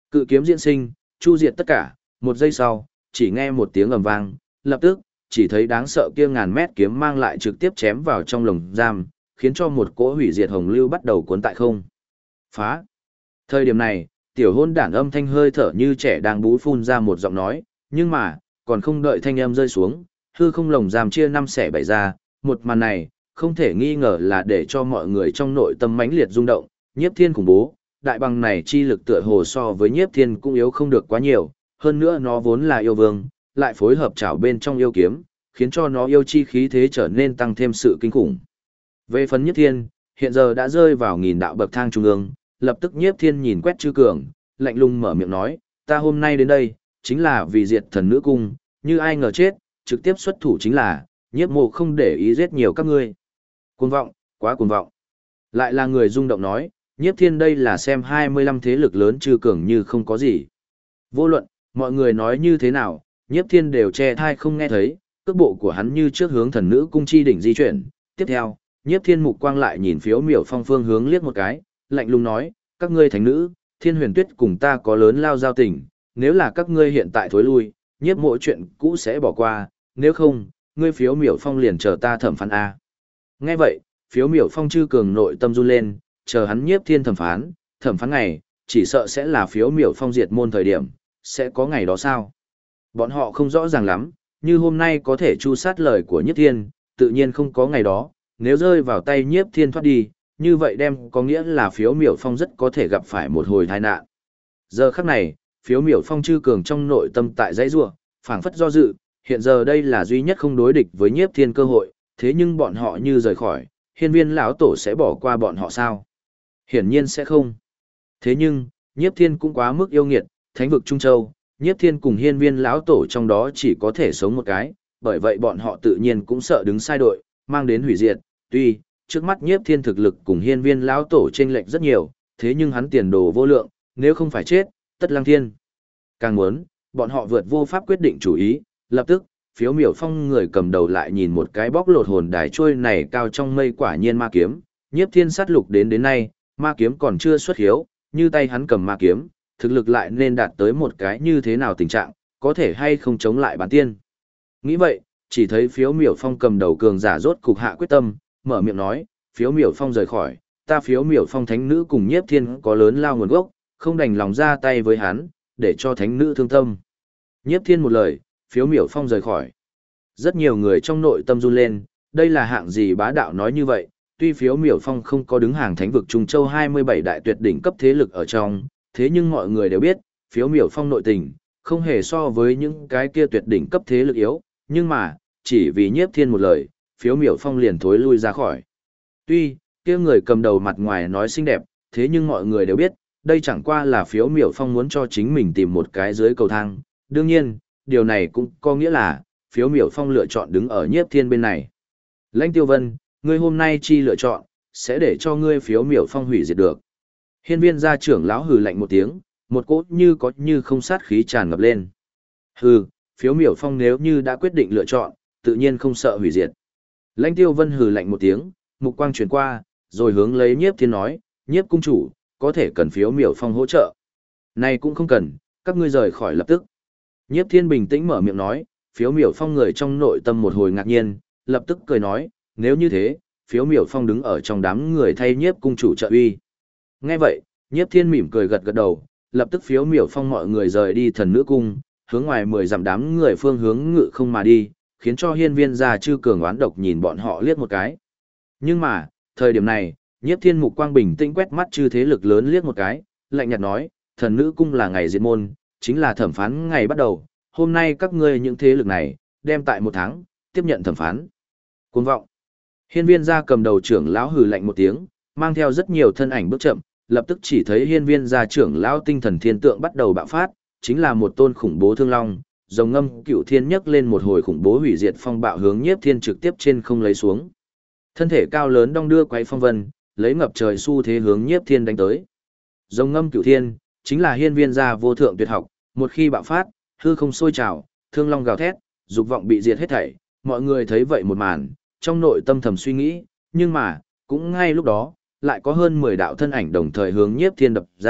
Cự kiếm diễn sinh, chu diệt tất cả, một giây sau, chỉ nghe một tiếng ầm vang, lập tức, chỉ thấy đáng sợ kia ngàn mét kiếm mang lại trực tiếp chém vào trong lồng giam, khiến cho một cỗ hủy diệt hồng lưu bắt đầu cuốn tại không. Phá! Thời điểm này, tiểu hôn đản âm thanh hơi thở như trẻ đang bú phun ra một giọng nói, nhưng mà, còn không đợi thanh âm rơi xuống, hư không lồng giam chia năm xẻ bảy ra, một màn này, không thể nghi ngờ là để cho mọi người trong nội tâm mãnh liệt rung động, nhiếp thiên khủng bố, đại bằng này chi lực tựa hồ so với nhiếp thiên cũng yếu không được quá nhiều, hơn nữa nó vốn là yêu vương, lại phối hợp chảo bên trong yêu kiếm, khiến cho nó yêu chi khí thế trở nên tăng thêm sự kinh khủng. Về phần nhiếp thiên, hiện giờ đã rơi vào nghìn đạo bậc thang trung ương, lập tức nhiếp thiên nhìn quét chư cường, lạnh lùng mở miệng nói, ta hôm nay đến đây, chính là vì diệt thần nữ cung, như ai ngờ chết, trực tiếp xuất thủ chính là, nhiếp mộ không để ý giết nhiều các ngươi. Cuồng vọng, quá cuồng vọng. Lại là người rung động nói, nhiếp thiên đây là xem 25 thế lực lớn chư cường như không có gì. Vô luận, mọi người nói như thế nào, nhiếp thiên đều che thai không nghe thấy, cước bộ của hắn như trước hướng thần nữ cung chi đỉnh di chuyển. Tiếp theo, nhiếp thiên mục quang lại nhìn phiếu miểu phong phương hướng liếc một cái, lạnh lùng nói, các ngươi thánh nữ, thiên huyền tuyết cùng ta có lớn lao giao tình, nếu là các ngươi hiện tại thối lui, nhiếp mỗi chuyện cũ sẽ bỏ qua, nếu không, ngươi phiếu miểu phong liền chờ ta thẩm phán A. Nghe vậy, phiếu miểu phong chư cường nội tâm run lên, chờ hắn nhiếp thiên thẩm phán ngày, chỉ sợ sẽ là phiếu miểu phong diệt môn thời điểm, sẽ có ngày đó sao? Bọn họ không rõ ràng lắm, như hôm nay có thể chu sát lời của nhiếp thiên, tự nhiên không có ngày đó, nếu rơi vào tay nhiếp thiên thoát đi, như vậy đem có nghĩa là phiếu miểu phong rất có thể gặp phải một hồi tai nạn. Giờ khắc này, phiếu miểu phong chư cường trong nội tâm tại dãy rủa, phảng phất do dự, hiện giờ đây là duy nhất không đối địch với nhiếp thiên cơ hội, thế nhưng bọn họ như rời khỏi, hiên viên lão tổ sẽ bỏ qua bọn họ sao? Hiển nhiên sẽ không. Thế nhưng, nhiếp thiên cũng quá mức yêu nghiệt, thánh vực Trung Châu, nhiếp thiên cùng hiên viên lão tổ trong đó chỉ có thể sống một cái, bởi vậy bọn họ tự nhiên cũng sợ đứng sai đội, mang đến hủy diệt. Tuy, trước mắt nhiếp thiên thực lực cùng hiên viên lão tổ chênh lệch rất nhiều, thế nhưng hắn tiền đồ vô lượng, nếu không phải chết, tất lăng thiên. Càng muốn, bọn họ vượt vô pháp quyết định chủ ý, lập tức, phiếu miểu phong người cầm đầu lại nhìn một cái bóc lột hồn đài trôi này cao trong mây quả nhiên ma kiếm, nhiếp thiên sát lục đến nay, ma kiếm còn chưa xuất hiếu, như tay hắn cầm ma kiếm, thực lực lại nên đạt tới một cái như thế nào tình trạng, có thể hay không chống lại bán tiên. Nghĩ vậy, chỉ thấy phiếu miểu phong cầm đầu cường giả rốt cục hạ quyết tâm, mở miệng nói, phiếu miểu phong rời khỏi, ta phiếu miểu phong thánh nữ cùng nhiếp thiên có lớn lao nguồn gốc, không đành lòng ra tay với hắn, để cho thánh nữ thương tâm. Nhiếp thiên một lời, phiếu miểu phong rời khỏi. Rất nhiều người trong nội tâm run lên, đây là hạng gì bá đạo nói như vậy, tuy phiếu miểu phong không có đứng hàng thánh vực Trung Châu 27 đại tuyệt đỉnh cấp thế lực ở trong, thế nhưng mọi người đều biết, phiếu miểu phong nội tình, không hề so với những cái kia tuyệt đỉnh cấp thế lực yếu, nhưng mà, chỉ vì nhiếp thiên một lời, phiếu miểu phong liền thối lui ra khỏi. Tuy, kia người cầm đầu mặt ngoài nói xinh đẹp, thế nhưng mọi người đều biết, đây chẳng qua là phiếu miểu phong muốn cho chính mình tìm một cái dưới cầu thang. Đương nhiên, điều này cũng có nghĩa là, phiếu miểu phong lựa chọn đứng ở nhiếp thiên bên này. Lãnh Tiêu Vân, ngươi hôm nay chi lựa chọn, sẽ để cho ngươi phiếu miểu phong hủy diệt được. Hiên viên gia trưởng lão hừ lạnh một tiếng, một cỗ như có như không sát khí tràn ngập lên. Hừ, phiếu miểu phong nếu như đã quyết định lựa chọn, tự nhiên không sợ hủy diệt. Lãnh Tiêu Vân hừ lạnh một tiếng, mục quang chuyển qua, rồi hướng lấy nhiếp thiên nói, nhiếp cung chủ, có thể cần phiếu miểu phong hỗ trợ. Này cũng không cần, các ngươi rời khỏi lập tức. Nhiếp thiên bình tĩnh mở miệng nói, phiếu miểu phong người trong nội tâm một hồi ngạc nhiên, lập tức cười nói, nếu như thế, phiếu miểu phong đứng ở trong đám người thay nhiếp cung chủ trợ uy. Nghe vậy, nhiếp thiên mỉm cười gật gật đầu, lập tức phiếu miểu phong mọi người rời đi thần nữ cung, hướng ngoài 10 dặm đám người phương hướng ngự không mà đi, khiến cho hiên viên gia chư cường oán độc nhìn bọn họ liếc một cái. Nhưng mà, thời điểm này, nhiếp thiên mục quang bình tĩnh quét mắt chư thế lực lớn liếc một cái, lạnh nhạt nói, thần nữ cung là ngày diệt môn, chính là thẩm phán ngày bắt đầu, hôm nay các ngươi những thế lực này, đem tại 1 tháng, tiếp nhận thẩm phán. Cuồng vọng. Hiên viên gia cầm đầu trưởng lão hừ lạnh một tiếng, mang theo rất nhiều thân ảnh bước chậm, lập tức chỉ thấy hiên viên gia trưởng lão tinh thần thiên tượng bắt đầu bạo phát, chính là một tôn khủng bố thương long, rồng ngâm cửu thiên nhấc lên một hồi khủng bố hủy diệt phong bạo hướng nhiếp thiên trực tiếp trên không lấy xuống. Thân thể cao lớn đong đưa quay phong vân, lấy ngập trời xu thế hướng nhiếp thiên đánh tới. Rồng ngâm cửu thiên, chính là hiên viên gia vô thượng tuyệt học, một khi bạo phát, hư không sôi trào, thương long gào thét, dục vọng bị diệt hết thảy, mọi người thấy vậy một màn, trong nội tâm thầm suy nghĩ, nhưng mà, cũng ngay lúc đó, lại có hơn 10 đạo thân ảnh đồng thời hướng nhiếp thiên đập ra,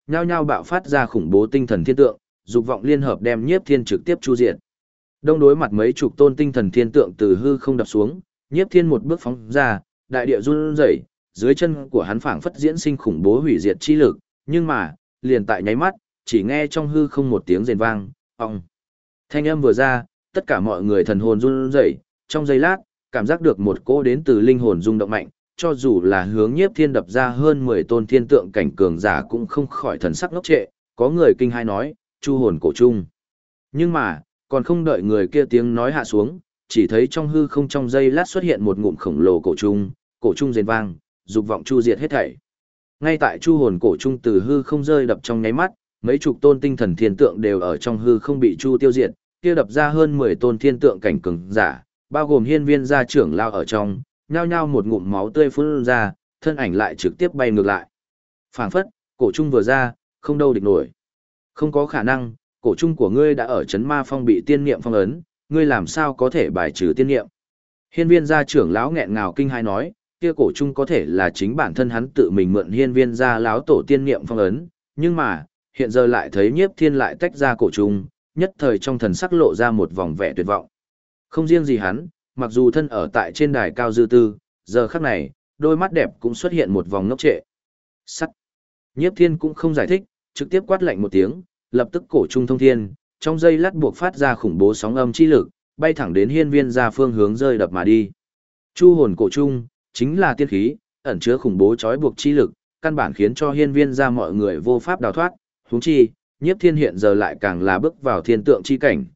nhao nhao bạo phát ra khủng bố tinh thần thiên tượng, dục vọng liên hợp đem Nhiếp Thiên trực tiếp chu diệt. Đông đối mặt mấy chục tôn tinh thần thiên tượng từ hư không đập xuống, Nhiếp Thiên một bước phóng ra, đại địa run rẩy, dưới chân của hắn phảng phất diễn sinh khủng bố hủy diệt chi lực, nhưng mà, liền tại nháy mắt, chỉ nghe trong hư không một tiếng rền vang, ong. Thanh âm vừa ra, tất cả mọi người thần hồn run rẩy, trong giây lát, cảm giác được một cỗ đến từ linh hồn rung động mạnh, cho dù là hướng Nhiếp Thiên đập ra hơn 10 tôn thiên tượng cảnh cường giả cũng không khỏi thần sắc ngốc trệ, có người kinh hai nói, chu hồn cổ trung. Nhưng mà, còn không đợi người kia tiếng nói hạ xuống, chỉ thấy trong hư không trong giây lát xuất hiện một ngụm khổng lồ cổ trung rền vang, dục vọng chu diệt hết thảy. Ngay tại chu hồn cổ trung từ hư không rơi đập trong nháy mắt, mấy chục tôn tinh thần thiên tượng đều ở trong hư không bị chu tiêu diệt, kia đập ra hơn 10 tôn thiên tượng cảnh cường giả, bao gồm hiên viên gia trưởng lao ở trong, nhao nhao một ngụm máu tươi phun ra, thân ảnh lại trực tiếp bay ngược lại. Phảng phất, cổ trung vừa ra, không đâu địch nổi. Không có khả năng, cổ trung của ngươi đã ở chấn ma phong bị tiên niệm phong ấn, ngươi làm sao có thể bài trừ tiên niệm? Hiên viên gia trưởng lão nghẹn ngào kinh hãi nói, kia cổ trung có thể là chính bản thân hắn tự mình mượn hiên viên gia lão tổ tiên niệm phong ấn, nhưng mà, hiện giờ lại thấy Nhiếp Thiên lại tách ra cổ trung, nhất thời trong thần sắc lộ ra một vòng vẻ tuyệt vọng. Không riêng gì hắn, mặc dù thân ở tại trên đài cao dư tư, giờ khắc này, đôi mắt đẹp cũng xuất hiện một vòng ngốc trệ. Sắt. Nhiếp Thiên cũng không giải thích, trực tiếp quát lạnh một tiếng, lập tức cổ trung thông thiên, trong giây lát buộc phát ra khủng bố sóng âm chi lực, bay thẳng đến hiên viên gia phương hướng rơi đập mà đi. Chu hồn cổ trung, chính là tiên khí, ẩn chứa khủng bố trói buộc chi lực, căn bản khiến cho hiên viên gia mọi người vô pháp đào thoát, huống chi, Nhiếp Thiên hiện giờ lại càng là bước vào thiên tượng chi cảnh,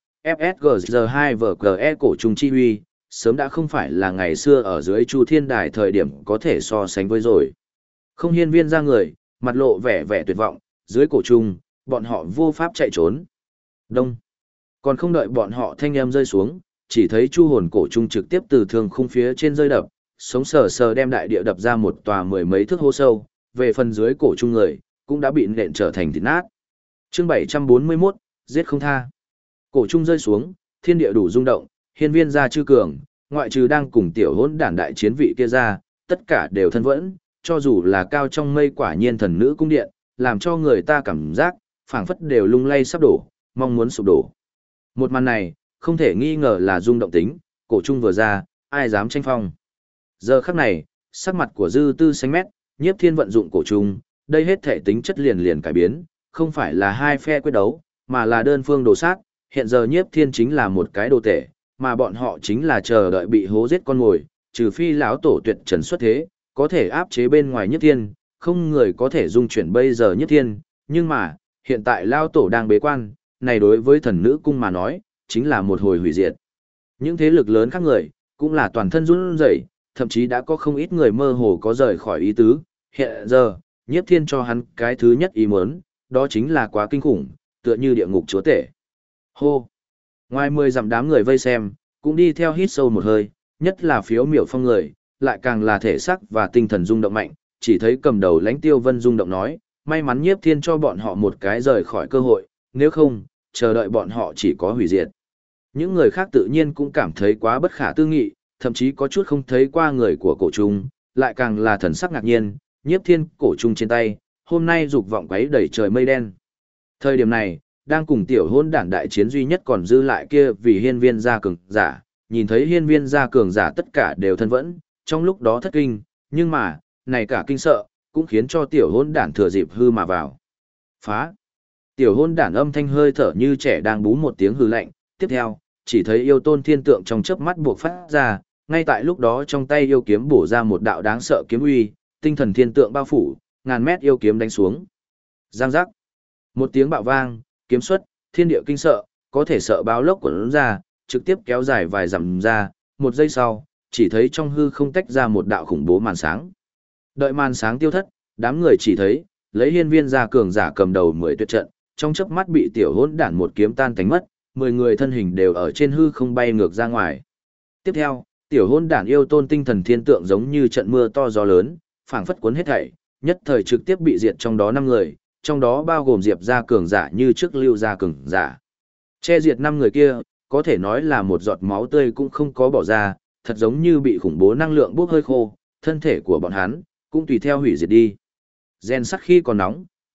FSGZ2VGE cổ trung chi huy, sớm đã không phải là ngày xưa ở dưới Chu Thiên Đài thời điểm có thể so sánh với rồi. Không hiên viên ra người, mặt lộ vẻ vẻ tuyệt vọng, dưới cổ trung, bọn họ vô pháp chạy trốn. Đông. Còn không đợi bọn họ thanh em rơi xuống, chỉ thấy chu hồn cổ trung trực tiếp từ thương khung phía trên rơi đập, sống sờ sờ đem đại địa đập ra một tòa mười mấy thước hố sâu, về phần dưới cổ trung người, cũng đã bị nện trở thành thịt nát. Chương 741, giết không tha. Cổ trung rơi xuống, thiên địa đủ rung động, hiên viên gia chư cường, ngoại trừ đang cùng tiểu hỗn đản đại chiến vị kia ra, tất cả đều thân vẫn, cho dù là cao trong mây quả nhiên thần nữ cung điện, làm cho người ta cảm giác, phảng phất đều lung lay sắp đổ, mong muốn sụp đổ. Một màn này, không thể nghi ngờ là rung động tính, cổ trung vừa ra, ai dám tranh phong. Giờ khắc này, sắc mặt của Dư Tư xanh mét, Nhiếp Thiên vận dụng cổ trung, đây hết thể tính chất liền liền cải biến, không phải là hai phe quyết đấu, mà là đơn phương đồ sát, hiện giờ Nhiếp Thiên chính là một cái đồ tể, mà bọn họ chính là chờ đợi bị hố giết con ngồi, trừ phi lão tổ tuyệt trần xuất thế, có thể áp chế bên ngoài Nhiếp Thiên, không người có thể dung chuyển bây giờ Nhiếp Thiên, nhưng mà, hiện tại lão tổ đang bế quan, này đối với thần nữ cung mà nói, chính là một hồi hủy diệt. Những thế lực lớn khác người, cũng là toàn thân run rẩy, thậm chí đã có không ít người mơ hồ có rời khỏi ý tứ, hiện giờ, Nhiếp Thiên cho hắn cái thứ nhất ý muốn, đó chính là quá kinh khủng, tựa như địa ngục chúa tể. Hô! Ngoài 10 dặm đám người vây xem, cũng đi theo hít sâu một hơi, nhất là Phiếu Miểu Phong người, lại càng là thể xác và tinh thần rung động mạnh, chỉ thấy cầm đầu Lãnh Tiêu Vân rung động nói, may mắn Nhiếp Thiên cho bọn họ một cái rời khỏi cơ hội, nếu không, chờ đợi bọn họ chỉ có hủy diệt. Những người khác tự nhiên cũng cảm thấy quá bất khả tư nghị, thậm chí có chút không thấy qua người của cổ trung, lại càng là thần sắc ngạc nhiên, Nhiếp Thiên cổ trung trên tay, hôm nay dục vọng quấy đầy trời mây đen. Thời điểm này, đang cùng tiểu hôn đản đại chiến duy nhất còn dư lại kia vì hiên viên gia cường giả, nhìn thấy hiên viên gia cường giả tất cả đều thân vẫn, trong lúc đó thất kinh, nhưng mà, này cả kinh sợ, cũng khiến cho tiểu hôn đản thừa dịp hư mà vào. Phá! Tiểu hôn đản âm thanh hơi thở như trẻ đang bú một tiếng hư lạnh, tiếp theo, chỉ thấy yêu tôn thiên tượng trong chớp mắt buộc phát ra, ngay tại lúc đó trong tay yêu kiếm bổ ra một đạo đáng sợ kiếm uy, tinh thần thiên tượng bao phủ, ngàn mét yêu kiếm đánh xuống. Giang giác! Một tiếng bạo vang, kiếm xuất, thiên địa kinh sợ, có thể sợ báo lốc của nó ra, trực tiếp kéo dài vài dặm ra, một giây sau, chỉ thấy trong hư không tách ra một đạo khủng bố màn sáng. Đợi màn sáng tiêu thất, đám người chỉ thấy, lấy hiên viên gia cường giả cầm đầu 10 tuyệt trận, trong chớp mắt bị tiểu hỗn đản một kiếm tan tành mất, 10 người thân hình đều ở trên hư không bay ngược ra ngoài. Tiếp theo, tiểu hỗn đản yêu tôn tinh thần thiên tượng giống như trận mưa to gió lớn, phảng phất cuốn hết thảy, nhất thời trực tiếp bị diệt trong đó 5 người, trong đó bao gồm Diệp gia cường giả như trước Lưu gia cường giả. Che diệt 5 người kia, có thể nói là một giọt máu tươi cũng không có bỏ ra, thật giống như bị khủng bố năng lượng bốc hơi khô, thân thể của bọn hắn cũng tùy theo hủy diệt đi. Gen sắt khi còn nóng,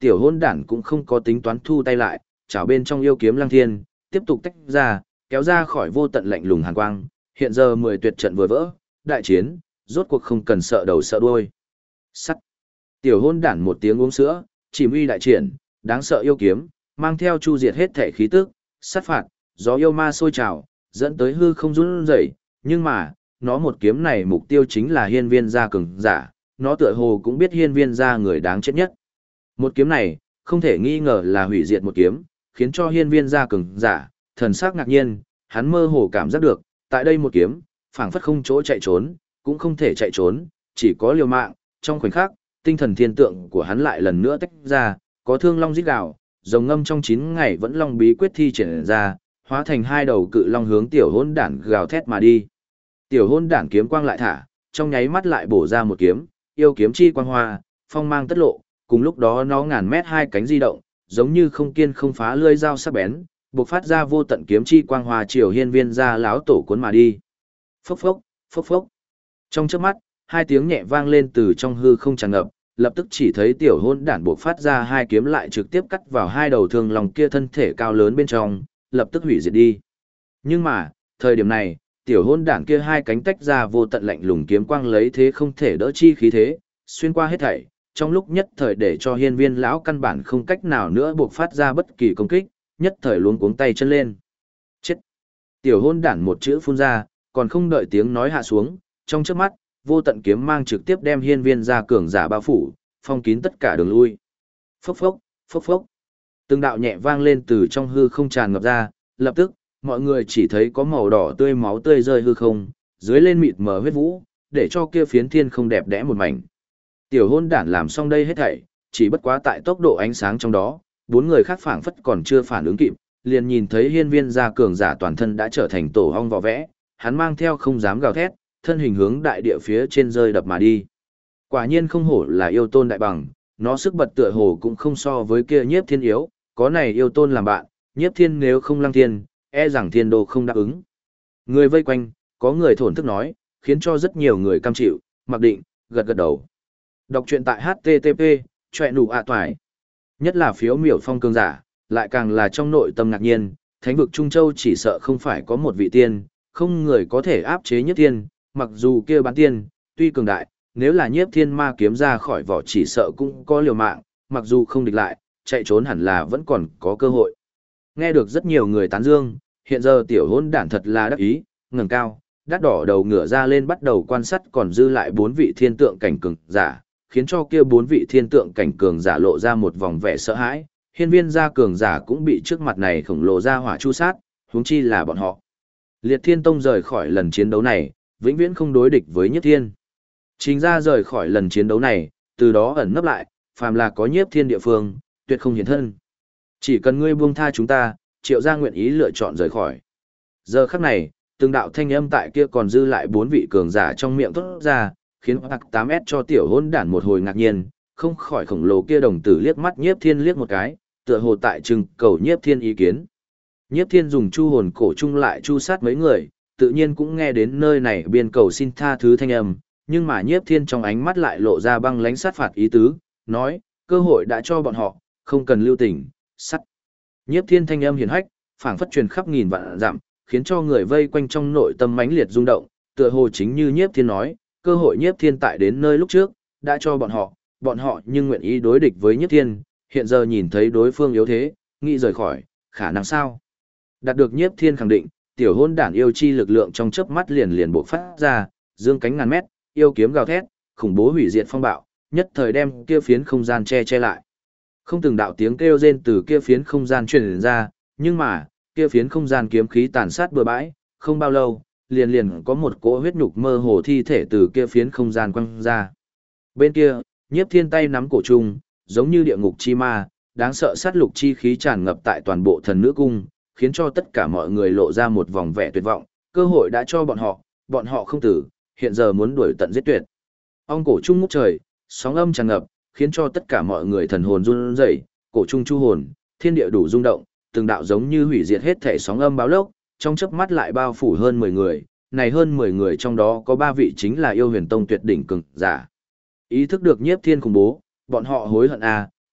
tiểu hôn đản cũng không có tính toán thu tay lại, chảo bên trong yêu kiếm lăng thiên, tiếp tục tách ra, kéo ra khỏi vô tận lạnh lùng hàn quang, hiện giờ 10 tuyệt trận vừa vỡ, đại chiến, rốt cuộc không cần sợ đầu sợ đuôi. Sắt. Tiểu hôn đản một tiếng uống sữa, chỉ uy đại triển, đáng sợ yêu kiếm, mang theo chu diệt hết thể khí tức, sát phạt, gió yêu ma sôi trào, dẫn tới hư không run rẩy, nhưng mà, nó một kiếm này mục tiêu chính là hiên viên gia cường giả, nó tựa hồ cũng biết hiên viên gia người đáng chết nhất. Một kiếm này, không thể nghi ngờ là hủy diệt một kiếm, khiến cho hiên viên gia cường giả, thần sắc ngạc nhiên, hắn mơ hồ cảm giác được, tại đây một kiếm, phảng phất không chỗ chạy trốn, cũng không thể chạy trốn, chỉ có liều mạng, trong khoảnh khắc, tinh thần thiên tượng của hắn lại lần nữa tách ra, có thương long rít gào, rồng ngâm trong 9 ngày vẫn long bí quyết thi triển ra, hóa thành 2 đầu cự long hướng tiểu hôn đản gào thét mà đi. Tiểu hôn đản kiếm quang lại thả, trong nháy mắt lại bổ ra một kiếm, yêu kiếm chi quang hoa, phong mang tất lộ, cùng lúc đó nó ngàn mét 2 cánh di động, giống như không kiên không phá lưỡi dao sắc bén, bộc phát ra vô tận kiếm chi quang hoa chiều hiên viên ra láo tổ cuốn mà đi. Phốc phốc, phốc phốc. Trong chớp mắt, 2 tiếng nhẹ vang lên từ trong hư không tràn ngập, lập tức chỉ thấy tiểu hôn đản bộc phát ra 2 kiếm lại trực tiếp cắt vào 2 đầu thương lòng kia thân thể cao lớn bên trong, lập tức hủy diệt đi. Nhưng mà, thời điểm này, tiểu hôn đản kia 2 cánh tách ra vô tận lạnh lùng kiếm quang lấy thế không thể đỡ chi khí thế, xuyên qua hết thảy, trong lúc nhất thời để cho hiên viên lão căn bản không cách nào nữa buộc phát ra bất kỳ công kích, nhất thời luống cuống tay chân lên. Chết! Tiểu hôn đản một chữ phun ra, còn không đợi tiếng nói hạ xuống, trong chớp mắt, vô tận kiếm mang trực tiếp đem hiên viên ra cường giả bao phủ, phong kín tất cả đường lui. Phốc phốc, phốc phốc. Từng đạo nhẹ vang lên từ trong hư không tràn ngập ra, lập tức, mọi người chỉ thấy có màu đỏ tươi máu tươi rơi hư không, dưới lên mịt mờ huyết vũ, để cho kia phiến thiên không đẹp đẽ một mảnh. Tiểu hôn đản làm xong đây hết thảy, chỉ bất quá tại tốc độ ánh sáng trong đó, 4 người khác phảng phất còn chưa phản ứng kịp, liền nhìn thấy hiên viên gia cường giả toàn thân đã trở thành tổ hong vỏ vẽ, hắn mang theo không dám gào thét, thân hình hướng đại địa phía trên rơi đập mà đi. Quả nhiên không hổ là yêu tôn đại bằng, nó sức bật tựa hồ cũng không so với kia nhiếp thiên yếu, có này yêu tôn làm bạn, nhiếp thiên nếu không lăng thiên, e rằng thiên đô không đáp ứng. Người vây quanh, có người thổn thức nói, khiến cho rất nhiều người cam chịu, mặc định, gật gật đầu. Đọc truyện tại http, chọe nụ toải. Nhất là phiếu miểu phong cường giả, lại càng là trong nội tâm ngạc nhiên, thánh vực Trung Châu chỉ sợ không phải có một vị tiên, không người có thể áp chế nhất tiên, mặc dù kia bán tiên, tuy cường đại, nếu là nhiếp thiên ma kiếm ra khỏi vỏ chỉ sợ cũng có liều mạng, mặc dù không địch lại, chạy trốn hẳn là vẫn còn có cơ hội. Nghe được rất nhiều người tán dương, hiện giờ tiểu hôn đản thật là đắc ý, ngẩng cao, đắt đỏ đầu ngửa ra lên bắt đầu quan sát còn dư lại 4 vị thiên tượng cảnh cường giả, khiến cho kia 4 vị thiên tượng cảnh cường giả lộ ra một vòng vẻ sợ hãi, hiên viên gia cường giả cũng bị trước mặt này khổng lồ ra hỏa chu sát, huống chi là bọn họ. Liệt Thiên Tông rời khỏi lần chiến đấu này, vĩnh viễn không đối địch với Nhiếp Thiên. Trình ra rời khỏi lần chiến đấu này, từ đó ẩn nấp lại, phàm là có Nhiếp Thiên địa phương, tuyệt không hiện thân. Chỉ cần ngươi buông tha chúng ta, Triệu gia nguyện ý lựa chọn rời khỏi. Giờ khắc này, từng đạo thanh âm tại kia còn dư lại 4 vị cường giả trong miệng thốt ra, khiến Hắc 8S cho tiểu hôn đản một hồi ngạc nhiên, không khỏi khổng lồ kia đồng tử liếc mắt Nhiếp Thiên liếc một cái, tựa hồ tại trưng cầu Nhiếp Thiên ý kiến. Nhiếp Thiên dùng chu hồn cổ chung lại chu sát mấy người, tự nhiên cũng nghe đến nơi này biên cầu xin tha thứ thanh âm, nhưng mà Nhiếp Thiên trong ánh mắt lại lộ ra băng lãnh sát phạt ý tứ, nói, cơ hội đã cho bọn họ, không cần lưu tình, sắt. Nhiếp Thiên thanh âm hiển hách, phảng phất truyền khắp nghìn vạn dặm, khiến cho người vây quanh trong nội tâm mãnh liệt rung động, tựa hồ chính như Nhiếp Thiên nói, cơ hội Nhiếp Thiên tại đến nơi lúc trước, đã cho bọn họ nhưng nguyện ý đối địch với Nhiếp Thiên, hiện giờ nhìn thấy đối phương yếu thế, nghĩ rời khỏi, khả năng sao? Đạt được Nhiếp Thiên khẳng định, tiểu hôn đản yêu chi lực lượng trong chớp mắt liền bộc phát ra, dương cánh ngàn mét, yêu kiếm gào thét, khủng bố hủy diệt phong bạo, nhất thời đem kia phiến không gian che lại. Không từng đạo tiếng kêu rên từ kia phiến không gian truyền ra, nhưng mà, kia phiến không gian kiếm khí tàn sát bừa bãi, không bao lâu, liền có một cỗ huyết nhục mơ hồ thi thể từ kia phiến không gian quăng ra. Bên kia, Nhiếp Thiên tay nắm cổ trùng, giống như địa ngục chi ma, đáng sợ sát lục chi khí tràn ngập tại toàn bộ thần nữ cung, khiến cho tất cả mọi người lộ ra một vòng vẻ tuyệt vọng, cơ hội đã cho bọn họ không tử, hiện giờ muốn đuổi tận giết tuyệt. Ong cổ trung ngút trời, sóng âm tràn ngập, khiến cho tất cả mọi người thần hồn run rẩy, cổ trung chu hồn, thiên địa đủ rung động, từng đạo giống như hủy diệt hết thể sóng âm báo lốc, trong chớp mắt lại bao phủ hơn 10 người, này hơn 10 người trong đó có 3 vị chính là yêu huyền tông tuyệt đỉnh cường giả. Ý thức được Nhiếp Thiên khủng bố, bọn họ hối hận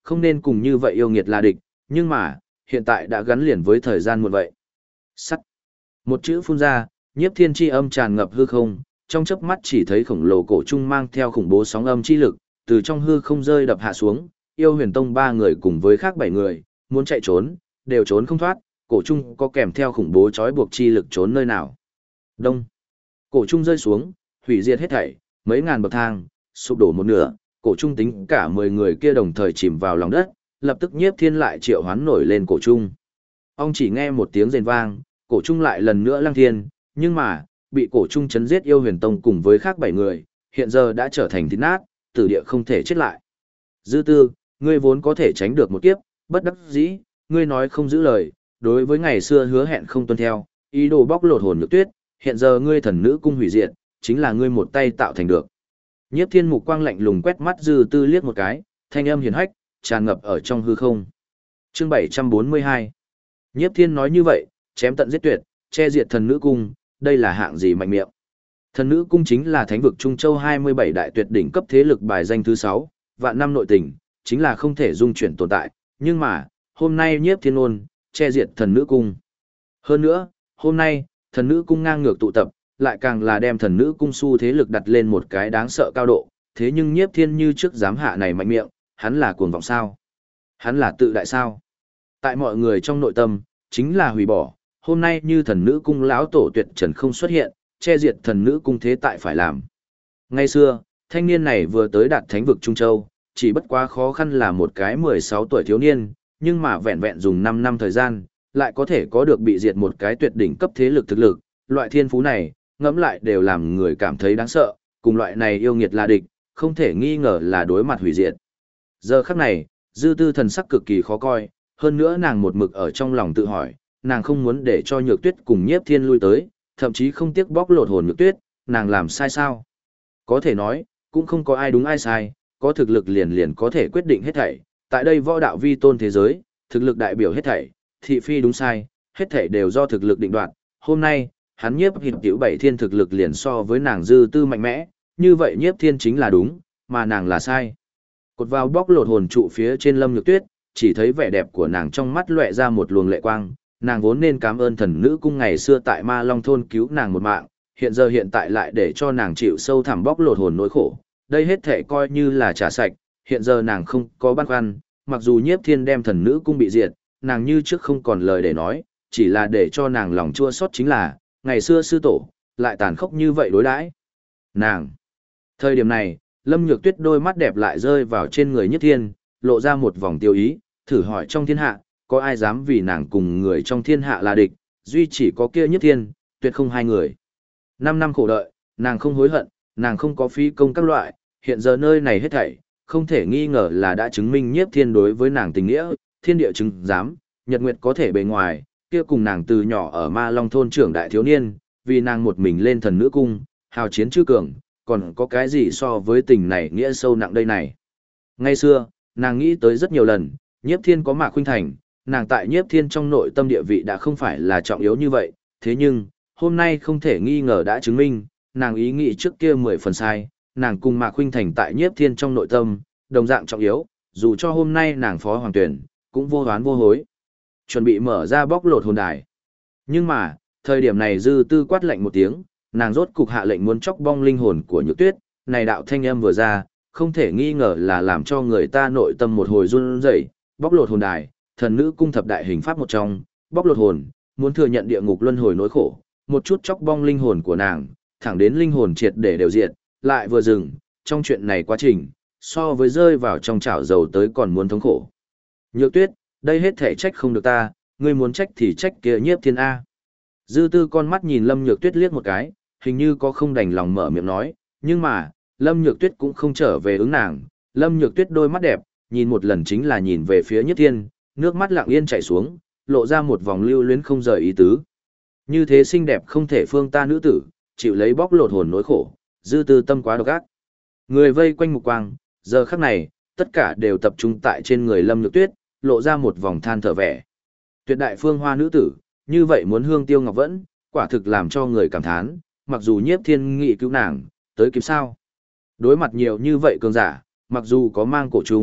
không nên cùng như vậy yêu nghiệt là địch, nhưng mà, hiện tại đã gắn liền với thời gian muộn vậy. Sắt. Một chữ phun ra, nhiếp thiên chi âm tràn ngập hư không, trong chớp mắt chỉ thấy khổng lồ cổ trung mang theo khủng bố sóng âm chi lực, từ trong hư không rơi đập hạ xuống, yêu huyền tông 3 người cùng với khác 7 người, muốn chạy trốn, đều trốn không thoát, cổ trung có kèm theo khủng bố trói buộc chi lực trốn nơi nào. Đông. Cổ trung rơi xuống, hủy diệt hết thảy, mấy ngàn bậc thang, sụp đổ một nửa, cổ trung tính cả 10 người kia đồng thời chìm vào lòng đất, lập tức nhiếp thiên lại triệu hoán nổi lên cổ trung. Ông chỉ nghe một tiếng rền vang, cổ trung lại lần nữa lăng thiên, nhưng mà, bị cổ trung chấn giết yêu huyền tông cùng với khác 7 người, hiện giờ đã trở thành thịt nát, tử địa không thể chết lại. Dư tư, ngươi vốn có thể tránh được một kiếp, bất đắc dĩ, ngươi nói không giữ lời, đối với ngày xưa hứa hẹn không tuân theo, ý đồ bóc lột hồn nhược tuyết, hiện giờ ngươi thần nữ cung hủy diệt, chính là ngươi một tay tạo thành được. Nhiếp thiên mục quang lạnh lùng quét mắt dư tư liếc một cái, thanh âm hiền hách, tràn ngập ở trong hư không. Chương 742. Nhiếp thiên nói như vậy, chém tận giết tuyệt, che diệt thần nữ cung, đây là hạng gì mạnh miệng. Thần nữ cung chính là thánh vực Trung Châu 27 đại tuyệt đỉnh cấp thế lực bài danh thứ 6, vạn năm nội tình, chính là không thể dung chuyển tồn tại, nhưng mà, hôm nay nhiếp thiên ôn, che diệt thần nữ cung. Hơn nữa, hôm nay, thần nữ cung ngang ngược tụ tập, lại càng là đem thần nữ cung su thế lực đặt lên một cái đáng sợ cao độ, thế nhưng nhiếp thiên như trước giám hạ này mạnh miệng, hắn là cuồng vọng sao? Hắn là tự đại sao? Tại mọi người trong nội tâm, chính là hủy bỏ, hôm nay như thần nữ cung lão tổ tuyệt trần không xuất hiện, che diệt thần nữ cung thế tại phải làm. Ngày xưa, thanh niên này vừa tới đạt thánh vực Trung Châu, chỉ bất quá khó khăn là một cái 16 tuổi thiếu niên, nhưng mà vẹn vẹn dùng 5 năm thời gian, lại có thể có được bị diệt một cái tuyệt đỉnh cấp thế lực thực lực, loại thiên phú này, ngẫm lại đều làm người cảm thấy đáng sợ, cùng loại này yêu nghiệt là địch, không thể nghi ngờ là đối mặt hủy diệt. Giờ khắc này, dư tư thần sắc cực kỳ khó coi, hơn nữa nàng một mực ở trong lòng tự hỏi, nàng không muốn để cho nhược tuyết cùng nhiếp thiên lui tới, thậm chí không tiếc bóc lột hồn nhược tuyết, nàng làm sai sao? Có thể nói, cũng không có ai đúng ai sai, có thực lực liền liền có thể quyết định hết thảy, tại đây võ đạo vi tôn thế giới, thực lực đại biểu hết thảy, thị phi đúng sai, hết thảy đều do thực lực định đoạt. Hôm nay, hắn nhiếp hiệp tiểu 7 thiên thực lực liền so với nàng dư tư mạnh mẽ, như vậy nhiếp thiên chính là đúng, mà nàng là sai. Cột vào bóc lột hồn trụ phía trên Lâm Nhược Tuyết, chỉ thấy vẻ đẹp của nàng trong mắt lóe ra một luồng lệ quang, nàng vốn nên cảm ơn thần nữ cung ngày xưa tại Ma Long thôn cứu nàng một mạng, hiện tại lại để cho nàng chịu sâu thẳm bóc lột hồn nỗi khổ, đây hết thể coi như là trả sạch, hiện giờ nàng không có băn khoăn, mặc dù nhiếp thiên đem thần nữ cung bị diệt, nàng như trước không còn lời để nói, chỉ là để cho nàng lòng chua xót chính là, ngày xưa sư tổ, lại tàn khốc như vậy đối đãi. Nàng. Thời điểm này, Lâm Nhược Tuyết đôi mắt đẹp lại rơi vào trên người Nhất Thiên, lộ ra một vòng tiêu ý, thử hỏi trong thiên hạ, có ai dám vì nàng cùng người trong thiên hạ là địch, duy chỉ có kia Nhất Thiên, tuyệt không hai người. 5 năm khổ đợi, nàng không hối hận, nàng không có phí công các loại, hiện giờ nơi này hết thảy, không thể nghi ngờ là đã chứng minh Nhiếp Thiên đối với nàng tình nghĩa, thiên địa chứng giám, nhật nguyệt có thể bề ngoài, kia cùng nàng từ nhỏ ở Ma Long thôn trưởng đại thiếu niên, vì nàng một mình lên thần nữ cung, hào chiến chư cường, còn có cái gì so với tình này nghĩa sâu nặng đây này. Ngay xưa, nàng nghĩ tới rất nhiều lần, Nhiếp Thiên có Mạc Khuynh Thành, nàng tại Nhiếp Thiên trong nội tâm địa vị đã không phải là trọng yếu như vậy, thế nhưng, hôm nay không thể nghi ngờ đã chứng minh, nàng ý nghĩ trước kia 10 phần sai, nàng cùng Mạc Khuynh Thành tại Nhiếp Thiên trong nội tâm, đồng dạng trọng yếu, dù cho hôm nay nàng phó hoàng tuyển, cũng vô oán vô hối. Chuẩn bị mở ra bóc lột hồn đài. Nhưng mà, thời điểm này dư tư quát lạnh một tiếng, nàng rốt cục hạ lệnh muốn chóc bong linh hồn của Nhược Tuyết, này đạo thanh âm vừa ra, không thể nghi ngờ là làm cho người ta nội tâm một hồi run rẩy, bóc lột hồn đài, thần nữ cung thập đại hình pháp một trong, bóc lột hồn, muốn thừa nhận địa ngục luân hồi nỗi khổ, một chút chóc bong linh hồn của nàng, thẳng đến linh hồn triệt để đều diệt, lại vừa dừng, trong chuyện này quá trình, so với rơi vào trong chảo dầu tới còn muốn thống khổ. Nhược Tuyết, đây hết thể trách không được ta, ngươi muốn trách thì trách kia Nhiếp Thiên A. Dư tư con mắt nhìn Lâm Nhược Tuyết liếc một cái, hình như có không đành lòng mở miệng nói, nhưng mà, Lâm Nhược Tuyết cũng không trở về ứng nàng. Lâm Nhược Tuyết đôi mắt đẹp, nhìn một lần chính là nhìn về phía Nhiếp Thiên, nước mắt lặng yên chảy xuống, lộ ra một vòng lưu luyến không rời ý tứ. Như thế xinh đẹp không thể phương ta nữ tử, chịu lấy bóc lột hồn nỗi khổ, dư tư tâm quá độc ác. Người vây quanh mục quang, giờ khắc này, tất cả đều tập trung tại trên người Lâm Nhược Tuyết, lộ ra một vòng than thở vẻ. Tuyệt đại phương hoa nữ tử, như vậy muốn hương tiêu ngọc vẫn, quả thực làm cho người cảm thán, mặc dù Nhiếp Thiên nghị cứu nàng, tới kịp sao. Đối mặt nhiều như vậy cường giả, mặc dù có mang cổ trùng,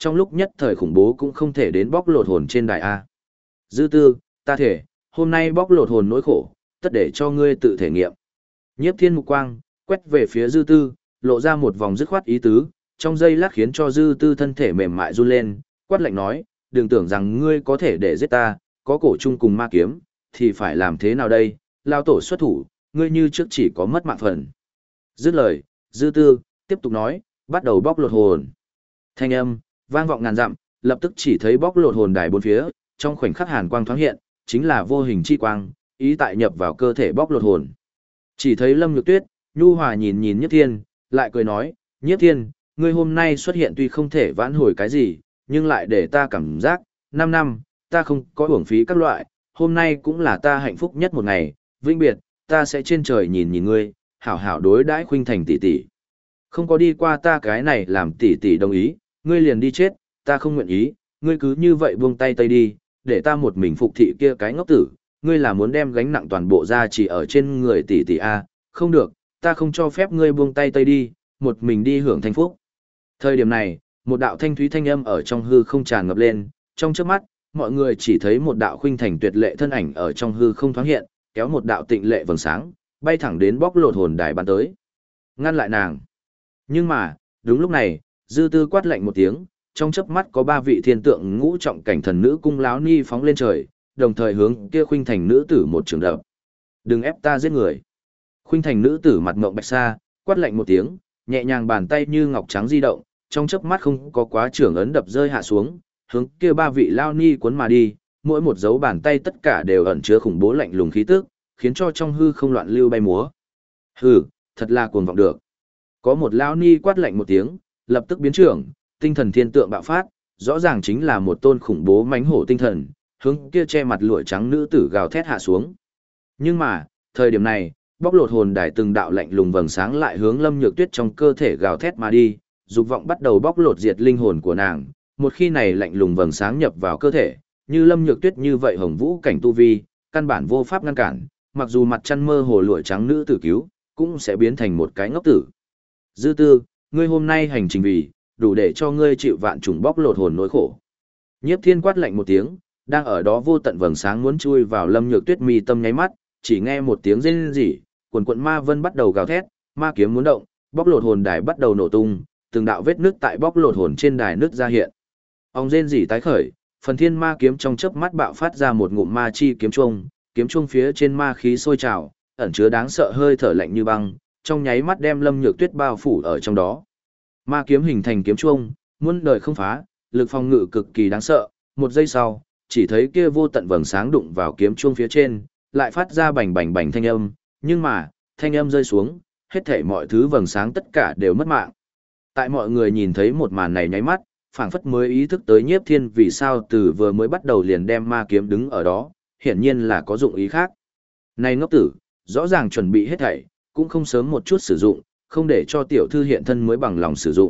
trong lúc nhất thời khủng bố cũng không thể đến bóc lột hồn trên đài A. Dư tư, ta thể, hôm nay bóc lột hồn nỗi khổ, tất để cho ngươi tự thể nghiệm. Nhiếp thiên mục quang, quét về phía dư tư, lộ ra một vòng dứt khoát ý tứ, trong giây lát khiến cho dư tư thân thể mềm mại run lên, quát lạnh nói, đừng tưởng rằng ngươi có thể để giết ta, có cổ chung cùng ma kiếm, thì phải làm thế nào đây, lao tổ xuất thủ, ngươi như trước chỉ có mất mạng phần. Dứt lời, dư tư, tiếp tục nói, bắt đầu bóc lột hồn. Thanh âm, vang vọng ngàn dặm, lập tức chỉ thấy bóc lột hồn đài bốn phía, trong khoảnh khắc hàn quang thoáng hiện, chính là vô hình chi quang, ý tại nhập vào cơ thể bóc lột hồn. Chỉ thấy Lâm Nhược Tuyết, nhu hòa nhìn nhìn Nhiếp Thiên, lại cười nói, Nhiếp Thiên, ngươi hôm nay xuất hiện tuy không thể vãn hồi cái gì, nhưng lại để ta cảm giác, 5 năm, ta không có uổng phí các loại, hôm nay cũng là ta hạnh phúc nhất một ngày, vĩnh biệt, ta sẽ trên trời nhìn nhìn ngươi, hảo hảo đối đãi Khuynh Thành tỷ tỷ. Không có đi qua ta cái này làm tỷ tỷ đồng ý, ngươi liền đi chết, ta không nguyện ý, ngươi cứ như vậy buông tay tây đi, để ta một mình phục thị kia cái ngốc tử, ngươi là muốn đem gánh nặng toàn bộ ra chỉ ở trên người tỷ tỷ a, không được, ta không cho phép ngươi buông tay tây đi, một mình đi hưởng thanh phúc. Thời điểm này, một đạo thanh thúy thanh âm ở trong hư không tràn ngập lên, trong chớp mắt, mọi người chỉ thấy một đạo Khuynh Thành tuyệt lệ thân ảnh ở trong hư không thoáng hiện, kéo một đạo tịnh lệ vầng sáng, bay thẳng đến bóc lột hồn đài bắn tới. Ngăn lại nàng. Nhưng mà, đúng lúc này, dư tư quát lạnh một tiếng, trong chớp mắt có 3 vị thiên tượng ngũ trọng cảnh thần nữ cung láo ni phóng lên trời, đồng thời hướng kia Khuynh Thành nữ tử một trường đập. Đừng ép ta giết người. Khuynh Thành nữ tử mặt ngộng bạch sa, quát lạnh một tiếng, nhẹ nhàng bàn tay như ngọc trắng di động, trong chớp mắt không có quá trưởng ấn đập rơi hạ xuống, hướng kia 3 vị lao ni cuốn mà đi, mỗi một dấu bàn tay tất cả đều ẩn chứa khủng bố lạnh lùng khí tức, khiến cho trong hư không loạn lưu bay múa. Hừ, thật là cuồng vọng được. Có một lao ni quát lạnh một tiếng, lập tức biến trưởng, tinh thần thiên tượng bạo phát, rõ ràng chính là một tôn khủng bố mãnh hổ tinh thần, hướng kia che mặt lụa trắng nữ tử gào thét hạ xuống. Nhưng mà, thời điểm này, bóc lột hồn đài từng đạo lạnh lùng vầng sáng lại hướng Lâm Nhược Tuyết trong cơ thể gào thét mà đi, dục vọng bắt đầu bóc lột diệt linh hồn của nàng. Một khi này lạnh lùng vầng sáng nhập vào cơ thể, như Lâm Nhược Tuyết như vậy hồng vũ cảnh tu vi, căn bản vô pháp ngăn cản, mặc dù mặt chăn mơ hồ lụa trắng nữ tử cứu, cũng sẽ biến thành một cái ngốc tử. Dư tư, ngươi hôm nay hành trình vì, đủ để cho ngươi chịu vạn trùng bóc lột hồn nỗi khổ. Nhiếp Thiên quát lạnh một tiếng, đang ở đó vô tận vầng sáng muốn chui vào Lâm Nhược Tuyết mi tâm nháy mắt, chỉ nghe một tiếng rên rỉ, quần quần ma vân bắt đầu gào thét, ma kiếm muốn động, bóc lột hồn đài bắt đầu nổ tung, từng đạo vết nứt tại bóc lột hồn trên đài nứt ra hiện. Ong rên rỉ tái khởi, phần thiên ma kiếm trong chớp mắt bạo phát ra một ngụm ma chi kiếm chuông phía trên ma khí sôi trào, ẩn chứa đáng sợ hơi thở lạnh như băng, trong nháy mắt đem Lâm Nhược Tuyết bao phủ ở trong đó. Ma kiếm hình thành kiếm chuông, muôn đời không phá, lực phòng ngự cực kỳ đáng sợ, một giây sau, chỉ thấy kia vô tận vầng sáng đụng vào kiếm chuông phía trên, lại phát ra bành bành bành thanh âm, nhưng mà, thanh âm rơi xuống, hết thảy mọi thứ vầng sáng tất cả đều mất mạng. Tại mọi người nhìn thấy một màn này nháy mắt, phảng phất mới ý thức tới Nhiếp Thiên vì sao từ vừa mới bắt đầu liền đem ma kiếm đứng ở đó, hiển nhiên là có dụng ý khác. Này ngốc tử, rõ ràng chuẩn bị hết thảy, cũng không sớm một chút sử dụng, không để cho tiểu thư hiện thân mới bằng lòng sử dụng.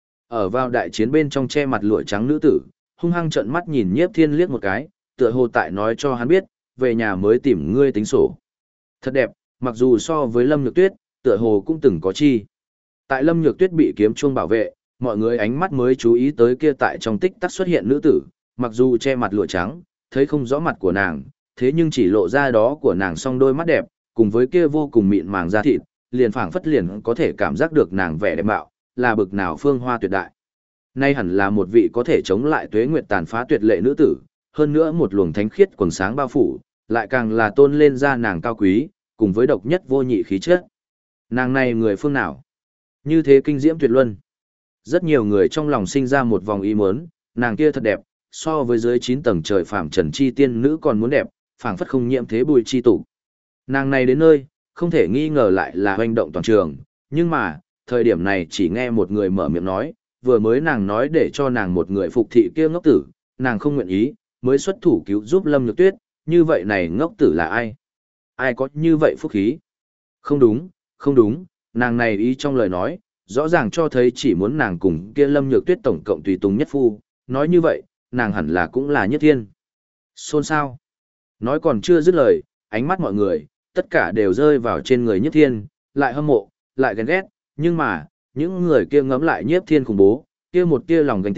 Ở vào đại chiến bên trong che mặt lụa trắng nữ tử, hung hăng trợn mắt nhìn Nhiếp Thiên liếc một cái, tựa hồ tại nói cho hắn biết, về nhà mới tìm ngươi tính sổ. Thật đẹp, mặc dù so với Lâm Nhược Tuyết, tựa hồ cũng từng có chi. Tại Lâm Nhược Tuyết bị kiếm chuông bảo vệ, mọi người ánh mắt mới chú ý tới kia tại trong tích tắc xuất hiện nữ tử, mặc dù che mặt lụa trắng, thấy không rõ mặt của nàng, thế nhưng chỉ lộ ra đó của nàng song đôi mắt đẹp, cùng với kia vô cùng mịn màng da thịt, liền phảng phất liền có thể cảm giác được nàng vẻ đẹp mạo, là bực nào phương hoa tuyệt đại. Nay hẳn là một vị có thể chống lại tuế nguyệt tàn phá tuyệt lệ nữ tử, hơn nữa một luồng thánh khiết quần sáng bao phủ, lại càng là tôn lên ra nàng cao quý, cùng với độc nhất vô nhị khí chất. Nàng này người phương nào? Như thế kinh diễm tuyệt luân. Rất nhiều người trong lòng sinh ra một vòng ý muốn, nàng kia thật đẹp, so với dưới 9 tầng trời phàm trần chi tiên nữ còn muốn đẹp, phảng phất không nhiễm thế bùi chi tụ. Nàng này đến nơi, không thể nghi ngờ lại là hoành động toàn trường, nhưng mà, thời điểm này chỉ nghe một người mở miệng nói, vừa mới nàng nói để cho nàng một người phục thị kia ngốc tử, nàng không nguyện ý, mới xuất thủ cứu giúp Lâm Nhược Tuyết, như vậy này ngốc tử là ai? Ai có như vậy phúc khí? Không đúng, không đúng, nàng này ý trong lời nói, rõ ràng cho thấy chỉ muốn nàng cùng kia Lâm Nhược Tuyết tổng cộng tùy tùng nhất phu, nói như vậy, nàng hẳn là cũng là nhất thiên. Xôn xao. Nói còn chưa dứt lời, ánh mắt mọi người, tất cả đều rơi vào trên người Nhiếp Thiên, lại hâm mộ, lại ghen ghét, nhưng mà, những người kia ngẫm lại Nhiếp Thiên khủng bố, kia một tia lòng gánh tị,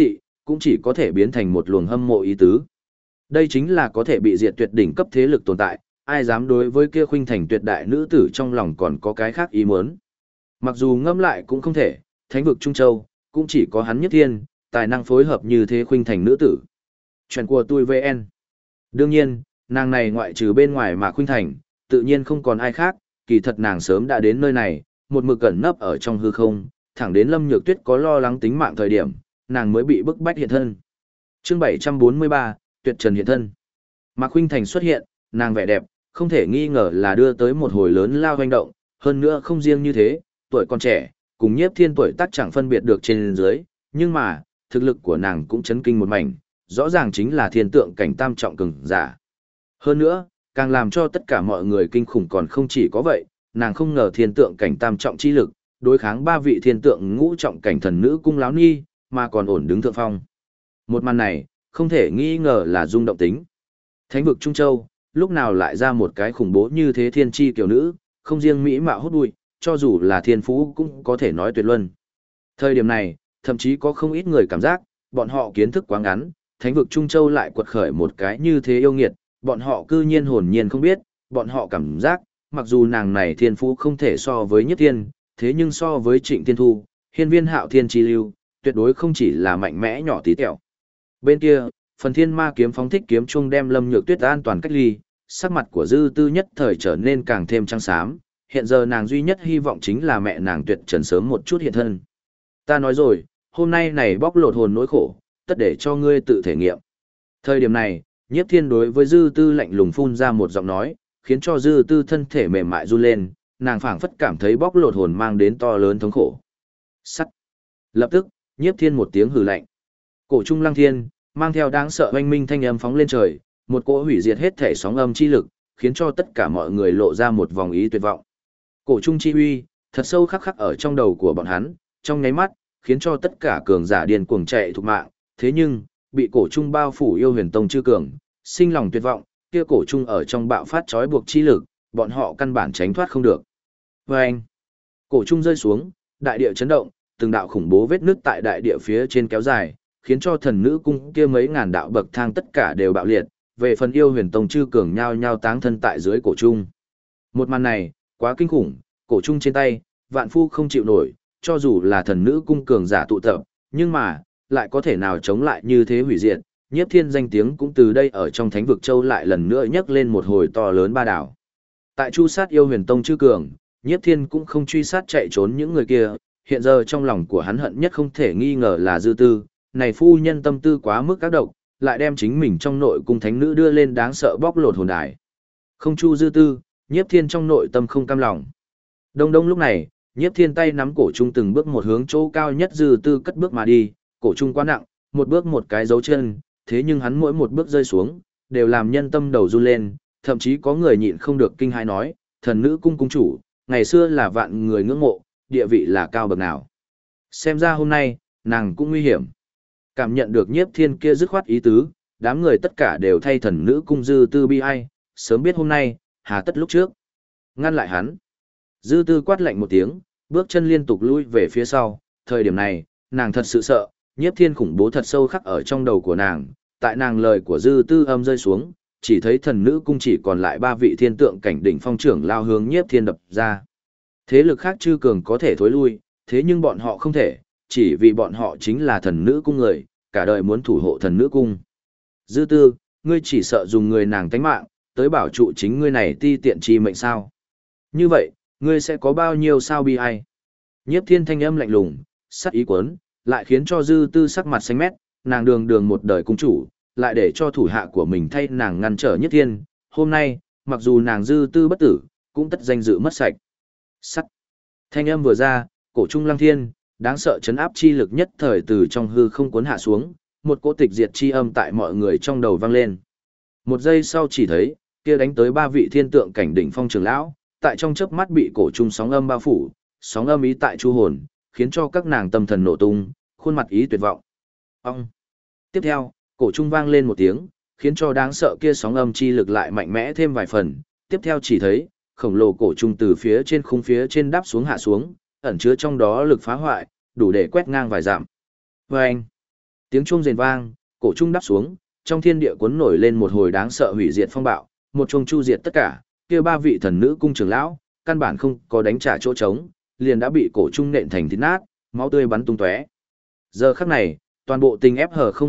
cũng chỉ có thể biến thành một luồng hâm mộ ý tứ. Đây chính là có thể bị diệt tuyệt đỉnh cấp thế lực tồn tại, ai dám đối với kia khuynh thành tuyệt đại nữ tử trong lòng còn có cái khác ý muốn. Mặc dù ngâm lại cũng không thể, thánh vực Trung Châu, cũng chỉ có hắn nhất thiên, tài năng phối hợp như thế khuynh thành nữ tử. Chuyện của tôi VN. Đương nhiên, nàng này ngoại trừ bên ngoài mà khuynh thành, tự nhiên không còn ai khác, kỳ thật nàng sớm đã đến nơi này, một mực cẩn nấp ở trong hư không, thẳng đến Lâm Nhược Tuyết có lo lắng tính mạng thời điểm, nàng mới bị bức bách hiện thân. Chương 743, Tuyệt Trần hiện thân. Mạc Khuynh Thành xuất hiện, nàng vẻ đẹp, không thể nghi ngờ là đưa tới một hồi lớn lao hoành động, hơn nữa không riêng như thế, tuổi còn trẻ, cùng Nhiếp Thiên tuổi tác chẳng phân biệt được trên dưới, nhưng mà, thực lực của nàng cũng chấn kinh một mảnh, rõ ràng chính là thiên tượng cảnh tam trọng cường giả. Hơn nữa, càng làm cho tất cả mọi người kinh khủng còn không chỉ có vậy, nàng không ngờ thiên tượng cảnh tam trọng chi lực, đối kháng ba vị thiên tượng ngũ trọng cảnh thần nữ cung láo ni, mà còn ổn đứng thượng phong. Một màn này, không thể nghi ngờ là rung động tính. Thánh vực Trung Châu, lúc nào lại ra một cái khủng bố như thế thiên chi kiểu nữ, không riêng mỹ mạo hút bụi, cho dù là thiên phú cũng có thể nói tuyệt luân. Thời điểm này, thậm chí có không ít người cảm giác, bọn họ kiến thức quá ngắn, thánh vực Trung Châu lại quật khởi một cái như thế yêu nghiệt, bọn họ cư nhiên hồn nhiên không biết, bọn họ cảm giác, mặc dù nàng này thiên phú không thể so với Nhất Thiên, thế nhưng so với Trịnh Thiên Thu, Hiên Viên Hạo Thiên Chi Lưu, tuyệt đối không chỉ là mạnh mẽ nhỏ tí tẹo. Bên kia, phần thiên ma kiếm phóng thích kiếm chuông đem Lâm Nhược Tuyết an toàn cách ly, sắc mặt của Dư Tư nhất thời trở nên càng thêm trắng xám, hiện giờ nàng duy nhất hy vọng chính là mẹ nàng Tuyệt Trần sớm một chút hiện thân. Ta nói rồi, hôm nay này bóc lột hồn nỗi khổ, tất để cho ngươi tự thể nghiệm. Thời điểm này, Nhiếp Thiên đối với Dư Tư lạnh lùng phun ra một giọng nói, khiến cho Dư Tư thân thể mềm mại run lên, nàng phảng phất cảm thấy bóc lột hồn mang đến to lớn thống khổ. Sắt. Lập tức, Nhiếp Thiên một tiếng hừ lạnh. Cổ trung lăng thiên, mang theo đáng sợ oanh minh thanh âm phóng lên trời, một cỗ hủy diệt hết thể sóng âm chi lực, khiến cho tất cả mọi người lộ ra một vòng ý tuyệt vọng. Cổ trung chi uy, thật sâu khắc khắc ở trong đầu của bọn hắn, trong nháy mắt, khiến cho tất cả cường giả điên cuồng chạy thục mạng, thế nhưng, bị cổ trung bao phủ yêu huyền tông chư cường, sinh lòng tuyệt vọng, kia cổ trung ở trong bạo phát trói buộc chi lực, bọn họ căn bản tránh thoát không được. Vâng! Cổ trung rơi xuống, đại địa chấn động, từng đạo khủng bố vết nứt tại đại địa phía trên kéo dài, khiến cho thần nữ cung kia mấy ngàn đạo bậc thang tất cả đều bạo liệt, về phần yêu huyền tông chư cường nhao nhao táng thân tại dưới cổ trung. Một màn này, quá kinh khủng, cổ trung trên tay, vạn phu không chịu nổi, cho dù là thần nữ cung cường giả tụ tập, nhưng mà, lại có thể nào chống lại như thế hủy diệt, Nhiếp Thiên danh tiếng cũng từ đây ở trong Thánh vực Châu lại lần nữa nhấc lên một hồi to lớn ba đảo. Tại chu sát yêu huyền tông chư cường, Nhiếp Thiên cũng không truy sát chạy trốn những người kia, hiện giờ trong lòng của hắn hận nhất không thể nghi ngờ là Dư Tư, này phu nhân tâm tư quá mức các độc, lại đem chính mình trong nội cung thánh nữ đưa lên đáng sợ bóc lột hồn đài. Không chu Dư Tư, Nhiếp Thiên trong nội tâm không cam lòng. Đông đông lúc này, Nhiếp Thiên tay nắm cổ trung từng bước một hướng chỗ cao nhất Dư Tư cất bước mà đi, cổ trung quá nặng, một bước một cái dấu chân, thế nhưng hắn mỗi một bước rơi xuống, đều làm nhân tâm đầu run lên, thậm chí có người nhịn không được kinh hãi nói, thần nữ cung cung chủ, ngày xưa là vạn người ngưỡng mộ, địa vị là cao bậc nào. Xem ra hôm nay, nàng cũng nguy hiểm. Cảm nhận được Nhiếp Thiên kia dứt khoát ý tứ, đám người tất cả đều thay thần nữ cung Dư Tư bi ai, sớm biết hôm nay, hà tất lúc trước. Ngăn lại hắn. Dư Tư quát lạnh một tiếng, bước chân liên tục lui về phía sau, thời điểm này, nàng thật sự sợ, Nhiếp Thiên khủng bố thật sâu khắc ở trong đầu của nàng, tại nàng lời của Dư Tư âm rơi xuống, chỉ thấy thần nữ cung chỉ còn lại ba vị thiên tượng cảnh đỉnh phong trưởng lao hướng Nhiếp Thiên đập ra. Thế lực khác chư cường có thể thối lui, thế nhưng bọn họ không thể, chỉ vì bọn họ chính là thần nữ cung người, cả đời muốn thủ hộ thần nữ cung. Dư Tư, ngươi chỉ sợ dùng người nàng tánh mạng, tới bảo trụ chính ngươi này ti tiện chi mệnh sao. Như vậy, ngươi sẽ có bao nhiêu sao bi ai? Nhiếp Thiên thanh âm lạnh lùng, sắc ý quấn, lại khiến cho Dư Tư sắc mặt xanh mét, nàng đường đường một đời cung chủ, lại để cho thủ hạ của mình thay nàng ngăn trở Nhiếp Thiên, hôm nay, mặc dù nàng Dư Tư bất tử, cũng tất danh dự mất sạch. Sắt. Thanh âm vừa ra, cổ trung lăng thiên, đáng sợ chấn áp chi lực nhất thời từ trong hư không cuốn hạ xuống, một cỗ tịch diệt chi âm tại mọi người trong đầu vang lên. Một giây sau chỉ thấy, kia đánh tới ba vị thiên tượng cảnh đỉnh phong trưởng lão, tại trong chớp mắt bị cổ trung sóng âm bao phủ, sóng âm ý tại chu hồn, khiến cho các nàng tâm thần nổ tung, khuôn mặt ý tuyệt vọng. Ông. Tiếp theo, cổ trung vang lên một tiếng, khiến cho đáng sợ kia sóng âm chi lực lại mạnh mẽ thêm vài phần. Tiếp theo chỉ thấy, khổng lồ cổ trung từ phía trên khung phía trên đáp xuống hạ xuống, ẩn chứa trong đó lực phá hoại, đủ để quét ngang vài dặm. Vâng! Tiếng chuông rền vang, cổ trung đắp xuống, trong thiên địa cuốn nổi lên một hồi đáng sợ hủy diệt phong bạo, một chuông chu diệt tất cả, kia ba vị thần nữ cung trưởng lão, căn bản không có đánh trả chỗ trống, liền đã bị cổ trung nện thành thịt nát, máu tươi bắn tung tóe. Giờ khắc này, toàn bộ tình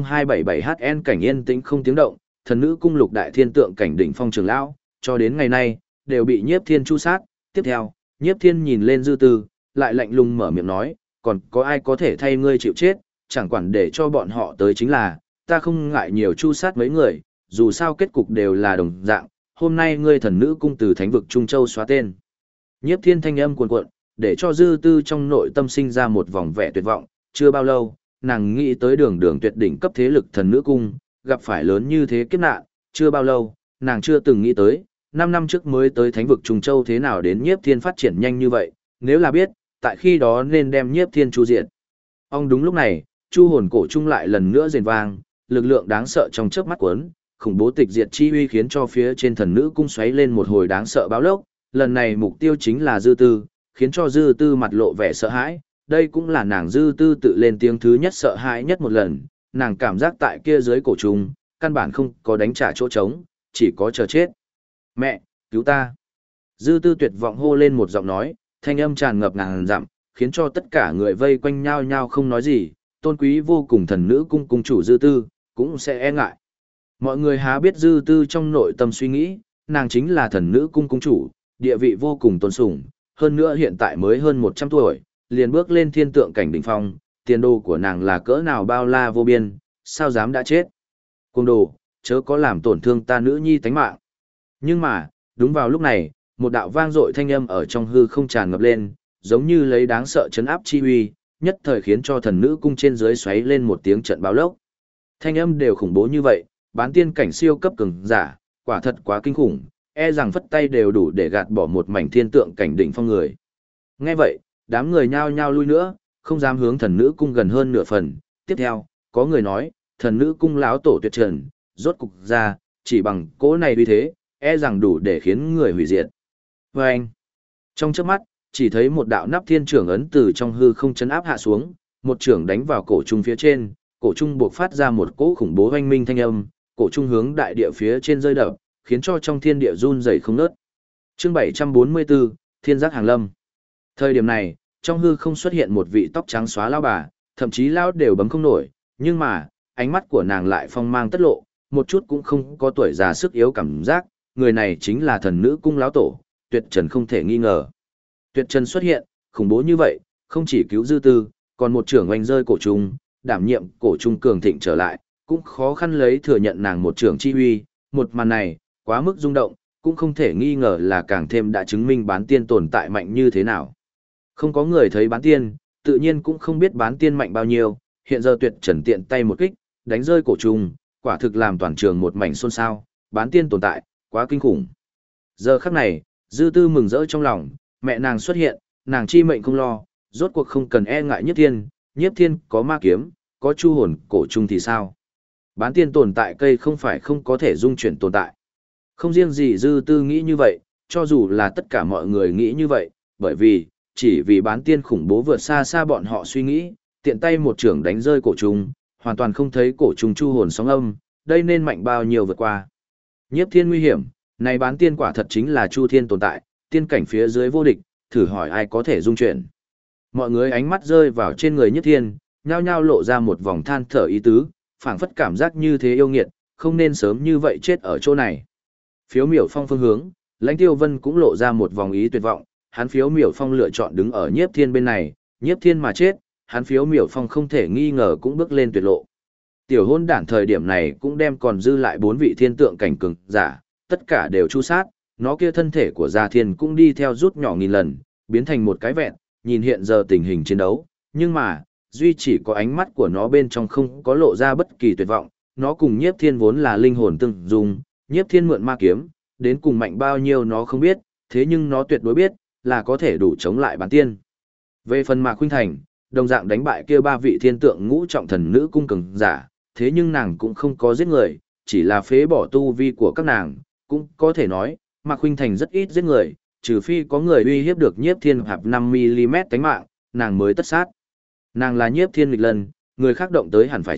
FH0277HN cảnh yên tĩnh không tiếng động, thần nữ cung lục đại thiên tượng cảnh đỉnh phong trưởng lão, cho đến ngày nay, đều bị Nhiếp Thiên chu sát. Tiếp theo, Nhiếp Thiên nhìn lên Dư Tư, lại lạnh lùng mở miệng nói, còn có ai có thể thay ngươi chịu chết, chẳng quản để cho bọn họ tới chính là, ta không ngại nhiều chu sát mấy người, dù sao kết cục đều là đồng dạng, hôm nay ngươi thần nữ cung từ thánh vực Trung Châu xóa tên. Nhiếp Thiên thanh âm cuồn cuộn, để cho Dư Tư trong nội tâm sinh ra một vòng vẻ tuyệt vọng, chưa bao lâu, nàng nghĩ tới đường đường tuyệt đỉnh cấp thế lực thần nữ cung, gặp phải lớn như thế kiếp nạn, chưa bao lâu, nàng chưa từng nghĩ tới, 5 năm trước mới tới thánh vực Trung Châu thế nào đến Nhiếp Thiên phát triển nhanh như vậy, nếu là biết, tại khi đó nên đem Nhiếp Thiên chu diệt. Ông đúng lúc này, chu hồn cổ trung lại lần nữa rền vang, lực lượng đáng sợ trong chớp mắt cuốn, khủng bố tịch diệt chi uy khiến cho phía trên thần nữ cung xoáy lên một hồi đáng sợ báo lốc, lần này mục tiêu chính là Dư Tư, khiến cho Dư Tư mặt lộ vẻ sợ hãi, đây cũng là nàng Dư Tư tự lên tiếng thứ nhất sợ hãi nhất một lần, nàng cảm giác tại kia dưới cổ trung, căn bản không có đánh trả chỗ trống, chỉ có chờ chết. Mẹ, cứu ta. Dư Tư tuyệt vọng hô lên một giọng nói, thanh âm tràn ngập ngàn dặm, khiến cho tất cả người vây quanh nhau nhau không nói gì, tôn quý vô cùng thần nữ cung cung chủ Dư Tư, cũng sẽ e ngại. Mọi người há biết Dư Tư trong nội tâm suy nghĩ, nàng chính là thần nữ cung cung chủ, địa vị vô cùng tôn sùng, hơn nữa hiện tại mới hơn 100 tuổi, liền bước lên thiên tượng cảnh đỉnh phong, tiền đồ của nàng là cỡ nào bao la vô biên, sao dám đã chết. Cuồng đồ, chớ có làm tổn thương ta nữ nhi tánh mạng. Nhưng mà, đúng vào lúc này, một đạo vang dội thanh âm ở trong hư không tràn ngập lên, giống như lấy đáng sợ chấn áp chi uy, nhất thời khiến cho thần nữ cung trên dưới xoáy lên một tiếng trận báo lốc. Thanh âm đều khủng bố như vậy, bán tiên cảnh siêu cấp cường giả, quả thật quá kinh khủng, e rằng phất tay đều đủ để gạt bỏ một mảnh thiên tượng cảnh đỉnh phong người. Nghe vậy, đám người nhao nhao lui nữa, không dám hướng thần nữ cung gần hơn nửa phần. Tiếp theo, có người nói, thần nữ cung lão tổ tuyệt trần, rốt cục ra, chỉ bằng cỗ này uy thế, e rằng đủ để khiến người hủy diệt. Và anh, trong chớp mắt, chỉ thấy một đạo nắp thiên trưởng ấn từ trong hư không chấn áp hạ xuống, một trưởng đánh vào cổ trung phía trên, cổ trung buộc phát ra một cỗ khủng bố oanh minh thanh âm, cổ trung hướng đại địa phía trên rơi đập, khiến cho trong thiên địa run rẩy không ngớt. Chương 744, Thiên giác hàng lâm. Thời điểm này, trong hư không xuất hiện một vị tóc trắng xóa lão bà, thậm chí lão đều bấm không nổi, nhưng mà, ánh mắt của nàng lại phong mang tất lộ, một chút cũng không có tuổi già sức yếu cảm giác, người này chính là thần nữ cung lão tổ, Tuyệt Trần không thể nghi ngờ. Tuyệt Trần xuất hiện, khủng bố như vậy, không chỉ cứu Dư Tư, còn một trưởng oanh rơi cổ trung, đảm nhiệm cổ trung cường thịnh trở lại, cũng khó khăn lấy thừa nhận nàng một trưởng chi huy, một màn này, quá mức rung động, cũng không thể nghi ngờ là càng thêm đã chứng minh bán tiên tồn tại mạnh như thế nào. Không có người thấy bán tiên, tự nhiên cũng không biết bán tiên mạnh bao nhiêu, hiện giờ Tuyệt Trần tiện tay một kích, đánh rơi cổ trung, quả thực làm toàn trường một mảnh xôn xao, bán tiên tồn tại, quá kinh khủng. Giờ khắc này, Dư Tư mừng rỡ trong lòng, mẹ nàng xuất hiện, nàng chi mệnh không lo, rốt cuộc không cần e ngại Nhiếp Thiên có ma kiếm, có chu hồn cổ trung thì sao? Bán tiên tồn tại cây không phải không có thể dung chuyển tồn tại. Không riêng gì Dư Tư nghĩ như vậy, cho dù là tất cả mọi người nghĩ như vậy, bởi vì, chỉ vì bán tiên khủng bố vượt xa xa bọn họ suy nghĩ, tiện tay một trưởng đánh rơi cổ trùng, hoàn toàn không thấy cổ trùng chu hồn sóng âm, đây nên mạnh bao nhiêu vượt qua. Nhiếp Thiên nguy hiểm, này bán tiên quả thật chính là Chu Thiên tồn tại, tiên cảnh phía dưới vô địch, thử hỏi ai có thể dung chuyển. Mọi người ánh mắt rơi vào trên người Nhiếp Thiên, nhao nhao lộ ra một vòng than thở ý tứ, phảng phất cảm giác như thế yêu nghiệt, không nên sớm như vậy chết ở chỗ này. Phiếu Miểu Phong phương hướng, Lãnh Tiêu Vân cũng lộ ra một vòng ý tuyệt vọng, hắn Phiếu Miểu Phong lựa chọn đứng ở Nhiếp Thiên bên này, Nhiếp Thiên mà chết, hắn Phiếu Miểu Phong không thể nghi ngờ cũng bước lên tuyệt lộ. Tiểu hôn đản thời điểm này cũng đem còn dư lại 4 vị thiên tượng cảnh cường giả, tất cả đều chu sát, nó kia thân thể của Gia Thiên cũng đi theo rút nhỏ nghìn lần, biến thành một cái vẹn, nhìn hiện giờ tình hình chiến đấu, nhưng mà, duy chỉ có ánh mắt của nó bên trong không có lộ ra bất kỳ tuyệt vọng, nó cùng Nhiếp Thiên vốn là linh hồn tương dung, Nhiếp Thiên mượn ma kiếm, đến cùng mạnh bao nhiêu nó không biết, thế nhưng nó tuyệt đối biết, là có thể đủ chống lại bán tiên. Về phần Mạc Khuynh Thành, đồng dạng đánh bại kia 3 vị thiên tượng ngũ trọng thần nữ cung cường giả, thế nhưng nàng cũng không có giết người, chỉ là phế bỏ tu vi của các nàng, cũng có thể nói, Mạc Khuynh Thành rất ít giết người, trừ phi có người uy hiếp được Nhiếp Thiên hạp 5mm tánh mạng, nàng mới tất sát. Nàng là Nhiếp Thiên nghịch lần, người khác động tới hẳn phải chết,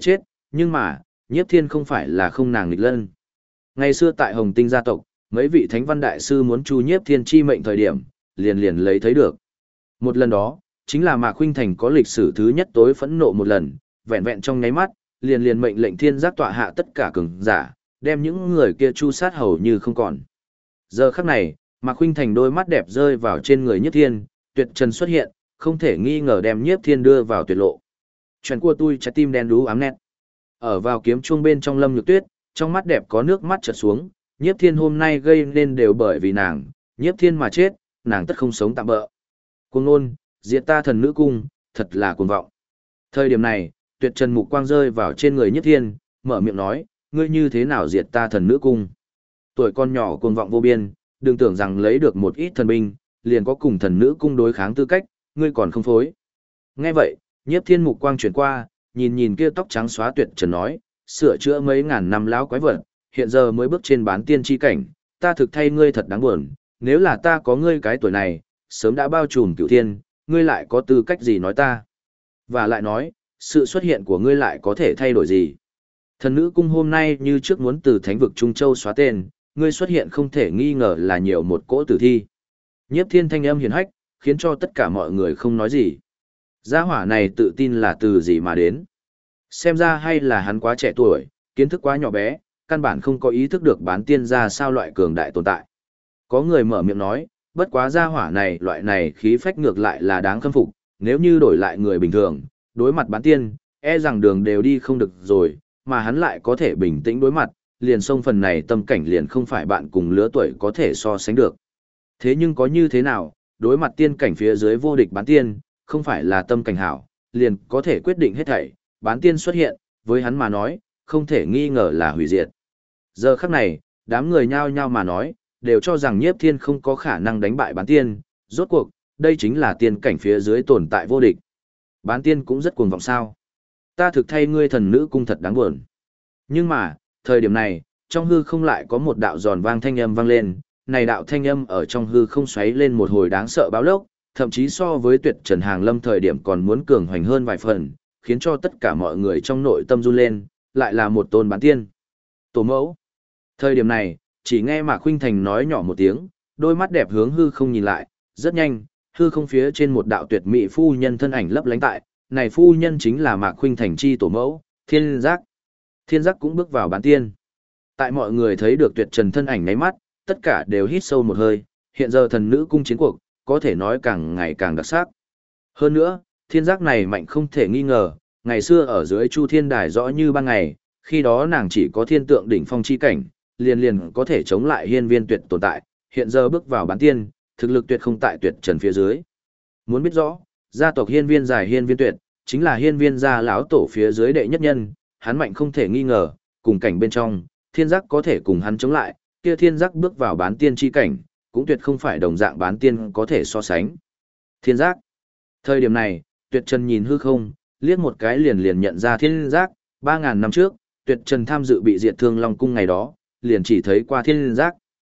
nhưng mà, Nhiếp Thiên không phải là không nàng nghịch lân. Ngày xưa tại Hồng Tinh gia tộc, mấy vị thánh văn đại sư muốn chu Nhiếp Thiên chi mệnh thời điểm, liền lấy thấy được. Một lần đó, chính là Mạc Khuynh Thành có lịch sử thứ nhất tối phẫn nộ một lần, vẹn vẹn trong nháy mắt, liền mệnh lệnh thiên giác tọa hạ tất cả cường giả, đem những người kia chu sát hầu như không còn. Giờ khắc này, Mạc Khuynh Thành đôi mắt đẹp rơi vào trên người Nhiếp Thiên, tuyệt trần xuất hiện, không thể nghi ngờ đem Nhiếp Thiên đưa vào tuyệt lộ. Chuyện của tôi trái tim đen đú ám nét. Ở vào kiếm chuông bên trong Lâm Nhược Tuyết, trong mắt đẹp có nước mắt chợt xuống, Nhiếp Thiên hôm nay gây nên đều bởi vì nàng, Nhiếp Thiên mà chết, nàng tất không sống tạm bỡ. Cuồng ngôn, diệt ta thần nữ cung, thật là cuồng vọng. Thời điểm này, tuyệt trần mục quang rơi vào trên người Nhiếp Thiên, mở miệng nói, ngươi như thế nào diệt ta thần nữ cung? Tuổi con nhỏ cuồng vọng vô biên, đừng tưởng rằng lấy được một ít thần binh, liền có cùng thần nữ cung đối kháng tư cách, ngươi còn không phối. Nghe vậy, Nhiếp Thiên mục quang chuyển qua, nhìn kia tóc trắng xóa tuyệt trần nói, sửa chữa mấy ngàn năm lão quái vật, hiện giờ mới bước trên bán tiên chi cảnh, ta thực thay ngươi thật đáng buồn, nếu là ta có ngươi cái tuổi này, sớm đã bao trùm cửu thiên, ngươi lại có tư cách gì nói ta? Và lại nói, sự xuất hiện của ngươi lại có thể thay đổi gì? Thần nữ cung hôm nay như trước muốn từ thánh vực Trung Châu xóa tên, ngươi xuất hiện không thể nghi ngờ là nhiều một cỗ tử thi. Nhiếp Thiên thanh âm hiền hách, khiến cho tất cả mọi người không nói gì. Gia hỏa này tự tin là từ gì mà đến? Xem ra hay là hắn quá trẻ tuổi, kiến thức quá nhỏ bé, căn bản không có ý thức được bán tiên ra sao loại cường đại tồn tại. Có người mở miệng nói, bất quá gia hỏa này loại này khí phách ngược lại là đáng khâm phục, nếu như đổi lại người bình thường, đối mặt bán tiên, e rằng đường đều đi không được rồi, mà hắn lại có thể bình tĩnh đối mặt, liền sông phần này tâm cảnh liền không phải bạn cùng lứa tuổi có thể so sánh được. Thế nhưng có như thế nào, đối mặt tiên cảnh phía dưới vô địch bán tiên, không phải là tâm cảnh hảo, liền có thể quyết định hết thảy, bán tiên xuất hiện, với hắn mà nói, không thể nghi ngờ là hủy diệt. Giờ khắc này, đám người nhao nhao mà nói, đều cho rằng Nhiếp Thiên không có khả năng đánh bại bán tiên, rốt cuộc, đây chính là tiên cảnh phía dưới tồn tại vô địch. Bán tiên cũng rất cuồng vọng sao. Ta thực thay ngươi thần nữ cung thật đáng buồn. Nhưng mà, thời điểm này, trong hư không lại có một đạo giòn vang thanh âm vang lên, này đạo thanh âm ở trong hư không xoáy lên một hồi đáng sợ báo lốc, thậm chí so với tuyệt trần hàng lâm thời điểm còn muốn cường hoành hơn vài phần, khiến cho tất cả mọi người trong nội tâm run lên, lại là một tôn bán tiên. Tổ mẫu. Thời điểm này, chỉ nghe Mạc Khuynh Thành nói nhỏ một tiếng, đôi mắt đẹp hướng hư không nhìn lại, rất nhanh, hư không phía trên một đạo tuyệt mỹ phu nhân thân ảnh lấp lánh tại, này phu nhân chính là Mạc Khuynh Thành chi tổ mẫu, Thiên Giác. Thiên Giác cũng bước vào bán tiên. Tại mọi người thấy được tuyệt trần thân ảnh nháy mắt, tất cả đều hít sâu một hơi, hiện giờ thần nữ cung chiến cuộc, có thể nói càng ngày càng đặc sắc. Hơn nữa, Thiên Giác này mạnh không thể nghi ngờ, ngày xưa ở dưới Chu Thiên Đài rõ như ban ngày, khi đó nàng chỉ có thiên tượng đỉnh phong chi cảnh, liền có thể chống lại hiên viên tuyệt tồn tại, hiện giờ bước vào bán tiên, thực lực tuyệt không tại tuyệt trần phía dưới. Muốn biết rõ, gia tộc hiên viên giải hiên viên tuyệt, chính là hiên viên gia lão tổ phía dưới đệ nhất nhân, hắn mạnh không thể nghi ngờ, cùng cảnh bên trong, Thiên Giác có thể cùng hắn chống lại, kia Thiên Giác bước vào bán tiên chi cảnh, cũng tuyệt không phải đồng dạng bán tiên có thể so sánh. Thiên Giác. Thời điểm này, tuyệt trần nhìn hư không, liếc một cái liền nhận ra Thiên Giác, 3.000 năm trước, tuyệt trần tham dự bị diệt Thương Long cung ngày đó, liền chỉ thấy qua Thiên Giác.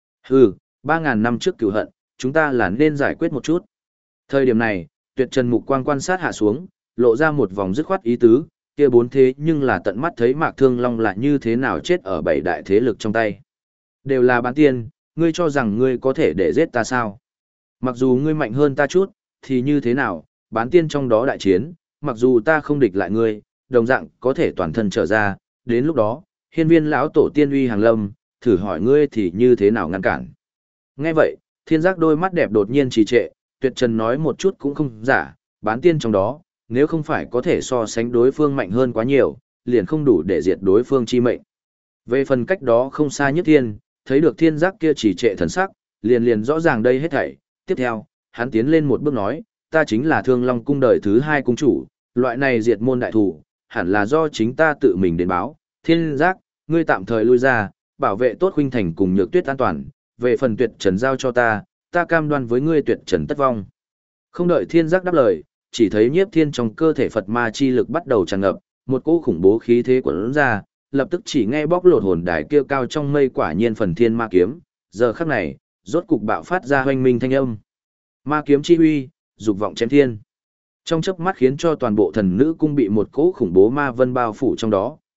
3.000 năm trước cửu hận, chúng ta là nên giải quyết một chút. Thời điểm này, tuyệt trần mục quang quan sát hạ xuống, lộ ra một vòng dứt khoát ý tứ, kia bốn thế nhưng là tận mắt thấy Mạc Thương Long là như thế nào chết ở bảy đại thế lực trong tay. Đều là bán tiên, ngươi cho rằng ngươi có thể để giết ta sao? Mặc dù ngươi mạnh hơn ta chút, thì như thế nào, bán tiên trong đó đại chiến, mặc dù ta không địch lại ngươi, đồng dạng có thể toàn thân trở ra, đến lúc đó, hiên viên lão tổ tiên uy hàng lâm, thử hỏi ngươi thì như thế nào ngăn cản. Nghe vậy, Thiên Giác đôi mắt đẹp đột nhiên trì trệ, tuyệt trần nói một chút cũng không giả, bán tiên trong đó, nếu không phải có thể so sánh đối phương mạnh hơn quá nhiều, liền không đủ để diệt đối phương chi mệnh. Về phần cách đó không xa Nhất Thiên, thấy được Thiên Giác kia trì trệ thần sắc, liền rõ ràng đây hết thảy. Tiếp theo, hắn tiến lên một bước nói, ta chính là Thương Long cung đời thứ 2 cung chủ, loại này diệt môn đại thủ, hẳn là do chính ta tự mình đến báo. Thiên Giác, ngươi tạm thời lui ra, bảo vệ tốt Khuynh Thành cùng Nhược Tuyết an toàn, về phần tuyệt trần giao cho ta, ta cam đoan với ngươi tuyệt trần tất vong. Không đợi Thiên Giác đáp lời, chỉ thấy Nhiếp Thiên trong cơ thể Phật ma chi lực bắt đầu tràn ngập, một cỗ khủng bố khí thế quẩn ra, lập tức chỉ nghe bóc lột hồn đài kêu cao trong mây quả nhiên phần thiên ma kiếm, giờ khắc này, rốt cục bạo phát ra hoanh minh thanh âm. Ma kiếm chi uy, dục vọng chém thiên. Trong chớp mắt khiến cho toàn bộ thần nữ cung bị một cỗ khủng bố ma vân bao phủ trong đó,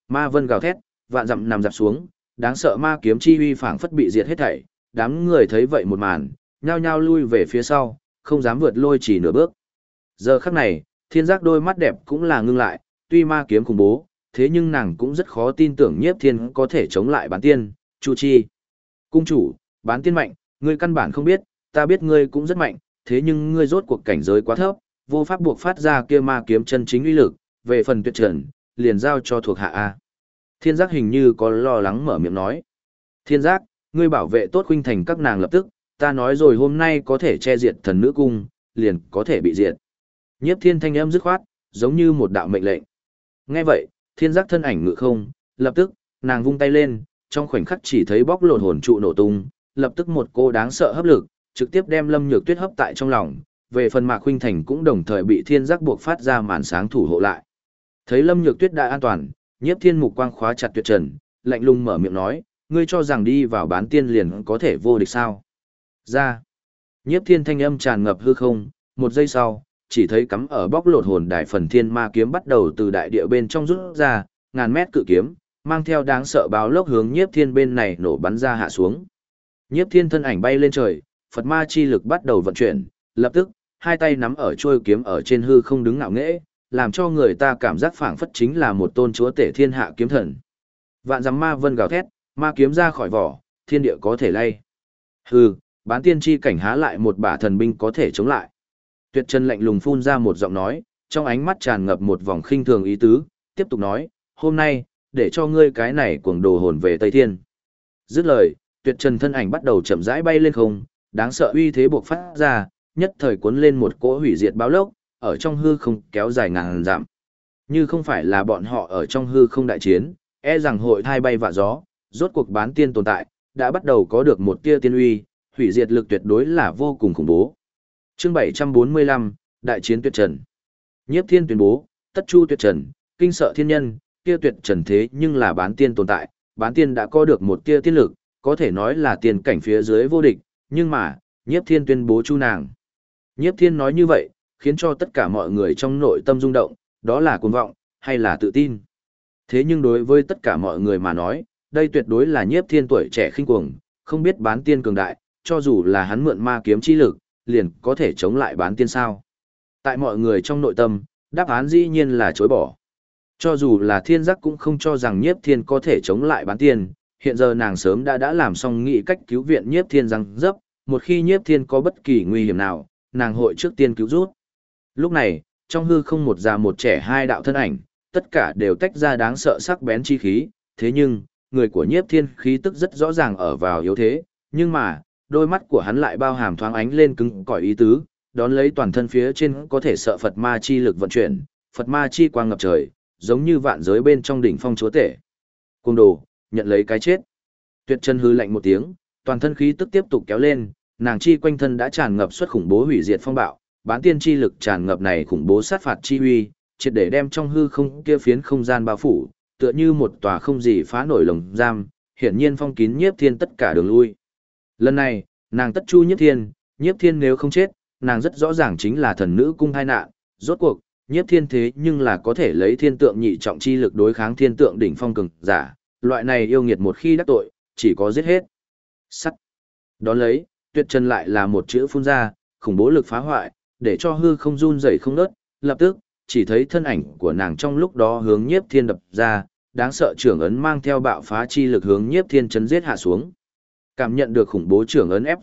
ma vân gào thét, vạn dặm nằm dạp xuống, đáng sợ ma kiếm chi uy phảng phất bị diệt hết thảy, đám người thấy vậy một màn, nhao nhao lui về phía sau, không dám vượt lôi chỉ nửa bước. Giờ khắc này, Thiên Giác đôi mắt đẹp cũng là ngưng lại, tuy ma kiếm khủng bố, thế nhưng nàng cũng rất khó tin tưởng Nhiếp Thiên có thể chống lại Bán Tiên, Chu Chi. Cung chủ, Bán Tiên mạnh, ngươi căn bản không biết, ta biết ngươi cũng rất mạnh, thế nhưng ngươi rốt cuộc cảnh giới quá thấp, vô pháp buộc phát ra kia ma kiếm chân chính uy lực, về phần Tuyệt Trần, liền giao cho thuộc hạ a. Thiên Giác hình như có lo lắng mở miệng nói. Thiên Giác, ngươi bảo vệ tốt Khuynh Thành các nàng lập tức, ta nói rồi hôm nay có thể che diệt thần nữ cung, liền có thể bị diệt. Nhiếp Thiên thanh âm dứt khoát, giống như một đạo mệnh lệnh. Nghe vậy, Thiên Giác thân ảnh ngự không, lập tức, nàng vung tay lên, trong khoảnh khắc chỉ thấy bóc lột hồn trụ nổ tung, lập tức một cô đáng sợ hấp lực, trực tiếp đem Lâm Nhược Tuyết hấp tại trong lòng, về phần Mạc Khuynh Thành cũng đồng thời bị Thiên Giác buộc phát ra màn sáng thủ hộ lại. Thấy Lâm Nhược Tuyết đã an toàn, Nhiếp Thiên mục quang khóa chặt Tuyệt Trần, lạnh lùng mở miệng nói, ngươi cho rằng đi vào Bán Tiên liền có thể vô địch sao? Ra. Nhiếp Thiên thanh âm tràn ngập hư không, một giây sau, chỉ thấy cắm ở bóc lột hồn đài phần thiên ma kiếm bắt đầu từ đại địa bên trong rút ra, ngàn mét cự kiếm, mang theo đáng sợ báo lốc hướng Nhiếp Thiên bên này nổ bắn ra hạ xuống. Nhiếp Thiên thân ảnh bay lên trời, Phật ma chi lực bắt đầu vận chuyển, lập tức, hai tay nắm ở chuôi kiếm ở trên hư không đứng ngạo nghễ, làm cho người ta cảm giác phảng phất chính là một tôn chúa tể thiên hạ kiếm thần. Vạn dặm ma vân gào thét, ma kiếm ra khỏi vỏ, thiên địa có thể lay. Hừ, Bán Tiên chi cảnh há lại một bả thần binh có thể chống lại. Tuyệt Trần lạnh lùng phun ra một giọng nói, trong ánh mắt tràn ngập một vòng khinh thường ý tứ, tiếp tục nói, hôm nay, để cho ngươi cái này cuồng đồ hồn về Tây Thiên. Dứt lời, Tuyệt Trần thân ảnh bắt đầu chậm rãi bay lên không, đáng sợ uy thế bộc phát ra, nhất thời cuốn lên một cỗ hủy diệt báo lốc, ở trong hư không kéo dài ngàn dặm. Như không phải là bọn họ ở trong hư không đại chiến, e rằng hội thai bay vạ gió, rốt cuộc Bán Tiên tồn tại, đã bắt đầu có được một tia tiên uy, hủy diệt lực tuyệt đối là vô cùng khủng bố. Chương 745, Đại chiến Tuyệt Trần. Nhiếp Thiên tuyên bố, tất chu Tuyệt Trần, kinh sợ thiên nhân, kia Tuyệt Trần thế nhưng là Bán Tiên tồn tại, Bán Tiên đã có được một tia tiên lực, có thể nói là tiền cảnh phía dưới vô địch, nhưng mà, Nhiếp Thiên tuyên bố chu nàng. Nhiếp Thiên nói như vậy, khiến cho tất cả mọi người trong nội tâm rung động, đó là cuồng vọng, hay là tự tin. Thế nhưng đối với tất cả mọi người mà nói, đây tuyệt đối là Nhiếp Thiên tuổi trẻ khinh cuồng, không biết Bán Tiên cường đại, cho dù là hắn mượn ma kiếm chi lực, liền có thể chống lại Bán Tiên sao. Tại mọi người trong nội tâm, đáp án dĩ nhiên là chối bỏ. Cho dù là Thiên Giác cũng không cho rằng Nhiếp Thiên có thể chống lại Bán Tiên, hiện giờ nàng sớm đã làm xong nghị cách cứu viện Nhiếp Thiên răng dấp, một khi Nhiếp Thiên có bất kỳ nguy hiểm nào, nàng hội trước tiên cứu rút. Lúc này, trong hư không một già một trẻ hai đạo thân ảnh, tất cả đều tách ra đáng sợ sắc bén chi khí, thế nhưng, người của Nhiếp Thiên khí tức rất rõ ràng ở vào yếu thế, nhưng mà, đôi mắt của hắn lại bao hàm thoáng ánh lên cứng cỏi ý tứ, đón lấy toàn thân phía trên có thể sợ Phật ma chi lực vận chuyển, Phật ma chi quang ngập trời, giống như vạn giới bên trong đỉnh phong chúa tể. Cuồng đồ, nhận lấy cái chết. Tuyệt Trần hư lạnh một tiếng, toàn thân khí tức tiếp tục kéo lên, nàng chi quanh thân đã tràn ngập xuất khủng bố hủy diệt phong bạo, Bán Tiên chi lực tràn ngập này khủng bố sát phạt chi uy, triệt để đem trong hư không kia phiến không gian bao phủ, tựa như một tòa không gì phá nổi lồng giam, hiển nhiên phong kín Nhiếp Thiên tất cả đường lui. Lần này, nàng tất chu Nhiếp Thiên nếu không chết, nàng rất rõ ràng chính là thần nữ cung tai nạn, rốt cuộc, Nhiếp Thiên thế nhưng là có thể lấy thiên tượng nhị trọng chi lực đối kháng thiên tượng đỉnh phong cường giả, loại này yêu nghiệt một khi đắc tội, chỉ có giết hết. Sắt. Đón lấy, Tuyệt Trần lại là một chữ phun ra, khủng bố lực phá hoại, để cho hư không run rẩy không ngớt, lập tức, chỉ thấy thân ảnh của nàng trong lúc đó hướng Nhiếp Thiên đập ra, đáng sợ trưởng ấn mang theo bạo phá chi lực hướng Nhiếp Thiên chấn giết hạ xuống. Cảm nhận được khủng bố trưởng ấn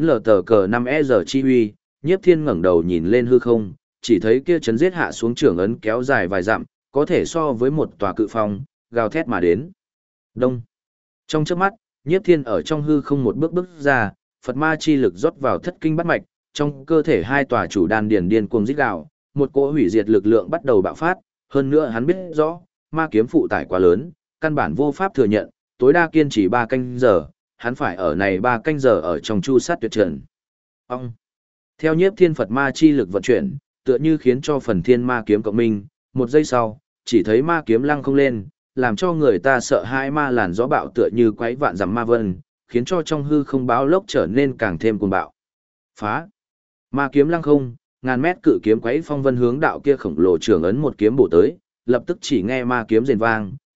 FZ9LTG5ER chi uy, Nhiếp Thiên ngẩng đầu nhìn lên hư không, chỉ thấy kia chấn giết hạ xuống trưởng ấn kéo dài vài dặm, có thể so với một tòa cự phong, gào thét mà đến. Đông. Trong chớp mắt, Nhiếp Thiên ở trong hư không một bước bước ra, Phật ma chi lực rót vào thất kinh bát mạch, trong cơ thể hai tòa chủ đan điền điên cuồng rít gào, một cỗ hủy diệt lực lượng bắt đầu bạo phát, hơn nữa hắn biết rõ, ma kiếm phụ tải quá lớn, căn bản vô pháp thừa nhận, tối đa kiên trì 3 canh giờ, hắn phải ở này 3 canh giờ ở trong chu sát Tuyệt Trần. Ông. Theo Nhiếp Thiên Phật ma chi lực vận chuyển, tựa như khiến cho phần thiên ma kiếm cộng minh, một giây sau, chỉ thấy ma kiếm lăng không lên, làm cho người ta sợ hãi ma làn gió bạo tựa như quấy vạn dặm ma vân, khiến cho trong hư không báo lốc trở nên càng thêm cuồng bạo. Phá! Ma kiếm lăng không, ngàn mét cự kiếm quấy phong vân hướng đạo kia khổng lồ trường ấn một kiếm bổ tới, lập tức chỉ nghe ma kiếm rền vang,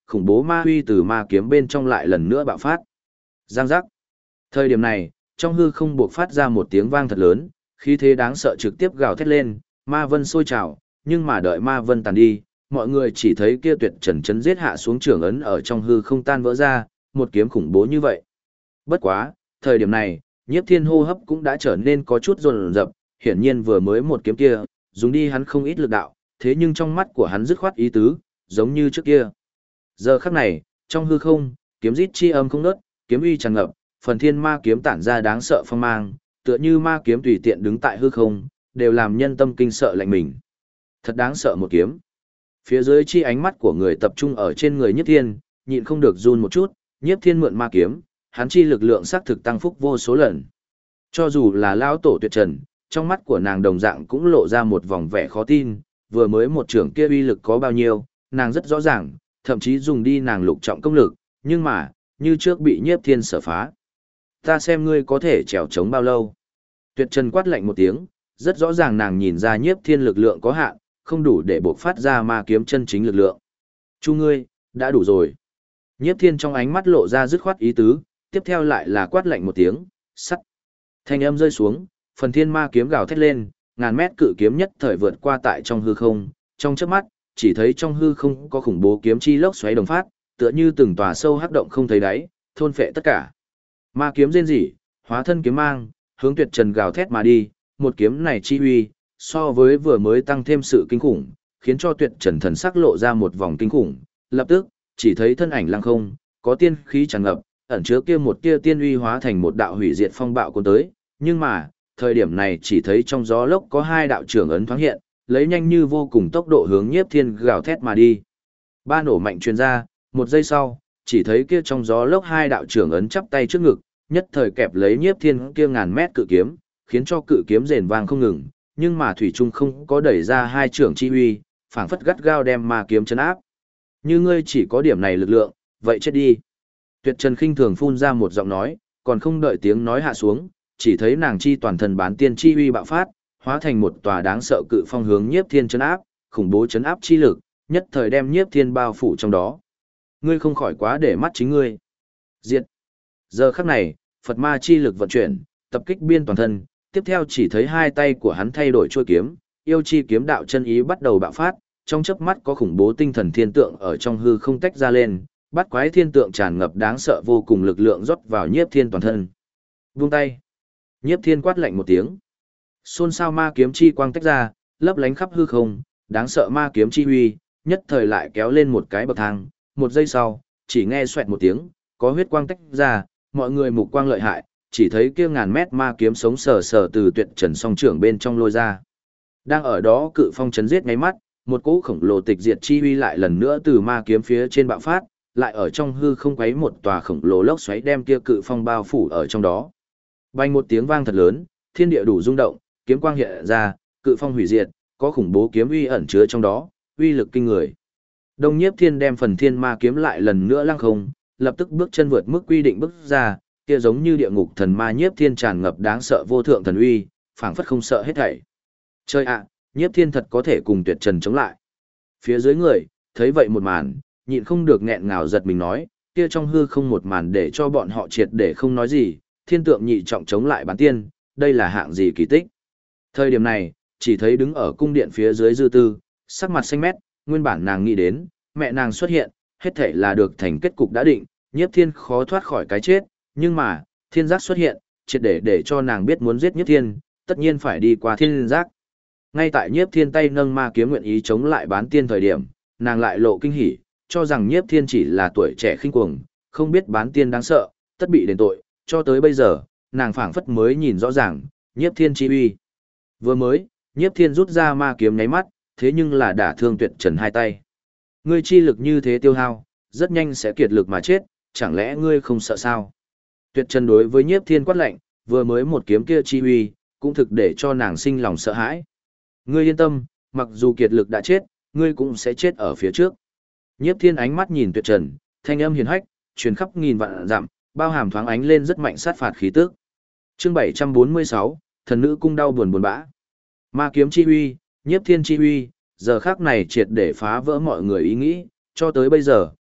khủng bố ma huy từ ma kiếm bên trong lại lần nữa bạo phát. Giang giác. Thời điểm này, trong hư không buộc phát ra một tiếng vang thật lớn, khí thế đáng sợ trực tiếp gào thét lên, ma vân sôi trào, nhưng mà đợi ma vân tàn đi, mọi người chỉ thấy kia tuyệt trần chấn giết hạ xuống trường ấn ở trong hư không tan vỡ ra, một kiếm khủng bố như vậy. Bất quá, thời điểm này, Nhiếp Thiên hô hấp cũng đã trở nên có chút dồn dập, hiển nhiên vừa mới một kiếm kia, dùng đi hắn không ít lực đạo, thế nhưng trong mắt của hắn dứt khoát ý tứ, giống như trước kia. Giờ khắc này, trong hư không, kiếm rít chi âm không ngớt, kiếm uy tràn ngập, phần thiên ma kiếm tản ra đáng sợ phong mang, tựa như ma kiếm tùy tiện đứng tại hư không, đều làm nhân tâm kinh sợ lạnh mình. Thật đáng sợ một kiếm. Phía dưới chi ánh mắt của người tập trung ở trên người Nhiếp Thiên, nhịn không được run một chút, Nhiếp Thiên mượn ma kiếm, hắn chi lực lượng xác thực tăng phúc vô số lần. Cho dù là lão tổ Tuyệt Trần, trong mắt của nàng đồng dạng cũng lộ ra một vòng vẻ khó tin, vừa mới một trưởng kia uy lực có bao nhiêu, nàng rất rõ ràng, thậm chí dùng đi nàng lục trọng công lực, nhưng mà, như trước bị Nhiếp Thiên sở phá. Ta xem ngươi có thể trèo chống bao lâu. Tuyệt Trần quát lạnh một tiếng, rất rõ ràng nàng nhìn ra Nhiếp Thiên lực lượng có hạn, không đủ để buộc phát ra ma kiếm chân chính lực lượng. Chu ngươi, đã đủ rồi. Nhiếp Thiên trong ánh mắt lộ ra dứt khoát ý tứ, tiếp theo lại là quát lạnh một tiếng, sắt. Thanh âm rơi xuống, phần thiên ma kiếm gào thét lên, ngàn mét cự kiếm nhất thời vượt qua tại trong hư không, trong chớp mắt, chỉ thấy trong hư không có khủng bố kiếm chi lốc xoáy đồng phát, tựa như từng tòa sâu hắc động không thấy đáy, thôn phệ tất cả. Ma kiếm rên rỉ, hóa thân kiếm mang, hướng Tuyệt Trần gào thét mà đi, một kiếm này chi uy, so với vừa mới tăng thêm sự kinh khủng, khiến cho Tuyệt Trần thần sắc lộ ra một vòng kinh khủng, lập tức, chỉ thấy thân ảnh lăng không, có tiên khí tràn ngập, ẩn chứa kia một tia tiên uy hóa thành một đạo hủy diệt phong bạo cuốn tới, nhưng mà, thời điểm này chỉ thấy trong gió lốc có hai đạo trưởng ấn thoáng hiện, lấy nhanh như vô cùng tốc độ hướng Nhiếp Thiên gào thét mà đi. Ba nổ mạnh truyền ra, một giây sau, chỉ thấy kia trong gió lốc hai đạo trưởng ấn chắp tay trước ngực, nhất thời kẹp lấy Nhiếp Thiên kia ngàn mét cự kiếm, khiến cho cự kiếm rền vang không ngừng, nhưng mà thủy trung không có đẩy ra hai trưởng chi uy, phảng phất gắt gao đem ma kiếm chấn áp. Như ngươi chỉ có điểm này lực lượng, vậy chết đi. Tuyệt Trần khinh thường phun ra một giọng nói, còn không đợi tiếng nói hạ xuống, chỉ thấy nàng chi toàn thân bán tiên chi uy bạo phát, hóa thành một tòa đáng sợ cự phong hướng Nhiếp Thiên chấn áp, khủng bố chấn áp chi lực, nhất thời đem Nhiếp Thiên bao phủ trong đó. Ngươi không khỏi quá để mắt chính ngươi. Diệt. Giờ khắc này, Phật ma chi lực vận chuyển, tập kích biên toàn thân, tiếp theo chỉ thấy hai tay của hắn thay đổi chuôi kiếm, yêu chi kiếm đạo chân ý bắt đầu bạo phát, trong chớp mắt có khủng bố tinh thần thiên tượng ở trong hư không tách ra lên, bắt quái thiên tượng tràn ngập đáng sợ vô cùng lực lượng rót vào Nhiếp Thiên toàn thân. Buông tay. Nhiếp Thiên quát lạnh một tiếng. Xôn xao ma kiếm chi quang tách ra, lấp lánh khắp hư không, đáng sợ ma kiếm chi huy, nhất thời lại kéo lên một cái bậc thang, một giây sau, chỉ nghe xoẹt một tiếng, có huyết quang tách ra, mọi người mục quang lợi hại, chỉ thấy kia ngàn mét ma kiếm sống sờ sờ từ Tuyệt Trần song trưởng bên trong lôi ra. Đang ở đó cự phong chấn giết ngay mắt, một cỗ khổng lồ tịch diệt chi huy lại lần nữa từ ma kiếm phía trên bạo phát, lại ở trong hư không quấy một tòa khổng lồ lốc xoáy đem kia cự phong bao phủ ở trong đó. Vang một tiếng vang thật lớn, thiên địa đủ rung động, kiếm quang hiện ra, cự phong hủy diệt, có khủng bố kiếm uy ẩn chứa trong đó, uy lực kinh người. Đông Nhiếp Thiên đem phần thiên ma kiếm lại lần nữa lăng không, lập tức bước chân vượt mức quy định bước ra, kia giống như địa ngục thần ma Nhiếp Thiên tràn ngập đáng sợ vô thượng thần uy, phảng phất không sợ hết thảy. Chơi ạ, Nhiếp Thiên thật có thể cùng Tuyệt Trần chống lại. Phía dưới người, thấy vậy một màn, nhịn không được nghẹn ngào giật mình nói, kia trong hư không một màn để cho bọn họ triệt để không nói gì, thiên tượng nhị trọng chống lại bán tiên, đây là hạng gì kỳ tích. Thời điểm này, chỉ thấy đứng ở cung điện phía dưới Dư Tư, sắc mặt xanh mét, nguyên bản nàng nghĩ đến, mẹ nàng xuất hiện, hết thể là được thành kết cục đã định, Nhiếp Thiên khó thoát khỏi cái chết, nhưng mà, thiên giác xuất hiện, triệt để cho nàng biết muốn giết Nhiếp Thiên, tất nhiên phải đi qua thiên giác. Ngay tại Nhiếp Thiên tay nâng ma kiếm nguyện ý chống lại bán tiên thời điểm, nàng lại lộ kinh hỉ, cho rằng Nhiếp Thiên chỉ là tuổi trẻ khinh cuồng, không biết bán tiên đáng sợ, tất bị đền tội, cho tới bây giờ, nàng phảng phất mới nhìn rõ ràng, Nhiếp Thiên chi uy. Vừa mới, Nhiếp Thiên rút ra ma kiếm nháy mắt, thế nhưng là đả thương Tuyệt Trần hai tay. Ngươi chi lực như thế tiêu hao, rất nhanh sẽ kiệt lực mà chết, chẳng lẽ ngươi không sợ sao? Tuyệt Trần đối với Nhiếp Thiên quát lạnh, vừa mới một kiếm kia chi uy, cũng thực để cho nàng sinh lòng sợ hãi. Ngươi yên tâm, mặc dù kiệt lực đã chết, ngươi cũng sẽ chết ở phía trước. Nhiếp Thiên ánh mắt nhìn Tuyệt Trần, thanh âm hiền hách, truyền khắp nghìn vạn dặm, bao hàm thoáng ánh lên rất mạnh sát phạt khí tức. Chương 746, thần nữ cung đau buồn buồn bã. Ma kiếm chi huy, Nhiếp Thiên chi huy, giờ khắc này triệt để phá vỡ mọi người ý nghĩ, cho tới bây giờ,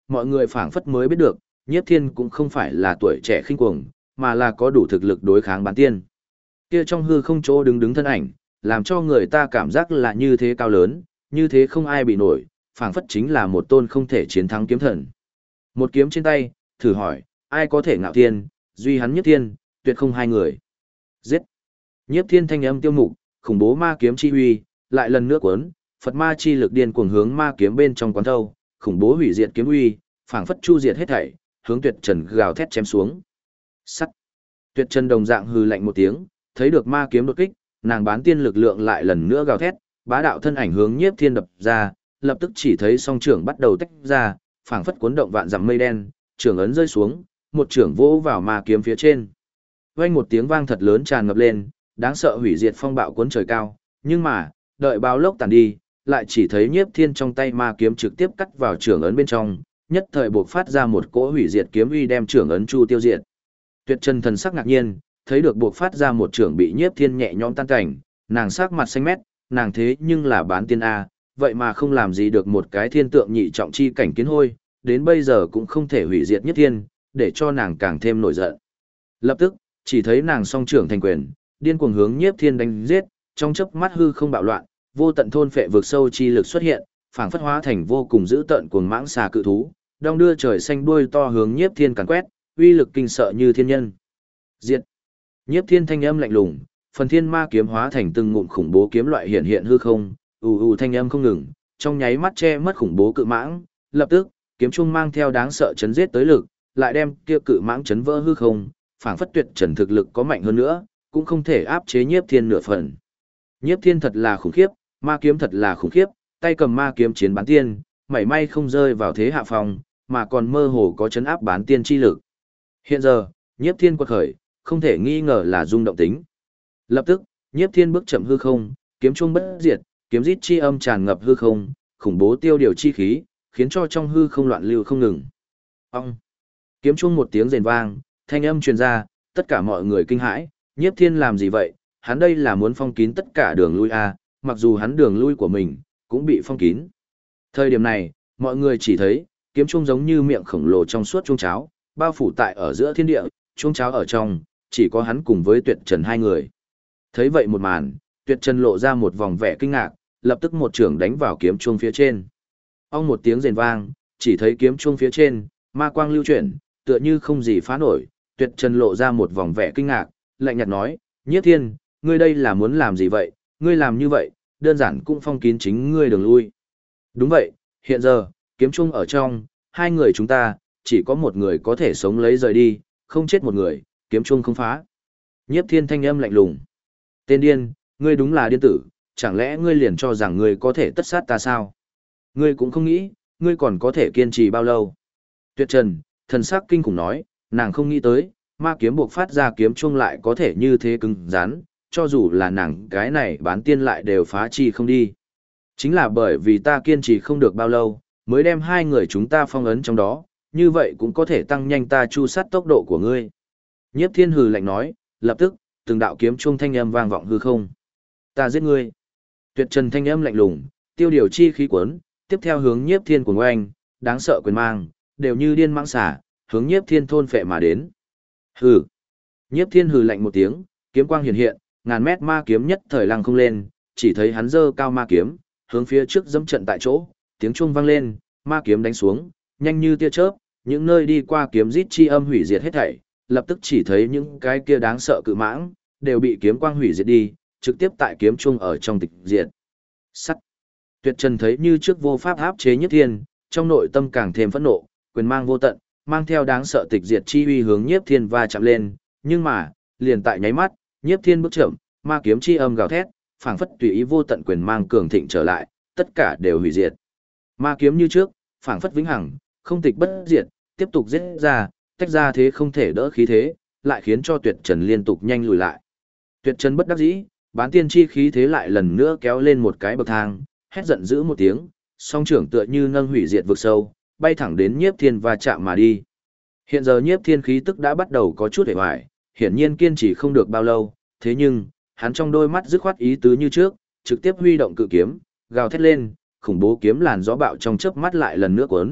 mọi người phảng phất mới biết được, Nhiếp Thiên cũng không phải là tuổi trẻ khinh cuồng, mà là có đủ thực lực đối kháng bán tiên. Kia trong hư không chỗ đứng đứng thân ảnh, làm cho người ta cảm giác là như thế cao lớn, như thế không ai bị nổi, phảng phất chính là một tôn không thể chiến thắng kiếm thần. Một kiếm trên tay, thử hỏi, ai có thể ngạo thiên, duy hắn Nhiếp Thiên, tuyệt không hai người. Giết! Nhiếp Thiên thanh âm tiêu mục, khủng bố ma kiếm chi huy, lại lần nữa cuốn, Phật ma chi lực điên cuồng hướng ma kiếm bên trong quán thâu, khủng bố hủy diệt kiếm uy, phảng phất chu diệt hết thảy, hướng Tuyệt Trần gào thét chém xuống. Sắt. Tuyệt Trần đồng dạng hừ lạnh một tiếng, thấy được ma kiếm đột kích, nàng bán tiên lực lượng lại lần nữa gào thét, bá đạo thân ảnh hướng Nhiếp Thiên đập ra, lập tức chỉ thấy song trưởng bắt đầu tách ra, phảng phất cuốn động vạn dặm mây đen, trưởng ấn rơi xuống, một trưởng vỗ vào ma kiếm phía trên. Vang một tiếng vang thật lớn tràn ngập lên, đáng sợ hủy diệt phong bạo cuốn trời cao, nhưng mà, đợi báo lốc tàn đi, lại chỉ thấy Nhiếp Thiên trong tay ma kiếm trực tiếp cắt vào trưởng ấn bên trong, nhất thời bộc phát ra một cỗ hủy diệt kiếm uy đem trưởng ấn chu tiêu diệt. Tuyệt Trần thần sắc ngạc nhiên, thấy được bộc phát ra một trưởng bị Nhiếp Thiên nhẹ nhõm tan cảnh, nàng sắc mặt xanh mét, nàng thế nhưng là bán tiên a, vậy mà không làm gì được một cái thiên tượng nhị trọng chi cảnh kiến hôi, đến bây giờ cũng không thể hủy diệt Nhiếp Thiên, để cho nàng càng thêm nổi giận. Lập tức, chỉ thấy nàng song trưởng thành quyền, điên cuồng hướng Nhiếp Thiên đánh giết, trong chớp mắt hư không bạo loạn, vô tận thôn phệ vực sâu chi lực xuất hiện, phảng phất hóa thành vô cùng dữ tợn cuồng mãng xà cự thú, đong đưa trời xanh đuôi to hướng Nhiếp Thiên càn quét, uy lực kinh sợ như thiên nhân. Diệt. Nhiếp Thiên thanh âm lạnh lùng, phần thiên ma kiếm hóa thành từng ngụm khủng bố kiếm loại hiện hiện hư không, thanh âm không ngừng, trong nháy mắt che mất khủng bố cự mãng, lập tức, kiếm trung mang theo đáng sợ chấn giết tới lực, lại đem kia cự mãng chấn vỡ hư không, phảng phất Tuyệt Trần thực lực có mạnh hơn nữa, cũng không thể áp chế Nhiếp Thiên nửa phần. Nhiếp Thiên thật là khủng khiếp, ma kiếm thật là khủng khiếp, tay cầm ma kiếm chiến bán tiên, mảy may không rơi vào thế hạ phong, mà còn mơ hồ có chấn áp bán tiên chi lực. Hiện giờ, Nhiếp Thiên quật khởi, không thể nghi ngờ là rung động tính. Lập tức, Nhiếp Thiên bước chậm hư không, kiếm trung bất diệt, kiếm rít chi âm tràn ngập hư không, khủng bố tiêu điều chi khí, khiến cho trong hư không loạn lưu không ngừng. Ông! Kiếm trung một tiếng rền vang, thanh âm truyền ra, tất cả mọi người kinh hãi, Nhiếp Thiên làm gì vậy? Hắn đây là muốn phong kín tất cả đường lui a, mặc dù hắn đường lui của mình cũng bị phong kín. Thời điểm này, mọi người chỉ thấy, kiếm trung giống như miệng khổng lồ trong suốt chuông cháo, bao phủ tại ở giữa thiên địa, chuông cháo ở trong, chỉ có hắn cùng với Tuyệt Trần hai người. Thấy vậy một màn, Tuyệt Trần lộ ra một vòng vẻ kinh ngạc, lập tức một trưởng đánh vào kiếm chuông phía trên. Ong một tiếng rền vang, chỉ thấy kiếm chuông phía trên, ma quang lưu chuyển, tựa như không gì phá nổi, Tuyệt Trần lộ ra một vòng vẻ kinh ngạc, lạnh nhạt nói, Nhiếp Thiên, ngươi đây là muốn làm gì vậy, ngươi làm như vậy, đơn giản cũng phong kín chính ngươi đường lui. Đúng vậy, hiện giờ, kiếm chuông ở trong, hai người chúng ta, chỉ có một người có thể sống lấy rời đi, không chết một người, kiếm chuông không phá. Nhiếp Thiên thanh âm lạnh lùng. Tên điên, ngươi đúng là điên tử, chẳng lẽ ngươi liền cho rằng ngươi có thể tất sát ta sao? Ngươi cũng không nghĩ, ngươi còn có thể kiên trì bao lâu? Tuyệt Trần, thần sắc kinh khủng nói, nàng không nghĩ tới, ma kiếm buộc phát ra kiếm chuông lại có thể như thế cứng rắn, cho dù là nàng cái này bán tiên lại đều phá chi không đi. Chính là bởi vì ta kiên trì không được bao lâu, mới đem hai người chúng ta phong ấn trong đó, như vậy cũng có thể tăng nhanh ta chu sát tốc độ của ngươi. Nhiếp Thiên hừ lạnh nói, lập tức, từng đạo kiếm chuông thanh âm vang vọng hư không. Ta giết ngươi. Tuyệt Trần thanh âm lạnh lùng, tiêu điều chi khí cuốn, tiếp theo hướng Nhiếp Thiên của oanh, đáng sợ quyền mang, đều như điên mãng xả, hướng Nhiếp Thiên thôn phệ mà đến. Hừ. Nhiếp Thiên hừ lạnh một tiếng, kiếm quang hiện hiện, ngàn mét ma kiếm nhất thời lăng không lên, chỉ thấy hắn giơ cao ma kiếm, hướng phía trước dẫm trận tại chỗ, tiếng chuông vang lên, ma kiếm đánh xuống, nhanh như tia chớp, những nơi đi qua kiếm rít chi âm hủy diệt hết thảy, lập tức chỉ thấy những cái kia đáng sợ cự mãng đều bị kiếm quang hủy diệt đi, trực tiếp tại kiếm chuông ở trong tịch diệt. Sắt. Tuyệt Trần thấy như trước vô pháp áp chế Nhiếp Thiên, trong nội tâm càng thêm phẫn nộ, quyền mang vô tận, mang theo đáng sợ tịch diệt chi uy hướng Nhiếp Thiên va chạm lên, nhưng mà, liền tại nháy mắt, Nhiếp Thiên bước chậm, ma kiếm chi âm gào thét, phảng phất tùy ý vô tận quyền mang cường thịnh trở lại, tất cả đều hủy diệt. Ma kiếm như trước, phảng phất vĩnh hằng, không tịch bất diệt, tiếp tục giết ra, tách ra thế không thể đỡ khí thế, lại khiến cho Tuyệt Trần liên tục nhanh lùi lại. Tuyệt Trần bất đắc dĩ, bán tiên chi khí thế lại lần nữa kéo lên một cái bậc thang, hét giận dữ một tiếng, song trưởng tựa như nâng hủy diệt vực sâu, bay thẳng đến Nhiếp Thiên và chạm mà đi. Hiện giờ Nhiếp Thiên khí tức đã bắt đầu có chút hề hoài, hiển nhiên kiên trì không được bao lâu, thế nhưng, hắn trong đôi mắt dứt khoát ý tứ như trước, trực tiếp huy động cự kiếm, gào thét lên, khủng bố kiếm làn gió bạo trong chớp mắt lại lần nữa cuốn,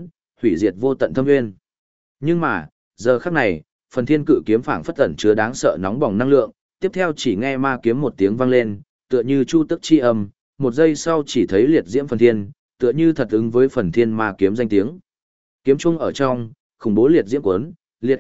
hủy diệt vô tận thâm nguyên. Nhưng mà, giờ khắc này, phần thiên cự kiếm phảng phất tẩn chứa đáng sợ nóng bỏng năng lượng, tiếp theo chỉ nghe ma kiếm một tiếng vang lên, tựa như chu tức chi âm, một giây sau chỉ thấy liệt diễm phần thiên, tựa như thật ứng với phần thiên ma kiếm danh tiếng. Kiếm trung ở trong, khủng bố liệt diễm cuốn, liệt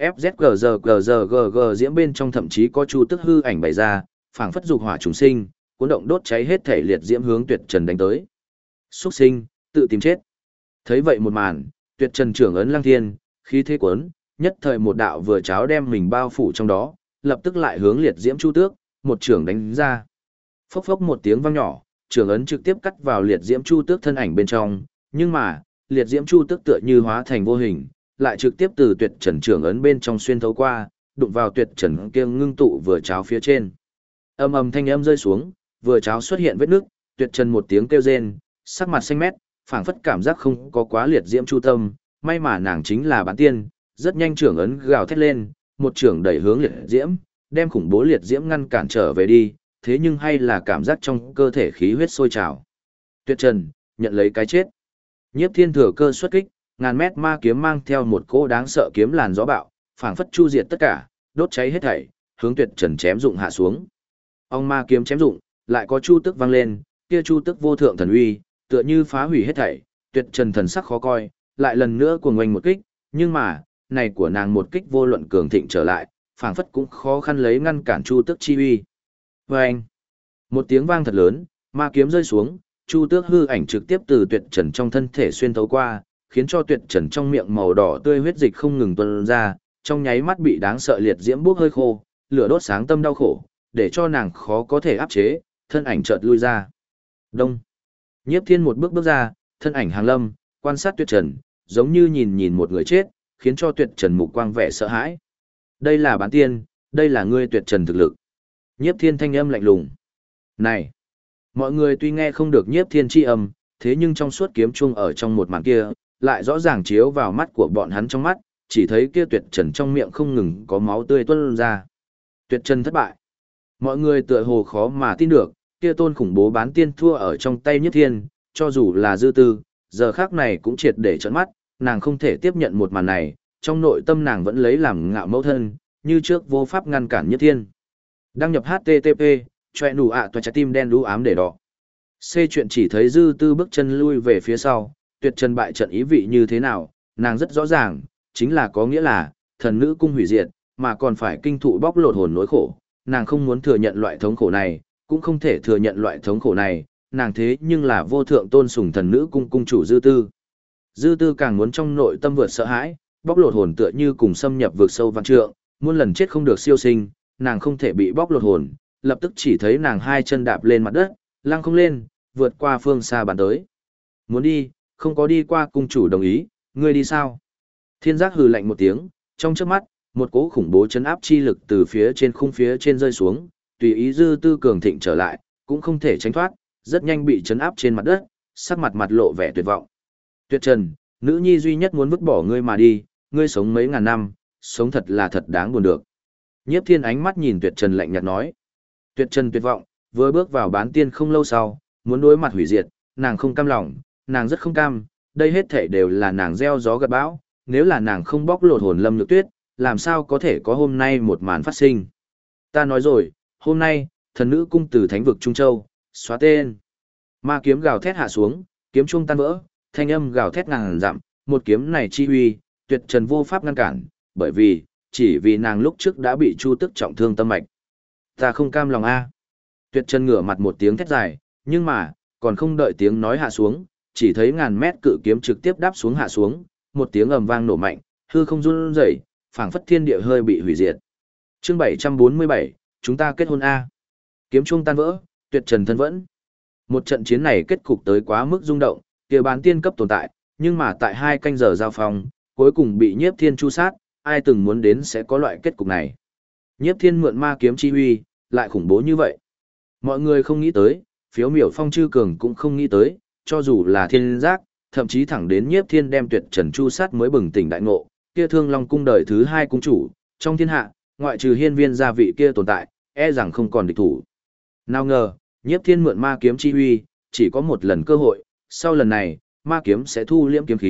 FZGZGGG diễm bên trong thậm chí có chu tức hư ảnh bày ra, phảng phất dục hỏa trùng sinh, cuốn động đốt cháy hết thể liệt diễm hướng Tuyệt Trần đánh tới. Xuất sinh, tự tìm chết. Thấy vậy một màn, Tuyệt Trần trưởng ấn lăng thiên, khí thế cuốn, nhất thời một đạo vừa cháo đem mình bao phủ trong đó, lập tức lại hướng liệt diễm chu tước, một trưởng đánh ra. Phốc phốc một tiếng vang nhỏ, trưởng ấn trực tiếp cắt vào liệt diễm chu tước thân ảnh bên trong, nhưng mà, liệt diễm chu tước tựa như hóa thành vô hình, lại trực tiếp từ Tuyệt Trần trưởng ấn bên trong xuyên thấu qua, đụng vào Tuyệt Trần kia ngưng tụ vừa cháo phía trên. Ầm ầm thanh âm rơi xuống, vừa cháo xuất hiện vết nước, Tuyệt Trần một tiếng kêu rên, sắc mặt xanh mét, phảng phất cảm giác không có quá liệt diễm chu tâm, may mà nàng chính là bán tiên, rất nhanh trưởng ấn gào thét lên, một trưởng đẩy hướng liệt diễm, đem khủng bố liệt diễm ngăn cản trở về đi, thế nhưng hay là cảm giác trong cơ thể khí huyết sôi trào. Tuyệt Trần, nhận lấy cái chết. Nhiếp Thiên thừa cơ xuất kích, ngàn mét ma kiếm mang theo một cỗ đáng sợ kiếm làn gió bạo, phảng phất chu diệt tất cả, đốt cháy hết thảy, hướng Tuyệt Trần chém dụng hạ xuống. Ông ma kiếm chém dụng, lại có chu tức vang lên, kia chu tức vô thượng thần uy, tựa như phá hủy hết thảy, Tuyệt Trần thần sắc khó coi, lại lần nữa cuồng oanh một kích, nhưng mà, này của nàng một kích vô luận cường thịnh trở lại, phảng phất cũng khó khăn lấy ngăn cản chu tức chi uy. Vâng! Một tiếng vang thật lớn, ma kiếm rơi xuống, chu tước hư ảnh trực tiếp từ Tuyệt Trần trong thân thể xuyên thấu qua, khiến cho Tuyệt Trần trong miệng màu đỏ tươi huyết dịch không ngừng tuôn ra, trong nháy mắt bị đáng sợ liệt diễm bốc hơi khô, lửa đốt sáng tâm đau khổ, để cho nàng khó có thể áp chế, thân ảnh chợt lui ra. Đông! Nhiếp Thiên một bước bước ra, thân ảnh hàng lâm, quan sát Tuyệt Trần, giống như nhìn một người chết, khiến cho Tuyệt Trần mục quang vẻ sợ hãi. Đây là bán tiên, đây là ngươi Tuyệt Trần thực lực. Nhiếp Thiên thanh âm lạnh lùng. Này! Mọi người tuy nghe không được Nhiếp Thiên chi âm, thế nhưng trong suốt kiếm chuông ở trong một màn kia, lại rõ ràng chiếu vào mắt của bọn hắn trong mắt, chỉ thấy kia Tuyệt Trần trong miệng không ngừng có máu tươi tuôn ra. Tuyệt Trần thất bại. Mọi người tựa hồ khó mà tin được, kia tôn khủng bố bán tiên thua ở trong tay Nhiếp Thiên, cho dù là Dư Tư, giờ khác này cũng triệt để trợn mắt, nàng không thể tiếp nhận một màn này, trong nội tâm nàng vẫn lấy làm ngạo mẫu thân, như trước vô pháp ngăn cản Nhiếp Thiên. Đăng nhập HTTP, choe nụ ạ toa trái tim đen đú ám để đỏ. C chuyện chỉ thấy Dư Tư bước chân lui về phía sau, Tuyệt Trần bại trận ý vị như thế nào, nàng rất rõ ràng, chính là có nghĩa là, thần nữ cung hủy diệt, mà còn phải kinh thụ bóc lột hồn nỗi khổ, nàng không muốn thừa nhận loại thống khổ này, cũng không thể thừa nhận loại thống khổ này, nàng thế nhưng là vô thượng tôn sùng thần nữ cung cung chủ Dư Tư. Dư Tư càng muốn trong nội tâm vượt sợ hãi, bóc lột hồn tựa như cùng xâm nhập vực sâu văn trượng, muôn lần chết không được siêu sinh, nàng không thể bị bóc lột hồn, lập tức chỉ thấy nàng hai chân đạp lên mặt đất, lăng không lên, vượt qua phương xa bàn tới. Muốn đi, không có đi qua cung chủ đồng ý, ngươi đi sao? Thiên giác hừ lạnh một tiếng, trong chớp mắt, một cỗ khủng bố chấn áp chi lực từ phía trên khung phía trên rơi xuống, tùy ý Dư Tư cường thịnh trở lại, cũng không thể tránh thoát, rất nhanh bị chấn áp trên mặt đất, sắc mặt mặt lộ vẻ tuyệt vọng. Tuyệt Trần, nữ nhi duy nhất muốn vứt bỏ ngươi mà đi, ngươi sống mấy ngàn năm, sống thật là thật đáng buồn được. Nhiếp Thiên ánh mắt nhìn Tuyệt Trần lạnh nhạt nói. Tuyệt Trần tuyệt vọng, vừa bước vào bán tiên không lâu sau, muốn đối mặt hủy diệt, nàng không cam lòng, nàng rất không cam, đây hết thể đều là nàng gieo gió gặt bão, nếu là nàng không bóc lột hồn Lâm Nhược Tuyết, làm sao có thể có hôm nay một màn phát sinh. Ta nói rồi, hôm nay, thần nữ cung từ thánh vực Trung Châu, xóa tên. Ma kiếm gào thét hạ xuống, kiếm trung tan vỡ, thanh âm gào thét ngàn dặm, một kiếm này chi uy, Tuyệt Trần vô pháp ngăn cản, bởi vì, chỉ vì nàng lúc trước đã bị Chu Tức trọng thương tâm mạch. Ta không cam lòng a. Tuyệt Trần ngửa mặt một tiếng thét dài, nhưng mà, còn không đợi tiếng nói hạ xuống, chỉ thấy ngàn mét cự kiếm trực tiếp đáp xuống hạ xuống, một tiếng ầm vang nổ mạnh, hư không run rẩy, phảng phất thiên địa hơi bị hủy diệt. Chương 747, chúng ta kết hôn a. Kiếm trung tan vỡ, Tuyệt Trần thân vẫn. Một trận chiến này kết cục tới quá mức rung động, kia bán tiên cấp tồn tại, nhưng mà tại 2 canh giờ giao phong, cuối cùng bị Nhiếp Thiên chu sát, ai từng muốn đến sẽ có loại kết cục này. Nhiếp Thiên mượn ma kiếm chi huy, lại khủng bố như vậy. Mọi người không nghĩ tới, Phiếu Miểu Phong Chư Cường cũng không nghĩ tới, cho dù là Thiên Giác, thậm chí thẳng đến Nhiếp Thiên đem Tuyệt Trần chu sát mới bừng tỉnh đại ngộ, kia Thương Long cung đời thứ 2 cung chủ, trong thiên hạ, ngoại trừ Hiên Viên gia vị kia tồn tại, e rằng không còn địch thủ. Nào ngờ, Nhiếp Thiên mượn ma kiếm chi huy, chỉ có một lần cơ hội, sau lần này, ma kiếm sẽ thu liễm kiếm khí,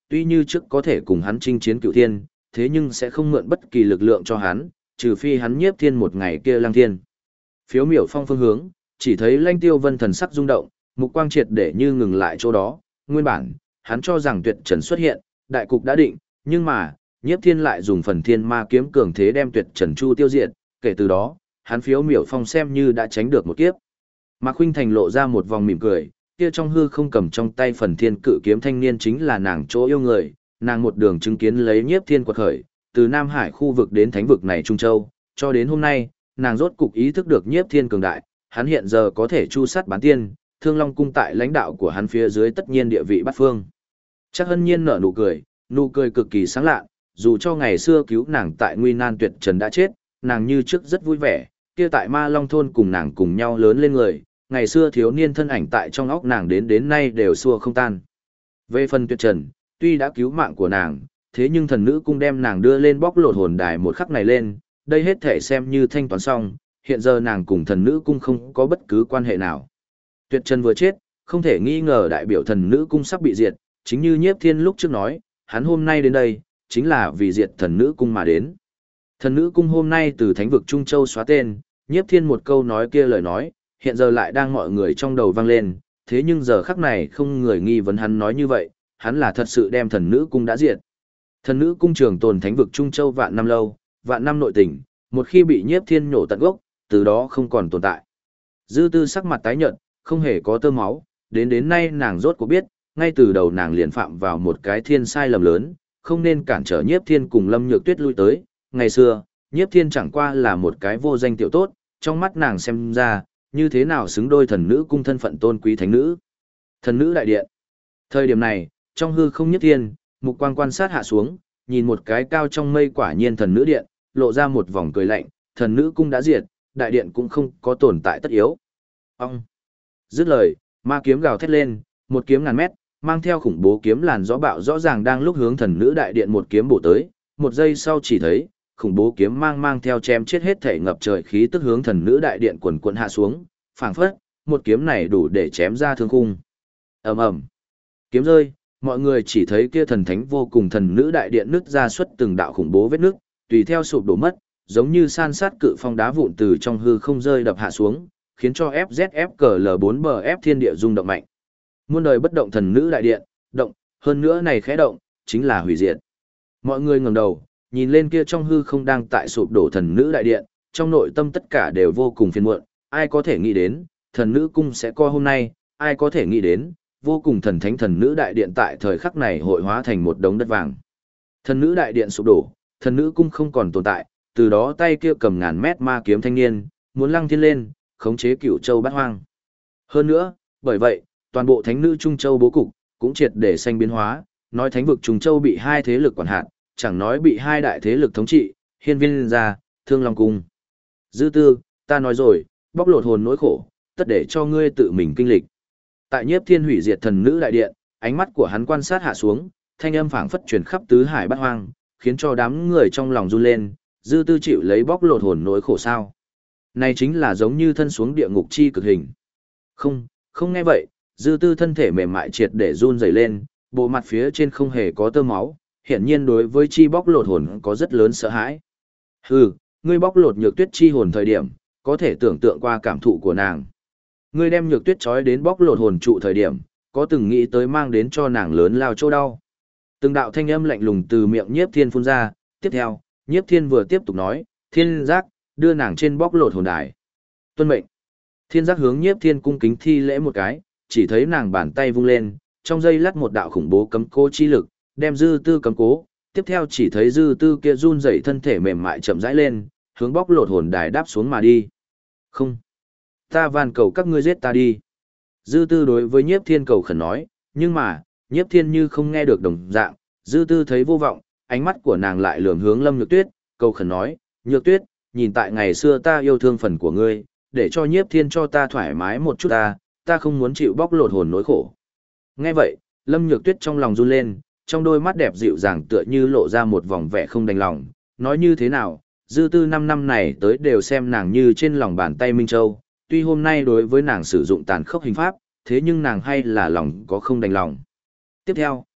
tuy như trước có thể cùng hắn chinh chiến cửu thiên, thế nhưng sẽ không mượn bất kỳ lực lượng cho hắn, trừ phi hắn nhiếp thiên một ngày kia lăng thiên. Phiếu miểu phong phương hướng, chỉ thấy Lãnh Tiêu Vân thần sắc rung động, mục quang triệt để như ngừng lại chỗ đó, nguyên bản, hắn cho rằng Tuyệt Trần xuất hiện, đại cục đã định, nhưng mà, nhiếp thiên lại dùng phần thiên ma kiếm cường thế đem Tuyệt Trần Chu tiêu diệt, kể từ đó, hắn phiếu miểu phong xem như đã tránh được một kiếp. Mạc Khuynh Thành lộ ra một vòng mỉm cười, kia trong hư không cầm trong tay phần thiên cự kiếm thanh niên chính là nàng chỗ yêu người, nàng một đường chứng kiến lấy nhiếp thiên quật khởi, từ Nam Hải khu vực đến thánh vực này Trung Châu, cho đến hôm nay, nàng rốt cục ý thức được nhiếp thiên cường đại, hắn hiện giờ có thể chu sát bán tiên, Thương Long cung tại lãnh đạo của hắn phía dưới tất nhiên địa vị bát phương. Chắc Hân Nhiên nở nụ cười cực kỳ sáng lạ, dù cho ngày xưa cứu nàng tại nguy nan Tuyệt Trần đã chết, nàng như trước rất vui vẻ, kia tại Ma Long thôn cùng nàng cùng nhau lớn lên người, ngày xưa thiếu niên thân ảnh tại trong óc nàng đến nay đều xua không tan. Về phần Tuyệt Trần, tuy đã cứu mạng của nàng, thế nhưng thần nữ cung đem nàng đưa lên bóc lột hồn đài một khắc này lên, đây hết thể xem như thanh toán xong, hiện giờ nàng cùng thần nữ cung không có bất cứ quan hệ nào. Tuyệt Trần vừa chết, không thể nghi ngờ đại biểu thần nữ cung sắp bị diệt, chính như Nhiếp Thiên lúc trước nói, hắn hôm nay đến đây, chính là vì diệt thần nữ cung mà đến. Thần nữ cung hôm nay từ thánh vực Trung Châu xóa tên, Nhiếp Thiên một câu nói kia lời nói, hiện giờ lại đang mọi người trong đầu vang lên, thế nhưng giờ khắc này không người nghi vấn hắn nói như vậy, hắn là thật sự đem thần nữ cung đã diệt. Thần nữ cung trường tồn thánh vực Trung Châu vạn năm lâu, vạn năm nội tình, một khi bị Nhiếp Thiên nhổ tận gốc, từ đó không còn tồn tại. Dư Tư sắc mặt tái nhợt, không hề có tơ máu, đến nay nàng rốt cuộc biết, ngay từ đầu nàng liền phạm vào một cái thiên sai lầm lớn, không nên cản trở Nhiếp Thiên cùng Lâm Nhược Tuyết lui tới. Ngày xưa, Nhiếp Thiên chẳng qua là một cái vô danh tiểu tốt, trong mắt nàng xem ra, như thế nào xứng đôi thần nữ cung thân phận tôn quý thánh nữ. Thần nữ đại điện. Thời điểm này, trong hư không Nhiếp Thiên, mục quang quan sát hạ xuống, nhìn một cái cao trong mây quả nhiên thần nữ điện, lộ ra một vòng cười lạnh, thần nữ cung đã diệt, đại điện cũng không có tồn tại tất yếu. Ông. Dứt lời, ma kiếm gào thét lên, một kiếm ngàn mét, mang theo khủng bố kiếm làn gió bạo rõ ràng đang lúc hướng thần nữ đại điện một kiếm bổ tới, một giây sau chỉ thấy, khủng bố kiếm mang theo chém chết hết thể ngập trời khí tức hướng thần nữ đại điện quần quần hạ xuống, phảng phất, một kiếm này đủ để chém ra thương khung. Ầm ầm. Kiếm rơi, mọi người chỉ thấy kia thần thánh vô cùng thần nữ đại điện nứt ra xuất từng đạo khủng bố vết nứt, tùy theo sụp đổ mất, giống như san sát cự phong đá vụn từ trong hư không rơi đập hạ xuống, khiến cho FZFCL4BF thiên địa rung động mạnh. Muôn đời bất động thần nữ đại điện, động, hơn nữa này khẽ động, chính là hủy diệt. Mọi người ngẩng đầu, nhìn lên kia trong hư không đang tại sụp đổ thần nữ đại điện, trong nội tâm tất cả đều vô cùng phiền muộn, ai có thể nghĩ đến, thần nữ cung sẽ có hôm nay, ai có thể nghĩ đến, vô cùng thần thánh thần nữ đại điện tại thời khắc này hội hóa thành một đống đất vàng. Thần nữ đại điện sụp đổ, thần nữ cung không còn tồn tại, từ đó tay kia cầm ngàn mét ma kiếm thanh niên, muốn lăng thiên lên, khống chế Cửu Châu bát hoang. Hơn nữa, bởi vậy, toàn bộ thánh nữ Trung Châu bố cục cũng triệt để xanh biến hóa, nói thánh vực Trung Châu bị hai thế lực quản hạt, chẳng nói bị hai đại thế lực thống trị, Hiên Viên gia, Thương Long cung. Dư Tư, ta nói rồi, bóc lột hồn nỗi khổ, tất để cho ngươi tự mình kinh lịch. Tại Nhiếp Thiên hủy diệt thần nữ đại điện, ánh mắt của hắn quan sát hạ xuống, thanh âm phảng phất truyền khắp tứ hải bát hoang, khiến cho đám người trong lòng run lên, Dư Tư chịu lấy bóc lột hồn nỗi khổ sao? Này chính là giống như thân xuống địa ngục chi cực hình. Không, không nghe vậy, Dư Tư thân thể mềm mại triệt để run rẩy lên, bộ mặt phía trên không hề có tơ máu, hiển nhiên đối với chi bóc lột hồn có rất lớn sợ hãi. Hừ, ngươi bóc lột Nhược Tuyết chi hồn thời điểm, có thể tưởng tượng qua cảm thụ của nàng. Ngươi đem Nhược Tuyết trói đến bóc lột hồn trụ thời điểm, có từng nghĩ tới mang đến cho nàng lớn lao chỗ đau. Từng đạo thanh âm lạnh lùng từ miệng Nhiếp Thiên phun ra, tiếp theo, Nhiếp Thiên vừa tiếp tục nói, Thiên Giác, đưa nàng trên bóc lột hồn đài. Tuân mệnh. Thiên Giác hướng Nhiếp Thiên cung kính thi lễ một cái, chỉ thấy nàng bàn tay vung lên, trong giây lát một đạo khủng bố cấm cố chi lực, đem Dư Tư cấm cố, tiếp theo chỉ thấy Dư Tư kia run rẩy thân thể mềm mại chậm rãi lên, hướng bóc lột hồn đài đáp xuống mà đi. Không. Ta van cầu các ngươi giết ta đi. Dư Tư đối với Nhiếp Thiên cầu khẩn nói, nhưng mà, Nhiếp Thiên như không nghe được đồng dạng, Dư Tư thấy vô vọng, ánh mắt của nàng lại lườm hướng Lâm Nhược Tuyết, cầu khẩn nói, Nhược Tuyết, nhìn tại ngày xưa ta yêu thương phần của ngươi, để cho Nhiếp Thiên cho ta thoải mái một chút ta không muốn chịu bóc lột hồn nỗi khổ. Nghe vậy, Lâm Nhược Tuyết trong lòng run lên, trong đôi mắt đẹp dịu dàng tựa như lộ ra một vòng vẻ không đành lòng, nói như thế nào, Dư Tư 5 năm này tới đều xem nàng như trên lòng bàn tay Minh Châu, tuy hôm nay đối với nàng sử dụng tàn khốc hình pháp, thế nhưng nàng hay là lòng có không đành lòng. Tiếp theo,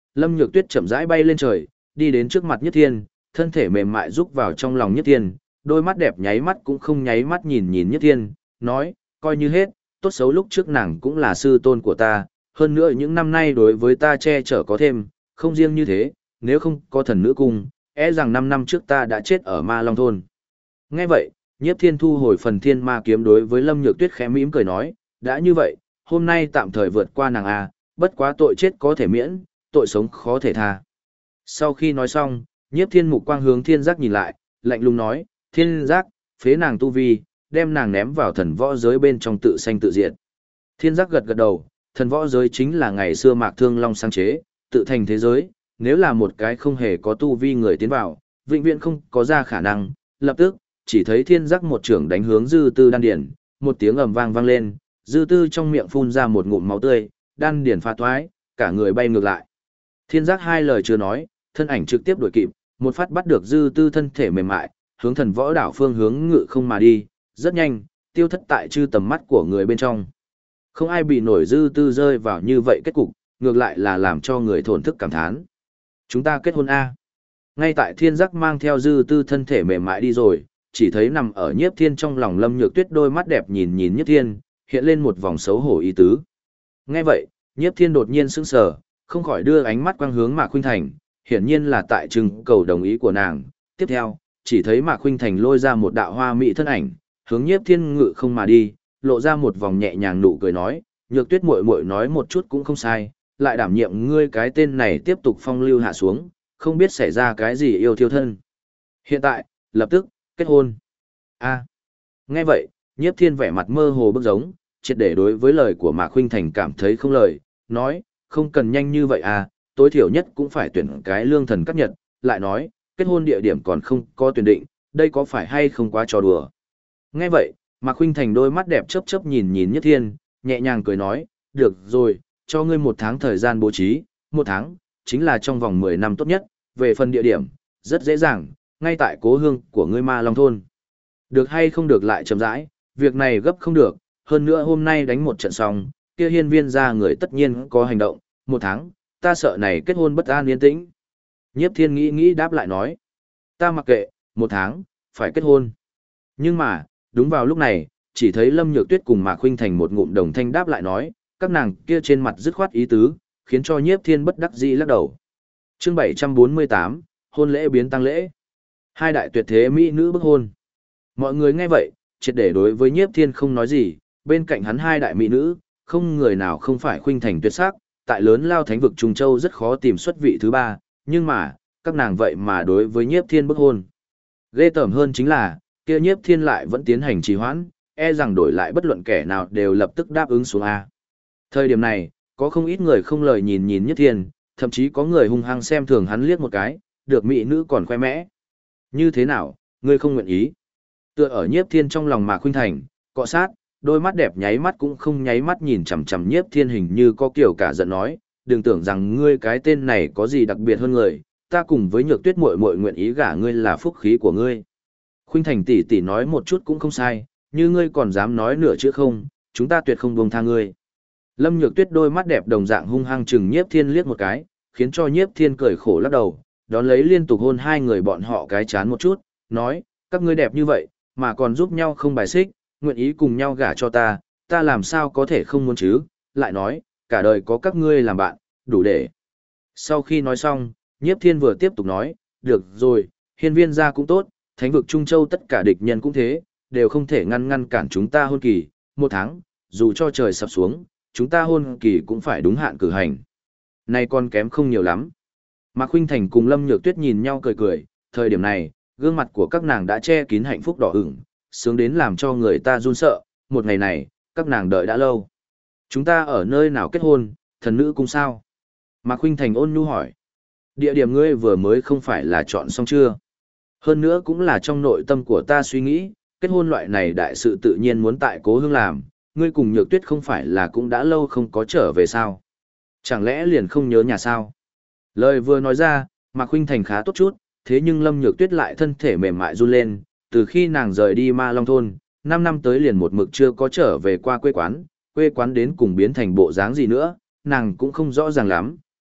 Lâm Nhược Tuyết chậm rãi bay lên trời, đi đến trước mặt Nhất Thiên, thân thể mềm mại rúc vào trong lòng Nhất Thiên, đôi mắt đẹp nháy mắt cũng không nháy mắt nhìn nhìn Nhất Thiên, nói, coi như hết, tốt xấu lúc trước nàng cũng là sư tôn của ta, hơn nữa những năm nay đối với ta che chở có thêm, không riêng như thế, nếu không có thần nữ cung, e rằng 5 năm trước ta đã chết ở Ma Long Thôn. Nghe vậy, Nhiếp Thiên thu hồi phần thiên ma kiếm đối với Lâm Nhược Tuyết khẽ mỉm cười nói, đã như vậy, hôm nay tạm thời vượt qua nàng a, bất quá tội chết có thể miễn, tội sống khó thể tha. Sau khi nói xong, Nhiếp Thiên mục quang hướng Thiên Giác nhìn lại, lạnh lùng nói, Thiên Giác, phế nàng tu vi, đem nàng ném vào thần võ giới bên trong tự sanh tự diệt. Thiên Giác gật gật đầu, thần võ giới chính là ngày xưa Mạc Thương Long sáng chế, tự thành thế giới, nếu là một cái không hề có tu vi người tiến vào, vĩnh viễn không có ra khả năng, lập tức, chỉ thấy Thiên Giác một trưởng đánh hướng Dư Tư đan điển, một tiếng ầm vang vang lên, Dư Tư trong miệng phun ra một ngụm máu tươi, đan điển phá toái, cả người bay ngược lại. Thiên Giác hai lời chưa nói, thân ảnh trực tiếp đuổi kịp, một phát bắt được Dư Tư thân thể mềm mại, hướng thần võ đảo phương hướng ngự không mà đi, rất nhanh, tiêu thất tại chư tầm mắt của người bên trong. Không ai bị nổi Dư Tư rơi vào như vậy kết cục, ngược lại là làm cho người thổn thức cảm thán. Chúng ta kết hôn A. Ngay tại Thiên Giác mang theo Dư Tư thân thể mềm mại đi rồi, chỉ thấy nằm ở Nhiếp Thiên trong lòng Lâm Nhược Tuyết đôi mắt đẹp nhìn nhìn Nhiếp Thiên, hiện lên một vòng xấu hổ ý tứ. Nghe vậy, Nhiếp Thiên đột nhiên sững sờ, không khỏi đưa ánh mắt quang hướng Mạc Khuynh Thành, hiển nhiên là tại trưng cầu đồng ý của nàng. Tiếp theo, chỉ thấy Mạc Khuynh Thành lôi ra một đạo hoa mỹ thân ảnh, hướng Nhiếp Thiên ngự không mà đi, lộ ra một vòng nhẹ nhàng nụ cười nói, Nhược Tuyết muội muội nói một chút cũng không sai, lại đảm nhiệm ngươi cái tên này tiếp tục phong lưu hạ xuống, không biết xảy ra cái gì yêu thiêu thân. Hiện tại, lập tức, kết hôn. A. Nghe vậy, Nhiếp Thiên vẻ mặt mơ hồ bức giống, triệt để đối với lời của Mạc Khuynh Thành cảm thấy không lời, nói, không cần nhanh như vậy à, tối thiểu nhất cũng phải tuyển cái lương thần cắt nhật, lại nói, kết hôn địa điểm còn không có tuyển định, đây có phải hay không quá trò đùa. Nghe vậy, Mạc Khuynh Thành đôi mắt đẹp chớp chớp nhìn nhìn Nhất Thiên, nhẹ nhàng cười nói, được rồi, cho ngươi 1 tháng thời gian bố trí, 1 tháng, chính là trong vòng 10 năm tốt nhất, về phần địa điểm, rất dễ dàng, ngay tại cố hương của ngươi Ma Long Thôn. Được hay không được lại chậm rãi, việc này gấp không được, hơn nữa hôm nay đánh một trận xong, kia hiên viên ra người tất nhiên có hành động, 1 tháng, ta sợ này kết hôn bất an yên tĩnh. Nhiếp Thiên nghĩ nghĩ đáp lại nói, ta mặc kệ, 1 tháng, phải kết hôn. Nhưng mà, đúng vào lúc này, chỉ thấy Lâm Nhược Tuyết cùng Mạc Khuynh Thành một ngụm đồng thanh đáp lại nói, các nàng kia trên mặt dứt khoát ý tứ, khiến cho Nhiếp Thiên bất đắc dĩ lắc đầu. Chương 748, hôn lễ biến tăng lễ. Hai đại tuyệt thế mỹ nữ bức hôn. Mọi người nghe vậy, triệt để đối với Nhiếp Thiên không nói gì, bên cạnh hắn hai đại mỹ nữ, không người nào không phải Khuynh Thành tuyệt sắc, tại lớn lao thánh vực Trung Châu rất khó tìm xuất vị thứ 3, nhưng mà, các nàng vậy mà đối với Nhiếp Thiên bức hôn. Ghê tởm hơn chính là, kia Nhiếp Thiên lại vẫn tiến hành trì hoãn, e rằng đổi lại bất luận kẻ nào đều lập tức đáp ứng xuống A. Thời điểm này, có không ít người không lời nhìn nhìn Nhiếp Thiên, thậm chí có người hung hăng xem thường hắn liếc một cái, được mỹ nữ còn khoe mẽ. Như thế nào, ngươi không nguyện ý? Tựa ở Nhiếp Thiên trong lòng Mạc Khuynh Thành, cọ sát, đôi mắt đẹp nháy mắt cũng không nháy mắt nhìn chằm chằm Nhiếp Thiên hình như có kiểu cả giận nói, đừng tưởng rằng ngươi cái tên này có gì đặc biệt hơn người, ta cùng với Nhược Tuyết muội muội nguyện ý gả ngươi là phúc khí của ngươi. Khuynh Thành tỷ tỷ nói một chút cũng không sai, như ngươi còn dám nói nửa chữ không, chúng ta tuyệt không buông tha ngươi. Lâm Nhược Tuyết đôi mắt đẹp đồng dạng hung hăng chừng Nhiếp Thiên liếc một cái, khiến cho Nhiếp Thiên cười khổ lắc đầu, đón lấy liên tục hôn hai người bọn họ cái chán một chút, nói, các ngươi đẹp như vậy, mà còn giúp nhau không bài xích, nguyện ý cùng nhau gả cho ta, ta làm sao có thể không muốn chứ, lại nói, cả đời có các ngươi làm bạn, đủ để. Sau khi nói xong, Nhiếp Thiên vừa tiếp tục nói, được rồi, hiên viên gia cũng tốt, thánh vực Trung Châu tất cả địch nhân cũng thế, đều không thể ngăn cản chúng ta hôn kỳ, 1 tháng, dù cho trời sập xuống, chúng ta hôn kỳ cũng phải đúng hạn cử hành. Này còn kém không nhiều lắm. Mạc Khuynh Thành cùng Lâm Nhược Tuyết nhìn nhau cười cười, thời điểm này, gương mặt của các nàng đã che kín hạnh phúc đỏ ửng, sướng đến làm cho người ta run sợ, một ngày này, các nàng đợi đã lâu. Chúng ta ở nơi nào kết hôn, thần nữ cung sao? Mạc Khuynh Thành ôn nhu hỏi. Địa điểm ngươi vừa mới không phải là chọn xong chưa? Hơn nữa cũng là trong nội tâm của ta suy nghĩ, kết hôn loại này đại sự tự nhiên muốn tại cố hương làm, ngươi cùng Nhược Tuyết không phải là cũng đã lâu không có trở về sao? Chẳng lẽ liền không nhớ nhà sao? Lời vừa nói ra, Mạc Khuynh Thành khá tốt chút, thế nhưng Lâm Nhược Tuyết lại thân thể mềm mại run lên, từ khi nàng rời đi Ma Long Thôn, 5 năm tới liền một mực chưa có trở về qua quê quán đến cùng biến thành bộ dáng gì nữa, nàng cũng không rõ ràng lắm,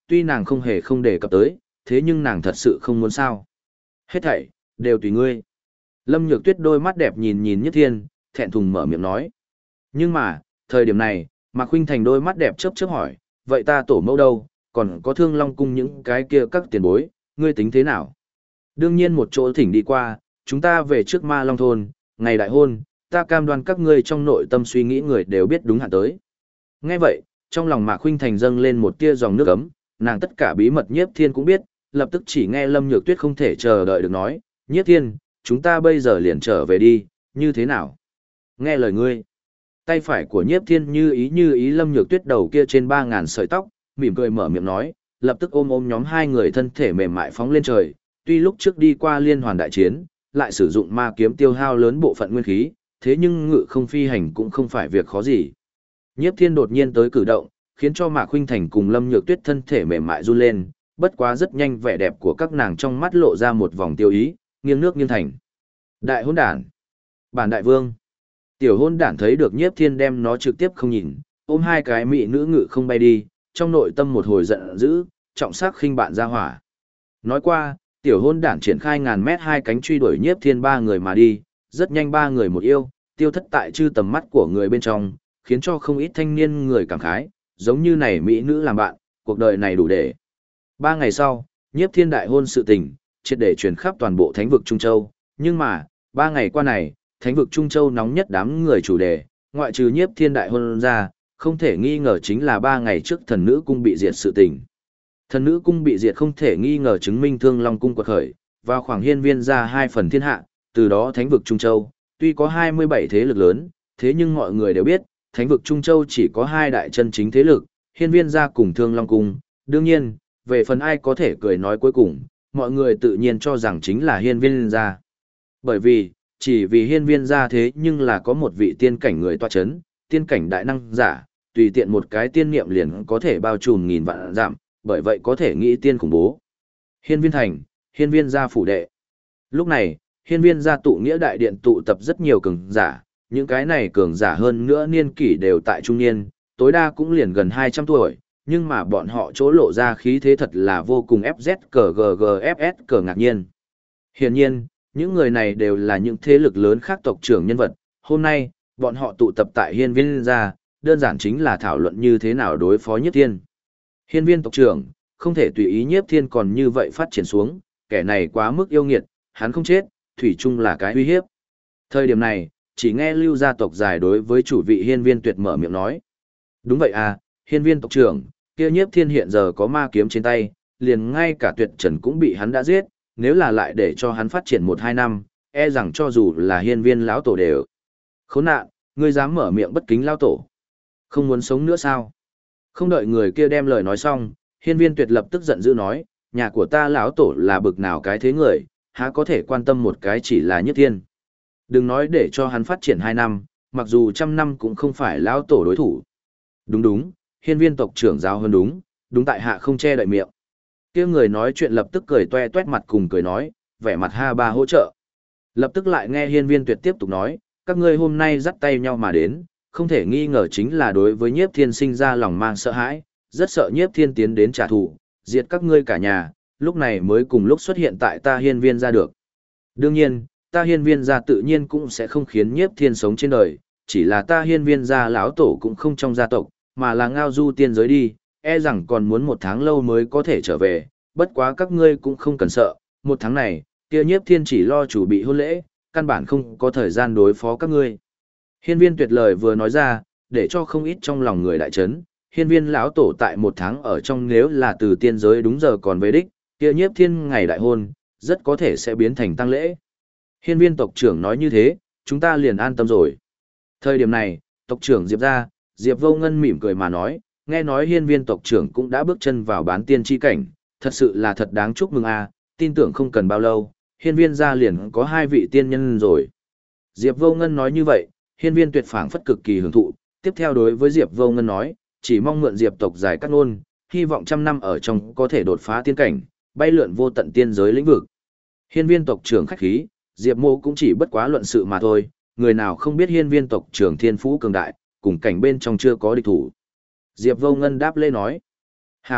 tuy nàng không hề không đề cập tới, thế nhưng nàng thật sự không muốn sao. Hết thảy, đều tùy ngươi. Lâm Nhược Tuyết đôi mắt đẹp nhìn nhìn Nhất Thiên, thẹn thùng mở miệng nói. Nhưng mà, thời điểm này, Mạc Khuynh Thành đôi mắt đẹp chớp chớp hỏi, vậy ta tổ mẫu đâu, còn có Thương Long cung những cái kia các tiền bối, ngươi tính thế nào? Đương nhiên một chỗ thỉnh đi qua, chúng ta về trước Ma Long thôn, ngày đại hôn, ta cam đoan các ngươi trong nội tâm suy nghĩ người đều biết đúng hạn tới. Nghe vậy, trong lòng Mạc Khuynh Thành dâng lên một tia dòng nước ấm, nàng tất cả bí mật Nhiếp Thiên cũng biết, lập tức chỉ nghe Lâm Nhược Tuyết không thể chờ đợi được nói, Nhiếp Thiên, chúng ta bây giờ liền trở về đi, như thế nào? Nghe lời ngươi. Tay phải của Nhiếp Thiên như ý Lâm Nhược Tuyết đầu kia trên 3.000 sợi tóc, mỉm cười mở miệng nói, lập tức ôm nhóm hai người thân thể mềm mại phóng lên trời, tuy lúc trước đi qua liên hoàn đại chiến, lại sử dụng ma kiếm tiêu hao lớn bộ phận nguyên khí, thế nhưng ngự không phi hành cũng không phải việc khó gì. Nhiếp Thiên đột nhiên tới cử động, khiến cho Mạc Khuynh Thành cùng Lâm Nhược Tuyết thân thể mềm mại run lên, bất quá rất nhanh vẻ đẹp của các nàng trong mắt lộ ra một vòng tiêu ý, nghiêng nước nghiêng thành. Đại hôn đản, bản đại vương. Tiểu hôn đản thấy được Nhiếp Thiên đem nó trực tiếp không nhìn, ôm hai cái mỹ nữ ngự không bay đi, trong nội tâm một hồi giận dữ, trọng sắc khinh bạn ra hỏa. Nói qua, tiểu hôn đản triển khai ngàn mét hai cánh truy đuổi Nhiếp Thiên ba người mà đi, rất nhanh ba người một yêu, tiêu thất tại chư tầm mắt của người bên trong, khiến cho không ít thanh niên người cảm khái, giống như này mỹ nữ làm bạn, cuộc đời này đủ để. 3 ngày sau, Nhiếp Thiên đại hôn sự tình, triệt để truyền khắp toàn bộ thánh vực Trung Châu, nhưng mà, 3 ngày qua này, thánh vực Trung Châu nóng nhất đám người chủ đề, ngoại trừ Nhiếp Thiên đại hôn ra, không thể nghi ngờ chính là 3 ngày trước thần nữ cung bị diệt sự tình. Thần nữ cung bị diệt không thể nghi ngờ chứng minh Thương Long cung quật khởi, và khoảng hiên viên ra 2 phần thiên hạ, từ đó thánh vực Trung Châu, tuy có 27 thế lực lớn, thế nhưng mọi người đều biết, thánh vực Trung Châu chỉ có 2 đại chân chính thế lực, hiên viên gia cùng Thương Long cung, đương nhiên, về phần ai có thể cười nói cuối cùng, mọi người tự nhiên cho rằng chính là hiên viên gia. Bởi vì, chỉ vì hiên viên gia thế nhưng là có một vị tiên cảnh người tọa chấn, tiên cảnh đại năng giả, tùy tiện một cái tiên niệm liền có thể bao trùm nghìn vạn giảm, bởi vậy có thể nghĩ tiên khủng bố. Hiên viên thành, hiên viên gia phủ đệ. Lúc này, hiên viên gia tụ nghĩa đại điện tụ tập rất nhiều cường giả, những cái này cường giả hơn nữa niên kỷ đều tại trung niên, tối đa cũng liền gần 200 tuổi, nhưng mà bọn họ chỗ lộ ra khí thế thật là vô cùng FZ cờ GGFS cờ ngạc nhiên. Hiển nhiên, những người này đều là những thế lực lớn khác tộc trưởng nhân vật, hôm nay, bọn họ tụ tập tại hiên viên gia, đơn giản chính là thảo luận như thế nào đối phó Nhiếp Thiên. Hiên viên tộc trưởng, không thể tùy ý Nhiếp Thiên còn như vậy phát triển xuống, kẻ này quá mức yêu nghiệt, hắn không chết, thủy chung là cái uy hiếp. Thời điểm này, chỉ nghe Lưu gia tộc dài đối với chủ vị hiên viên tuyệt mở miệng nói. Đúng vậy à, hiên viên tộc trưởng, kia Nhiếp Thiên hiện giờ có ma kiếm trên tay, liền ngay cả tuyệt trần cũng bị hắn đã giết, nếu là lại để cho hắn phát triển 1-2 năm, e rằng cho dù là hiên viên lão tổ đều. Khốn nạn, ngươi dám mở miệng bất kính lão tổ. Không muốn sống nữa sao? Không đợi người kia đem lời nói xong, hiên viên tuyệt lập tức giận dữ nói, nhà của ta lão tổ là bực nào cái thế người, há có thể quan tâm một cái chỉ là Nhiếp Thiên. Đừng nói để cho hắn phát triển 2 năm, mặc dù 100 năm cũng không phải lão tổ đối thủ. Đúng đúng, hiên viên tộc trưởng giáo hơn đúng tại hạ không che đậy miệng. Kia người nói chuyện lập tức cười toe toét mặt cùng cười nói, vẻ mặt ha ba hỗ trợ. Lập tức lại nghe hiên viên tuyệt tiếp tục nói, các ngươi hôm nay dắt tay nhau mà đến, không thể nghi ngờ chính là đối với Nhiếp Thiên sinh ra lòng mang sợ hãi, rất sợ Nhiếp Thiên tiến đến trả thù, diệt các ngươi cả nhà, lúc này mới cùng lúc xuất hiện tại ta hiên viên ra được. Đương nhiên, ta hiên viên gia tự nhiên cũng sẽ không khiến Nhiếp Thiên sống trên đời, chỉ là ta hiên viên gia lão tổ cũng không trong gia tộc, mà là ngao du tiên giới đi, e rằng còn muốn 1 tháng lâu mới có thể trở về, bất quá các ngươi cũng không cần sợ, 1 tháng này, kia Nhiếp Thiên chỉ lo chủ bị hôn lễ, căn bản không có thời gian đối phó các ngươi. Hiên viên tuyệt lời vừa nói ra, để cho không ít trong lòng người đại chấn, hiên viên lão tổ tại 1 tháng ở trong nếu là từ tiên giới đúng giờ còn về đích, kia Nhiếp Thiên ngày đại hôn, rất có thể sẽ biến thành tang lễ. Hiên viên tộc trưởng nói như thế, chúng ta liền an tâm rồi. Thời điểm này, tộc trưởng Diệp ra, Diệp Vô Ngân mỉm cười mà nói, nghe nói hiên viên tộc trưởng cũng đã bước chân vào bán tiên chi cảnh, thật sự là thật đáng chúc mừng a, tin tưởng không cần bao lâu, hiên viên gia liền có 2 vị tiên nhân rồi. Diệp Vô Ngân nói như vậy, hiên viên tuyệt phảng phất cực kỳ hưởng thụ, tiếp theo đối với Diệp Vô Ngân nói, chỉ mong mượn Diệp tộc dài cắt ngôn, hy vọng 100 năm ở trong có thể đột phá tiên cảnh, bay lượn vô tận tiên giới lĩnh vực. Hiên viên tộc trưởng khách khí, Diệp Mộ cũng chỉ bất quá luận sự mà thôi, người nào không biết hiên viên tộc trưởng thiên phú cường đại, cùng cảnh bên trong chưa có địch thủ. Diệp Vô Ngân đáp lê nói, hảo,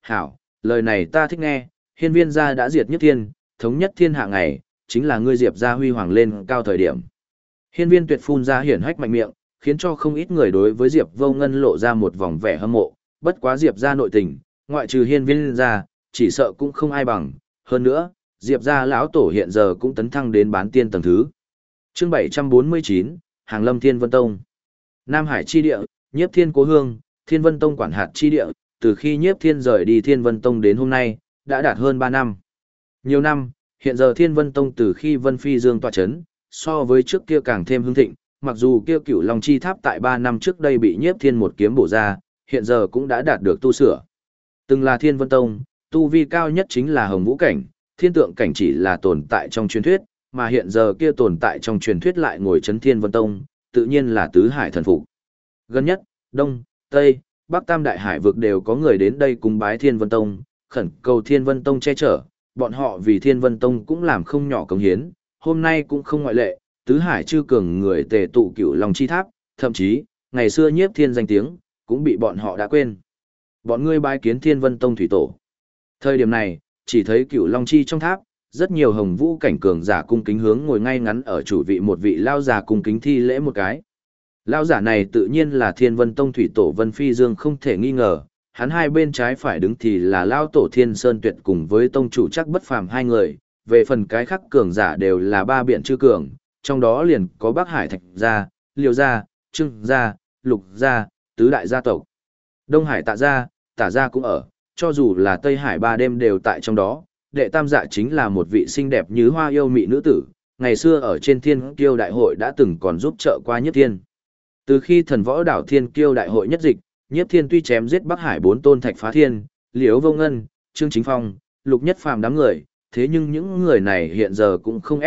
Hảo, lời này ta thích nghe, hiên viên gia đã diệt Nhiếp Thiên, thống nhất thiên hạ ngày, chính là ngươi Diệp gia huy hoàng lên cao thời điểm. Hiên viên Tuyệt phun ra hiển hách mạnh miệng, khiến cho không ít người đối với Diệp Vô Ngân lộ ra một vòng vẻ hâm mộ, bất quá Diệp gia nội tình, ngoại trừ hiên viên gia, chỉ sợ cũng không ai bằng, hơn nữa, Diệp gia lão tổ hiện giờ cũng tấn thăng đến bán tiên tầng thứ. Chương 749, Hàng Lâm Thiên Vân Tông. Nam Hải chi địa, Nhiếp Thiên cố hương, Thiên Vân Tông quản hạt chi địa, từ khi Nhiếp Thiên rời đi Thiên Vân Tông đến hôm nay, đã đạt hơn 3 năm. Nhiều năm, hiện giờ Thiên Vân Tông từ khi Vân Phi Dương tọa chấn, so với trước kia càng thêm hưng thịnh, mặc dù kia Cửu Long Chi Tháp tại 3 năm trước đây bị Nhiếp Thiên một kiếm bổ ra, hiện giờ cũng đã đạt được tu sửa. Từng là Thiên Vân Tông, tu vi cao nhất chính là Hồng Vũ cảnh, Thiên Tượng cảnh chỉ là tồn tại trong truyền thuyết, mà hiện giờ kia tồn tại trong truyền thuyết lại ngồi chấn Thiên Vân Tông, tự nhiên là tứ hải thần phục. Gần nhất, Đông, Tây, Bắc Tam đại hải vực đều có người đến đây cúng bái Thiên Vân Tông, khẩn cầu Thiên Vân Tông che chở, bọn họ vì Thiên Vân Tông cũng làm không nhỏ công hiến, hôm nay cũng không ngoại lệ, tứ hải chư cường người tề tụ Cửu Long Chi Tháp, thậm chí, ngày xưa Nhiếp Thiên danh tiếng, cũng bị bọn họ đã quên. Bọn ngươi bái kiến Thiên Vân Tông thủy tổ. Thời điểm này, chỉ thấy Cửu Long Chi trong tháp, rất nhiều Hồng Vũ cảnh cường giả cung kính hướng ngồi ngay ngắn ở chủ vị một vị lao giả cung kính thi lễ một cái. Lao giả này tự nhiên là Thiên Vân Tông thủy tổ Vân Phi Dương không thể nghi ngờ, hắn hai bên trái phải đứng thì là lao tổ Thiên Sơn Tuyệt cùng với tông chủ chắc bất phàm hai người, về phần cái khác cường giả đều là ba biện chư cường, trong đó liền có Bắc Hải Thạch gia, Liêu gia, Trưng gia, Lục gia, tứ đại gia tộc. Đông Hải Tạ gia, Tả gia cũng ở, cho dù là Tây Hải ba đêm đều tại trong đó. Đệ tam dạ chính là một vị xinh đẹp như hoa yêu mị nữ tử, ngày xưa ở trên Thiên Kiêu đại hội đã từng còn giúp trợ qua Nhiếp Thiên. Từ khi thần võ đảo Thiên Kiêu đại hội nhất dịch, Nhiếp Thiên tuy chém giết Bắc Hải 4 tôn Thạch Phá Thiên, Liễu Vô Ngân, Trương Chính Phong, Lục Nhất Phàm đám người, thế nhưng những người này hiện giờ cũng không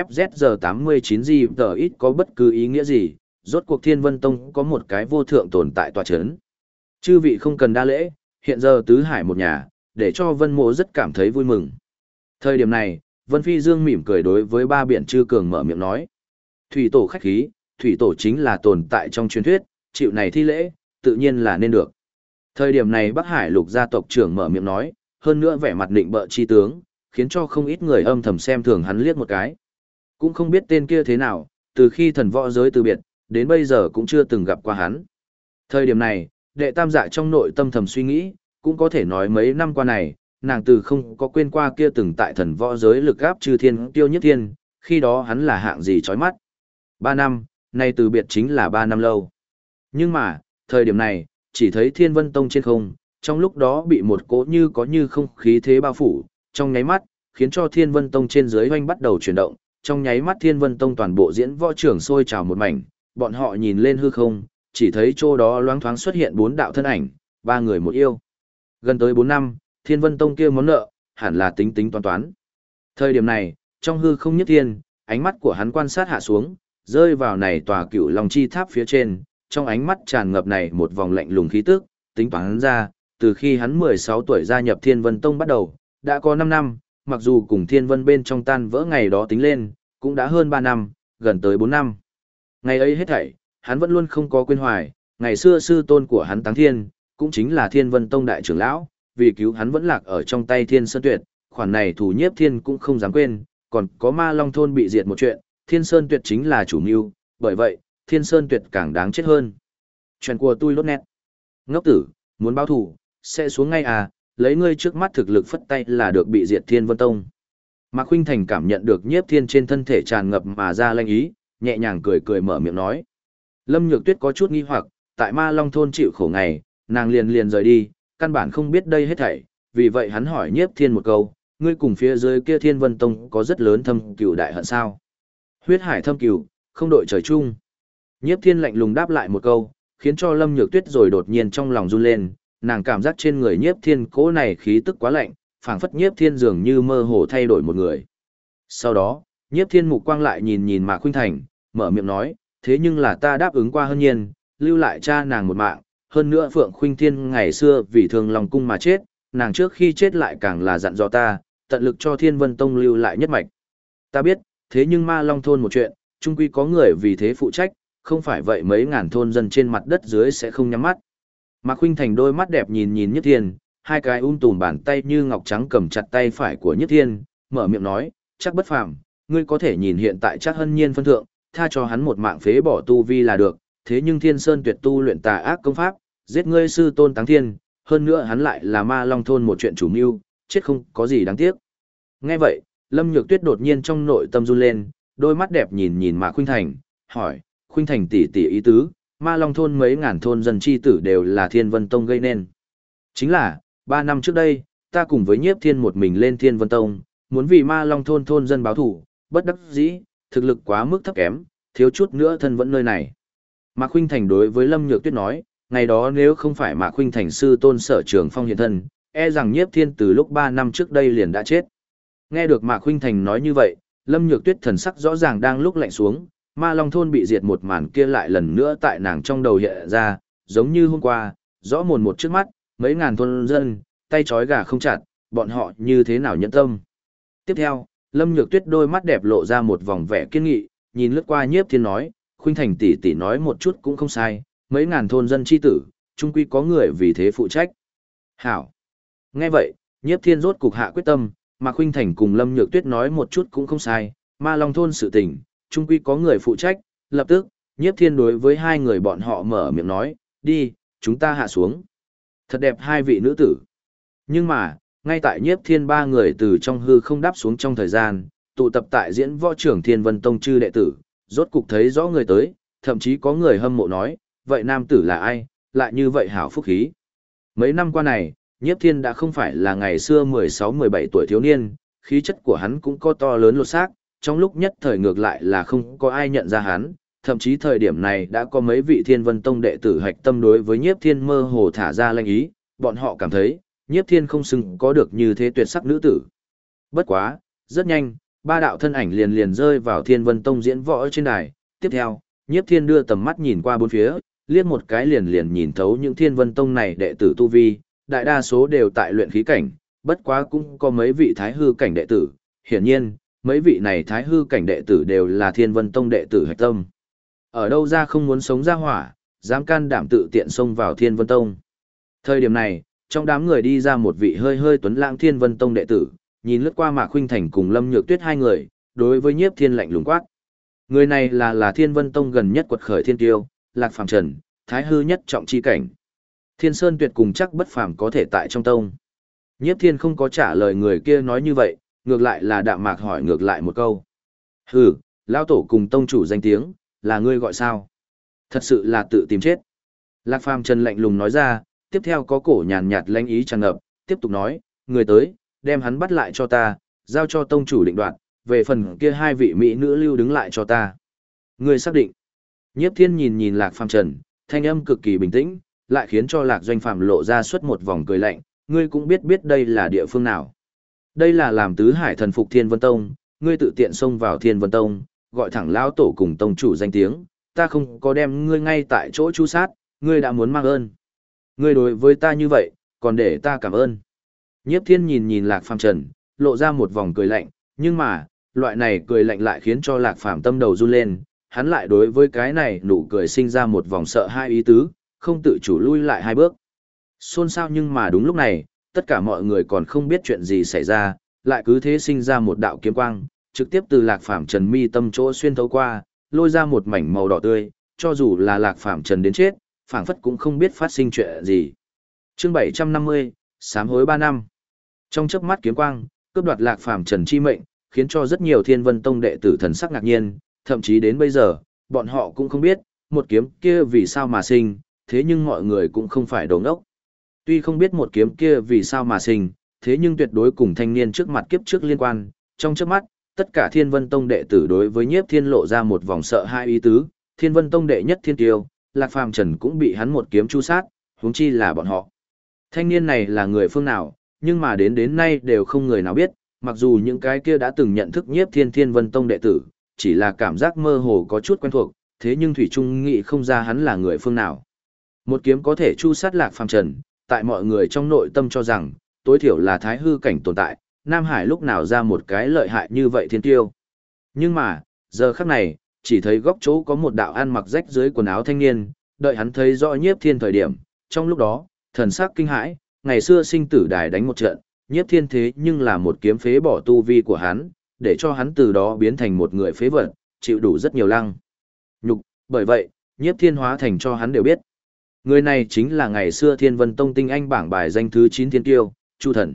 FZG89 gì tờ ít có bất cứ ý nghĩa gì, rốt cuộc Thiên Vân Tông có một cái vô thượng tồn tại tòa chấn. Chư vị không cần đa lễ, hiện giờ tứ hải một nhà, để cho Vân Mộ rất cảm thấy vui mừng. Thời điểm này, Vân Phi Dương mỉm cười đối với ba biển chư cường mở miệng nói. Thủy tổ khách khí, thủy tổ chính là tồn tại trong truyền thuyết, chịu này thi lễ, tự nhiên là nên được. Thời điểm này Bắc Hải lục gia tộc trưởng mở miệng nói, hơn nữa vẻ mặt định bợ chi tướng, khiến cho không ít người âm thầm xem thường hắn liếc một cái. Cũng không biết tên kia thế nào, từ khi thần võ giới từ biệt, đến bây giờ cũng chưa từng gặp qua hắn. Thời điểm này, đệ tam dạ trong nội tâm thầm suy nghĩ, cũng có thể nói mấy năm qua này, nàng từ không có quên qua kia từng tại thần võ giới lực gáp chư thiên tiêu nhất thiên, khi đó hắn là hạng gì chói mắt. 3 năm, nay từ biệt chính là 3 năm lâu. Nhưng mà, thời điểm này, chỉ thấy Thiên Vân Tông trên không, trong lúc đó bị một cỗ như có như không khí thế bao phủ, trong nháy mắt, khiến cho Thiên Vân Tông trên dưới hoanh bắt đầu chuyển động, trong nháy mắt Thiên Vân Tông toàn bộ diễn võ trưởng sôi trào một mảnh, bọn họ nhìn lên hư không, chỉ thấy chỗ đó loáng thoáng xuất hiện 4 đạo thân ảnh, 3 người một yêu. Gần tới 4 năm, Thiên Vân Tông kia món nợ, hẳn là tính tính toán toán. Thời điểm này, trong hư không nhất thiên, ánh mắt của hắn quan sát hạ xuống, rơi vào này tòa Cửu Long Chi Tháp phía trên, trong ánh mắt tràn ngập này một vòng lạnh lùng khí tức, tính toán ra, từ khi hắn 16 tuổi gia nhập Thiên Vân Tông bắt đầu, đã có 5 năm, mặc dù cùng Thiên Vân bên trong tan vỡ ngày đó tính lên, cũng đã hơn 3 năm, gần tới 4 năm. Ngày ấy hết thảy, hắn vẫn luôn không có quên hoài, ngày xưa sư tôn của hắn Táng Thiên, cũng chính là Thiên Vân Tông đại trưởng lão, vì cứu hắn vẫn lạc ở trong tay Thiên Sơn Tuyệt, khoản này thủ Nhiếp Thiên cũng không dám quên, còn có Ma Long thôn bị diệt một chuyện, Thiên Sơn Tuyệt chính là chủ mưu, bởi vậy, Thiên Sơn Tuyệt càng đáng chết hơn. Chuyện của tôi lốt nét. Ngốc tử, muốn báo thù, sẽ xuống ngay à, lấy ngươi trước mắt thực lực phất tay là được bị diệt Thiên Vân Tông. Mạc Khuynh Thành cảm nhận được Nhiếp Thiên trên thân thể tràn ngập mà ra lanh ý, nhẹ nhàng cười cười mở miệng nói. Lâm Nhược Tuyết có chút nghi hoặc, tại Ma Long thôn chịu khổ ngày, nàng liền rời đi, căn bản không biết đây hết thảy, vì vậy hắn hỏi Nhiếp Thiên một câu, ngươi cùng phía dưới kia Thiên Vân Tông có rất lớn thâm cừu đại hận sao? Huyết hải thâm cừu, không đội trời chung. Nhiếp Thiên lạnh lùng đáp lại một câu, khiến cho Lâm Nhược Tuyết rồi đột nhiên trong lòng run lên, nàng cảm giác trên người Nhiếp Thiên cỗ này khí tức quá lạnh, phảng phất Nhiếp Thiên dường như mơ hồ thay đổi một người. Sau đó, Nhiếp Thiên mục quang lại nhìn nhìn Mạc Khuynh Thành, mở miệng nói, thế nhưng là ta đáp ứng qua Hân Nhiên, lưu lại cha nàng một mạng, hơn nữa Phượng Khuynh Thiên ngày xưa vì thương lòng cung mà chết, nàng trước khi chết lại càng là dặn dò ta, tận lực cho Thiên Vân Tông lưu lại nhất mạch. Ta biết, thế nhưng Ma Long thôn một chuyện, chung quy có người vì thế phụ trách, không phải vậy mấy ngàn thôn dân trên mặt đất dưới sẽ không nhắm mắt. Mạc Khuynh Thành đôi mắt đẹp nhìn nhìn Nhiếp Thiên, hai cái tùm bàn tay như ngọc trắng cầm chặt tay phải của Nhiếp Thiên, mở miệng nói, chắc bất phàm, ngươi có thể nhìn hiện tại chắc hân nhiên phân thượng, tha cho hắn một mạng phế bỏ tu vi là được, thế nhưng Thiên Sơn tuyệt tu luyện tà ác công pháp, giết ngươi sư tôn Táng Thiên, hơn nữa hắn lại là Ma Long thôn một chuyện chủ mưu, chết không có gì đáng tiếc. Nghe vậy, Lâm Nhược Tuyết đột nhiên trong nội tâm run lên, đôi mắt đẹp nhìn nhìn Mạc Khuynh Thành, hỏi, Khuynh Thành tỷ tỷ ý tứ, Ma Long thôn mấy ngàn thôn dân chi tử đều là Thiên Vân Tông gây nên. Chính là, 3 năm trước đây, ta cùng với Nhiếp Thiên một mình lên Thiên Vân Tông, muốn vì Ma Long thôn thôn dân báo thủ, bất đắc dĩ, thực lực quá mức thấp kém, thiếu chút nữa thân vẫn nơi này. Mạc Khuynh Thành đối với Lâm Nhược Tuyết nói, ngày đó nếu không phải Mạc Khuynh Thành sư tôn Sở Trường Phong hiện thân, e rằng Nhiếp Thiên từ lúc 3 năm trước đây liền đã chết. Nghe được Mạc Khuynh Thành nói như vậy, Lâm Nhược Tuyết thần sắc rõ ràng đang lúc lạnh xuống, Ma Long thôn bị diệt một màn kia lại lần nữa tại nàng trong đầu hiện ra, giống như hôm qua, rõ mồn một trước mắt, mấy ngàn thôn dân, tay trói gà không chặt, bọn họ như thế nào nhẫn tâm. Tiếp theo, Lâm Nhược Tuyết đôi mắt đẹp lộ ra một vòng vẻ kiên nghị, nhìn lướt qua Nhiếp Thiên nói, Khuynh Thành tỷ tỷ nói một chút cũng không sai, mấy ngàn thôn dân chi tử, chung quy có người vì thế phụ trách. Hảo. Nghe vậy, Nhiếp Thiên rốt cục hạ quyết tâm, mà Khuynh Thành cùng Lâm Nhược Tuyết nói một chút cũng không sai, Ma Long thôn sự tình, chung quy có người phụ trách, lập tức, Nhiếp Thiên đối với hai người bọn họ mở miệng nói, đi, chúng ta hạ xuống. Thật đẹp hai vị nữ tử. Nhưng mà, ngay tại Nhiếp Thiên ba người từ trong hư không đáp xuống trong thời gian, tụ tập tại diễn võ trưởng Thiên Vân Tông chư đệ tử, rốt cục thấy rõ người tới, thậm chí có người hâm mộ nói, vậy nam tử là ai, lại như vậy hảo phúc khí. Mấy năm qua này, Nhiếp Thiên đã không phải là ngày xưa 16-17 tuổi thiếu niên, khí chất của hắn cũng có to lớn lột xác, trong lúc nhất thời ngược lại là không có ai nhận ra hắn, thậm chí thời điểm này đã có mấy vị Thiên Vân Tông đệ tử hạch tâm đối với Nhiếp Thiên mơ hồ thả ra lệnh ý, bọn họ cảm thấy, Nhiếp Thiên không xứng có được như thế tuyệt sắc nữ tử. Bất quá, rất nhanh, ba đạo thân ảnh liền liền rơi vào Thiên Vân Tông diễn võ trên đài, tiếp theo, Nhiếp Thiên đưa tầm mắt nhìn qua bốn phía, liếc một cái liền liền nhìn thấu những Thiên Vân Tông này đệ tử tu vi, đại đa số đều tại luyện khí cảnh, bất quá cũng có mấy vị thái hư cảnh đệ tử, hiển nhiên, mấy vị này thái hư cảnh đệ tử đều là Thiên Vân Tông đệ tử hạch tâm. Ở đâu ra không muốn sống ra hỏa, dám can đảm tự tiện xông vào Thiên Vân Tông. Thời điểm này, trong đám người đi ra một vị hơi hơi tuấn lãng Thiên Vân Tông đệ tử, nhìn lướt qua Mạc Khuynh Thành cùng Lâm Nhược Tuyết hai người, đối với Nhiếp Thiên lạnh lùng quát. Người này là Thiên Vân Tông gần nhất quật khởi thiên tiêu, Lạc Phàm Trần, thái hư nhất trọng chi cảnh. Thiên Sơn tuyệt cùng chắc bất phàm có thể tại trong tông. Nhiếp Thiên không có trả lời người kia nói như vậy, ngược lại là đạm mạc hỏi ngược lại một câu. Hừ, lão tổ cùng tông chủ danh tiếng, là ngươi gọi sao? Thật sự là tự tìm chết. Lạc Phàm Trần lạnh lùng nói ra, tiếp theo có cổ nhàn nhạt lãnh ý tràn ngập, tiếp tục nói, người tới, đem hắn bắt lại cho ta, giao cho tông chủ định đoạt, về phần kia hai vị mỹ nữ lưu đứng lại cho ta. Ngươi xác định. Nhiếp Thiên nhìn nhìn Lạc Phàm Trần, thanh âm cực kỳ bình tĩnh, lại khiến cho Lạc Doanh Phàm lộ ra suốt một vòng cười lạnh, ngươi cũng biết đây là địa phương nào. Đây là làm tứ hải thần phục Thiên Vân Tông, ngươi tự tiện xông vào Thiên Vân Tông, gọi thẳng lão tổ cùng tông chủ danh tiếng, ta không có đem ngươi ngay tại chỗ chu sát, ngươi đã muốn mang ơn. Ngươi đối với ta như vậy, còn để ta cảm ơn. Nhiếp Thiên nhìn nhìn Lạc Phàm Trần, lộ ra một vòng cười lạnh, nhưng mà, loại này cười lạnh lại khiến cho Lạc Phàm tâm đầu run lên, hắn lại đối với cái này nụ cười sinh ra một vòng sợ hai ý tứ, không tự chủ lui lại hai bước. Xôn xao nhưng mà đúng lúc này, tất cả mọi người còn không biết chuyện gì xảy ra, lại cứ thế sinh ra một đạo kiếm quang, trực tiếp từ Lạc Phàm Trần mi tâm chỗ xuyên thấu qua, lôi ra một mảnh màu đỏ tươi, cho dù là Lạc Phàm Trần đến chết, phảng phất cũng không biết phát sinh chuyện gì. Chương 750, sám hối 3 năm. Trong chớp mắt kiếm quang, cướp đoạt Lạc Phàm Trần chi mệnh, khiến cho rất nhiều Thiên Vân Tông đệ tử thần sắc ngạc nhiên, thậm chí đến bây giờ, bọn họ cũng không biết, một kiếm kia vì sao mà sinh, thế nhưng mọi người cũng không phải đồ ngốc. Tuy không biết một kiếm kia vì sao mà sinh, thế nhưng tuyệt đối cùng thanh niên trước mặt kiếp trước liên quan, trong chớp mắt, tất cả Thiên Vân Tông đệ tử đối với Nhiếp Thiên lộ ra một vòng sợ hai ý tứ, Thiên Vân Tông đệ nhất thiên tiêu, Lạc Phàm Trần cũng bị hắn một kiếm chu sát, huống chi là bọn họ. Thanh niên này là người phương nào, nhưng mà đến nay đều không người nào biết, mặc dù những cái kia đã từng nhận thức Nhiếp Thiên Thiên Vân Tông đệ tử, chỉ là cảm giác mơ hồ có chút quen thuộc, thế nhưng thủy trung nghĩ không ra hắn là người phương nào. Một kiếm có thể chu sát Lạc Phàm Trần, tại mọi người trong nội tâm cho rằng, tối thiểu là thái hư cảnh tồn tại, Nam Hải lúc nào ra một cái lợi hại như vậy thiên tiêu. Nhưng mà, giờ khắc này, chỉ thấy góc chỗ có một đạo ăn mặc rách dưới quần áo thanh niên, đợi hắn thấy rõ Nhiếp Thiên thời điểm, trong lúc đó, thần sắc kinh hãi, ngày xưa sinh tử đài đánh một trận, nhiếp thiên thế nhưng là một kiếm phế bỏ tu vi của hắn, để cho hắn từ đó biến thành một người phế vật, chịu đủ rất nhiều lăng. Nhục, bởi vậy, nhiếp thiên hóa thành cho hắn đều biết. Người này chính là ngày xưa Thiên Vân Tông tinh anh bảng bài danh thứ 9 thiên tiêu, Chu Thần.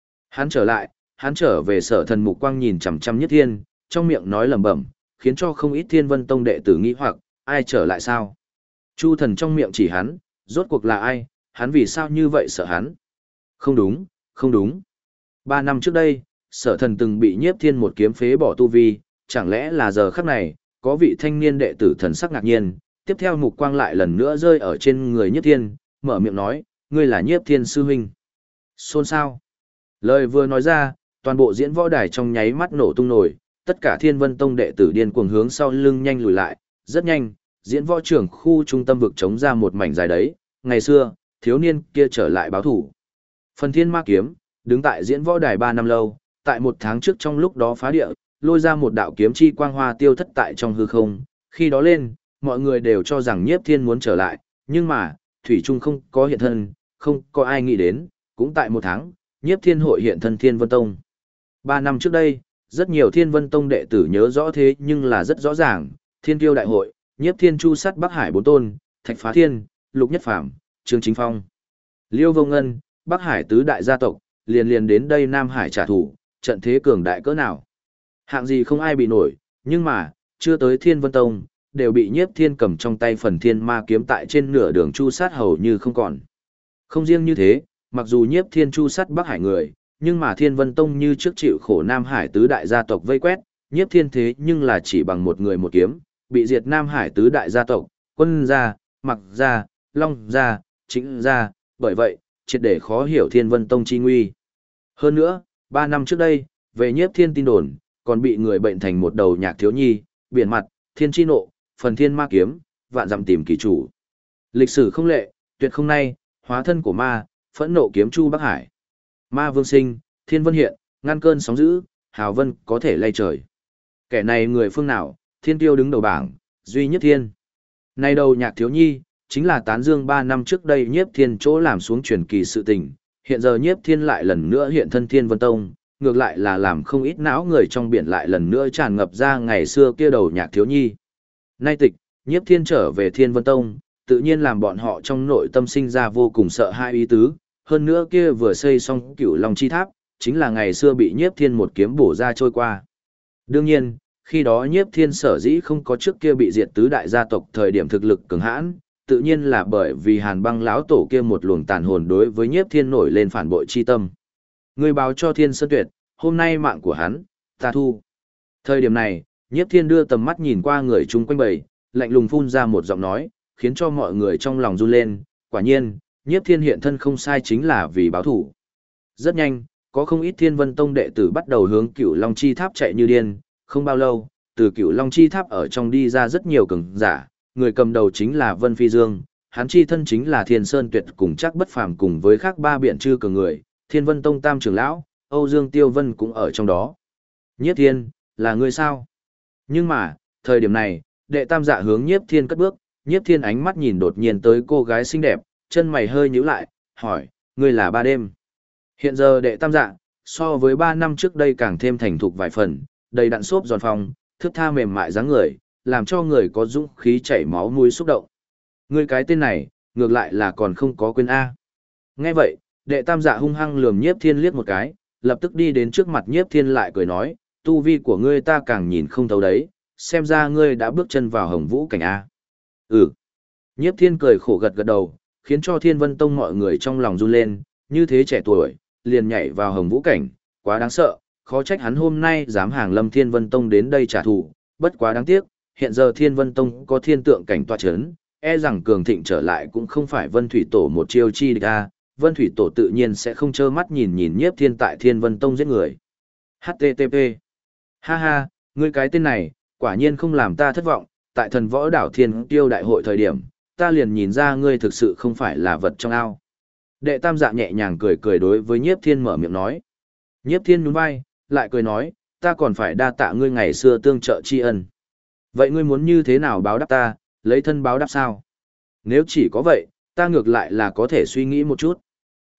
Hắn trở về Sở Thần mục quang nhìn chằm chằm Nhiếp Thiên, trong miệng nói lẩm bẩm, khiến cho không ít Thiên Vân Tông đệ tử nghi hoặc, ai trở lại sao? Chu Thần trong miệng chỉ hắn, rốt cuộc là ai, hắn vì sao như vậy sợ hắn? Không đúng, không đúng. 3 năm trước đây, Sở Thần từng bị Nhiếp Thiên một kiếm phế bỏ tu vi, chẳng lẽ là giờ khắc này, có vị thanh niên đệ tử thần sắc ngạc nhiên, tiếp theo mục quang lại lần nữa rơi ở trên người Nhiếp Thiên, mở miệng nói, ngươi là Nhiếp Thiên sư huynh. Xôn xao. Lời vừa nói ra, toàn bộ diễn võ đài trong nháy mắt nổ tung nổi, tất cả Thiên Vân Tông đệ tử điên cuồng hướng sau lưng nhanh lùi lại, rất nhanh, diễn võ trưởng khu trung tâm vực chống ra một mảnh dài đấy, ngày xưa, thiếu niên kia trở lại báo thủ. Phần Thiên Ma kiếm, đứng tại diễn võ đài 3 năm lâu, tại 1 tháng trước trong lúc đó phá địa, lôi ra một đạo kiếm chi quang hoa tiêu thất tại trong hư không, khi đó lên, mọi người đều cho rằng Nhiếp Thiên muốn trở lại, nhưng mà, thủy trung không có hiện thân, không có ai nghĩ đến, cũng tại 1 tháng, Nhiếp Thiên hội hiện thân Thiên Vân Tông. 3 năm trước đây, rất nhiều Thiên Vân Tông đệ tử nhớ rõ thế nhưng là rất rõ ràng, Thiên Kiêu đại hội, Nhiếp Thiên chu sát Bắc Hải 4 tôn, Thạch Phá Thiên, Lục Nhất Phàm, Trương Chính Phong, Liêu Vô Ngân, Bắc Hải tứ đại gia tộc, liền đến đây Nam Hải trả thù, trận thế cường đại cỡ nào. Hạng gì không ai bị nổi, nhưng mà, chưa tới Thiên Vân Tông, đều bị Nhiếp Thiên cầm trong tay Phần Thiên Ma kiếm tại trên nửa đường chu sát hầu như không còn. Không riêng như thế, mặc dù Nhiếp Thiên chu sát Bắc Hải người, nhưng mà Thiên Vân Tông như trước chịu khổ Nam Hải tứ đại gia tộc vây quét, Nhiếp Thiên thế nhưng là chỉ bằng một người một kiếm, bị diệt Nam Hải tứ đại gia tộc, Quân gia, Mặc gia, Long gia, Trịnh gia, bởi vậy, triệt để khó hiểu Thiên Vân Tông chi nguy. Hơn nữa, 3 năm trước đây, về Nhiếp Thiên tin đồn, còn bị người bệnh thành một đầu nhạc thiếu nhi, biển mặt, thiên chi nộ, Phần Thiên Ma kiếm, vạn dặm tìm kỳ chủ. Lịch sử không lệ, tuyệt không nay, hóa thân của ma, phẫn nộ kiếm chu Bắc Hải. Ma vương sinh, thiên vân hiện, ngăn cơn sóng dữ, hào vân có thể lay trời. Kẻ này người phương nào, thiên tiêu đứng đầu bảng, duy nhất thiên. Nay đầu nhạc thiếu nhi, chính là tán dương 3 năm trước đây Nhiếp Thiên chỗ làm xuống truyền kỳ sự tình. Hiện giờ Nhiếp Thiên lại lần nữa hiện thân Thiên Vân Tông, ngược lại là làm không ít não người trong biển lại lần nữa tràn ngập ra ngày xưa kia đầu nhạc thiếu nhi. Nay tịch, Nhiếp Thiên trở về Thiên Vân Tông, tự nhiên làm bọn họ trong nội tâm sinh ra vô cùng sợ hai ý tứ, hơn nữa kia vừa xây xong Cửu Long chi tháp, chính là ngày xưa bị Nhiếp Thiên một kiếm bổ ra trôi qua. Đương nhiên, khi đó Nhiếp Thiên sở dĩ không có trước kia bị diệt tứ đại gia tộc thời điểm thực lực cường hãn, tự nhiên là bởi vì Hàn Băng lão tổ kia một luồng tàn hồn đối với Nhiếp Thiên nổi lên phản bội chi tâm. Người báo cho Thiên Sơn Tuyệt, hôm nay mạng của hắn, ta thu. Thời điểm này, Nhiếp Thiên đưa tầm mắt nhìn qua người chung quanh bầy, lạnh lùng phun ra một giọng nói, khiến cho mọi người trong lòng run lên, quả nhiên, Nhiếp Thiên hiện thân không sai chính là vì báo thủ. Rất nhanh, có không ít Thiên Vân Tông đệ tử bắt đầu hướng Cửu Long Chi Tháp chạy như điên, không bao lâu, từ Cửu Long Chi Tháp ở trong đi ra rất nhiều cường giả, người cầm đầu chính là Vân Phi Dương, hắn chi thân chính là Thiên Sơn Tuyệt cùng chắc bất phàm cùng với khác 3 biện chư cường người, Thiên Vân Tông Tam trưởng lão, Âu Dương Tiêu Vân cũng ở trong đó. Nhiếp Thiên, là người sao? Nhưng mà, thời điểm này, đệ tam dạ hướng Nhiếp Thiên cất bước, Nhiếp Thiên ánh mắt nhìn đột nhiên tới cô gái xinh đẹp, chân mày hơi nhíu lại, hỏi, ngươi là Ba Đêm. Hiện giờ đệ tam dạ, so với 3 năm trước đây càng thêm thành thục vài phần, đầy đặn xốp giòn phong, thước tha mềm mại dáng người, làm cho người có dũng khí chảy máu mũi xúc động. Ngươi cái tên này, ngược lại là còn không có quên A. Nghe vậy, đệ tam dạ hung hăng lườm Nhiếp Thiên liếc một cái, lập tức đi đến trước mặt Nhiếp Thiên lại cười nói, tu vi của ngươi ta càng nhìn không thấu đấy, xem ra ngươi đã bước chân vào Hồng Vũ cảnh A. Ừ. Nhiếp Thiên cười khổ gật gật đầu, khiến cho Thiên Vân Tông mọi người trong lòng run lên, như thế trẻ tuổi, liền nhảy vào Hồng Vũ cảnh, quá đáng sợ, khó trách hắn hôm nay dám hàng lâm Thiên Vân Tông đến đây trả thù, bất quá đáng tiếc, hiện giờ Thiên Vân Tông có thiên tượng cảnh tọa chấn, e rằng cường thịnh trở lại cũng không phải Vân Thủy Tổ một chiêu chi địch a, Vân Thủy Tổ tự nhiên sẽ không trơ mắt nhìn Nhiếp Thiên tại Thiên Vân Tông giết người. HTTP. Ha ha, ngươi cái tên này, quả nhiên không làm ta thất vọng, tại Thần Võ Đảo Thiên Tiêu đại hội thời điểm, ta liền nhìn ra ngươi thực sự không phải là vật trong ao. Đệ tam dạ nhẹ nhàng cười cười đối với Nhiếp Thiên mở miệng nói. Nhiếp Thiên nhún vai, lại cười nói, ta còn phải đa tạ ngươi ngày xưa tương trợ tri ân. Vậy ngươi muốn như thế nào báo đáp ta, lấy thân báo đáp sao? Nếu chỉ có vậy, ta ngược lại là có thể suy nghĩ một chút.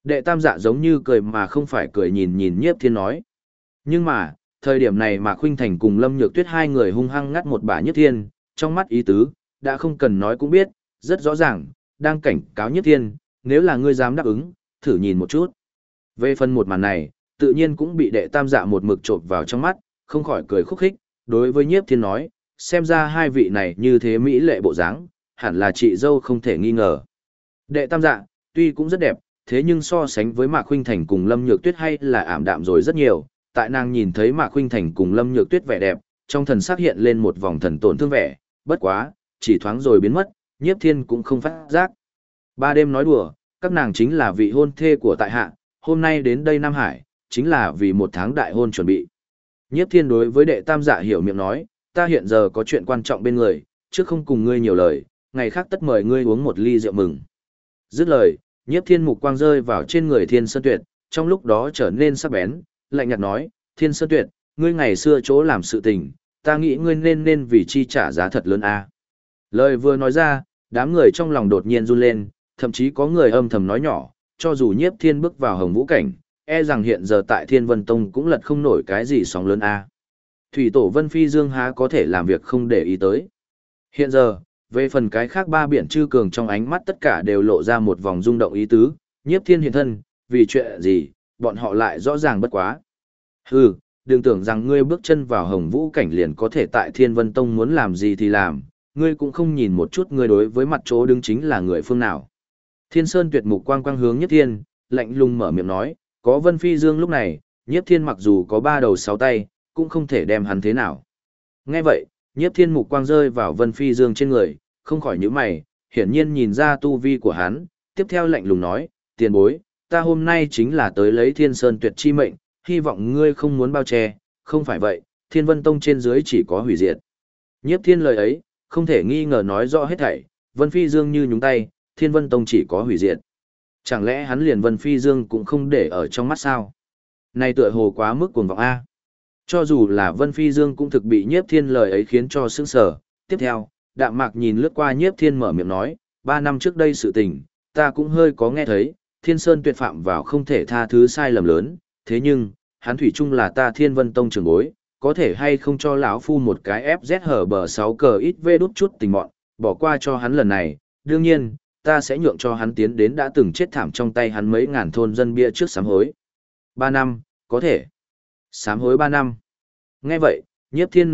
Đệ tam dạ giống như cười mà không phải cười nhìn nhìn Nhiếp Thiên nói. Nhưng mà, thời điểm này Mạc Khuynh Thành cùng Lâm Nhược Tuyết hai người hung hăng ngắt một bả Nhiếp Thiên, trong mắt ý tứ, đã không cần nói cũng biết, rất rõ ràng, đang cảnh cáo Nhiếp Thiên, nếu là ngươi dám đáp ứng, thử nhìn một chút. Về phần một màn này, tự nhiên cũng bị đệ tam dạ một mực chộp vào trong mắt, không khỏi cười khúc khích, đối với Nhiếp Thiên nói, xem ra hai vị này như thế mỹ lệ bộ dáng, hẳn là chị dâu không thể nghi ngờ. Đệ tam dạ, tuy cũng rất đẹp, thế nhưng so sánh với Mạc Khuynh Thành cùng Lâm Nhược Tuyết hay là ảm đạm rồi rất nhiều, tại nàng nhìn thấy Mạc Khuynh Thành cùng Lâm Nhược Tuyết vẻ đẹp, trong thần sắc hiện lên một vòng thần tổn thương vẻ, bất quá, chỉ thoáng rồi biến mất, Nhiếp Thiên cũng không phát giác. Ba đêm nói đùa, các nàng chính là vị hôn thê của tại hạ, hôm nay đến đây Nam Hải, chính là vì một tháng đại hôn chuẩn bị. Nhiếp Thiên đối với đệ tam dạ hiểu miệng nói, ta hiện giờ có chuyện quan trọng bên người, trước không cùng ngươi nhiều lời, ngày khác tất mời ngươi uống một ly rượu mừng. Dứt lời, Nhiếp Thiên mục quang rơi vào trên người Thiên Sơn Tuyệt, trong lúc đó trở nên sắc bén, lạnh nhạt nói, Thiên Sơn Tuyệt, ngươi ngày xưa chỗ làm sự tình, ta nghĩ ngươi nên vì chi trả giá thật lớn a. Lời vừa nói ra, đám người trong lòng đột nhiên run lên, thậm chí có người âm thầm nói nhỏ, cho dù Nhiếp Thiên bước vào Hồng Vũ cảnh, e rằng hiện giờ tại Thiên Vân Tông cũng lật không nổi cái gì sóng lớn a. Thủy tổ Vân Phi Dương há có thể làm việc không để ý tới. Hiện giờ, về phần cái khác ba biển chư cường trong ánh mắt tất cả đều lộ ra một vòng rung động ý tứ, Nhiếp Thiên hiện thân, vì chuyện gì, bọn họ lại rõ ràng bất quá. Hừ, đừng tưởng rằng ngươi bước chân vào Hồng Vũ cảnh liền có thể tại Thiên Vân Tông muốn làm gì thì làm, ngươi cũng không nhìn một chút ngươi đối với mặt chỗ đứng chính là người phương nào. Thiên Sơn Tuyệt mục quang quang hướng Nhiếp Thiên, lạnh lùng mở miệng nói, có Vân Phi Dương lúc này, Nhiếp Thiên mặc dù có ba đầu sáu tay, cũng không thể đem hắn thế nào. Nghe vậy, Nhiếp Thiên mục quang rơi vào Vân Phi Dương trên người, không khỏi nhíu mày, hiển nhiên nhìn ra tu vi của hắn, tiếp theo lạnh lùng nói, tiền bối, ta hôm nay chính là tới lấy Thiên Sơn Tuyệt chi mệnh, hy vọng ngươi không muốn bao che, không phải vậy, Thiên Vân Tông trên dưới chỉ có hủy diệt. Nhiếp Thiên lời ấy, không thể nghi ngờ nói rõ hết thảy, Vân Phi Dương như nhúng tay, Thiên Vân Tông chỉ có hủy diệt. Chẳng lẽ hắn liền Vân Phi Dương cũng không để ở trong mắt sao? Này tựa hồ quá mức cuồng vọng a. Cho dù là Vân Phi Dương cũng thực bị Nhiếp Thiên lời ấy khiến cho sững sờ. Tiếp theo, Đạm Mạc nhìn lướt qua Nhiếp Thiên mở miệng nói, 3 năm trước đây sự tình, ta cũng hơi có nghe thấy, Thiên Sơn Tuyệt phạm vào không thể tha thứ sai lầm lớn, thế nhưng, hắn thủy chung là ta Thiên Vân Tông trưởng bối, có thể hay không cho lão phu một cái FZ hở bờ 6 cờ ít vê đút chút tình mọn, bỏ qua cho hắn lần này, đương nhiên, ta sẽ nhượng cho hắn tiến đến đã từng chết thảm trong tay hắn mấy ngàn thôn dân bia trước sám hối. 3 năm, có thể. Sám hối 3 năm. Nghe vậy, Nhiếp Thiên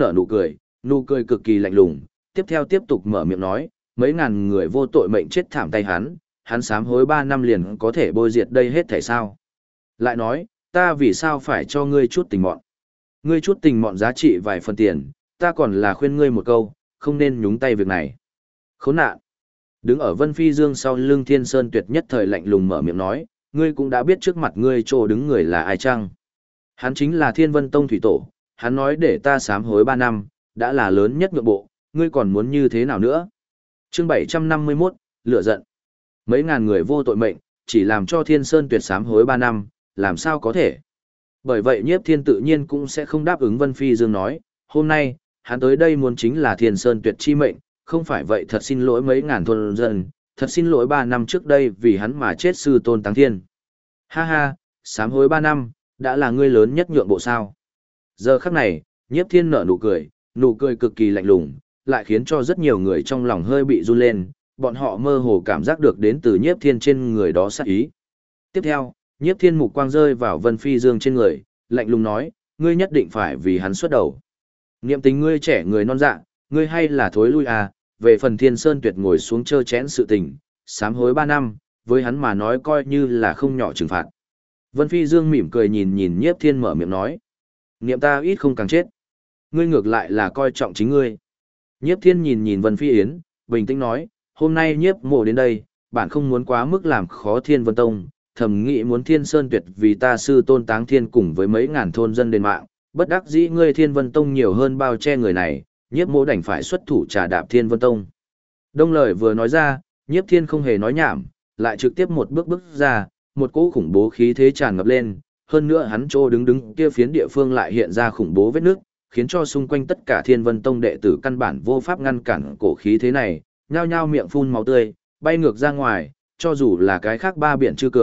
nụ cười cực kỳ lạnh lùng, tiếp theo tiếp tục mở miệng nói, mấy ngàn người vô tội mệnh chết thảm tay hắn sám hối 3 năm liền có thể bôi diệt đây hết thảy sao. Lại nói, ta vì sao phải cho ngươi chút tình mọn? Ngươi chút tình mọn giá trị vài phần tiền, ta còn là khuyên ngươi một câu, không nên nhúng tay việc này. Khốn nạn. Đứng ở Vân Phi Dương sau lưng Thiên Sơn Tuyệt nhất thời lạnh lùng mở miệng nói, ngươi cũng đã biết trước mặt ngươi chỗ đứng người là ai chăng? Hắn chính là Thiên Vân Tông thủy tổ, hắn nói để ta sám hối 3 năm, đã là lớn nhất nhượng bộ, ngươi còn muốn như thế nào nữa? Chương 751, lửa giận. Mấy ngàn người vô tội mệnh, chỉ làm cho Thiên Sơn Tuyệt sám hối 3 năm, làm sao có thể? Bởi vậy Nhiếp Thiên tự nhiên cũng sẽ không đáp ứng Vân Phi Dương nói, hôm nay, hắn tới đây muốn chính là Thiên Sơn Tuyệt chi mệnh, không phải vậy thật xin lỗi mấy ngàn thôn dân, thật xin lỗi 3 năm trước đây vì hắn mà chết sư tôn Táng Thiên. Ha ha, sám hối 3 năm, đã là ngươi lớn nhất nhượng bộ sao. Giờ khắc này, Nhiếp Thiên nở nụ cười cực kỳ lạnh lùng, lại khiến cho rất nhiều người trong lòng hơi bị run lên, bọn họ mơ hồ cảm giác được đến từ Nhiếp Thiên trên người đó sát ý. Tiếp theo, Nhiếp Thiên mục quang rơi vào Vân Phi Dương trên người, lạnh lùng nói, ngươi nhất định phải vì hắn xuất đầu. Niệm tình ngươi trẻ người non dạ, ngươi hay là thối lui à, về phần Thiên Sơn Tuyệt ngồi xuống chơ chén sự tình, sám hối 3 năm, với hắn mà nói coi như là không nhỏ trừng phạt. Vân Phi Dương mỉm cười nhìn Nhiếp Thiên mở miệng nói, niệm ta ít không càng chết. Ngươi ngược lại là coi trọng chính ngươi. Nhiếp Thiên nhìn Vân Phi Yến, bình tĩnh nói, hôm nay Nhiếp mộ đến đây, bạn không muốn quá mức làm khó Thiên Vân Tông, thầm nghĩ muốn Thiên Sơn Tuyệt vì ta sư tôn Táng Thiên cùng với mấy ngàn thôn dân đền mạng, bất đắc dĩ ngươi Thiên Vân Tông nhiều hơn bao che người này, Nhiếp mộ đành phải xuất thủ trà đạp Thiên Vân Tông. Đông lời vừa nói ra, Nhiếp Thiên không hề nói nhảm, lại trực tiếp một bước ra, một cỗ khủng bố khí thế tràn ngập lên, hơn nữa hắn chỗ đứng kia phiến địa phương lại hiện ra khủng bố vết nước, khiến cho xung quanh tất cả Thiên Vân Tông đệ tử căn bản vô pháp ngăn cản cổ khí thế này, nhao nhao miệng phun máu tươi, bay ngược ra ngoài, cho dù là cái khác ba biển chư cường,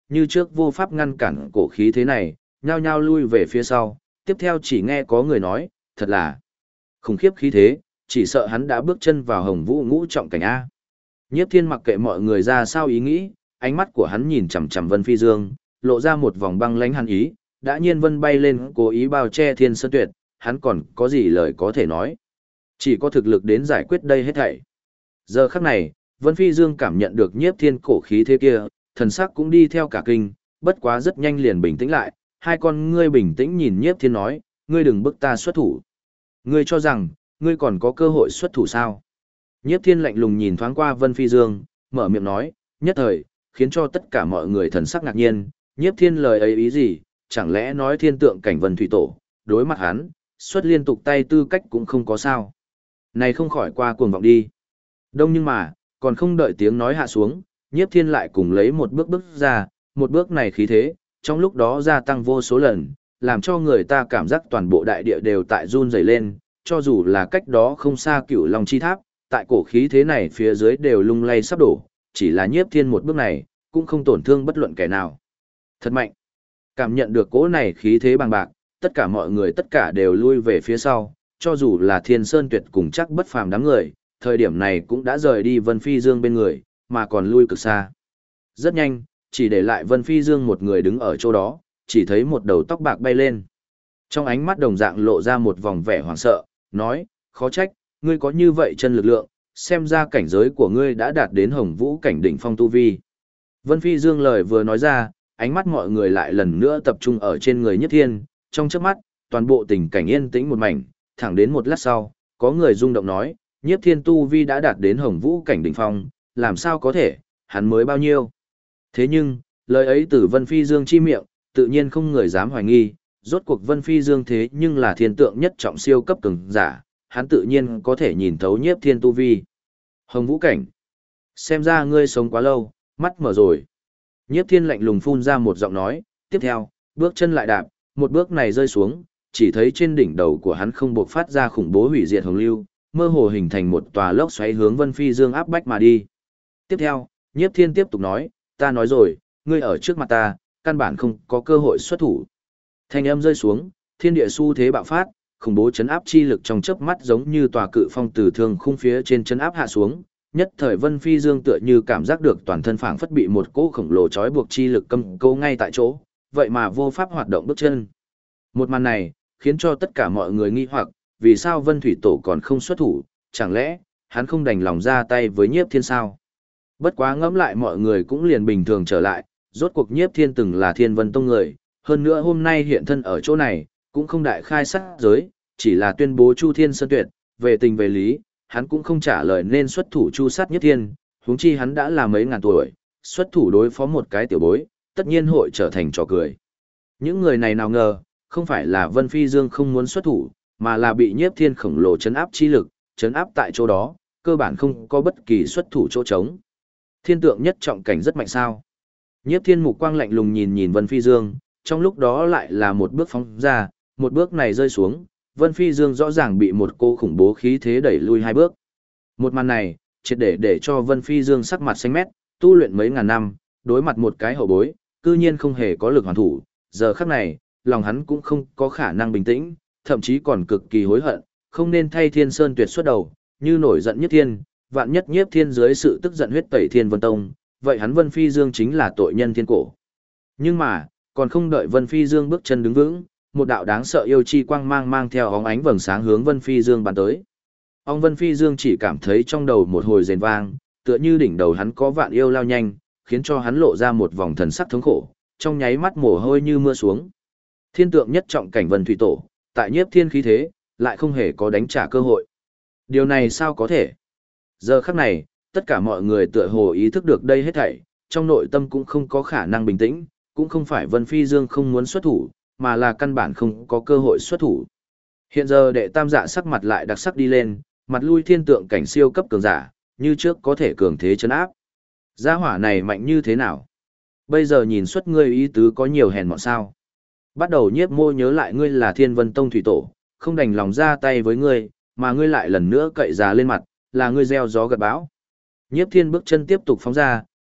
như trước vô pháp ngăn cản cổ khí thế này, nhao nhao lui về phía sau, tiếp theo chỉ nghe có người nói, thật là khủng khiếp khí thế, chỉ sợ hắn đã bước chân vào Hồng Vũ ngũ trọng cảnh A. Nhiếp Thiên mặc kệ mọi người ra sao ý nghĩ, ánh mắt của hắn nhìn chằm chằm Vân Phi Dương, lộ ra một vòng băng lãnh hàn ý, đã nhiên vân bay lên cố ý bao che Thiên Sơn Tuyệt, hắn còn có gì lời có thể nói. Chỉ có thực lực đến giải quyết đây hết thảy. Giờ khắc này, Vân Phi Dương cảm nhận được Nhiếp Thiên cổ khí thế kia, thần sắc cũng đi theo cả kinh, bất quá rất nhanh liền bình tĩnh lại, hai con ngươi bình tĩnh nhìn Nhiếp Thiên nói, ngươi đừng bức ta xuất thủ. Ngươi cho rằng, ngươi còn có cơ hội xuất thủ sao? Nhiếp Thiên lạnh lùng nhìn thoáng qua Vân Phi Dương, mở miệng nói, nhất thời, khiến cho tất cả mọi người thần sắc ngạc nhiên, Nhiếp Thiên lời ấy ý gì, chẳng lẽ nói thiên tượng cảnh Vân Thủy Tổ, đối mặt hắn, xuất liên tục tay tư cách cũng không có sao. Này không khỏi qua cuồng vọng đi. Đông nhưng mà, còn không đợi tiếng nói hạ xuống, Nhiếp Thiên lại cùng lấy một bước bước ra, một bước này khí thế, trong lúc đó gia tăng vô số lần, làm cho người ta cảm giác toàn bộ đại địa đều tại run rẩy lên, cho dù là cách đó không xa Cửu Long Chi Tháp, tại cổ khí thế này phía dưới đều lung lay sắp đổ, chỉ là Nhiếp Thiên một bước này, cũng không tổn thương bất luận kẻ nào. Thật mạnh. Cảm nhận được cỗ này khí thế bằng bạc, tất cả mọi người tất cả đều lui về phía sau, cho dù là Thiên Sơn Tuyệt cùng chắc bất phàm đám người, thời điểm này cũng đã rời đi Vân Phi Dương bên người, mà còn lui cực xa. Rất nhanh, chỉ để lại Vân Phi Dương một người đứng ở chỗ đó, chỉ thấy một đầu tóc bạc bay lên. Trong ánh mắt đồng dạng lộ ra một vòng vẻ hoảng sợ, nói, khó trách, ngươi có như vậy chân lực lượng, xem ra cảnh giới của ngươi đã đạt đến Hồng Vũ cảnh đỉnh phong tu vi. Vân Phi Dương lời vừa nói ra, ánh mắt mọi người lại lần nữa tập trung ở trên người Nhiếp Thiên, trong chớp mắt, toàn bộ tình cảnh yên tĩnh một mảnh, thẳng đến một lát sau, có người rung động nói, Nhiếp Thiên tu vi đã đạt đến Hồng Vũ cảnh đỉnh phong, làm sao có thể, hắn mới bao nhiêu. Thế nhưng, lời ấy từ Vân Phi Dương chi miệng, tự nhiên không người dám hoài nghi, rốt cuộc Vân Phi Dương thế nhưng là thiên tượng nhất trọng siêu cấp cường giả, hắn tự nhiên có thể nhìn thấu Nhiếp Thiên tu vi. Hồng Vũ cảnh. Xem ra ngươi sống quá lâu, mắt mở rồi. Nhiếp Thiên lạnh lùng phun ra một giọng nói, tiếp theo, bước chân lại đạp, một bước này rơi xuống, chỉ thấy trên đỉnh đầu của hắn không bộc phát ra khủng bố hủy diệt hồng lưu, mơ hồ hình thành một tòa lốc xoáy hướng Vân Phi Dương áp bách mà đi. Tiếp theo, Nhiếp Thiên tiếp tục nói, ta nói rồi, ngươi ở trước mặt ta, căn bản không có cơ hội xuất thủ. Thanh âm rơi xuống, thiên địa xu thế bạo phát, khủng bố chấn áp chi lực trong chớp mắt giống như tòa cự phong từ thương khung phía trên chấn áp hạ xuống, nhất thời Vân Phi Dương tựa như cảm giác được toàn thân phảng phất bị một cỗ khổng lồ trói buộc chi lực cầm cố ngay tại chỗ, vậy mà vô pháp hoạt động bước chân. Một màn này, khiến cho tất cả mọi người nghi hoặc, vì sao Vân Thủy Tổ còn không xuất thủ, chẳng lẽ, hắn không đành lòng ra tay với Nhiếp Thiên sao? Bất quá ngẫm lại mọi người cũng liền bình thường trở lại, rốt cuộc Nhiếp Thiên từng là Thiên Vân Tông người, hơn nữa hôm nay hiện thân ở chỗ này, cũng không đại khai sát giới, chỉ là tuyên bố Chu Thiên Sơn Tuyệt, về tình về lý, hắn cũng không trả lời nên xuất thủ chu sát Nhiếp Thiên, huống chi hắn đã là mấy ngàn tuổi, xuất thủ đối phó một cái tiểu bối, tất nhiên hội trở thành trò cười. Những người này nào ngờ, không phải là Vân Phi Dương không muốn xuất thủ, mà là bị Nhiếp Thiên khổng lồ chấn áp chi lực, chấn áp tại chỗ đó, cơ bản không có bất kỳ xuất thủ chỗ trống. Thiên tượng nhất trọng cảnh rất mạnh sao? Nhiếp Thiên mục quang lạnh lùng nhìn nhìn Vân Phi Dương, trong lúc đó lại là một bước phóng ra, một bước này rơi xuống, Vân Phi Dương rõ ràng bị một cô khủng bố khí thế đẩy lui hai bước. Một màn này, triệt để cho Vân Phi Dương sắc mặt xanh mét, tu luyện mấy ngàn năm, đối mặt một cái hậu bối, cư nhiên không hề có lực hoàn thủ, giờ khắc này, lòng hắn cũng không có khả năng bình tĩnh, thậm chí còn cực kỳ hối hận, không nên thay Thiên Sơn Tuyệt xuất đầu, như nổi giận Nhiếp Thiên, vạn nhất Nhiếp Thiên dưới sự tức giận huyết tẩy Thiên Vân Tông, vậy hắn Vân Phi Dương chính là tội nhân thiên cổ. Nhưng mà, còn không đợi Vân Phi Dương bước chân đứng vững, một đạo đáng sợ yêu chi quang mang theo óng ánh vầng sáng hướng Vân Phi Dương bắn tới. Ông Vân Phi Dương chỉ cảm thấy trong đầu một hồi rền vang, tựa như đỉnh đầu hắn có vạn yêu lao nhanh, khiến cho hắn lộ ra một vòng thần sắc thống khổ, trong nháy mắt mồ hôi như mưa xuống. Thiên tượng nhất trọng cảnh Vân Thủy Tổ, tại Nhiếp Thiên khí thế, lại không hề có đánh trả cơ hội. Điều này sao có thể? Giờ khắc này, tất cả mọi người tựa hồ ý thức được đây hết thảy, trong nội tâm cũng không có khả năng bình tĩnh, cũng không phải Vân Phi Dương không muốn xuất thủ, mà là căn bản không có cơ hội xuất thủ. Hiện giờ đệ tam dạ sắc mặt lại đặc sắc đi lên, mặt lui thiên tượng cảnh siêu cấp cường giả, như trước có thể cường thế chấn áp. Gia hỏa này mạnh như thế nào? Bây giờ nhìn xuất ngươi ý tứ có nhiều hèn mọn sao. Bắt đầu Nhiếp Mô nhớ lại ngươi là Thiên Vân Tông thủy tổ, không đành lòng ra tay với ngươi, mà ngươi lại lần nữa cậy già lên mặt, là ngươi gieo gió gặt bão. Nhiếp Thiên bước chân tiếp tục phóng ra,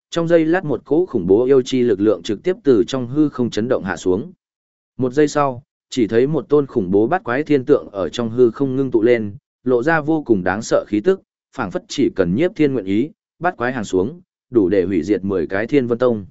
Trong giây lát một cỗ khủng bố yêu chi lực lượng trực tiếp từ trong hư không chấn động hạ xuống. Một giây sau, chỉ thấy một tôn khủng bố bát quái thiên tượng ở trong hư không ngưng tụ lên, lộ ra vô cùng đáng sợ khí tức, phảng phất chỉ cần Nhiếp Thiên nguyện ý, bát quái hàng xuống, đủ để hủy diệt 10 cái Thiên Vân Tông.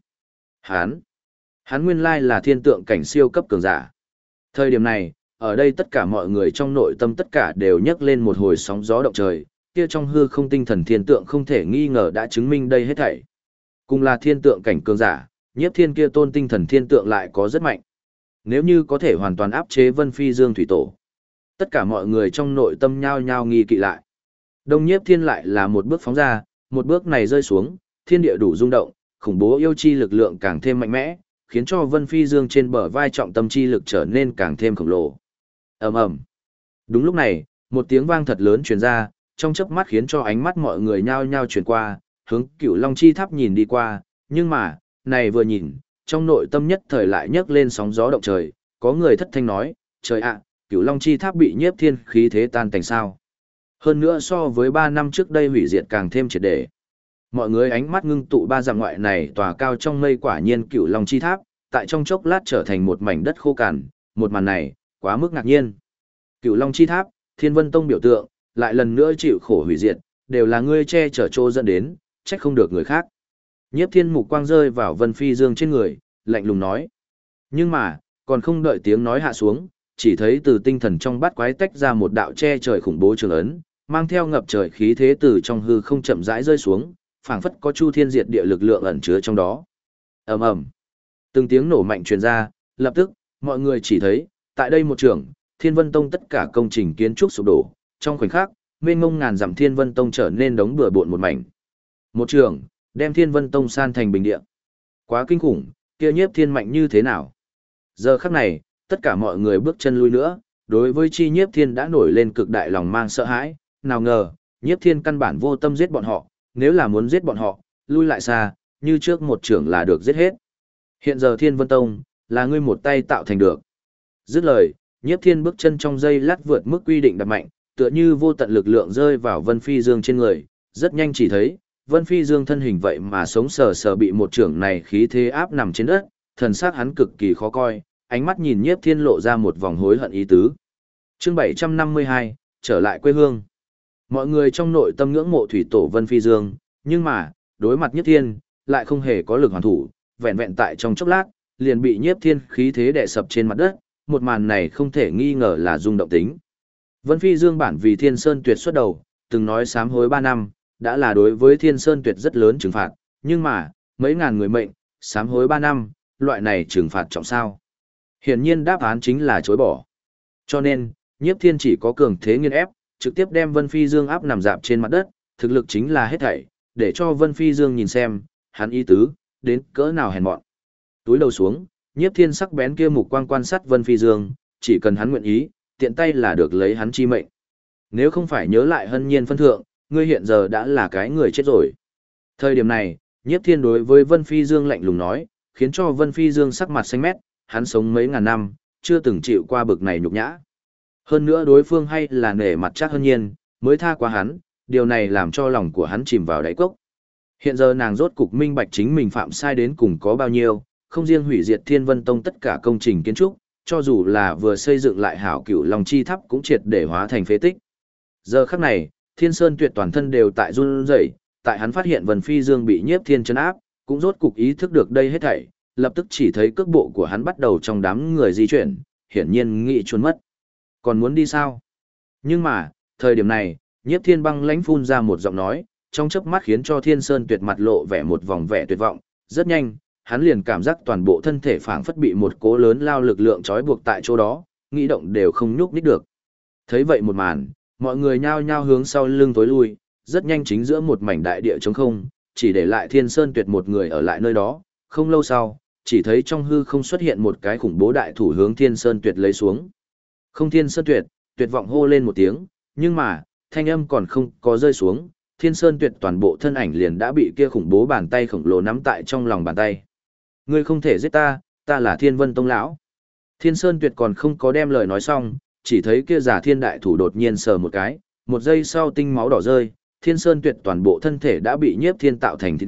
Hắn nguyên lai là thiên tượng cảnh siêu cấp cường giả. Thời điểm này, ở đây tất cả mọi người trong nội tâm tất cả đều nhấc lên một hồi sóng gió động trời, kia trong hư không tinh thần thiên tượng không thể nghi ngờ đã chứng minh đây hết thảy. Cùng là thiên tượng cảnh cường giả, Nhiếp Thiên kia tôn tinh thần thiên tượng lại có rất mạnh. Nếu như có thể hoàn toàn áp chế Vân Phi Dương thủy tổ, tất cả mọi người trong nội tâm nhao nhao nghi kỵ lại. Đông Nhiếp Thiên lại là một bước phóng ra, một bước này rơi xuống, thiên địa đủ rung động, khủng bố yêu chi lực lượng càng thêm mạnh mẽ, khiến cho Vân Phi Dương trên bờ vai trọng tâm chi lực trở nên càng thêm khổng lồ. Ầm ầm. Đúng lúc này, một tiếng vang thật lớn truyền ra, trong chớp mắt khiến cho ánh mắt mọi người nhao nhao chuyển qua, hướng Cửu Long Chi Tháp nhìn đi qua, nhưng mà, này vừa nhìn, trong nội tâm nhất thời lại nhấc lên sóng gió động trời, có người thất thanh nói, trời ạ, Cửu Long Chi Tháp bị Nhiếp Thiên khí thế tan tành sao. Hơn nữa so với 3 năm trước đây hủy diệt càng thêm triệt để. Mọi người ánh mắt ngưng tụ ba dặm ngoại này tòa cao trong mây quả nhiên Cửu Long Chi Tháp, tại trong chốc lát trở thành một mảnh đất khô cằn, một màn này, quá mức ngạc nhiên. Cửu Long Chi Tháp, Thiên Vân Tông biểu tượng, lại lần nữa chịu khổ hủy diệt, đều là ngươi che chở trô dẫn đến, trách không được người khác. Nhiếp Thiên mục quang rơi vào Vân Phi Dương trên người, lạnh lùng nói. Nhưng mà, còn không đợi tiếng nói hạ xuống, chỉ thấy từ tinh thần trong bát quái tách ra một đạo che trời khủng bố trường ấn, mang theo ngập trời khí thế từ trong hư không chậm rãi rơi xuống, phảng phất có chu thiên diệt địa lực lượng ẩn chứa trong đó. Ầm ầm. Từng tiếng nổ mạnh truyền ra, lập tức, mọi người chỉ thấy, tại đây một trường, Thiên Vân Tông tất cả công trình kiến trúc sụp đổ, trong khoảnh khắc, mênh mông ngàn dặm Thiên Vân Tông trở nên đống bừa bộn một mảnh. Một trường, đem Thiên Vân Tông san thành bình địa. Quá kinh khủng, kia Nhiếp Thiên mạnh như thế nào? Giờ khắc này, tất cả mọi người bước chân lui nữa, đối với chi Nhiếp Thiên đã nổi lên cực đại lòng mang sợ hãi, nào ngờ, Nhiếp Thiên căn bản vô tâm giết bọn họ, nếu là muốn giết bọn họ, lui lại xa, như trước một trưởng là được giết hết. Hiện giờ Thiên Vân Tông, là ngươi một tay tạo thành được. Dứt lời, Nhiếp Thiên bước chân trong giây lát vượt mức quy định đặt mạnh, tựa như vô tận lực lượng rơi vào Vân Phi Dương trên người, rất nhanh chỉ thấy, Vân Phi Dương thân hình vậy mà sống sờ sờ bị một trưởng này khí thế áp nằm trên đất, thần sắc hắn cực kỳ khó coi, ánh mắt nhìn Nhiếp Thiên lộ ra một vòng hối hận ý tứ. Chương 752, trở lại quê hương. Mọi người trong nội tâm ngưỡng mộ thủy tổ Vân Phi Dương, nhưng mà, đối mặt Nhiếp Thiên, lại không hề có lực hoàn thủ, vẹn vẹn tại trong chốc lát, liền bị Nhiếp Thiên khí thế đè sập trên mặt đất, một màn này không thể nghi ngờ là rung động tính. Vân Phi Dương bản vì Thiên Sơn Tuyệt xuất đầu, từng nói sám hối 3 năm, đã là đối với Thiên Sơn Tuyệt rất lớn trừng phạt, nhưng mà, mấy ngàn người mệnh, sám hối 3 năm, loại này trừng phạt trọng sao. Hiển nhiên đáp án chính là chối bỏ. Cho nên, Nhiếp Thiên chỉ có cường thế nghiên ép, trực tiếp đem Vân Phi Dương áp nằm dạp trên mặt đất, thực lực chính là hết thảy, để cho Vân Phi Dương nhìn xem, hắn ý tứ, đến cỡ nào hèn mọn. Túi đầu xuống, Nhiếp Thiên sắc bén kia mục quang quan sát Vân Phi Dương, chỉ cần hắn nguyện ý, tiện tay là được lấy hắn chi mệnh. Nếu không phải nhớ lại hân nhiên phân thượng, ngươi hiện giờ đã là cái người chết rồi. Thời điểm này, Nhiếp Thiên đối với Vân Phi Dương lạnh lùng nói, khiến cho Vân Phi Dương sắc mặt xanh mét, hắn sống mấy ngàn năm, chưa từng chịu qua bực này nhục nhã. Hơn nữa đối phương hay là nể mặt chắc hân nhiên, mới tha qua hắn, điều này làm cho lòng của hắn chìm vào đáy cốc. Hiện giờ nàng rốt cục minh bạch chính mình phạm sai đến cùng có bao nhiêu, không riêng hủy diệt Thiên Vân Tông tất cả công trình kiến trúc, cho dù là vừa xây dựng lại hảo Cửu Long Chi Tháp cũng triệt để hóa thành phế tích. Giờ khắc này, Thiên Sơn Tuyệt toàn thân đều tại run rẩy, tại hắn phát hiện Vân Phi Dương bị Nhiếp Thiên trấn áp, cũng rốt cục ý thức được đây hết thảy, lập tức chỉ thấy cước bộ của hắn bắt đầu trong đám người di chuyển, hiển nhiên nghĩ trốn mất. Còn muốn đi sao? Nhưng mà, thời điểm này, Nhiếp Thiên băng lãnh phun ra một giọng nói, trong chớp mắt khiến cho Thiên Sơn Tuyệt mặt lộ vẻ một vòng vẻ tuyệt vọng, rất nhanh, hắn liền cảm giác toàn bộ thân thể phảng phất bị một cỗ lớn lao lực lượng trói buộc tại chỗ đó, nghĩ động đều không nhúc nhích được. Thấy vậy một màn, mọi người nhao nhao hướng sau lưng tối lui, rất nhanh chính giữa một mảnh đại địa trống không, chỉ để lại Thiên Sơn Tuyệt một người ở lại nơi đó, không lâu sau, chỉ thấy trong hư không xuất hiện một cái khủng bố đại thủ hướng Thiên Sơn Tuyệt lấy xuống. Không Thiên Sơn Tuyệt, tuyệt vọng hô lên một tiếng, nhưng mà, thanh âm còn không có rơi xuống, Thiên Sơn Tuyệt toàn bộ thân ảnh liền đã bị kia khủng bố bàn tay khổng lồ nắm tại trong lòng bàn tay. Ngươi không thể giết ta, ta là Thiên Vân Tông lão. Thiên Sơn Tuyệt còn không có đem lời nói xong, chỉ thấy kia giả thiên đại thủ đột nhiên sờ một cái, một giây sau tinh máu đỏ rơi, Thiên Sơn Tuyệt toàn bộ thân thể đã bị Nhiếp Thiên tạo thành thịt nát,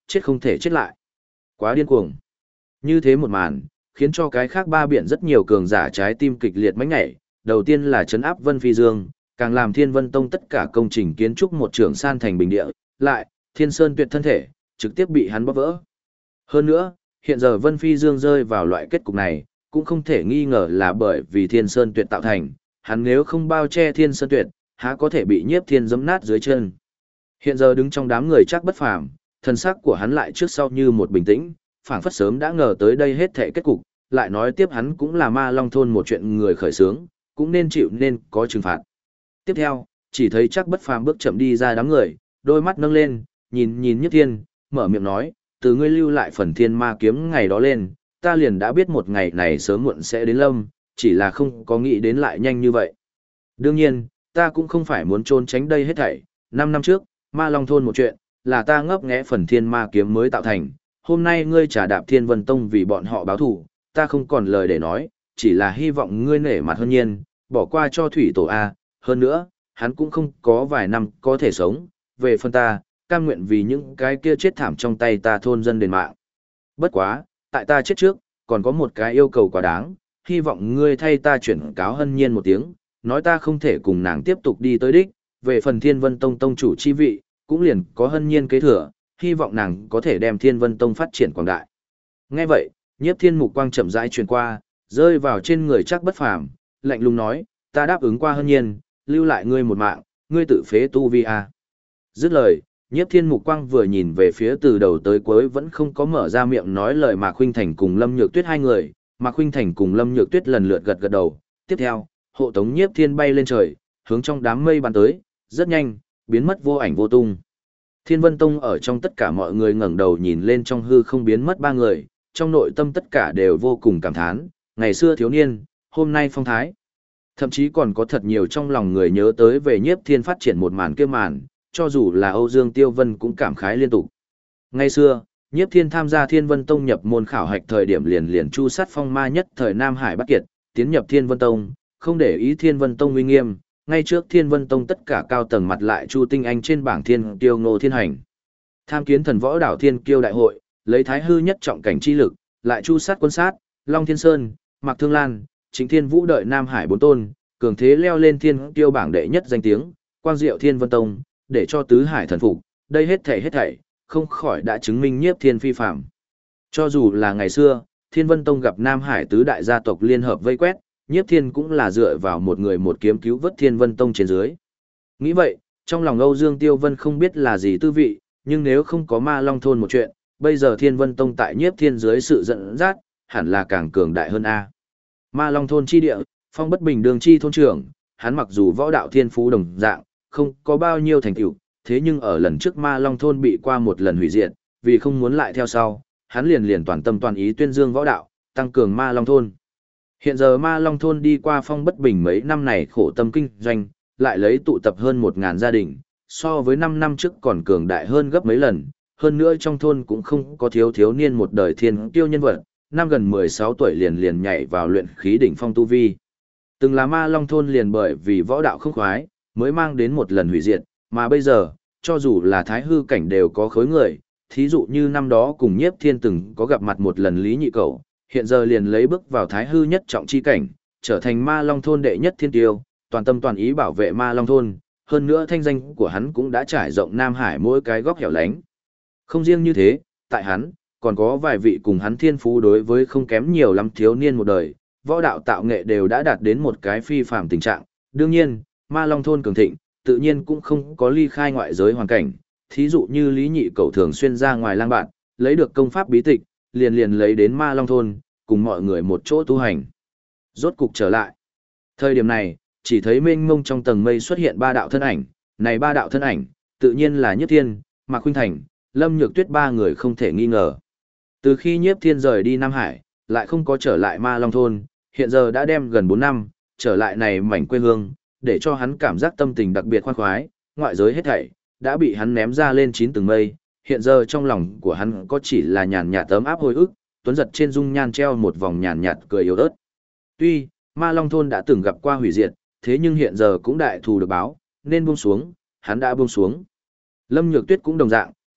chết không thể chết lại. Quá điên cuồng. Như thế một màn, khiến cho cái khác ba biển rất nhiều cường giả trái tim kịch liệt mãnh nhảy, đầu tiên là trấn áp Vân Phi Dương, càng làm Thiên Vân Tông tất cả công trình kiến trúc một trường san thành bình địa, lại, Thiên Sơn Tuyệt thân thể, trực tiếp bị hắn bóp vỡ. Hơn nữa, hiện giờ Vân Phi Dương rơi vào loại kết cục này, cũng không thể nghi ngờ là bởi vì Thiên Sơn Tuyệt tạo thành, hắn nếu không bao che Thiên Sơn Tuyệt, há có thể bị Nhiếp Thiên giẫm nát dưới chân. Hiện giờ đứng trong đám người chắc bất phàm, thân sắc của hắn lại trước sau như một bình tĩnh, phảng phất sớm đã ngờ tới đây hết thảy kết cục, lại nói tiếp hắn cũng là Ma Long thôn một chuyện người khởi xướng, cũng nên chịu nên có trừng phạt. Tiếp theo, chỉ thấy chắc bất phàm bước chậm đi ra đám người, đôi mắt nâng lên, nhìn Nhiếp Thiên, mở miệng nói, từ ngươi lưu lại phần thiên ma kiếm ngày đó lên, ta liền đã biết một ngày này sớm muộn sẽ đến lâm, chỉ là không có nghĩ đến lại nhanh như vậy. Đương nhiên, ta cũng không phải muốn trốn tránh đây hết thảy, 5 năm trước, Ma Long thôn một chuyện, là ta ngấp nghé phần thiên ma kiếm mới tạo thành, hôm nay ngươi trả đạp Thiên Vân Tông vì bọn họ báo thù, ta không còn lời để nói, chỉ là hy vọng ngươi nể mặt hơn nhiên, bỏ qua cho thủy tổ A, hơn nữa, hắn cũng không có vài năm có thể sống, về phần ta, cam nguyện vì những cái kia chết thảm trong tay ta thôn dân đền mạng. Bất quá, tại ta chết trước, còn có một cái yêu cầu quá đáng, hy vọng ngươi thay ta chuyển cáo hân nhiên một tiếng, nói ta không thể cùng nàng tiếp tục đi tới đích, về phần Thiên Vân Tông tông chủ chi vị, cũng liền có hân nhiên kế thừa, hy vọng nàng có thể đem Thiên Vân Tông phát triển quảng đại. Nghe vậy, Nhiếp Thiên mục quang chậm rãi truyền qua, rơi vào trên người chắc bất phàm, lạnh lùng nói, ta đáp ứng qua hân nhiên, lưu lại ngươi một mạng, ngươi tự phế tu vi a. Dứt lời, Nhiếp Thiên mục quang vừa nhìn về phía từ đầu tới cuối vẫn không có mở ra miệng nói lời Mạc Khuynh Thành cùng Lâm Nhược Tuyết hai người, Mạc Khuynh Thành cùng Lâm Nhược Tuyết lần lượt gật gật đầu, tiếp theo, hộ tống Nhiếp Thiên bay lên trời, hướng trong đám mây bắn tới, rất nhanh, biến mất vô ảnh vô tung. Thiên Vân Tông ở trong tất cả mọi người ngẩng đầu nhìn lên trong hư không biến mất ba người, trong nội tâm tất cả đều vô cùng cảm thán, ngày xưa thiếu niên, hôm nay phong thái. Thậm chí còn có thật nhiều trong lòng người nhớ tới về Nhiếp Thiên phát triển một màn kia màn, cho dù là Âu Dương Tiêu Vân cũng cảm khái liên tục. Ngày xưa, Nhiếp Thiên tham gia Thiên Vân Tông nhập môn khảo hạch thời điểm liền chu sát phong ma nhất thời Nam Hải Bắc Kiệt, tiến nhập Thiên Vân Tông, không để ý Thiên Vân Tông uy nghiêm, ngay trước Thiên Vân Tông tất cả cao tầng mặt lại Chu Tinh Anh trên bảng Thiên Kiêu Ngô Thiên Hành. Tham kiến thần võ đảo Thiên Kiêu đại hội, lấy thái hư nhất trọng cảnh chi lực, lại chu sát quân sát, Long Thiên Sơn, Mạc Thương Lan, Chính Thiên Vũ đợi Nam Hải bốn tôn, cường thế leo lên Thiên Kiêu bảng đệ nhất danh tiếng, quang diệu Thiên Vân Tông, để cho tứ hải thần phục, đây hết thảy, không khỏi đã chứng minh Nhiếp Thiên phi phàm. Cho dù là ngày xưa, Thiên Vân Tông gặp Nam Hải tứ đại gia tộc liên hợp vây quét, Nhiếp Thiên cũng là dựa vào một người một kiếm cứu vớt Thiên Vân Tông trên dưới. Nghĩ vậy, trong lòng Âu Dương Tiêu Vân không biết là gì tư vị, nhưng nếu không có Ma Long thôn một chuyện, bây giờ Thiên Vân Tông tại Nhiếp Thiên dưới sự dẫn dắt, hẳn là càng cường đại hơn a. Ma Long thôn chi địa, Phong Bất Bình đường chi thôn trưởng, hắn mặc dù võ đạo thiên phú đồng dạng, không có bao nhiêu thành tựu, thế nhưng ở lần trước Ma Long thôn bị qua một lần hủy diệt, vì không muốn lại theo sau, hắn liền toàn tâm toàn ý tuyên dương võ đạo, tăng cường Ma Long thôn. Hiện giờ Ma Long thôn đi qua Phong Bất Bình mấy năm này khổ tâm kinh doanh, lại lấy tụ tập hơn 1000 gia đình, so với 5 năm trước còn cường đại hơn gấp mấy lần, hơn nữa trong thôn cũng không có thiếu niên một đời thiên kiêu nhân vật, năm gần 16 tuổi liền nhảy vào luyện khí đỉnh phong tu vi. Từng là Ma Long thôn liền bởi vì võ đạo không khoái, mới mang đến một lần hủy diệt, mà bây giờ, cho dù là thái hư cảnh đều có khối người, thí dụ như năm đó cùng Nhiếp Thiên từng có gặp mặt một lần Lý Nhị Cẩu, hiện giờ liền lấy bước vào thái hư nhất trọng chi cảnh, trở thành Ma Long thôn đệ nhất thiên tiêu, toàn tâm toàn ý bảo vệ Ma Long thôn, hơn nữa thanh danh của hắn cũng đã trải rộng Nam Hải mỗi cái góc hẻo lánh. Không riêng như thế, tại hắn, còn có vài vị cùng hắn thiên phú đối với không kém nhiều lắm thiếu niên một đời, võ đạo tạo nghệ đều đã đạt đến một cái phi phàm tình trạng. Đương nhiên, Ma Long thôn cường thịnh, tự nhiên cũng không có ly khai ngoại giới hoàn cảnh, thí dụ như Lý Nhị Cẩu thường xuyên ra ngoài lang bạn, lấy được công pháp bí tịch, liền lấy đến Ma Long thôn, cùng mọi người một chỗ tu hành. Rốt cục trở lại. Thời điểm này, chỉ thấy mênh mông trong tầng mây xuất hiện ba đạo thân ảnh, này ba đạo thân ảnh, tự nhiên là Nhiếp Thiên, Mạc Khuynh Thành, Lâm Nhược Tuyết ba người không thể nghi ngờ. Từ khi Nhiếp Thiên rời đi Nam Hải, lại không có trở lại Ma Long thôn, hiện giờ đã đem gần 4 năm, trở lại này mảnh quê hương, để cho hắn cảm giác tâm tình đặc biệt khoan khoái, ngoại giới hết thảy đã bị hắn ném ra lên 9 tầng mây, hiện giờ trong lòng của hắn có chỉ là nhàn nhạt ấm áp hồi ức, tuấn giật trên dung nhan treo một vòng nhàn nhạt cười yếu ớt. Tuy Ma Long thôn đã từng gặp qua hủy diệt, thế nhưng hiện giờ cũng đại thù được báo, nên buông xuống, hắn đã buông xuống. Lâm Nhược Tuyết cũng đồng dạng,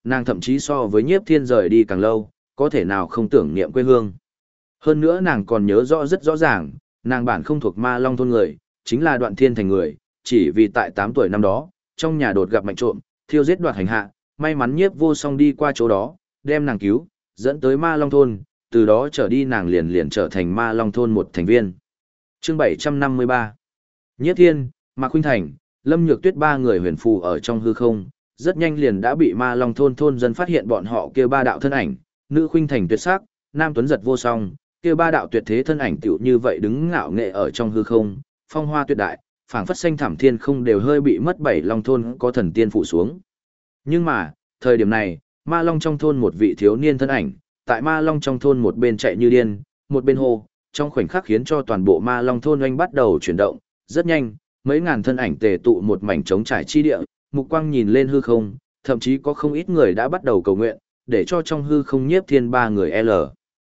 nàng thậm chí so với Nhiếp Thiên rời đi càng lâu, có thể nào không tưởng niệm quê hương. Hơn nữa nàng còn nhớ rõ rất rõ ràng, nàng bản không thuộc Ma Long thôn người, chính là Đoạn Thiên Thành người, chỉ vì tại 8 tuổi năm đó, trong nhà đột gặp mạnh trộm, thiêu giết đoạt hành hạ, may mắn Nhiếp Vô Song đi qua chỗ đó, đem nàng cứu, dẫn tới Ma Long thôn, từ đó trở đi nàng liền liền trở thành Ma Long thôn một thành viên. Chương 753. Nhiếp Thiên, Mạc Khuynh Thành, Lâm Nhược Tuyết ba người huyền phù ở trong hư không, rất nhanh liền đã bị Ma Long thôn thôn dân phát hiện bọn họ kia ba đạo thân ảnh, nữ Khuynh Thành tuyệt sắc, nam tuấn giật vô song, kia ba đạo tuyệt thế thân ảnh tựu như vậy đứng ngạo nghệ ở trong hư không, phong hoa tuyệt đại, phảng phất xanh thẳm thiên không đều hơi bị mất bảy long thôn có thần tiên phụ xuống. Nhưng mà, thời điểm này, Ma Long trong thôn một vị thiếu niên thân ảnh, tại Ma Long trong thôn một bên chạy như điên, một bên hô, trong khoảnh khắc khiến cho toàn bộ Ma Long thôn oanh bắt đầu chuyển động, rất nhanh, mấy ngàn thân ảnh tề tụ một mảnh trống trải chi địa, mục quang nhìn lên hư không, thậm chí có không ít người đã bắt đầu cầu nguyện, để cho trong hư không Nhiếp Thiên ba người L.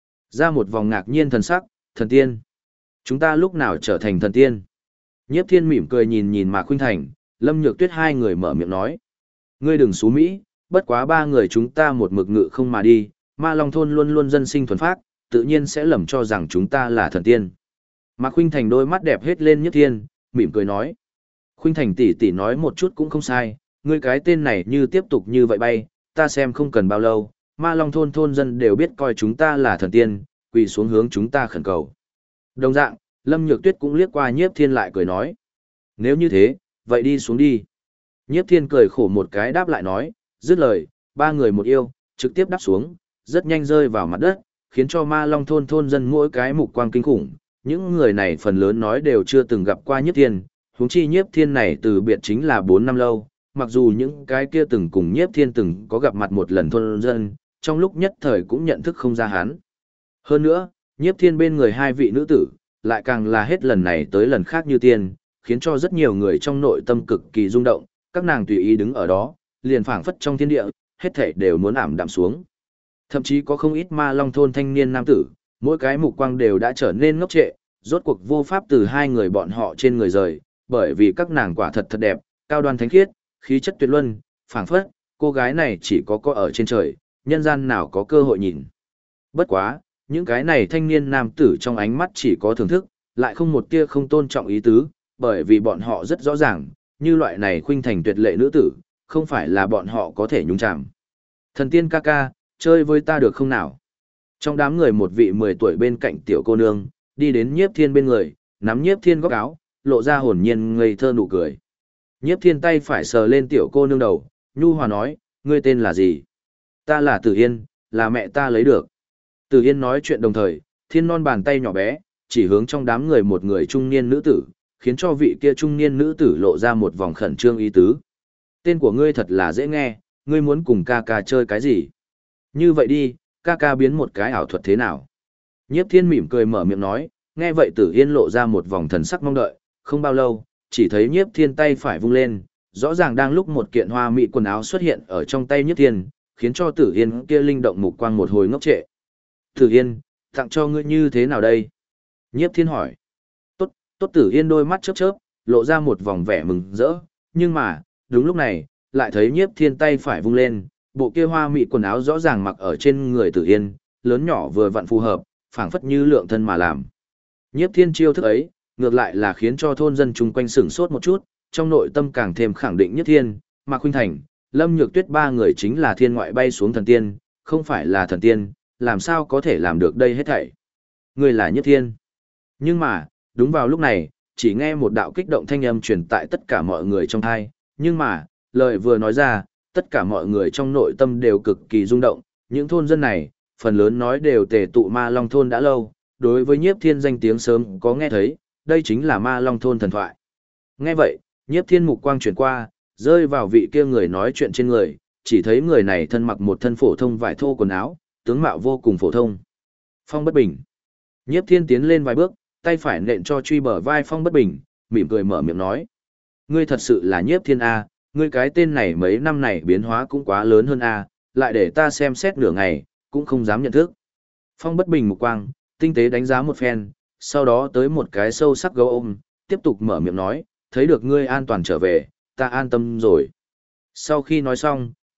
Ra một vòng ngạc nhiên thần sắc, thần tiên. Chúng ta lúc nào trở thành thần tiên? Nhiếp Thiên mỉm cười nhìn nhìn Mạc Khuynh Thành, Lâm Nhược Tuyết hai người mở miệng nói. Ngươi đừng xú Mỹ, bất quá ba người chúng ta một mực ngự không mà đi, Ma Long thôn luôn luôn dân sinh thuần phác, tự nhiên sẽ lầm cho rằng chúng ta là thần tiên. Mạc Khuynh Thành đôi mắt đẹp hết lên Nhiếp Thiên, mỉm cười nói. Khuynh Thành tỷ tỷ nói một chút cũng không sai, ngươi cái tên này như tiếp tục như vậy bay, ta xem không cần bao lâu, Ma Long thôn thôn dân đều biết coi chúng ta là thần tiên, quỳ xuống hướng chúng ta khẩn cầu. Đồng dạng, Lâm Nhược Tuyết cũng liếc qua Nhiếp Thiên lại cười nói. Nếu như thế, vậy đi xuống đi. Nhiếp Thiên cười khổ một cái đáp lại nói, dứt lời, ba người một yêu, trực tiếp đáp xuống, rất nhanh rơi vào mặt đất, khiến cho Ma Long thôn thôn dân mỗi cái mục quang kinh khủng. Những người này phần lớn nói đều chưa từng gặp qua Nhiếp Thiên, huống chi Nhiếp Thiên này từ biệt chính là 4 năm lâu, mặc dù những cái kia từng cùng Nhiếp Thiên từng có gặp mặt một lần thôn dân, trong lúc nhất thời cũng nhận thức không ra hắn. Hơn nữa, Nhiếp Thiên bên người hai vị nữ tử, lại càng là hết lần này tới lần khác như tiên, khiến cho rất nhiều người trong nội tâm cực kỳ rung động, các nàng tùy ý đứng ở đó, liền phảng phất trong thiên địa, hết thảy đều muốn ảm đạm xuống. Thậm chí có không ít Ma Long thôn thanh niên nam tử, mỗi cái mục quang đều đã trở nên ngốc trệ, rốt cuộc vô pháp từ hai người bọn họ trên người rời, bởi vì các nàng quả thật thật đẹp, cao đoan thánh khiết, khí chất tuyệt luân, phảng phất, cô gái này chỉ có ở trên trời, nhân gian nào có cơ hội nhìn. Bất quá, những cái này thanh niên nam tử trong ánh mắt chỉ có thưởng thức, lại không một tia không tôn trọng ý tứ, bởi vì bọn họ rất rõ ràng, như loại này Khuynh Thành tuyệt lệ nữ tử, không phải là bọn họ có thể nhúng chạm. Thần tiên ca ca, chơi với ta được không nào? Trong đám người một vị 10 tuổi bên cạnh tiểu cô nương, đi đến Nhiếp Thiên bên người, nắm Nhiếp Thiên góc áo, lộ ra hồn nhiên ngây thơ nụ cười. Nhiếp Thiên tay phải sờ lên tiểu cô nương đầu, nhu hòa nói, ngươi tên là gì? Ta là Tử Yên, là mẹ ta lấy được. Tử Yên nói chuyện đồng thời, thiên non bàn tay nhỏ bé, chỉ hướng trong đám người một người trung niên nữ tử, khiến cho vị kia trung niên nữ tử lộ ra một vòng khẩn trương ý tứ. Tên của ngươi thật là dễ nghe, ngươi muốn cùng ca ca chơi cái gì? Như vậy đi, ca ca biến một cái ảo thuật thế nào? Nhiếp Thiên mỉm cười mở miệng nói, nghe vậy Tử Yên lộ ra một vòng thần sắc mong đợi, không bao lâu, chỉ thấy Nhiếp Thiên tay phải vung lên, rõ ràng đang lúc một kiện hoa mỹ quần áo xuất hiện ở trong tay Nhiếp Thiên, khiến cho Tử Yên kia linh động mục quang một hồi ngốc trệ. Tử Yên, tặng cho ngươi như thế nào đây? Nhiếp Thiên hỏi. Tốt, tốt. Tử Yên đôi mắt chớp chớp, lộ ra một vòng vẻ mừng rỡ, nhưng mà, đúng lúc này, lại thấy Nhiếp Thiên tay phải vung lên, bộ kia hoa mỹ quần áo rõ ràng mặc ở trên người Tử Yên, lớn nhỏ vừa vặn phù hợp, phảng phất như lượng thân mà làm. Nhiếp Thiên chiêu thức ấy, ngược lại là khiến cho thôn dân chung quanh sửng sốt một chút, trong nội tâm càng thêm khẳng định Nhiếp Thiên, Mạc Khuynh Thành, Lâm Nhược Tuyết ba người chính là thiên ngoại bay xuống thần tiên, không phải là thần tiên, làm sao có thể làm được đây hết thảy. Người là Nhiếp Thiên. Nhưng mà, đúng vào lúc này, chỉ nghe một đạo kích động thanh âm truyền tại tất cả mọi người trong tai, nhưng mà, lời vừa nói ra, tất cả mọi người trong nội tâm đều cực kỳ rung động, những thôn dân này, phần lớn nói đều tề tụ Ma Long thôn đã lâu, đối với Nhiếp Thiên danh tiếng sớm có nghe thấy, đây chính là Ma Long thôn thần thoại. Nghe vậy, Nhiếp Thiên mục quang chuyển qua, rơi vào vị kia người nói chuyện trên người, chỉ thấy người này thân mặc một thân phổ thông vải thô quần áo, tướng mạo vô cùng phổ thông. Phong Bất Bình. Nhiếp Thiên tiến lên vài bước, tay phải nện cho truy bờ vai Phong Bất Bình, mỉm cười mở miệng nói: "Ngươi thật sự là Nhiếp Thiên a, ngươi cái tên này mấy năm này biến hóa cũng quá lớn hơn a, lại để ta xem xét nửa ngày, cũng không dám nhận thức." Phong Bất Bình mục quang, tinh tế đánh giá một phen, sau đó tới một cái sâu sắc gấu ôm, tiếp tục mở miệng nói: "Thấy được ngươi an toàn trở về, ta an tâm rồi." Sau khi nói xong,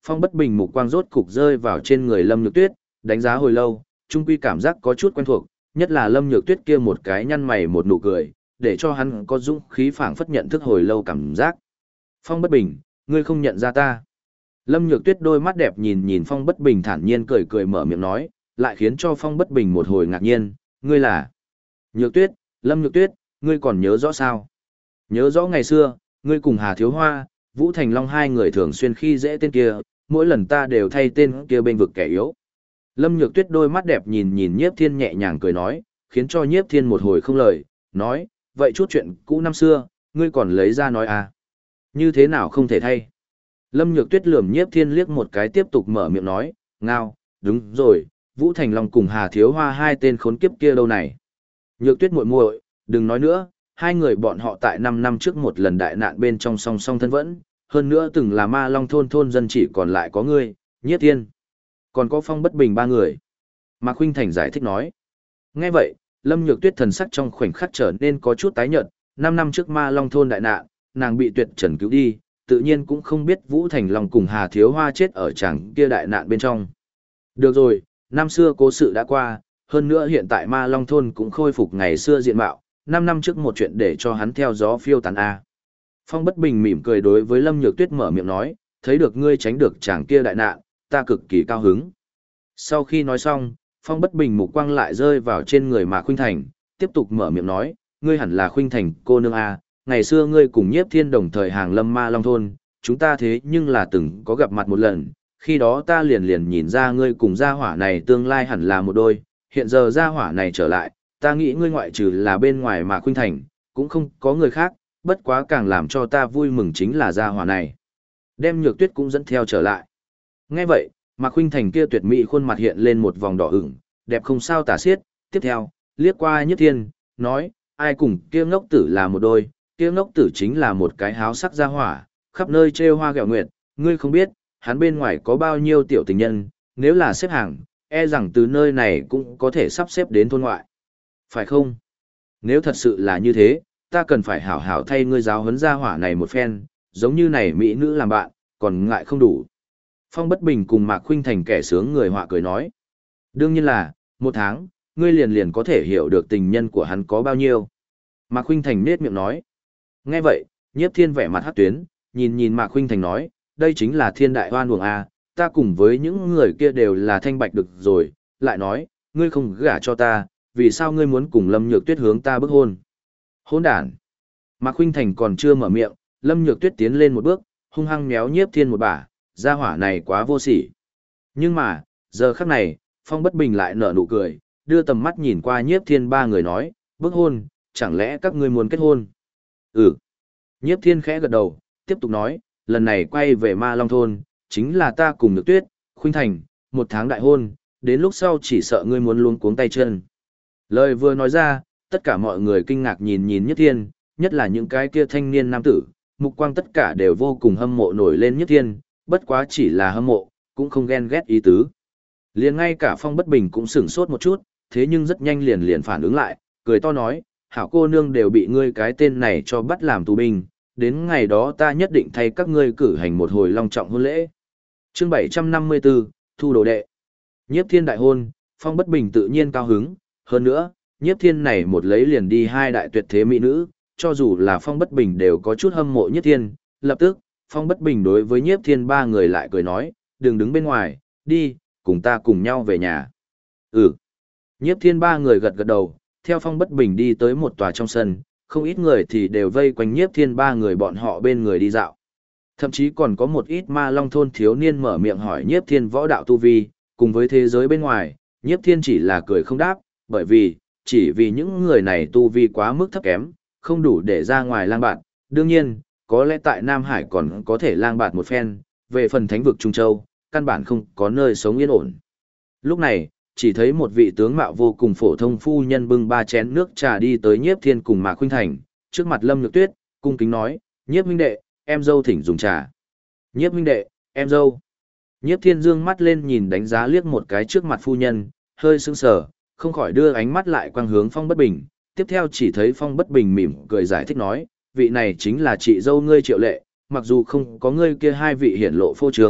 Phong Bất Bình mục quang rốt cục rơi vào trên người Lâm Nhược Tuyết, đánh giá hồi lâu, trung quy cảm giác có chút quen thuộc, nhất là Lâm Nhược Tuyết kia một cái nhăn mày một nụ cười, để cho hắn có dũng khí phảng phất nhận thức hồi lâu cảm giác. Phong Bất Bình, ngươi không nhận ra ta. Lâm Nhược Tuyết đôi mắt đẹp nhìn nhìn Phong Bất Bình thản nhiên cười cười mở miệng nói, lại khiến cho Phong Bất Bình một hồi ngạc nhiên, ngươi là Nhược Tuyết, Lâm Nhược Tuyết, ngươi còn nhớ rõ sao? Nhớ rõ ngày xưa, ngươi cùng Hà Thiếu Hoa, Vũ Thành Long hai người thường xuyên khi dễ tên kia, mỗi lần ta đều thay tên kia bên vực kẻ yếu. Lâm Nhược Tuyết đôi mắt đẹp nhìn nhìn Nhiếp Thiên nhẹ nhàng cười nói, khiến cho Nhiếp Thiên một hồi không lời, nói, vậy chút chuyện cũ năm xưa, ngươi còn lấy ra nói à? Như thế nào không thể thay? Lâm Nhược Tuyết lườm Nhiếp Thiên liếc một cái tiếp tục mở miệng nói, ngao, đúng rồi, Vũ Thành Long cùng Hà Thiếu Hoa hai tên khốn kiếp kia đâu này? Nhược Tuyết muội muội, đừng nói nữa, hai người bọn họ tại 5 năm trước một lần đại nạn bên trong song song thân vẫn, hơn nữa từng là Ma Long thôn thôn dân chỉ còn lại có ngươi, Nhiếp Thiên. Còn có Phong Bất Bình ba người. Mạc Khuynh Thành giải thích nói. Nghe vậy, Lâm Nhược Tuyết thần sắc trong khoảnh khắc trở nên có chút tái nhợt, 5 năm trước Ma Long thôn đại nạn, nàng bị Tuyệt Trần cứu đi, tự nhiên cũng không biết Vũ Thành Long cùng Hà Thiếu Hoa chết ở chẳng kia đại nạn bên trong. Được rồi, năm xưa cố sự đã qua, hơn nữa hiện tại Ma Long thôn cũng khôi phục ngày xưa diện mạo, 5 năm trước một chuyện để cho hắn theo gió phiêu tán a. Phong Bất Bình mỉm cười đối với Lâm Nhược Tuyết mở miệng nói, thấy được ngươi tránh được chàng kia đại nạn, ta cực kỳ cao hứng. Sau khi nói xong, Phong Bất Bình mục quang lại rơi vào trên người Mạc Khuynh Thành, tiếp tục mở miệng nói, ngươi hẳn là Khuynh Thành cô nương a, ngày xưa ngươi cùng Nhiếp Thiên đồng thời hàng lâm Ma Long thôn, chúng ta thế nhưng là từng có gặp mặt một lần, khi đó ta liền nhìn ra ngươi cùng gia hỏa này tương lai hẳn là một đôi, hiện giờ gia hỏa này trở lại, ta nghĩ ngươi ngoại trừ là bên ngoài Mạc Khuynh Thành, cũng không có người khác, bất quá càng làm cho ta vui mừng chính là gia hỏa này. Đem Nhược Tuyết cũng dẫn theo trở lại. Nghe vậy, Mạc Khuynh Thành kia tuyệt mỹ khuôn mặt hiện lên một vòng đỏ ửng, đẹp không sao tả xiết, tiếp theo, liếc qua Nhiếp Thiên, nói, ai cùng kia ngốc tử là một đôi, kia ngốc tử chính là một cái háo sắc gia hỏa, khắp nơi trêu hoa ghẹo nguyệt, ngươi không biết, hắn bên ngoài có bao nhiêu tiểu tình nhân, nếu là xếp hàng, e rằng từ nơi này cũng có thể sắp xếp đến thôn ngoại. Phải không? Nếu thật sự là như thế, ta cần phải hảo hảo thay ngươi giáo huấn gia hỏa này một phen, giống như này mỹ nữ làm bạn, còn ngại không đủ. Phong Bất Bình cùng Mạc Khuynh Thành kẻ sướng người họa cười nói. Đương nhiên là, một tháng, ngươi liền có thể hiểu được tình nhân của hắn có bao nhiêu. Mạc Khuynh Thành nết miệng nói. Nghe vậy, Nhiếp Thiên vẻ mặt hắc tuyến, nhìn nhìn Mạc Khuynh Thành nói, đây chính là thiên đại hoan uổng a, ta cùng với những người kia đều là thanh bạch được rồi, lại nói, ngươi không gả cho ta, vì sao ngươi muốn cùng Lâm Nhược Tuyết hướng ta bức hôn? Hôn đản! Mạc Khuynh Thành còn chưa mở miệng, Lâm Nhược Tuyết tiến lên một bước, hung hăng méo Nhiếp Thiên một bả, gia hỏa này quá vô sỉ. Nhưng mà, giờ khắc này, Phong Bất Bình lại nở nụ cười, đưa tầm mắt nhìn qua Nhiếp Thiên ba người nói, bức hôn, chẳng lẽ các ngươi muốn kết hôn? Ừ. Nhiếp Thiên khẽ gật đầu, tiếp tục nói, lần này quay về Ma Long thôn, chính là ta cùng Nhược Tuyết, Khuynh Thành, một tháng đại hôn, đến lúc sau chỉ sợ ngươi muốn luống cuống tay chân. Lời vừa nói ra, tất cả mọi người kinh ngạc nhìn nhìn Nhiếp Thiên, nhất là những cái kia thanh niên nam tử, mục quang tất cả đều vô cùng hâm mộ nổi lên Nhiếp Thiên, bất quá chỉ là hâm mộ, cũng không ghen ghét ý tứ. Liền ngay cả Phong Bất Bình cũng sửng sốt một chút, thế nhưng rất nhanh liền phản ứng lại, cười to nói, hảo cô nương đều bị ngươi cái tên này cho bắt làm tù binh, đến ngày đó ta nhất định thay các ngươi cử hành một hồi long trọng hôn lễ. Chương 754, Thu đồ đệ. Nhiếp Thiên đại hôn, Phong Bất Bình tự nhiên cao hứng, hơn nữa, Nhiếp Thiên này một lấy liền đi hai đại tuyệt thế mỹ nữ, cho dù là Phong Bất Bình đều có chút hâm mộ Nhiếp Thiên, lập tức, Phong Bất Bình đối với Nhiếp Thiên ba người lại cười nói, đừng đứng bên ngoài, đi, cùng ta cùng nhau về nhà. Ừ. Nhiếp Thiên ba người gật gật đầu, theo Phong Bất Bình đi tới một tòa trong sân, không ít người thì đều vây quanh Nhiếp Thiên ba người bọn họ bên người đi dạo. Thậm chí còn có một ít Ma Long thôn thiếu niên mở miệng hỏi Nhiếp Thiên võ đạo tu vi, cùng với thế giới bên ngoài, Nhiếp Thiên chỉ là cười không đáp, bởi vì, chỉ vì những người này tu vi quá mức thấp kém, không đủ để ra ngoài lang bạt. Đương nhiên, có lẽ tại Nam Hải còn có thể lang bạt một phen, về phần thánh vực Trung Châu, căn bản không có nơi sống yên ổn. Lúc này, chỉ thấy một vị tướng mạo vô cùng phổ thông phu nhân bưng 3 chén nước trà đi tới Nhiếp Thiên cùng Mạc Khuynh Thành, trước mặt Lâm Nhược Tuyết, cung kính nói, Nhiếp huynh đệ, em dâu thỉnh dùng trà. Nhiếp huynh đệ, em dâu. Nhiếp Thiên dương mắt lên nhìn đánh giá liếc một cái trước mặt phu nhân, hơi sững sờ, không khỏi đưa ánh mắt lại quang hướng Phong Bất Bình, tiếp theo chỉ thấy Phong Bất Bình mỉm cười giải thích nói, vị này chính là chị dâu ngươi Triệu Lệ, mặc dù không có ngươi kia hai vị hiển lộ phô trương,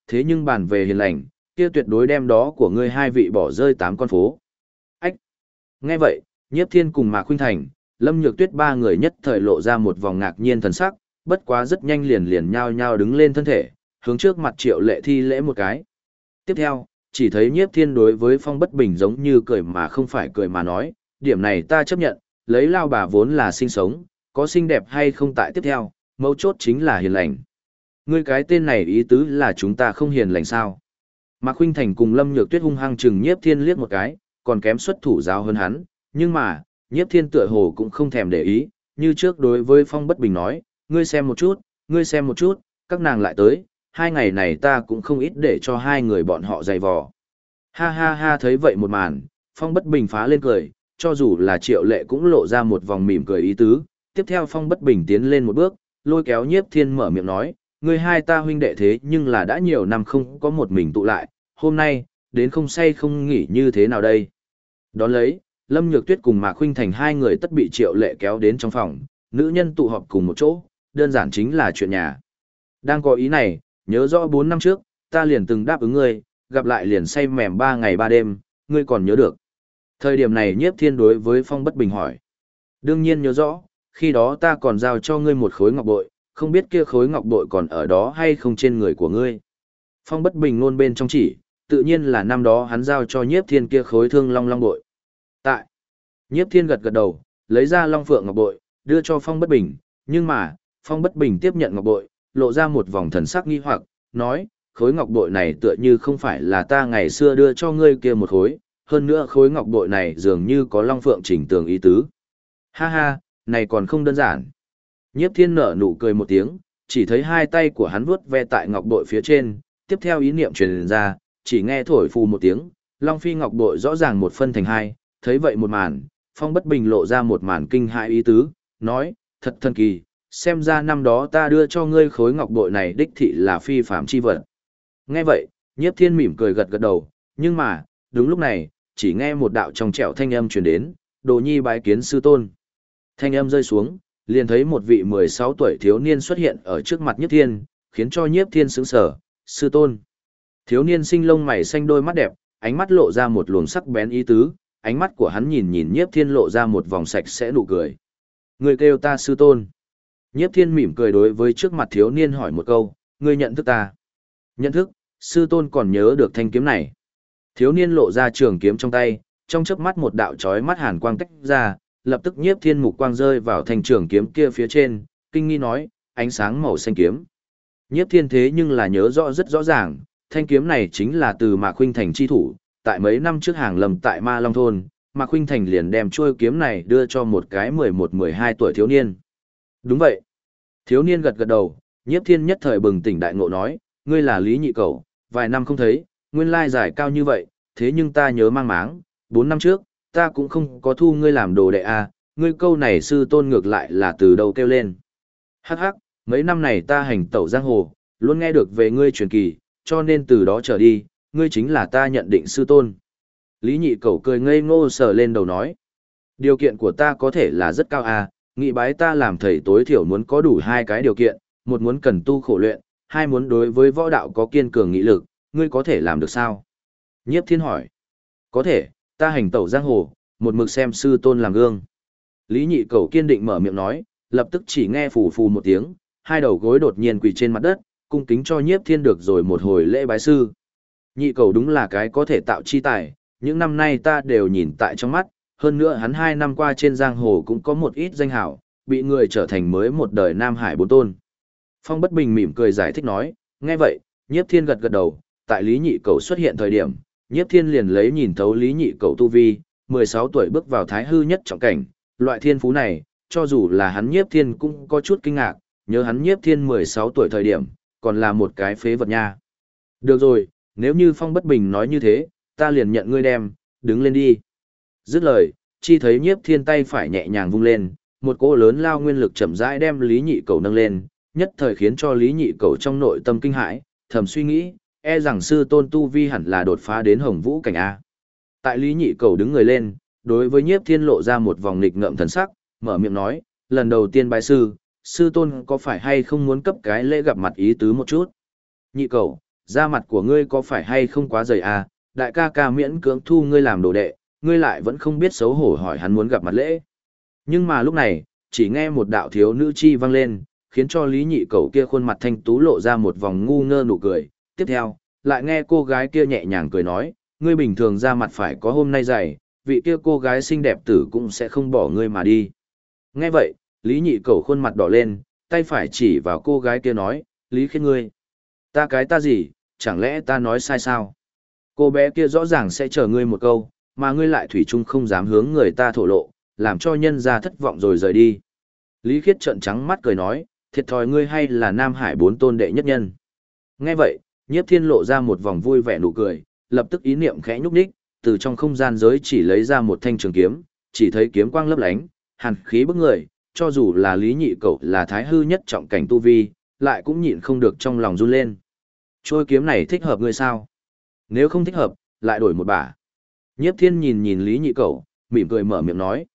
thế nhưng bàn về hiền lành, kia tuyệt đối đem đó của ngươi hai vị bỏ rơi 8 con phố. Ách! Nghe vậy, Nhiếp Thiên cùng Mạc Khuynh Thành, Lâm Nhược Tuyết ba người nhất thời lộ ra một vòng ngạc nhiên thần sắc, bất quá rất nhanh liền nhao nhao đứng lên thân thể, hướng trước mặt Triệu Lệ thi lễ một cái. Tiếp theo, chỉ thấy Nhiếp Thiên đối với Phong Bất Bình giống như cười mà không phải cười mà nói, điểm này ta chấp nhận, lấy lao bà vốn là sinh sống, có xinh đẹp hay không tại tiếp theo, mấu chốt chính là hiền lành. Ngươi cái tên này ý tứ là chúng ta không hiền lành sao? Mạc Khuynh Thành cùng Lâm Nhược Tuyết hung hăng chừng Nhiếp Thiên liếc một cái, còn kém xuất thủ giáo hơn hắn, nhưng mà, Nhiếp Thiên tựa hồ cũng không thèm để ý, như trước đối với Phong Bất Bình nói, ngươi xem một chút, các nàng lại tới, 2 ngày này ta cũng không ít để cho hai người bọn họ dày vò. Ha ha ha, thấy vậy một màn, Phong Bất Bình phá lên cười, cho dù là Triệu Lệ cũng lộ ra một vòng mỉm cười ý tứ, tiếp theo Phong Bất Bình tiến lên một bước, lôi kéo Nhiếp Thiên mở miệng nói, ngươi hai ta huynh đệ thế nhưng là đã nhiều năm không có một mình tụ lại, hôm nay, đến không say không nghỉ như thế nào đây. Đón lấy, Lâm Nhược Tuyết cùng Mạc Khuynh Thành hai người tất bị Triệu Lệ kéo đến trong phòng, nữ nhân tụ họp cùng một chỗ, đơn giản chính là chuyện nhà. Đang có ý này, nhớ rõ 4 năm trước, ta liền từng đáp ứng ngươi, gặp lại liền say mềm 3 ngày 3 đêm, ngươi còn nhớ được. Thời điểm này Nhiếp Thiên đối với Phong Bất Bình hỏi. Đương nhiên nhớ rõ, khi đó ta còn giao cho ngươi một khối ngọc bội, không biết kia khối ngọc bội còn ở đó hay không trên người của ngươi. Phong Bất Bình luôn bên trong chỉ, tự nhiên là năm đó hắn giao cho Nhiếp Thiên kia khối thương long bội. Tại, Nhiếp Thiên gật gật đầu, lấy ra long phượng ngọc bội, đưa cho Phong Bất Bình, nhưng mà, Phong Bất Bình tiếp nhận ngọc bội, lộ ra một vòng thần sắc nghi hoặc, nói, khối ngọc bội này tựa như không phải là ta ngày xưa đưa cho ngươi kia một khối, hơn nữa khối ngọc bội này dường như có long phượng chỉnh tường ý tứ. Ha ha, này còn không đơn giản. Nhiếp Thiên nở nụ cười một tiếng, chỉ thấy hai tay của hắn vuốt ve tại ngọc bội phía trên, tiếp theo ý niệm truyền ra, chỉ nghe thổi phù một tiếng, long phi ngọc bội rõ ràng một phân thành hai, thấy vậy một màn, Phong Bất Bình lộ ra một màn kinh hãi ý tứ, nói, thật thần kỳ, xem ra năm đó ta đưa cho ngươi khối ngọc bội này đích thị là phi phàm chi vật. Nghe vậy, Nhiếp Thiên mỉm cười gật gật đầu, nhưng mà, đúng lúc này, chỉ nghe một đạo trong trẻo thanh âm truyền đến, Đồ Nhi bái kiến sư tôn. Thanh âm rơi xuống, liền thấy một vị 16 tuổi thiếu niên xuất hiện ở trước mặt Nhiếp Thiên, khiến cho Nhiếp Thiên sững sờ, sư tôn. Thiếu niên sinh lông mày xanh đôi mắt đẹp, ánh mắt lộ ra một luồng sắc bén ý tứ, ánh mắt của hắn nhìn Nhiếp Thiên lộ ra một vòng sạch sẽ nụ cười. Người kêu ta sư tôn. Nhiếp Thiên mỉm cười đối với trước mặt thiếu niên hỏi một câu, ngươi nhận thức ta? Nhận thức, sư tôn còn nhớ được thanh kiếm này. Thiếu niên lộ ra trường kiếm trong tay, trong chớp mắt một đạo chói mắt hàn quang tách ra, lập tức Nhiếp Thiên mục quang rơi vào thanh trường kiếm kia phía trên, kinh nghi nói, ánh sáng màu xanh kiếm. Nhiếp Thiên thế nhưng là nhớ rõ rất rõ ràng, thanh kiếm này chính là từ Mạc Khuynh Thành chi thủ, tại mấy năm trước hàng lầm tại Ma Long thôn, Mạc Khuynh Thành liền đem chuôi kiếm này đưa cho một cái 11-12 tuổi thiếu niên. Đúng vậy. Thiếu niên gật gật đầu, Nhiếp Thiên nhất thời bừng tỉnh đại ngộ nói, ngươi là Lý Nhị Cẩu, vài năm không thấy, nguyên lai giải cao như vậy, thế nhưng ta nhớ mang máng, 4 năm trước, ta cũng không có thu ngươi làm đồ đệ à, ngươi câu này sư tôn ngược lại là từ đâu kêu lên. Hắc hắc, mấy năm này ta hành tẩu giang hồ, luôn nghe được về ngươi truyền kỳ, cho nên từ đó trở đi, ngươi chính là ta nhận định sư tôn. Lý Nhị Cẩu cười ngây ngô sờ lên đầu nói, điều kiện của ta có thể là rất cao à, nghị bái ta làm thầy tối thiểu muốn có đủ 2 cái điều kiện, một muốn cần tu khổ luyện, 2 muốn đối với võ đạo có kiên cường nghị lực, ngươi có thể làm được sao? Nhiếp Thiên hỏi, có thể, ta hành tẩu giang hồ, một mực xem sư tôn làm gương. Lý Nhị Cẩu kiên định mở miệng nói, lập tức chỉ nghe phù phù một tiếng, 2 đầu gối đột nhiên quỳ trên mặt đất, cung kính cho Nhiếp Thiên được rồi một hồi lễ bái sư. Nhị Cẩu đúng là cái có thể tạo chi tài, những năm nay ta đều nhìn tại trong mắt, hơn nữa hắn 2 năm qua trên giang hồ cũng có một ít danh hảo, bị người trở thành mới một đời Nam Hải 4 tôn. Phong Bất Bình mỉm cười giải thích nói, nghe vậy, Nhiếp Thiên gật gật đầu, tại Lý Nhị Cẩu xuất hiện thời điểm, Nhiếp Thiên liền lấy nhìn thấu Lý Nhị Cẩu tu vi, 16 tuổi bước vào thái hư nhất trọng cảnh, loại thiên phú này, cho dù là hắn Nhiếp Thiên cũng có chút kinh ngạc, nhớ hắn Nhiếp Thiên 16 tuổi thời điểm, còn là một cái phế vật nha. Được rồi, nếu như Phong Bất Bình nói như thế, ta liền nhận ngươi đem, đứng lên đi. Dứt lời, chi thấy Nhiếp Thiên tay phải nhẹ nhàng vung lên, một cỗ lớn lao nguyên lực chậm rãi đem Lý Nhị Cẩu nâng lên, nhất thời khiến cho Lý Nhị Cẩu trong nội tâm kinh hãi, thầm suy nghĩ, e rằng sư tôn tu vi hẳn là đột phá đến Hồng Vũ cảnh a. Tại Lý Nhị Cẩu đứng người lên, đối với Nhiếp Thiên lộ ra một vòng nghịch ngợm thần sắc, mở miệng nói, lần đầu tiên bái sư, sư tôn có phải hay không muốn cấp cái lễ gặp mặt ý tứ một chút? Nhị Cẩu, da mặt của ngươi có phải hay không quá dày à, đại ca ca miễn cưỡng thu ngươi làm đồ đệ, ngươi lại vẫn không biết xấu hổ hỏi hắn muốn gặp mặt lễ. Nhưng mà lúc này, chỉ nghe một đạo thiếu nữ chi vang lên, khiến cho Lý Nhị Cẩu kia khuôn mặt thanh tú lộ ra một vòng ngu ngơ nụ cười. Tiếp theo, lại nghe cô gái kia nhẹ nhàng cười nói, ngươi bình thường ra mặt phải có hôm nay dày, vị kia cô gái xinh đẹp tử cũng sẽ không bỏ ngươi mà đi. Nghe vậy, Lý Nhị Cẩu khuôn mặt đỏ lên, tay phải chỉ vào cô gái kia nói, Lý Khiết ngươi. Ta cái ta gì, chẳng lẽ ta nói sai sao? Cô bé kia rõ ràng sẽ chờ ngươi một câu, mà ngươi lại thủy chung không dám hướng người ta thổ lộ, làm cho nhân ra thất vọng rồi rời đi. Lý Khiết trợn trắng mắt cười nói, thiệt thòi ngươi hay là Nam Hải 4 tôn đệ nhất nhân. Nghe vậy, Nhiếp Thiên lộ ra một vòng vui vẻ nụ cười, lập tức ý niệm khẽ nhúc nhích, từ trong không gian giới chỉ lấy ra một thanh trường kiếm, chỉ thấy kiếm quang lấp lánh, hàn khí bức người, cho dù là Lý Nhị Cẩu là thái hư nhất trọng cảnh tu vi, lại cũng nhịn không được trong lòng run lên. Trôi kiếm này thích hợp ngươi sao? Nếu không thích hợp, lại đổi một bả. Nhiếp Thiên nhìn nhìn Lý Nhị Cẩu, mỉm cười mở miệng nói.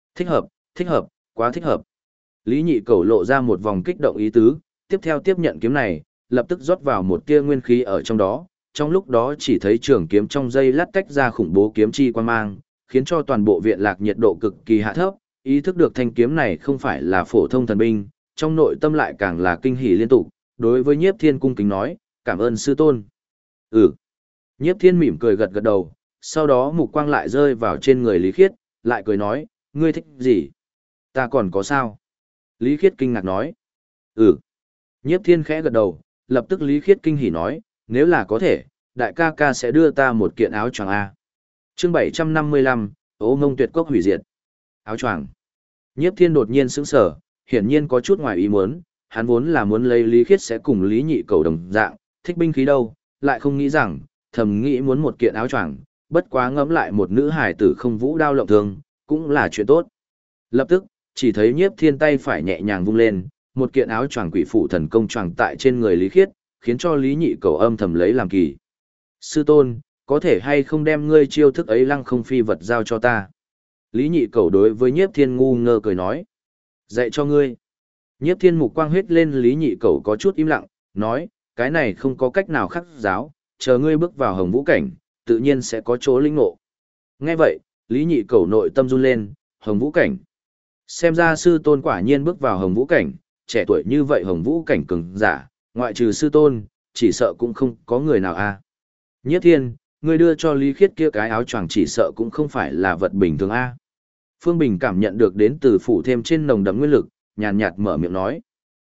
Thích hợp, quá thích hợp. Lý Nhị Cẩu lộ ra một vòng kích động ý tứ, tiếp theo tiếp nhận kiếm này, lập tức rót vào một tia nguyên khí ở trong đó. Trong lúc đó chỉ thấy trường kiếm trong dây lát tách ra khủng bố kiếm chi quan mang, khiến cho toàn bộ viện lạc nhiệt độ cực kỳ hạ thấp, ý thức được thanh kiếm này không phải là phổ thông thần binh, trong nội tâm lại càng là kinh hỉ liên tục, đối với Nhiếp Thiên cung kính nói, cảm ơn sư tôn. Ừ. Nhiếp Thiên mỉm cười gật gật đầu, sau đó mục quang lại rơi vào trên người Lý Khiết, lại cười nói, ngươi thích gì? Ta còn có sao? Lý Khiết kinh ngạc nói. Ừ. Nhiếp Thiên khẽ gật đầu, lập tức Lý Khiết kinh hỉ nói, nếu là có thể, đại ca ca sẽ đưa ta một kiện áo choàng A. Chương 755, Ô Ngông Tuyệt Cốc hủy diệt. Áo choàng. Nhiếp Thiên đột nhiên sững sờ, hiển nhiên có chút ngoài ý muốn, hắn vốn là muốn lấy Lý Khiết sẽ cùng Lý Nhị Cẩu đồng dạng, thích binh khí đâu, lại không nghĩ rằng, thầm nghĩ muốn một kiện áo choàng, bất quá ngẫm lại một nữ hài tử không vũ đao lộng thương, cũng là chuyện tốt. Lập tức, chỉ thấy Nhiếp Thiên tay phải nhẹ nhàng vung lên, một kiện áo choàng quỷ phụ thần công choàng tại trên người Lý Khiết, khiến cho Lý Nhị Cẩu âm thầm lấy làm kỳ. Sư tôn, có thể hay không đem ngươi chiêu thức ấy lăng không phi vật giao cho ta? Lý Nhị Cẩu đối với Nhiếp Thiên ngu ngơ cười nói. Dạy cho ngươi. Nhiếp Thiên mục quang huyết lên, Lý Nhị Cẩu có chút im lặng, nói, cái này không có cách nào khắc giáo, chờ ngươi bước vào Hồng Vũ cảnh, tự nhiên sẽ có chỗ linh ngộ. Nghe vậy, Lý Nhị Cẩu nội tâm run lên, Hồng Vũ cảnh. Xem ra sư tôn quả nhiên bước vào Hồng Vũ cảnh, trẻ tuổi như vậy Hồng Vũ cảnh cường giả, ngoại trừ sư tôn, chỉ sợ cũng không có người nào a. Nhiếp Thiên, ngươi đưa cho Lý Khiết kia cái áo choàng chỉ sợ cũng không phải là vật bình thường a. Phương Bình cảm nhận được đến từ phủ thêm trên nồng đậm nguyên lực, nhàn nhạt mở miệng nói.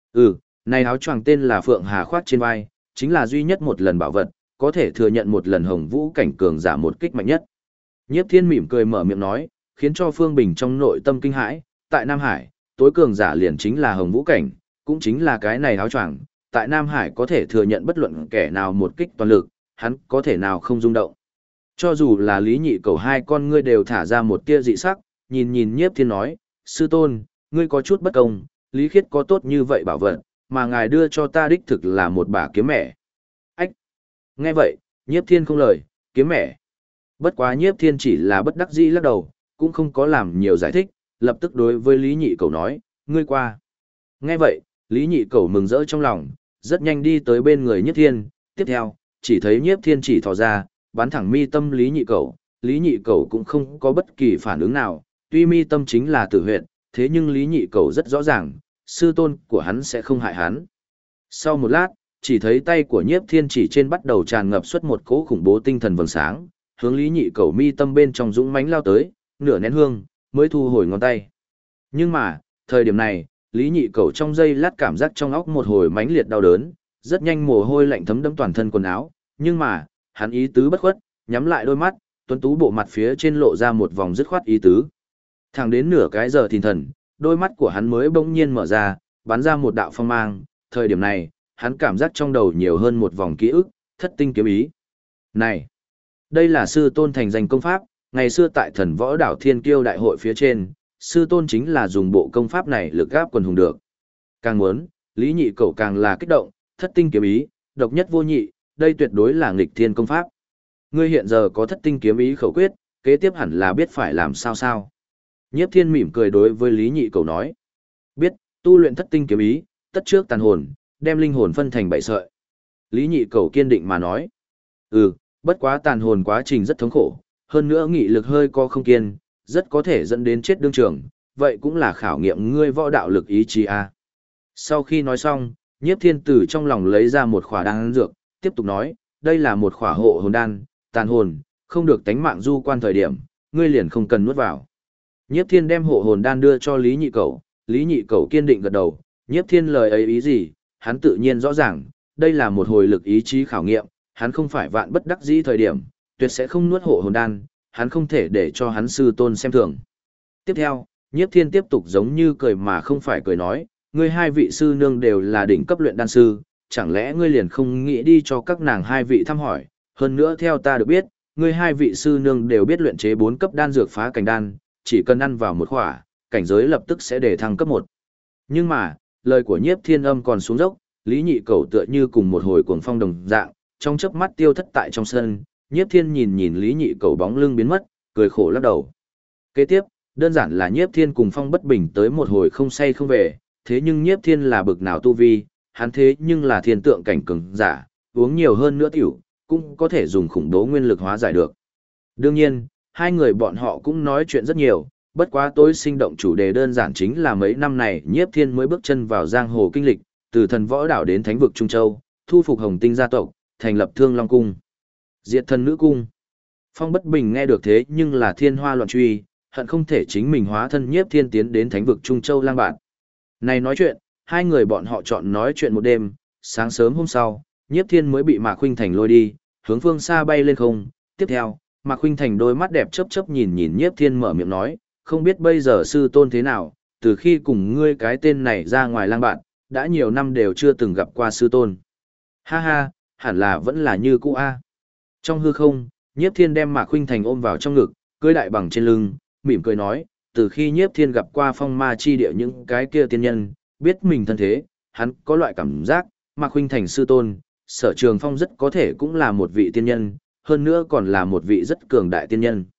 Này áo choàng tên là Phượng Hà khoác trên vai, chính là duy nhất một lần bảo vật, có thể thừa nhận một lần Hồng Vũ cảnh cường giả một kích mạnh nhất. Nhiếp Thiên mỉm cười mở miệng nói, khiến cho Phương Bình trong nội tâm kinh hãi, tại Nam Hải, tối cường giả liền chính là Hồng Vũ cảnh, cũng chính là cái này áo choàng, tại Nam Hải có thể thừa nhận bất luận kẻ nào một kích toàn lực, hắn có thể nào không rung động. Cho dù là Lý Nhị Cẩu hai con ngươi đều thả ra một tia dị sắc, nhìn nhìn Nhiếp Thiên nói, sư tôn, ngươi có chút bất công, Lý Khiết có tốt như vậy bảo vật, mà ngài đưa cho ta đích thực là một bả kiếm mẻ. Ách! Nghe vậy, Nhiếp Thiên không lời, kiếm mẻ. Bất quá Nhiếp Thiên chỉ là bất đắc dĩ lắc đầu, cũng không có làm nhiều giải thích, lập tức đối với Lý Nhị Cẩu nói, ngươi qua. Nghe vậy, Lý Nhị Cẩu mừng rỡ trong lòng, rất nhanh đi tới bên người Nhiếp Thiên, tiếp theo, chỉ thấy Nhiếp Thiên chỉ thò ra, bắn thẳng mi tâm Lý Nhị Cẩu, Lý Nhị Cẩu cũng không có bất kỳ phản ứng nào, tuy mi tâm chính là tử huyệt, thế nhưng Lý Nhị Cẩu rất rõ ràng, sư tôn của hắn sẽ không hại hắn. Sau một lát, chỉ thấy tay của Nhiếp Thiên chỉ trên bắt đầu tràn ngập xuất một cỗ khủng bố tinh thần vầng sáng, hướng Lý Nhị Cẩu mi tâm bên trong dũng mãnh lao tới, nửa nén hương, mới thu hồi ngón tay. Nhưng mà, thời điểm này, Lý Nhị Cẩu trong giây lát cảm giác trong óc một hồi mãnh liệt đau đớn, rất nhanh mồ hôi lạnh thấm đẫm toàn thân quần áo, nhưng mà, hắn ý tứ bất khuất, nhắm lại đôi mắt, tuấn tú bộ mặt phía trên lộ ra một vòng dứt khoát ý tứ. Thẳng đến nửa cái giờ thìn thần, đôi mắt của hắn mới bỗng nhiên mở ra, bắn ra một đạo phong mang, thời điểm này, hắn cảm giác trong đầu nhiều hơn một vòng ký ức, thất tinh kiếm ý. Này, đây là sư tôn thành danh công pháp, ngày xưa tại thần võ đảo Thiên Kiêu đại hội phía trên, sư tôn chính là dùng bộ công pháp này lực gáp quần hùng được. Càng muốn, Lý Nhị Cẩu càng là kích động, thất tinh kiếm ý, độc nhất vô nhị, đây tuyệt đối là nghịch thiên công pháp. Ngươi hiện giờ có thất tinh kiếm ý khẩu quyết, kế tiếp hẳn là biết phải làm sao sao. Nhiếp Thiên mỉm cười đối với Lý Nhị Cẩu nói. Biết, tu luyện thất tinh kiếm ý, tất trước tàn hồn, đem linh hồn phân thành 7 sợi. Lý nhị cầu kiên định mà nói. Bất quá tàn hồn quá trình rất thống khổ, hơn nữa nghị lực hơi co không kiên, rất có thể dẫn đến chết đương trường, vậy cũng là khảo nghiệm ngươi võ đạo lực ý chí a. Sau khi nói xong, Nhiếp Thiên từ trong lòng lấy ra một khỏa đan dược, tiếp tục nói, đây là một khỏa hộ hồn đan, tàn hồn, không được tánh mạng du quan thời điểm, ngươi liền không cần nuốt vào. Nhiếp Thiên đem hộ hồn đan đưa cho Lý Nhị Cẩu kiên định gật đầu, Nhiếp Thiên lời ấy ý gì, hắn tự nhiên rõ ràng, đây là một hồi lực ý chí khảo nghiệm, hắn không phải vạn bất đắc dĩ thời điểm, tuyệt sẽ không nuốt hộ hồn đan, hắn không thể để cho hắn sư tôn xem thường. Tiếp theo, Nhiếp Thiên tiếp tục giống như cười mà không phải cười nói, ngươi hai vị sư nương đều là đỉnh cấp luyện đan sư, chẳng lẽ ngươi liền không nghĩ đi cho các nàng hai vị thăm hỏi, hơn nữa theo ta được biết, ngươi hai vị sư nương đều biết luyện chế 4 cấp đan dược phá cảnh đan, chỉ cần ăn vào một khỏa, cảnh giới lập tức sẽ để thăng cấp 1. Nhưng mà, lời của Nhiếp Thiên âm còn xuống dốc, Lý Nhị Cẩu tựa như cùng một hồi cuồng phong đồng dạng, trong chớp mắt tiêu thất tại trong sân, Nhiếp Thiên nhìn nhìn Lý Nhị Cẩu bóng lưng biến mất, cười khổ lắc đầu. Kế tiếp, đơn giản là Nhiếp Thiên cùng Phong Bất Bình tới một hồi không say không về, thế nhưng Nhiếp Thiên là bực nào tu vi, hắn thế nhưng là thiên tượng cảnh cường giả, uống nhiều hơn nữa tiểu, cũng có thể dùng khủng bố nguyên lực hóa giải được. Đương nhiên, hai người bọn họ cũng nói chuyện rất nhiều, bất quá tối sinh động chủ đề đơn giản chính là mấy năm này Nhiếp Thiên mới bước chân vào giang hồ kinh lịch, từ thần võ đảo đến thánh vực Trung Châu, thu phục Hồng Tinh gia tộc, thành lập Thương Long Cung, diệt thần nữ cung. Phong Bất Bình nghe được thế nhưng là thiên hoa loạn truy, hận không thể chính mình hóa thân Nhiếp Thiên tiến đến thánh vực Trung Châu lang bạn. Này nói chuyện, hai người bọn họ chọn nói chuyện một đêm, sáng sớm hôm sau, Nhiếp Thiên mới bị Mạc Khuynh Thành lôi đi, hướng phương xa bay lên không. Tiếp theo, Mạc Khuynh Thành đôi mắt đẹp chớp chớp nhìn nhìn Nhiếp Thiên mở miệng nói, không biết bây giờ sư tôn thế nào, từ khi cùng ngươi cái tên này ra ngoài lang bạn, đã nhiều năm đều chưa từng gặp qua sư tôn. Ha ha, hẳn là vẫn là như cũ a. Trong hư không, Nhiếp Thiên đem Mạc Khuynh Thành ôm vào trong ngực, cưỡi đại bằng trên lưng, mỉm cười nói, từ khi Nhiếp Thiên gặp qua phong ma chi địa những cái kia tiên nhân, biết mình thân thế, hắn có loại cảm giác, Mạc Khuynh Thành sư tôn, Sở Trường Phong rất có thể cũng là một vị tiên nhân, hơn nữa còn là một vị rất cường đại tiên nhân.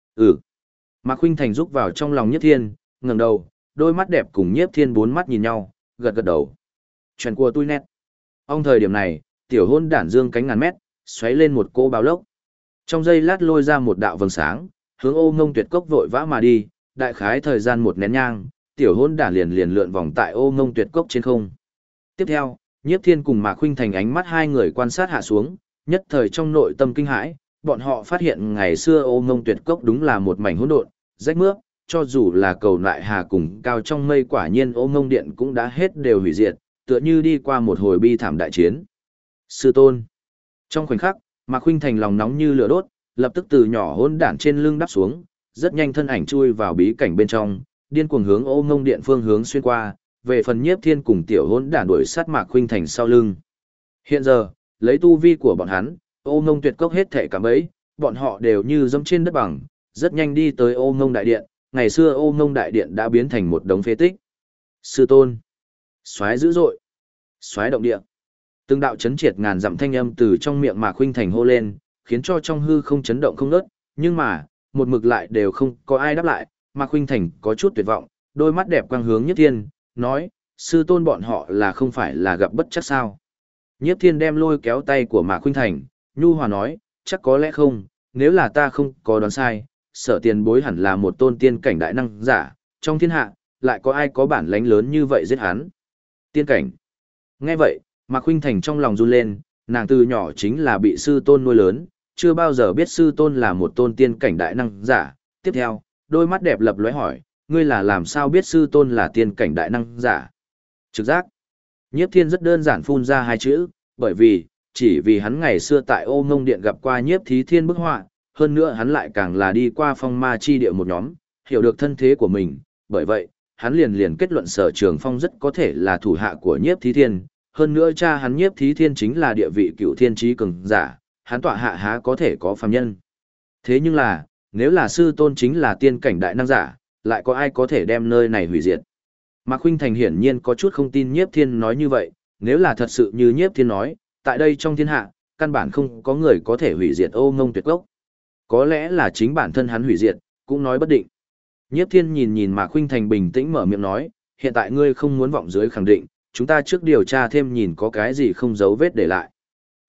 Mạc Khuynh Thành rúc vào trong lòng Nhiếp Thiên, ngẩng đầu, đôi mắt đẹp cùng Nhiếp Thiên bốn mắt nhìn nhau, gật gật đầu. Chuyện của tôi nét. Ông thời điểm này, tiểu hôn đản dương cánh ngàn mét, xoáy lên một cỗ báo lốc. Trong giây lát lôi ra một đạo vầng sáng, hướng Ô Ngông Tuyệt Cốc vội vã mà đi, đại khái thời gian một nén nhang, tiểu hôn đản liền liền lượn vòng tại Ô Ngông Tuyệt Cốc trên không. Tiếp theo, Nhiếp Thiên cùng Mạc Khuynh Thành ánh mắt hai người quan sát hạ xuống, nhất thời trong nội tâm kinh hãi, bọn họ phát hiện ngày xưa Ô Ngông Tuyệt Cốc đúng là một mảnh hỗn độn, rách mướp, cho dù là cầu lại hà cùng cao trong mây quả nhiên Ô Ngông Điện cũng đã hết đều hủy diệt, tựa như đi qua một hồi bi thảm đại chiến. Sư tôn. Trong khoảnh khắc, Mạc Khuynh Thành lòng nóng như lửa đốt, lập tức từ nhỏ hỗn đản trên lưng đáp xuống, rất nhanh thân ảnh chui vào bí cảnh bên trong, điên cuồng hướng Ô Ngông Điện phương hướng xuyên qua, về phần Nhiếp Thiên cùng tiểu hỗn đản đuổi sát Mạc Khuynh Thành sau lưng. Hiện giờ, lấy tu vi của bọn hắn, Ô Ngông Tuyệt Cốc hết thảy cả bấy, bọn họ đều như dẫm trên đất bằng, rất nhanh đi tới Ô Ngông Đại Điện, ngày xưa Ô Ngông Đại Điện đã biến thành một đống phế tích. Sư tôn, soái dữ dội, soái động địa. Từng đạo chấn triệt ngàn dặm thanh âm từ trong miệng Mạc Khuynh Thành hô lên, khiến cho trong hư không chấn động không ngớt, nhưng mà, một mực lại đều không có ai đáp lại, Mạc Khuynh Thành có chút tuyệt vọng, đôi mắt đẹp quang hướng Nhiếp Thiên, nói, sư tôn bọn họ là không phải là gặp bất chắc sao. Nhiếp Thiên đem lôi kéo tay của Mạc Khuynh Thành, nhu hòa nói, chắc có lẽ không, nếu là ta không có đoán sai, Sở tiền bối hẳn là một tôn tiên cảnh đại năng giả, trong thiên hạ, lại có ai có bản lãnh lớn như vậy giết hắn. Tiên cảnh. Nghe vậy, Mạc Khuynh Thành trong lòng run lên, nàng từ nhỏ chính là bị sư tôn nuôi lớn, chưa bao giờ biết sư tôn là một tôn tiên cảnh đại năng giả. Tiếp theo, đôi mắt đẹp lập lóe hỏi, ngươi là làm sao biết sư tôn là tiên cảnh đại năng giả? Trực giác. Nhiếp Thiên rất đơn giản phun ra hai chữ, bởi vì, chỉ vì hắn ngày xưa tại Ô Ngông Điện gặp qua Nhiếp Thí Thiên bức họa, hơn nữa hắn lại càng là đi qua phong ma chi địa một nhóm, hiểu được thân thế của mình, bởi vậy, hắn liền kết luận Sở Trường Phong rất có thể là thủ hạ của Nhiếp Thí Thiên, hơn nữa cha hắn Nhiếp Thí Thiên chính là địa vị cựu thiên chí cường giả, hắn tọa hạ há có thể có phàm nhân. Thế nhưng là, nếu là sư tôn chính là tiên cảnh đại năng giả, lại có ai có thể đem nơi này hủy diệt? Mạc Khuynh Thành hiển nhiên có chút không tin Nhiếp Thiên nói như vậy, nếu là thật sự như Nhiếp Thiên nói, tại đây trong thiên hạ, căn bản không có người có thể hủy diệt Ô Ngông Tuyệt Cốc. Có lẽ là chính bản thân hắn hủy diệt, cũng nói bất định. Nhiếp Thiên nhìn nhìn Mạc Khuynh Thành bình tĩnh mở miệng nói, hiện tại ngươi không muốn vọng dưới khẳng định, chúng ta trước điều tra thêm nhìn có cái gì không dấu vết để lại.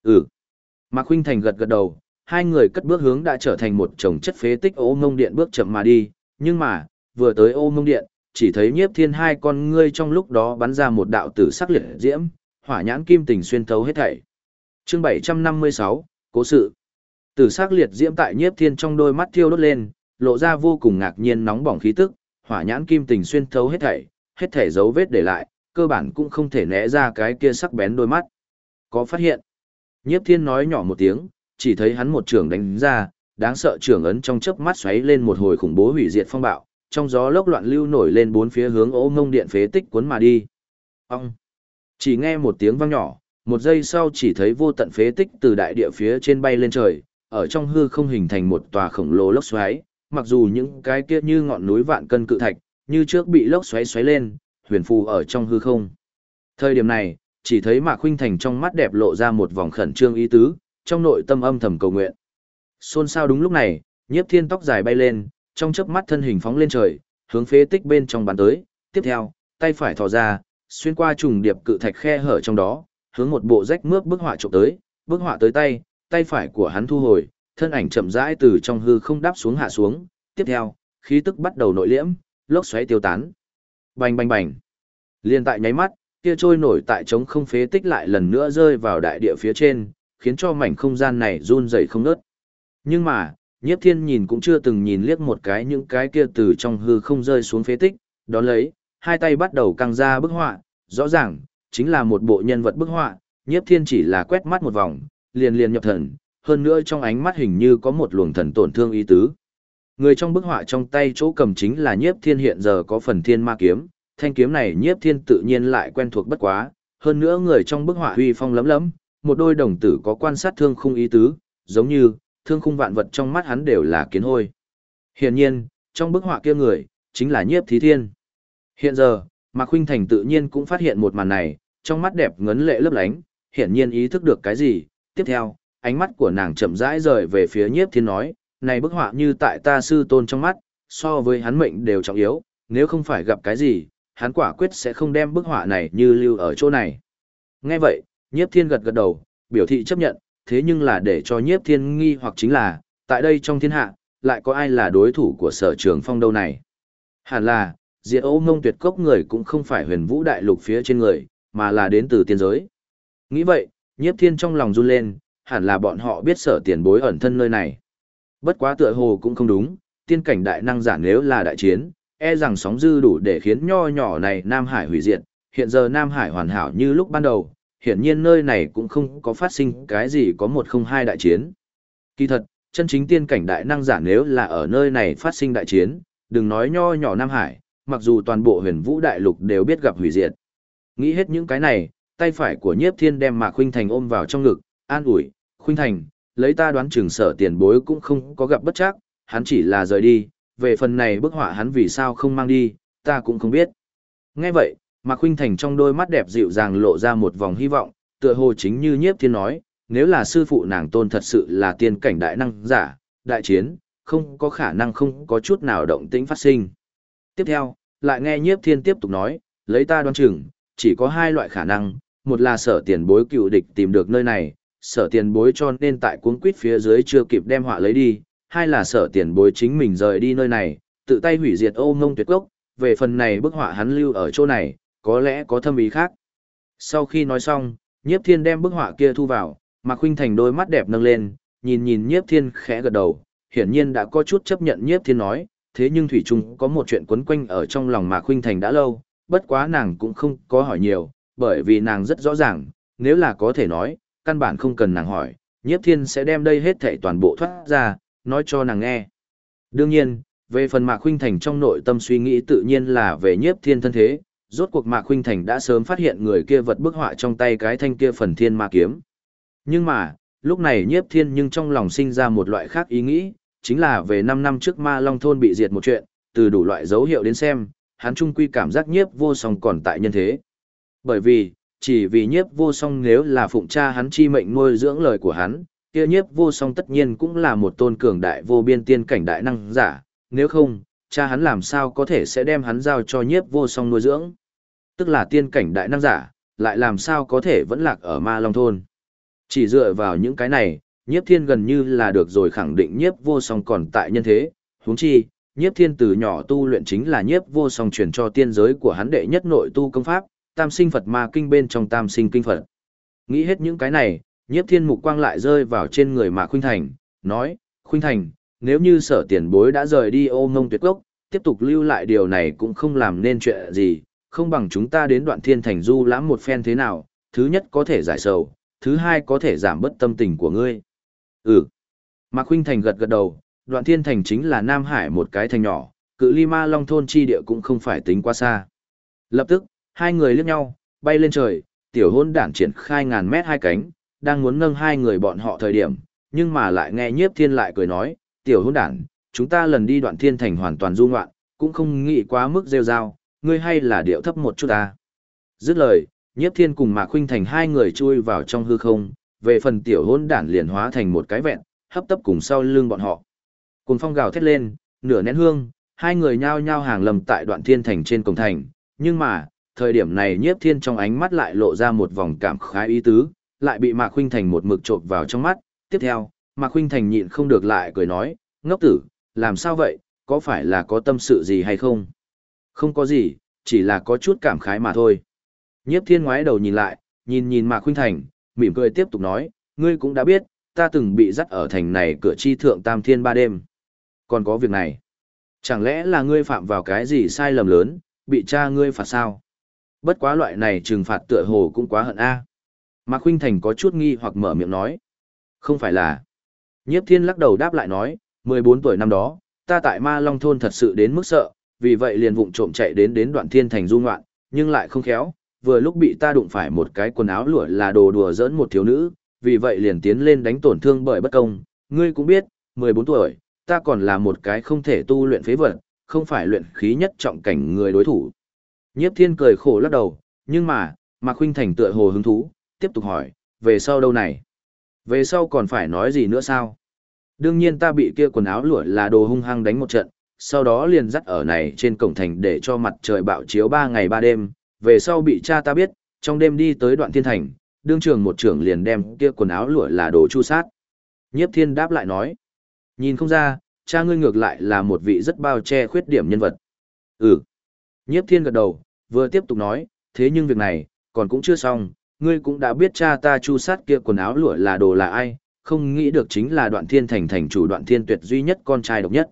Ừ. Mạc Khuynh Thành gật gật đầu, hai người cất bước hướng đã trở thành một chồng chất phế tích ô mông điện bước chậm mà đi, nhưng mà, vừa tới ô mông điện, chỉ thấy Nhiếp Thiên hai con ngươi trong lúc đó bắn ra một đạo tử sắc liệt diễm, hỏa nhãn kim tình xuyên thấu hết thảy. Chương 756, Cố sự. Tử sắc liệt diễm tại Nhiếp Thiên trong đôi mắt thiêu đốt lên, lộ ra vô cùng ngạc nhiên nóng bỏng khí tức, hỏa nhãn kim tình xuyên thấu hết thảy dấu vết để lại, cơ bản cũng không thể né ra cái kia sắc bén đôi mắt. Có phát hiện? Nhiếp Thiên nói nhỏ một tiếng, chỉ thấy hắn một trường đánh ra, đáng sợ trường ấn trong chớp mắt xoáy lên một hồi khủng bố hủy diệt phong bạo, trong gió lốc loạn lưu nổi lên bốn phía hướng Ô Ngông điện phế tích cuốn mà đi. Ông! Chỉ nghe một tiếng vang nhỏ, một giây sau chỉ thấy vô tận phế tích từ đại địa phía trên bay lên trời, ở trong hư không hình thành một tòa khổng lồ lốc xoáy, mặc dù những cái kia như ngọn núi vạn cân cự thạch, như trước bị lốc xoáy xoáy lên, huyền phù ở trong hư không. Thời điểm này, chỉ thấy Mạc Khuynh Thành trong mắt đẹp lộ ra một vòng khẩn trương ý tứ, trong nội tâm âm thầm cầu nguyện. Xôn xao đúng lúc này, Nhiếp Thiên tóc dài bay lên, trong chớp mắt thân hình phóng lên trời, hướng phế tích bên trong bắn tới, tiếp theo, tay phải thò ra, xuyên qua trùng điệp cự thạch khe hở trong đó, hướng một bộ rách mướp bức họa chụp tới, bức họa tới tay, tay phải của hắn thu hồi, thân ảnh chậm rãi từ trong hư không đáp xuống hạ xuống, tiếp theo, khí tức bắt đầu nội liễm, lốc xoáy tiêu tán. Bành bành bành. Liên tại nháy mắt, kia trôi nổi tại trống không phế tích lại lần nữa rơi vào đại địa phía trên, khiến cho mảnh không gian này run rẩy không ngớt. Nhưng mà, Nhiếp Thiên nhìn cũng chưa từng nhìn liếc một cái những cái kia từ trong hư không rơi xuống phế tích, đón lấy, hai tay bắt đầu căng ra bức họa, rõ ràng, chính là một bộ nhân vật bức họa, Nhiếp Thiên chỉ là quét mắt một vòng, liền nhập thần, hơn nữa trong ánh mắt hình như có một luồng thần tổn thương ý tứ. Người trong bức họa trong tay chỗ cầm chính là Nhiếp Thiên hiện giờ có phần thiên ma kiếm, thanh kiếm này Nhiếp Thiên tự nhiên lại quen thuộc bất quá, hơn nữa người trong bức họa uy phong lấm lấm, một đôi đồng tử có quan sát thương khung ý tứ, giống như thương khung vạn vật trong mắt hắn đều là kiến hôi. Hiển nhiên, trong bức họa kia người chính là Nhiếp Thí Thiên. Hiện giờ, Mạc Khuynh Thành tự nhiên cũng phát hiện một màn này, trong mắt đẹp ngấn lệ lấp lánh, hiển nhiên ý thức được cái gì, tiếp theo, ánh mắt của nàng chậm rãi rời về phía Nhiếp Thiên nói, này bức họa như tại ta sư tôn trong mắt, so với hắn mệnh đều trọng yếu, nếu không phải gặp cái gì, hắn quả quyết sẽ không đem bức họa này như lưu ở chỗ này. Nghe vậy, Nhiếp Thiên gật gật đầu, biểu thị chấp nhận, thế nhưng là để cho Nhiếp Thiên nghi hoặc chính là, tại đây trong thiên hạ, lại có ai là đối thủ của Sở Trường Phong đâu này? Hẳn là, diệt Ô Ngông Tuyệt Cốc người cũng không phải Huyền Vũ Đại Lục phía trên người, mà là đến từ tiên giới. Nghĩ vậy, Nhiếp Thiên trong lòng run lên, hẳn là bọn họ biết Sở tiền bối ẩn thân nơi này. Bất quá tựa hồ cũng không đúng, tiên cảnh đại năng giả nếu là đại chiến, e rằng sóng dư đủ để khiến nho nhỏ này Nam Hải hủy diệt, hiện giờ Nam Hải hoàn hảo như lúc ban đầu, hiển nhiên nơi này cũng không có phát sinh cái gì có một không hai đại chiến. Kỳ thật, chân chính tiên cảnh đại năng giả nếu là ở nơi này phát sinh đại chiến, đừng nói nho nhỏ Nam Hải, mặc dù toàn bộ Huyền Vũ Đại Lục đều biết gặp hủy diệt. Nghĩ hết những cái này, tay phải của Nhiếp Thiên đem Mạc Khuynh Thành ôm vào trong ngực, an ủi, Khuynh Thành, lấy ta đoán chừng Sở tiền bối cũng không có gặp bất trắc, hắn chỉ là rời đi, về phần này bức họa hắn vì sao không mang đi, ta cũng không biết. Nghe vậy, Mạc Khuynh Thành trong đôi mắt đẹp dịu dàng lộ ra một vòng hy vọng, tựa hồ chính như Nhiếp Thiên nói, nếu là sư phụ nàng tôn thật sự là tiên cảnh đại năng giả, đại chiến, không có khả năng không có chút nào động tĩnh phát sinh. Tiếp theo, lại nghe Nhiếp Thiên tiếp tục nói, lấy ta đoán chừng, chỉ có hai loại khả năng, một là Sở tiền bối cựu địch tìm được nơi này, Sở tiền bối cho nên tại cuốn quýt phía dưới chưa kịp đem họa lấy đi, hai là Sở tiền bối chính mình rời đi nơi này, tự tay hủy diệt Ô Ngông Tuyệt Cốc, về phần này bức họa hắn lưu ở chỗ này, có lẽ có thâm ý khác. Sau khi nói xong, Nhiếp Thiên đem bức họa kia thu vào, Mạc Khuynh Thành đôi mắt đẹp nâng lên, nhìn Nhiếp Thiên khẽ gật đầu, hiển nhiên đã có chút chấp nhận Nhiếp Thiên nói, thế nhưng thủy chung có một chuyện quấn quanh ở trong lòng Mạc Khuynh Thành đã lâu, bất quá nàng cũng không có hỏi nhiều, bởi vì nàng rất rõ ràng, nếu là có thể nói, căn bản không cần nàng hỏi, Nhiếp Thiên sẽ đem đây hết thảy toàn bộ thoát ra, nói cho nàng nghe. Đương nhiên, về phần Mạc Khuynh Thành trong nội tâm suy nghĩ tự nhiên là về Nhiếp Thiên thân thế, rốt cuộc Mạc Khuynh Thành đã sớm phát hiện người kia vật bức họa trong tay cái thanh kia phần thiên ma kiếm. Nhưng mà, lúc này Nhiếp Thiên nhưng trong lòng sinh ra một loại khác ý nghĩ, chính là về 5 năm trước Ma Long Thôn bị diệt một chuyện, từ đủ loại dấu hiệu đến xem, hắn trung quy cảm giác Nhiếp Vô Song còn tại nhân thế. Bởi vì, chỉ vì Nhiếp Vô Song nếu là phụng cha hắn chi mệnh nuôi dưỡng lời của hắn, kia Nhiếp Vô Song tất nhiên cũng là một tôn cường đại vô biên tiên cảnh đại năng giả, nếu không, cha hắn làm sao có thể sẽ đem hắn giao cho Nhiếp Vô Song nuôi dưỡng. Tức là tiên cảnh đại năng giả, lại làm sao có thể vẫn lạc ở Ma Long Thôn. Chỉ dựa vào những cái này, nhiếp thiên gần như là được rồi khẳng định nhiếp vô song còn tại nhân thế, huống chi, nhiếp thiên từ nhỏ tu luyện chính là nhiếp vô song truyền cho tiên giới của hắn đệ nhất nội tu công pháp, tam sinh Phật ma kinh bên trong tam sinh kinh Phật. Nghĩ hết những cái này, nhiếp thiên mục quang lại rơi vào trên người Mạc Khuynh Thành, nói, Khuynh Thành, nếu như Sở tiền bối đã rời đi Ô Ngông Tuyệt Cốc, tiếp tục lưu lại điều này cũng không làm nên chuyện gì, không bằng chúng ta đến Đoạn Thiên Thành du lãm một phen thế nào, thứ nhất có thể giải sầu, thứ hai có thể giảm bớt tâm tình của ngươi. Ừ. Mạc Khuynh Thành gật gật đầu, Đoạn Thiên Thành chính là Nam Hải một cái thành nhỏ, cự ly Ma Long thôn chi địa cũng không phải tính quá xa. Lập tức, hai người liếc nhau, bay lên trời, tiểu hôn đản triển khai ngàn mét hai cánh, đang muốn nâng hai người bọn họ thời điểm, nhưng mà lại nghe Nhiếp Thiên lại cười nói, tiểu hôn đản, chúng ta lần đi Đoạn Thiên Thành hoàn toàn du ngoạn, cũng không nghĩ quá mức rêu rao, ngươi hay là điệu thấp một chút ta. Dứt lời, Nhiếp Thiên cùng Mạc Khuynh Thành hai người chui vào trong hư không, về phần tiểu hôn đản liền hóa thành một cái vẹn, hấp tấp cùng sau lưng bọn họ. Cùng phong gào thét lên, nửa nén hương, hai người nhao nhao hàng lầm tại Đoạn Thiên Thành trên cổng thành, nhưng mà, thời điểm này Nhiếp Thiên trong ánh mắt lại lộ ra một vòng cảm khái ý tứ, lại bị Mạc Khuynh Thành một mực chộp vào trong mắt. Tiếp theo, Mạc Khuynh Thành nhịn không được lại cười nói, ngốc tử, làm sao vậy, có phải là có tâm sự gì hay không? Không có gì, chỉ là có chút cảm khái mà thôi. Nhiếp Thiên ngoái đầu nhìn lại, nhìn Mạc Khuynh Thành, mỉm cười tiếp tục nói, ngươi cũng đã biết, ta từng bị dắt ở thành này cửa chi thượng tam thiên ba đêm. Còn có việc này, chẳng lẽ là ngươi phạm vào cái gì sai lầm lớn, bị cha ngươi phạt sao? Bất quá loại này trừng phạt tựa hồ cũng quá hận a. Mạc Khuynh Thành có chút nghi hoặc mở miệng nói, không phải là. Nhiếp Thiên lắc đầu đáp lại nói, 14 tuổi năm đó, ta tại Ma Long thôn thật sự đến mức sợ, vì vậy liền vụng trộm chạy đến Đoạn Thiên Thành du ngoạn, nhưng lại không khéo, vừa lúc bị ta đụng phải một cái quần áo lụa là đồ đùa giỡn một thiếu nữ, vì vậy liền tiến lên đánh tổn thương bởi bất công. Ngươi cũng biết, 14 tuổi, ta còn là một cái không thể tu luyện phế vật, không phải luyện khí nhất trọng cảnh người đối thủ. Nhiếp Thiên cười khổ lắc đầu, nhưng mà, Mạc Khuynh Thành tựa hồ hứng thú, tiếp tục hỏi, về sau đâu này? Về sau còn phải nói gì nữa sao? Đương nhiên ta bị kia quần áo lụa là đồ hung hăng đánh một trận, sau đó liền dắt ở này trên cổng thành để cho mặt trời bạo chiếu 3 ngày 3 đêm, về sau bị cha ta biết, trong đêm đi tới Đoạn Thiên Thành, đương trường một trưởng liền đem kia quần áo lụa là đồ chu sát. Nhiếp Thiên đáp lại nói, nhìn không ra, cha ngươi ngược lại là một vị rất bao che khuyết điểm nhân vật. Ừ. Nhiếp Thiên gật đầu, vừa tiếp tục nói, thế nhưng việc này, còn cũng chưa xong, ngươi cũng đã biết cha ta chu sát kia quần áo lụa là đồ là ai, không nghĩ được chính là Đoạn Thiên Thành thành chủ Đoạn Thiên Tuyệt duy nhất con trai độc nhất.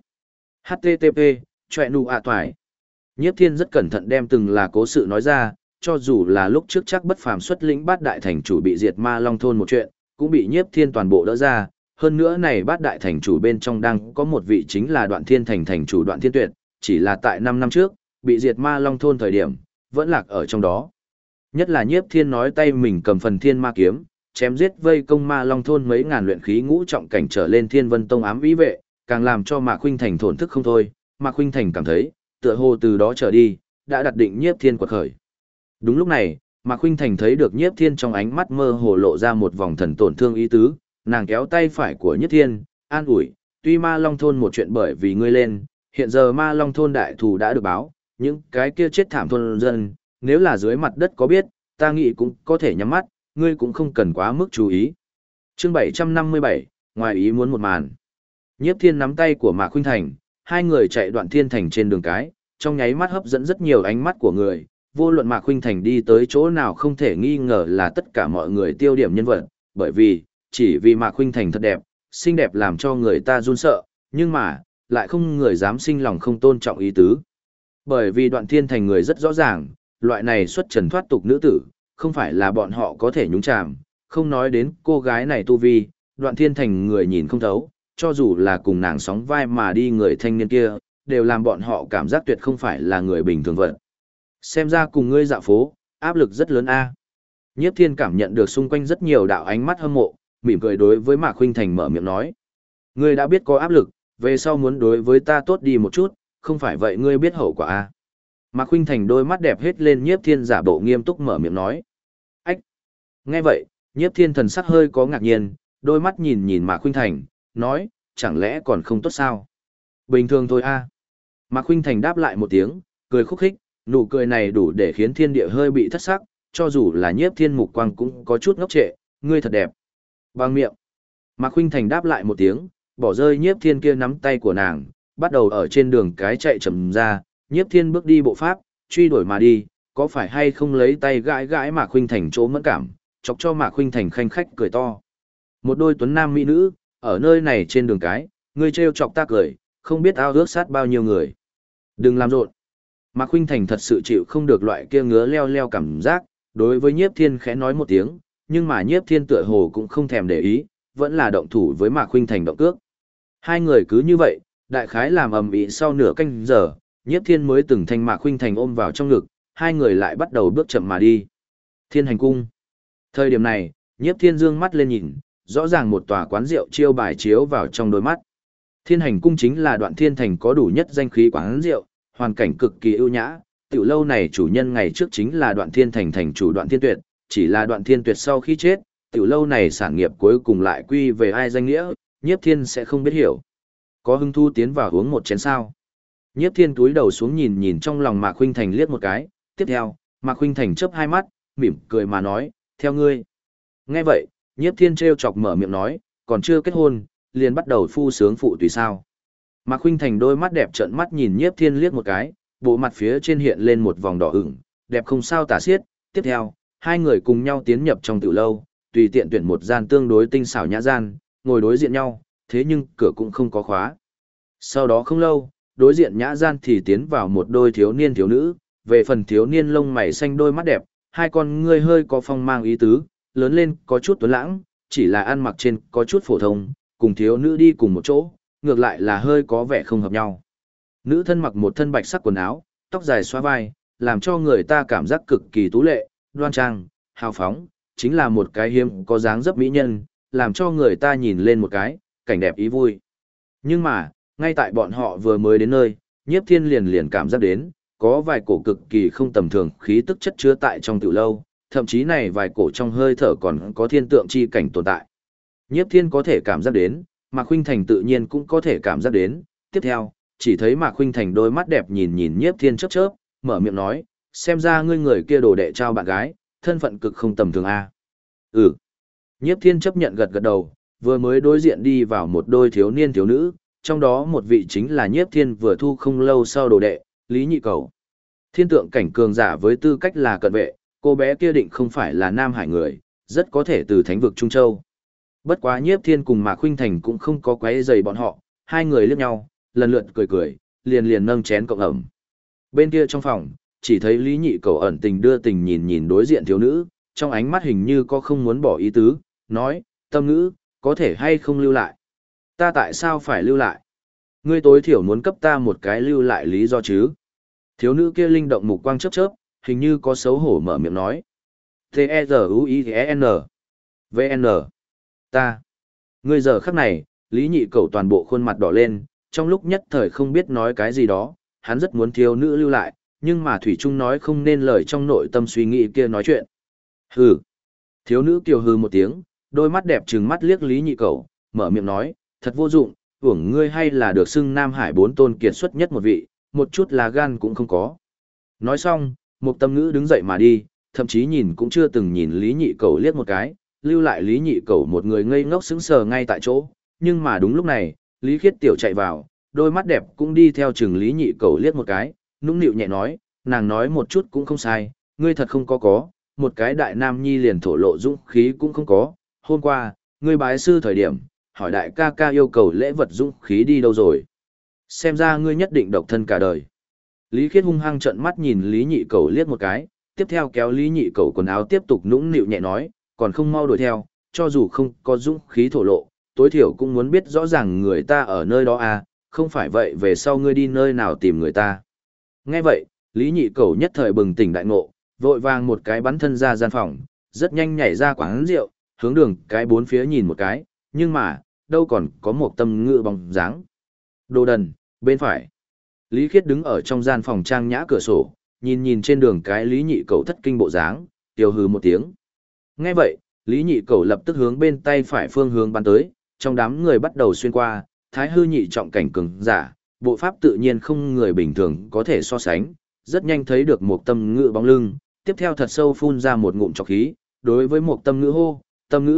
HTTP, chọe nụ ạ toài. Nhiếp Thiên rất cẩn thận đem từng là cố sự nói ra, cho dù là lúc trước chắc bất phàm xuất lĩnh bát đại thành chủ bị diệt Ma Long thôn một chuyện, cũng bị Nhiếp Thiên toàn bộ đỡ ra, hơn nữa này bát đại thành chủ bên trong đang có một vị chính là Đoạn Thiên Thành thành chủ Đoạn Thiên Tuyệt, chỉ là tại 5 năm trước, bị diệt Ma Long thôn thời điểm, vẫn lạc ở trong đó. Nhất là Nhiếp Thiên nói tay mình cầm phần Thiên Ma kiếm, chém giết vây công Ma Long thôn mấy ngàn luyện khí ngũ trọng cảnh trở lên Thiên Vân Tông ám ý vệ, càng làm cho Mạc Khuynh Thành thổn thức không thôi. Mạc Khuynh Thành cảm thấy, tựa hồ từ đó trở đi, đã đặt định Nhiếp Thiên quật khởi. Đúng lúc này, Mạc Khuynh Thành thấy được Nhiếp Thiên trong ánh mắt mơ hồ lộ ra một vòng thần tổn thương ý tứ, nàng kéo tay phải của Nhiếp Thiên, an ủi, tuy Ma Long thôn một chuyện bởi vì ngươi lên, hiện giờ Ma Long thôn đại thù đã được báo, những cái kia chết thảm thôn dân, nếu là dưới mặt đất có biết, ta nghĩ cũng có thể nhắm mắt, ngươi cũng không cần quá mức chú ý. Chương 757, ngoài ý muốn một màn. Nhiếp Thiên nắm tay của Mạc Khuynh Thành, hai người chạy Đoạn Thiên Thành trên đường cái, trong nháy mắt hấp dẫn rất nhiều ánh mắt của người, vô luận Mạc Khuynh Thành đi tới chỗ nào không thể nghi ngờ là tất cả mọi người tiêu điểm nhân vật, bởi vì, chỉ vì Mạc Khuynh Thành thật đẹp, xinh đẹp làm cho người ta run sợ, nhưng mà, lại không người dám sinh lòng không tôn trọng ý tứ. Bởi vì Đoạn Thiên Thành người rất rõ ràng, loại này xuất trần thoát tục nữ tử, không phải là bọn họ có thể nhúng chàm, không nói đến cô gái này tu vi, Đoạn Thiên Thành người nhìn không thấu, cho dù là cùng nàng sóng vai mà đi người thanh niên kia, đều làm bọn họ cảm giác tuyệt không phải là người bình thường vật. Xem ra cùng ngươi dạo phố, áp lực rất lớn a. Nhiếp Thiên cảm nhận được xung quanh rất nhiều đạo ánh mắt hâm mộ, mỉm cười đối với Mạc Khuynh Thành mở miệng nói. Ngươi đã biết có áp lực, về sau muốn đối với ta tốt đi một chút, không phải vậy ngươi biết hậu quả a. Mạc Khuynh Thành đôi mắt đẹp hết lên Nhiếp Thiên giả bộ nghiêm túc mở miệng nói. Ách! Nghe vậy, Nhiếp Thiên thần sắc hơi có ngạc nhiên, đôi mắt nhìn Mạc Khuynh Thành, nói, chẳng lẽ còn không tốt sao? Bình thường thôi a. Mạc Khuynh Thành đáp lại một tiếng, cười khúc khích, nụ cười này đủ để khiến thiên địa hơi bị thất sắc, cho dù là Nhiếp Thiên mục quang cũng có chút ngốc trệ, ngươi thật đẹp. Bằng miệng. Mạc Khuynh Thành đáp lại một tiếng, bỏ rơi Nhiếp Thiên kia nắm tay của nàng, bắt đầu ở trên đường cái chạy chậm ra, Nhiếp Thiên bước đi bộ pháp, truy đuổi mà đi, có phải hay không lấy tay gãi gãi Mạc Khuynh Thành chỗ mẫn cảm, chọc cho Mạc Khuynh Thành khanh khách cười to. Một đôi tuấn nam mỹ nữ, ở nơi này trên đường cái, ngươi trêu chọc ta cười, không biết ao ước sát bao nhiêu người. Đừng làm rộn. Mạc Khuynh Thành thật sự chịu không được loại kia ngứa leo leo cảm giác, đối với Nhiếp Thiên khẽ nói một tiếng, nhưng mà Nhiếp Thiên tựa hồ cũng không thèm để ý, vẫn là động thủ với Mạc Khuynh Thành động cước. Hai người cứ như vậy, đại khái làm ầm ĩ sau nửa canh giờ, Nhiếp Thiên mới từng thanh Mạc Khuynh Thành ôm vào trong ngực, hai người lại bắt đầu bước chậm mà đi. Thiên Hành Cung. Thời điểm này, Nhiếp Thiên dương mắt lên nhìn, rõ ràng một tòa quán rượu chiêu bài chiếu vào trong đôi mắt. Thiên Hành Cung chính là Đoạn Thiên Thành có đủ nhất danh khí quán rượu, hoàn cảnh cực kỳ ưu nhã. Tiểu lâu này chủ nhân ngày trước chính là Đoạn Thiên Thành thành chủ Đoạn Thiên Tuyệt, chỉ là Đoạn Thiên Tuyệt sau khi chết, tiểu lâu này sản nghiệp cuối cùng lại quy về ai danh nghĩa, Nhiếp Thiên sẽ không biết hiểu. Có hứng thu tiến vào uống một chén sao? Nhiếp Thiên túi đầu xuống nhìn nhìn trong lòng Mạc Khuynh Thành liếc một cái, tiếp theo, Mạc Khuynh Thành chớp hai mắt, mỉm cười mà nói, theo ngươi. Nghe vậy, Nhiếp Thiên trêu chọc mở miệng nói, còn chưa kết hôn, liền bắt đầu phu sướng phụ tùy sao. Mạc Khuynh Thành đôi mắt đẹp trợn mắt nhìn Nhiếp Thiên liếc một cái, bộ mặt phía trên hiện lên một vòng đỏ ửng, đẹp không sao tả xiết. Tiếp theo, hai người cùng nhau tiến nhập trong tiểu lâu, tùy tiện tuyển một gian tương đối tinh xảo nhã gian, ngồi đối diện nhau, thế nhưng cửa cũng không có khóa. Sau đó không lâu, đối diện nhã gian thì tiến vào một đôi thiếu niên thiếu nữ, về phần thiếu niên lông mày xanh đôi mắt đẹp, hai con ngươi hơi có phong mang ý tứ, lớn lên có chút tuấn lãng, chỉ là ăn mặc trên có chút phổ thông, cùng thiếu nữ đi cùng một chỗ, ngược lại là hơi có vẻ không hợp nhau. Nữ thân mặc một thân bạch sắc quần áo, tóc dài xóa vai, làm cho người ta cảm giác cực kỳ tú lệ, đoan trang, hào phóng, chính là một cái hiếm có dáng dấp mỹ nhân, làm cho người ta nhìn lên một cái, cảnh đẹp ý vui. Nhưng mà, ngay tại bọn họ vừa mới đến nơi, Nhiếp Thiên liền cảm giác đến, có vài cổ cực kỳ không tầm thường khí tức chất chứa tại trong tiểu lâu, thậm chí này vài cổ trong hơi thở còn có thiên tượng chi cảnh tồn tại. Nhiếp Thiên có thể cảm giác đến, Mạc Khuynh Thành tự nhiên cũng có thể cảm giác đến, tiếp theo, chỉ thấy Mạc Khuynh Thành đôi mắt đẹp nhìn nhìn Nhiếp Thiên chớp chớp, mở miệng nói, xem ra ngươi người kia đồ đệ trao bạn gái, thân phận cực không tầm thường a. Ừ. Nhiếp Thiên chấp nhận gật gật đầu, vừa mới đối diện đi vào một đôi thiếu niên thiếu nữ, trong đó một vị chính là Nhiếp Thiên vừa thu không lâu sau đồ đệ, Lý Nhị Cầu. Thiên tượng cảnh cường giả với tư cách là cận vệ, cô bé kia định không phải là Nam Hải người, rất có thể từ thánh vực Trung Châu. Bất quá Nhiếp Thiên cùng Mạc Khuynh Thành cũng không có quấy rầy bọn họ, hai người liếc nhau, lần lượt cười cười, liền nâng chén cộng ẩm. Bên kia trong phòng, chỉ thấy Lý Nhị Cầu ẩn tình đưa tình nhìn nhìn đối diện thiếu nữ, trong ánh mắt hình như có không muốn bỏ ý tứ, nói, Tâm Ngữ, có thể hay không lưu lại? Ta tại sao phải lưu lại? Ngươi tối thiểu muốn cấp ta một cái lưu lại lý do chứ? Thiếu nữ kia linh động mục quang chớp chớp, hình như có xấu hổ mở miệng nói. T-E-Z-U-I-E-N V-N Ta. Ngươi giờ khắc này, Lý Nhị Cầu toàn bộ khuôn mặt đỏ lên, trong lúc nhất thời không biết nói cái gì đó, hắn rất muốn thiếu nữ lưu lại, nhưng mà Thủy Trung nói không nên lời trong nội tâm suy nghĩ kia nói chuyện. Hừ. Thiếu nữ kiều hừ một tiếng, đôi mắt đẹp trừng mắt liếc Lý Nhị Cầu, mở miệng nói, thật vô dụng, uổng ngươi hay là được xưng Nam Hải bốn tôn kiệt xuất nhất một vị, một chút là gan cũng không có. Nói xong, một Tâm Ngữ đứng dậy mà đi, thậm chí nhìn cũng chưa từng nhìn Lý Nhị Cầu liếc một cái, lưu lại Lý Nhị Cầu một người ngây ngốc sững sờ ngay tại chỗ, nhưng mà đúng lúc này, Lý Khiết Tiểu chạy vào, đôi mắt đẹp cũng đi theo chừng Lý Nhị Cầu liếc một cái, nũng nịu nhẹ nói, nàng nói một chút cũng không sai, ngươi thật không có, một cái đại nam nhi liền thổ lộ dũng khí cũng không có, hôm qua, ngươi bái sư thời điểm, hỏi đại ca ca yêu cầu lễ vật dũng khí đi đâu rồi. Xem ra ngươi nhất định độc thân cả đời. Lý Khiết hung hăng trợn mắt nhìn Lý Nhị Cầu liếc một cái, tiếp theo kéo Lý Nhị Cầu quần áo tiếp tục nũng nịu nhẹ nói, còn không mau đuổi theo, cho dù không có dũng khí thổ lộ, tối thiểu cũng muốn biết rõ ràng người ta ở nơi đó à, không phải vậy về sau ngươi đi nơi nào tìm người ta. Nghe vậy, Lý Nhị Cầu nhất thời bừng tỉnh đại ngộ, vội vàng một cái bắn thân ra gian phòng, rất nhanh nhảy ra quán rượu, hướng đường cái bốn phía nhìn một cái, nhưng mà, đâu còn có một Tâm Ngữ bóng dáng. Đồ đần, bên phải. Lý Khiết đứng ở trong gian phòng trang nhã cửa sổ, nhìn nhìn trên đường cái Lý Nhị Cầu thất kinh bộ dáng, tiêu hừ một tiếng. Nghe vậy, Lý Nhị Cầu lập tức hướng bên tay phải phương hướng bắn tới, trong đám người bắt đầu xuyên qua, thái hư nhị trọng cảnh cường giả, bộ pháp tự nhiên không người bình thường có thể so sánh, rất nhanh thấy được một Tâm Ngữ bóng lưng, tiếp theo thật sâu phun ra một ngụm trọc khí, đối với một Tâm Ngữ hô, Tâm Ngữ,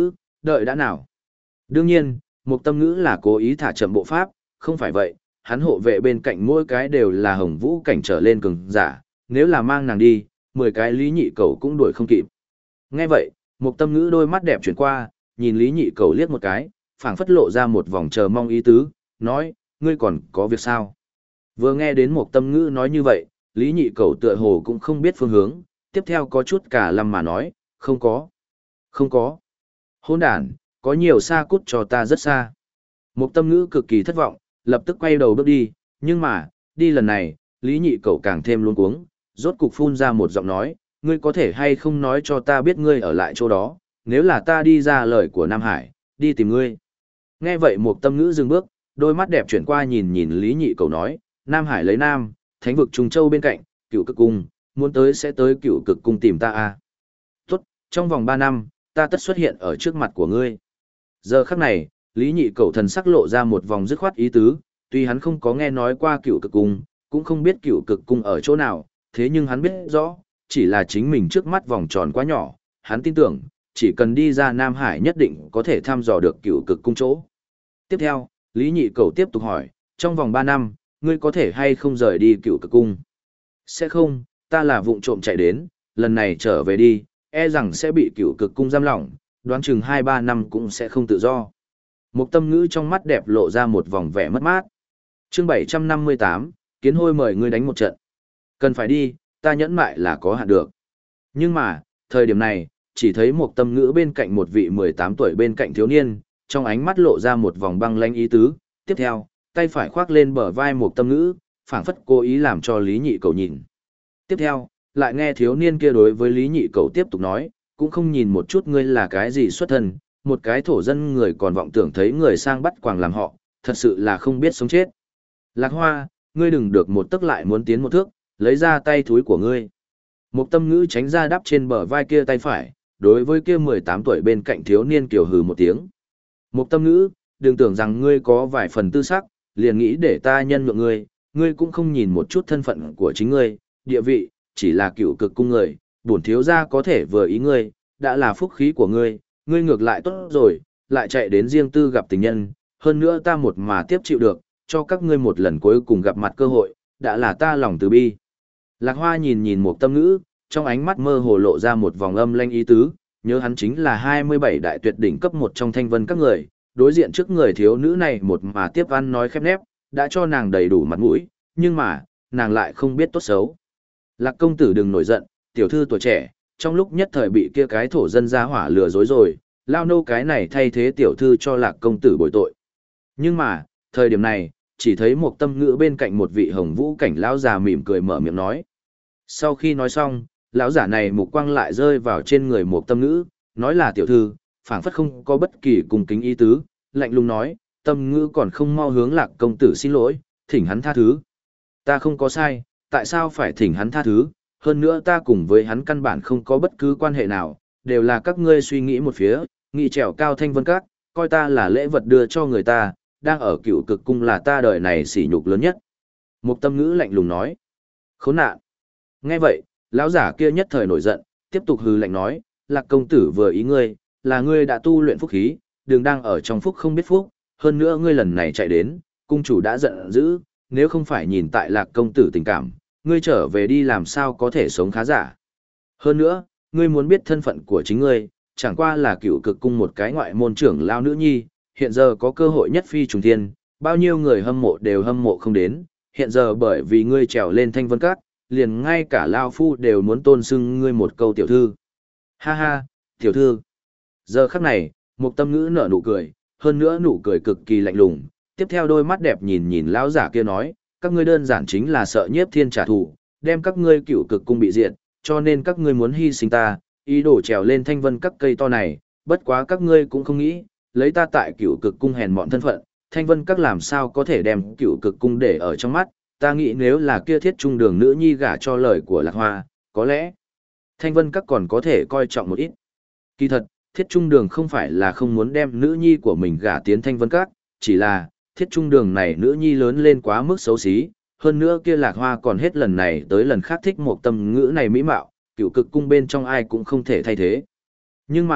đợi đã nào. Đương nhiên, Mục Tâm Ngữ là cố ý thả chậm bộ pháp, không phải vậy, hắn hộ vệ bên cạnh mỗi cái đều là hồng vũ cảnh trở lên cường giả, nếu là mang nàng đi, 10 cái Lý Nhị Cẩu cũng đuổi không kịp. Nghe vậy, Mục Tâm Ngữ đôi mắt đẹp chuyển qua, nhìn Lý Nhị Cẩu liếc một cái, phảng phất lộ ra một vòng chờ mong ý tứ, nói, ngươi còn có việc sao? Vừa nghe đến Mục Tâm Ngữ nói như vậy, Lý Nhị Cẩu tựa hồ cũng không biết phương hướng, tiếp theo có chút cả lăm mà nói, không có. Không có. Hôn đàn, có nhiều xa cút cho ta rất xa. Mục Tâm Ngữ cực kỳ thất vọng, lập tức quay đầu bước đi, nhưng mà, đi lần này, Lý Nhị Cẩu càng thêm luống cuống, rốt cục phun ra một giọng nói, ngươi có thể hay không nói cho ta biết ngươi ở lại chỗ đó, nếu là ta đi ra lời của Nam Hải, đi tìm ngươi. Nghe vậy Mục Tâm Ngữ dừng bước, đôi mắt đẹp chuyển qua nhìn nhìn Lý Nhị Cẩu nói, Nam Hải lấy Nam, thánh vực Trung Châu bên cạnh, Cửu Cực Cung, muốn tới sẽ tới Cửu Cực Cung tìm ta à. Tốt, trong vòng 3 năm, ta tất xuất hiện ở trước mặt của ngươi. Giờ khắc này, Lý Nhị Cẩu thần sắc lộ ra một vòng dứt khoát ý tứ, tuy hắn không có nghe nói qua Cửu Cực Cung, cũng không biết Cửu Cực Cung ở chỗ nào, thế nhưng hắn biết rõ, chỉ là chính mình trước mắt vòng tròn quá nhỏ, hắn tin tưởng, chỉ cần đi ra Nam Hải nhất định có thể thăm dò được Cửu Cực Cung chỗ. Tiếp theo, Lý Nhị Cẩu tiếp tục hỏi, trong vòng 3 năm, ngươi có thể hay không rời đi Cửu Cực Cung? Sẽ không, ta là vụng trộm chạy đến, lần này trở về đi, e rằng sẽ bị Cửu Cực Cung giam lỏng, đoán chừng 2-3 năm cũng sẽ không tự do. Mục Tâm Ngữ trong mắt đẹp lộ ra một vòng vẻ mất mát. Chương 758, Kiến Hôi mời ngươi đánh một trận. Cần phải đi, ta nhẫn mại là có hạn được. Nhưng mà, thời điểm này, chỉ thấy Mục Tâm Ngữ bên cạnh một vị 18 tuổi bên cạnh thiếu niên, trong ánh mắt lộ ra một vòng băng lãnh ý tứ, tiếp theo, tay phải khoác lên bờ vai Mục Tâm Ngữ, phảng phất cố ý làm cho Lý Nhị Cẩu nhìn. Tiếp theo, lại nghe thiếu niên kia đối với Lý Nhị Cẩu tiếp tục nói, cũng không nhìn một chút ngươi là cái gì xuất thân, một cái thổ dân người còn vọng tưởng thấy người sang bắt quàng làm họ, thật sự là không biết sống chết. Lạc Hoa, ngươi đừng được một tấc lại muốn tiến một thước, lấy ra tay thúi của ngươi. Mục Tâm Ngữ tránh ra đắp trên bờ vai kia tay phải, đối với kia 18 tuổi bên cạnh thiếu niên kiều hừ một tiếng. Mục Tâm Ngữ, đừng tưởng rằng ngươi có vài phần tư sắc, liền nghĩ để ta nhân nhượng ngươi, ngươi cũng không nhìn một chút thân phận của chính ngươi, địa vị, chỉ là Cửu Cực Cung người, bổn thiếu gia có thể vừa ý ngươi, đã là phúc khí của ngươi, ngươi ngược lại tốt rồi, lại chạy đến riêng tư gặp tình nhân, hơn nữa ta một mà tiếp chịu được, cho các ngươi một lần cuối cùng gặp mặt cơ hội, đã là ta lòng từ bi. Lạc Hoa nhìn nhìn Mục Tâm Ngữ, trong ánh mắt mơ hồ lộ ra một vòng âm lanh ý tứ, nhớ hắn chính là 27 đại tuyệt đỉnh cấp một trong thanh vân các người, đối diện trước người thiếu nữ này một mà tiếp ăn nói khép nép, đã cho nàng đầy đủ mặt mũi, nhưng mà, nàng lại không biết tốt xấu. Lạc công tử đừng nổi giận, tiểu thư tuổi trẻ, trong lúc nhất thời bị kia cái thổ dân gia hỏa lừa dối rồi, lao nô cái này thay thế tiểu thư cho Lạc công tử bồi tội. Nhưng mà, thời điểm này, chỉ thấy Mục Tâm Ngữ bên cạnh một vị hồng vũ cảnh lão già mỉm cười mở miệng nói. Sau khi nói xong, lão giả này mục quang lại rơi vào trên người Mục Tâm Ngữ, nói là tiểu thư, phảng phất không có bất kỳ cung kính ý tứ, lạnh lùng nói, Tâm Ngữ còn không mau hướng Lạc công tử xin lỗi, thỉnh hắn tha thứ. Ta không có sai, tại sao phải thỉnh hắn tha thứ, hơn nữa ta cùng với hắn căn bản không có bất cứ quan hệ nào, đều là các ngươi suy nghĩ một phía, nghị trèo cao thanh vân các, coi ta là lễ vật đưa cho người ta, đang ở Cửu Cực Cung là ta đời này sỉ nhục lớn nhất. Mục Tâm Ngữ lạnh lùng nói. Khốn nạn. Nghe vậy, lão giả kia nhất thời nổi giận, tiếp tục hừ lạnh nói, Lạc công tử vừa ý ngươi, là ngươi đã tu luyện phúc khí, đừng đang ở trong phúc không biết phúc, hơn nữa ngươi lần này chạy đến, cung chủ đã giận dữ, nếu không phải nhìn tại Lạc công tử tình cảm, ngươi trở về đi làm sao có thể sống khá giả. Hơn nữa, ngươi muốn biết thân phận của chính ngươi, chẳng qua là Cửu Cực Cung một cái ngoại môn trưởng lao nữ nhi, hiện giờ có cơ hội nhất phi trùng thiên, bao nhiêu người hâm mộ đều hâm mộ không đến, hiện giờ bởi vì ngươi trèo lên thanh vân các, liền ngay cả lao phu đều muốn tôn xưng ngươi một câu tiểu thư. Ha ha, tiểu thư. Giờ khắc này, Mục Tâm Ngữ nở nụ cười, hơn nữa nụ cười cực kỳ lạnh lùng, tiếp theo đôi mắt đẹp nhìn nhìn lão giả kia nói, các ngươi đơn giản chính là sợ Nhiếp Thiên trả thù, đem các ngươi Cửu Cực Cung bị diệt, cho nên các ngươi muốn hy sinh ta, ý đồ trèo lên thanh vân các cây to này, bất quá các ngươi cũng không nghĩ, lấy ta tại Cửu Cực Cung hèn mọn thân phận, thanh vân các làm sao có thể đem Cửu Cực Cung để ở trong mắt, ta nghĩ nếu là kia Thiết Trung Đường nữ nhi gả cho lời của Lạc Hoa, có lẽ thanh vân các còn có thể coi trọng một ít. Kỳ thật, Thiết Trung Đường không phải là không muốn đem nữ nhi của mình gả tiến thanh vân các, chỉ là Thiết Trung Đường này nữ nhi lớn lên quá mức xấu xí, hơn nữa kia Lạc Hoa còn hết lần này tới lần khác thích Một Tâm Ngữ này mỹ mạo, Cửu Cực Cung bên trong ai cũng không thể thay thế. Nhưng mà,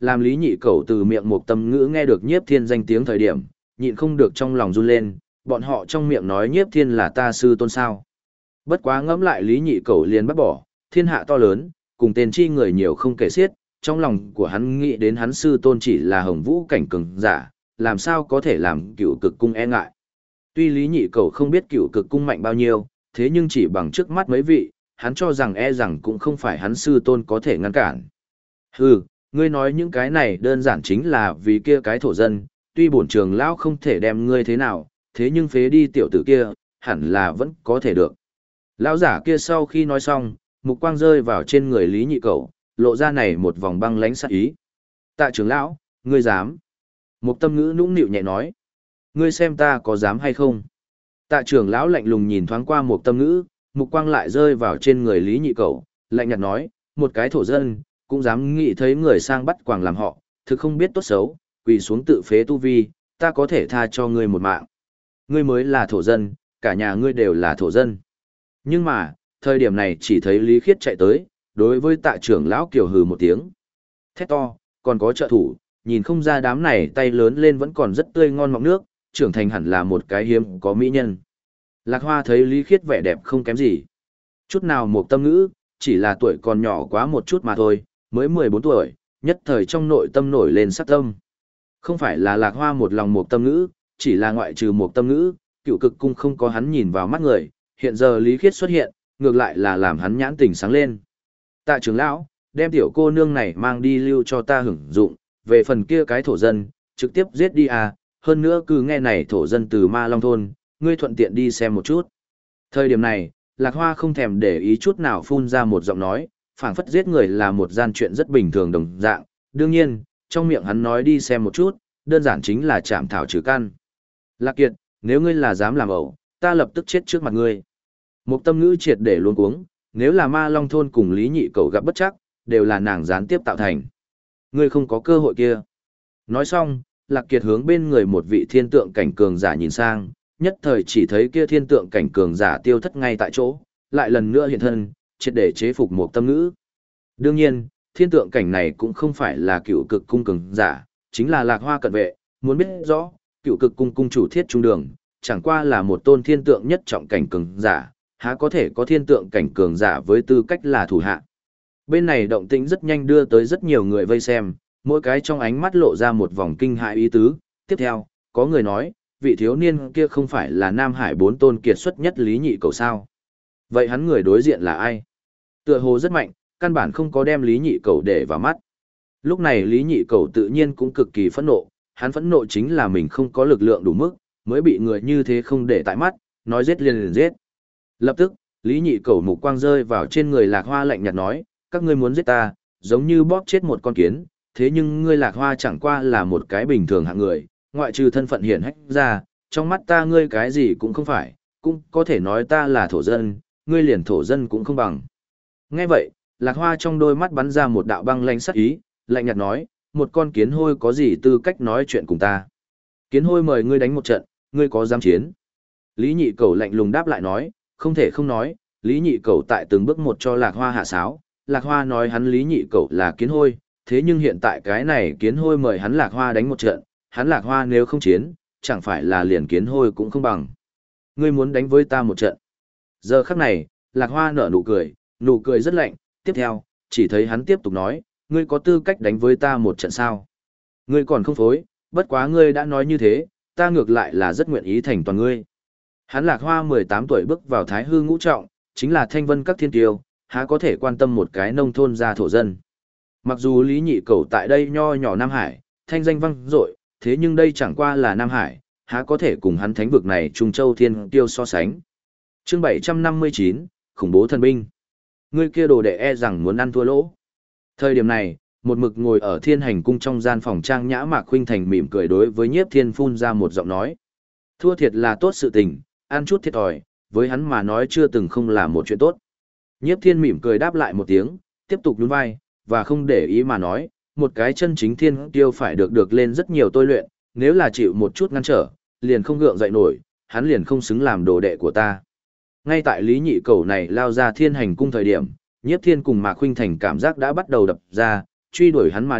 làm Lý Nhị Cẩu từ miệng Mục Tâm Ngữ nghe được Nhiếp Thiên danh tiếng thời điểm, nhịn không được trong lòng run lên, bọn họ trong miệng nói Nhiếp Thiên là ta sư tôn sao. Bất quá ngẫm lại Lý Nhị Cẩu liền bắt bỏ, thiên hạ to lớn, cùng tên chi người nhiều không kể xiết, trong lòng của hắn nghĩ đến hắn sư tôn chỉ là Hồng Vũ cảnh cường giả, làm sao có thể làm Cửu Cực cung e ngại. Tuy Lý Nhị Cẩu không biết Cửu Cực cung mạnh bao nhiêu, thế nhưng chỉ bằng trước mắt mấy vị, hắn cho rằng e rằng cũng không phải hắn sư tôn có thể ngăn cản. Hừ, ngươi nói những cái này đơn giản chính là vì kia cái thổ dân, tuy bổn trường lão không thể đem ngươi thế nào, thế nhưng phế đi tiểu tử kia, hẳn là vẫn có thể được. Lão giả kia sau khi nói xong, mục quang rơi vào trên người Lý Nhị Cẩu, lộ ra này một vòng băng lãnh sát ý. Tạ trưởng lão, ngươi dám? Mục Tâm Ngữ nũng nịu nhẹ nói. Ngươi xem ta có dám hay không? Tạ trưởng lão lạnh lùng nhìn thoáng qua Mục Tâm Ngữ, mục quang lại rơi vào trên người Lý Nhị Cẩu, lạnh nhạt nói, một cái thổ dân, cũng dám nghĩ thấy người sang bắt quàng làm họ, thực không biết tốt xấu, quỳ xuống tự phế tu vi, ta có thể tha cho ngươi một mạng. Ngươi mới là thổ dân, cả nhà ngươi đều là thổ dân. Nhưng mà, thời điểm này chỉ thấy Lý Khiết chạy tới, đối với Tạ trưởng lão kiều hừ một tiếng. Thét to, còn có trợ thủ, nhìn không ra đám này tay lớn lên vẫn còn rất tươi ngon mọng nước, trưởng thành hẳn là một cái hiếm có mỹ nhân. Lạc Hoa thấy Lý Khiết vẻ đẹp không kém gì. Chút nào Mục Tâm Ngữ, chỉ là tuổi còn nhỏ quá một chút mà thôi, mới 14 tuổi, nhất thời trong nội tâm nổi lên sát tâm. Không phải là Lạc Hoa một lòng Mục Tâm Ngữ, chỉ là ngoại trừ Mục Tâm Ngữ, Cửu Cực cung không có hắn nhìn vào mắt người, hiện giờ Lý Khiết xuất hiện, ngược lại là làm hắn nhãn tình sáng lên. Tạ trưởng lão, đem tiểu cô nương này mang đi lưu cho ta hưởng dụng, về phần kia cái thổ dân, trực tiếp giết đi à, hơn nữa cứ nghe này thổ dân từ Ma Long thôn, ngươi thuận tiện đi xem một chút. Thời điểm này, Lạc Hoa không thèm để ý chút nào phun ra một giọng nói, phảng phất giết người là một gian chuyện rất bình thường đồng dạng, đương nhiên, trong miệng hắn nói đi xem một chút, đơn giản chính là chạm thảo trừ căn. Lạc Kiệt, nếu ngươi là dám làm ẩu, ta lập tức chết trước mặt ngươi. Mục Tâm Ngữ triệt để luống cuống, nếu là Ma Long thôn cùng Lý Nhị Cẩu gặp bất trắc, đều là nàng gián tiếp tạo thành. Ngươi không có cơ hội kia. Nói xong, Lạc Kiệt hướng bên người một vị thiên tượng cảnh cường giả nhìn sang, nhất thời chỉ thấy kia thiên tượng cảnh cường giả tiêu thất ngay tại chỗ, lại lần nữa hiện thân, triệt để chế phục Mục Tâm Ngữ. Đương nhiên, thiên tượng cảnh này cũng không phải là Cửu Cực cung cường giả, chính là Lạc Hoa cận vệ, muốn biết rõ, Cửu Cực cung cung chủ Thiết Trung Đường, chẳng qua là một tôn thiên tượng nhất trọng cảnh cường giả, há có thể có thiên tượng cảnh cường giả với tư cách là thủ hạ. Bên này động tĩnh rất nhanh đưa tới rất nhiều người vây xem, mỗi cái trong ánh mắt lộ ra một vòng kinh hãi ý tứ. Tiếp theo, có người nói, vị thiếu niên kia không phải là Nam Hải 4 tôn kiệt xuất nhất Lý Nhị Cẩu sao? Vậy hắn người đối diện là ai? Tựa hồ rất mạnh, căn bản không có đem Lý Nhị Cẩu để vào mắt. Lúc này Lý Nhị Cẩu tự nhiên cũng cực kỳ phẫn nộ, hắn phẫn nộ chính là mình không có lực lượng đủ mức, mới bị người như thế không để tại mắt, nói giết liền giết. Lập tức, Lý Nhị Cẩu mục quang rơi vào trên người Lạc Hoa lạnh nhạt nói, các ngươi muốn giết ta, giống như bóp chết một con kiến, thế nhưng ngươi Lạc Hoa chẳng qua là một cái bình thường hạng người, ngoại trừ thân phận hiển hách ra, trong mắt ta ngươi cái gì cũng không phải, cũng có thể nói ta là thổ dân, ngươi liền thổ dân cũng không bằng. Nghe vậy, Lạc Hoa trong đôi mắt bắn ra một đạo băng lanh sắc ý, lạnh nhạt nói, một con kiến hôi có gì tư cách nói chuyện cùng ta. Kiến hôi mời ngươi đánh một trận, ngươi có dám chiến? Lý Nhị Cẩu lạnh lùng đáp lại nói, không thể không nói, Lý Nhị Cẩu tại từng bước một cho Lạc Hoa hạ sáo, Lạc Hoa nói hắn Lý Nhị Cẩu là kiến hôi, thế nhưng hiện tại cái này kiến hôi mời hắn Lạc Hoa đánh một trận, hắn Lạc Hoa nếu không chiến, chẳng phải là liền kiến hôi cũng không bằng. Ngươi muốn đánh với ta một trận. Giờ khắc này, Lạc Hoa nở nụ cười rất lạnh, tiếp theo, chỉ thấy hắn tiếp tục nói, ngươi có tư cách đánh với ta một trận sao? Ngươi còn không phối, bất quá ngươi đã nói như thế, ta ngược lại là rất nguyện ý thành toàn ngươi. Hắn Lạc Hoa 18 tuổi bước vào Thái Hư ngũ trọng, chính là thanh vân các thiên kiêu, há có thể quan tâm một cái nông thôn gia thổ dân. Mặc dù Lý Nhị Cẩu tại đây nho nhỏ Nam Hải, thanh danh vang dội, thế nhưng đây chẳng qua là Nam Hải, há có thể cùng hắn thánh vực này Trung Châu thiên kiêu so sánh. Chương 759, khủng bố thần binh. Ngươi kia đồ đệ e rằng muốn ăn thua lỗ. Thời điểm này, một mực ngồi ở Thiên Hành cung trong gian phòng trang nhã Mạc Khuynh Thành mỉm cười đối với Nhiếp Thiên phun ra một giọng nói. Thua thiệt là tốt sự tình, ăn chút thiệt thòi, với hắn mà nói chưa từng không là một chuyện tốt. Nhiếp Thiên mỉm cười đáp lại một tiếng, tiếp tục nhún vai, và không để ý mà nói, một cái chân chính thiên tiêu phải được lên rất nhiều tôi luyện, nếu là chịu một chút ngăn trở, liền không gượng dậy nổi, hắn liền không xứng làm đồ đệ của ta. Ngay tại Lý Nhị Cẩu này lao ra Thiên Hành cung thời điểm, Nhiếp Thiên cùng Mạc Khuynh Thành cảm giác đã bắt đầu đập ra, truy đuổi hắn mà đi,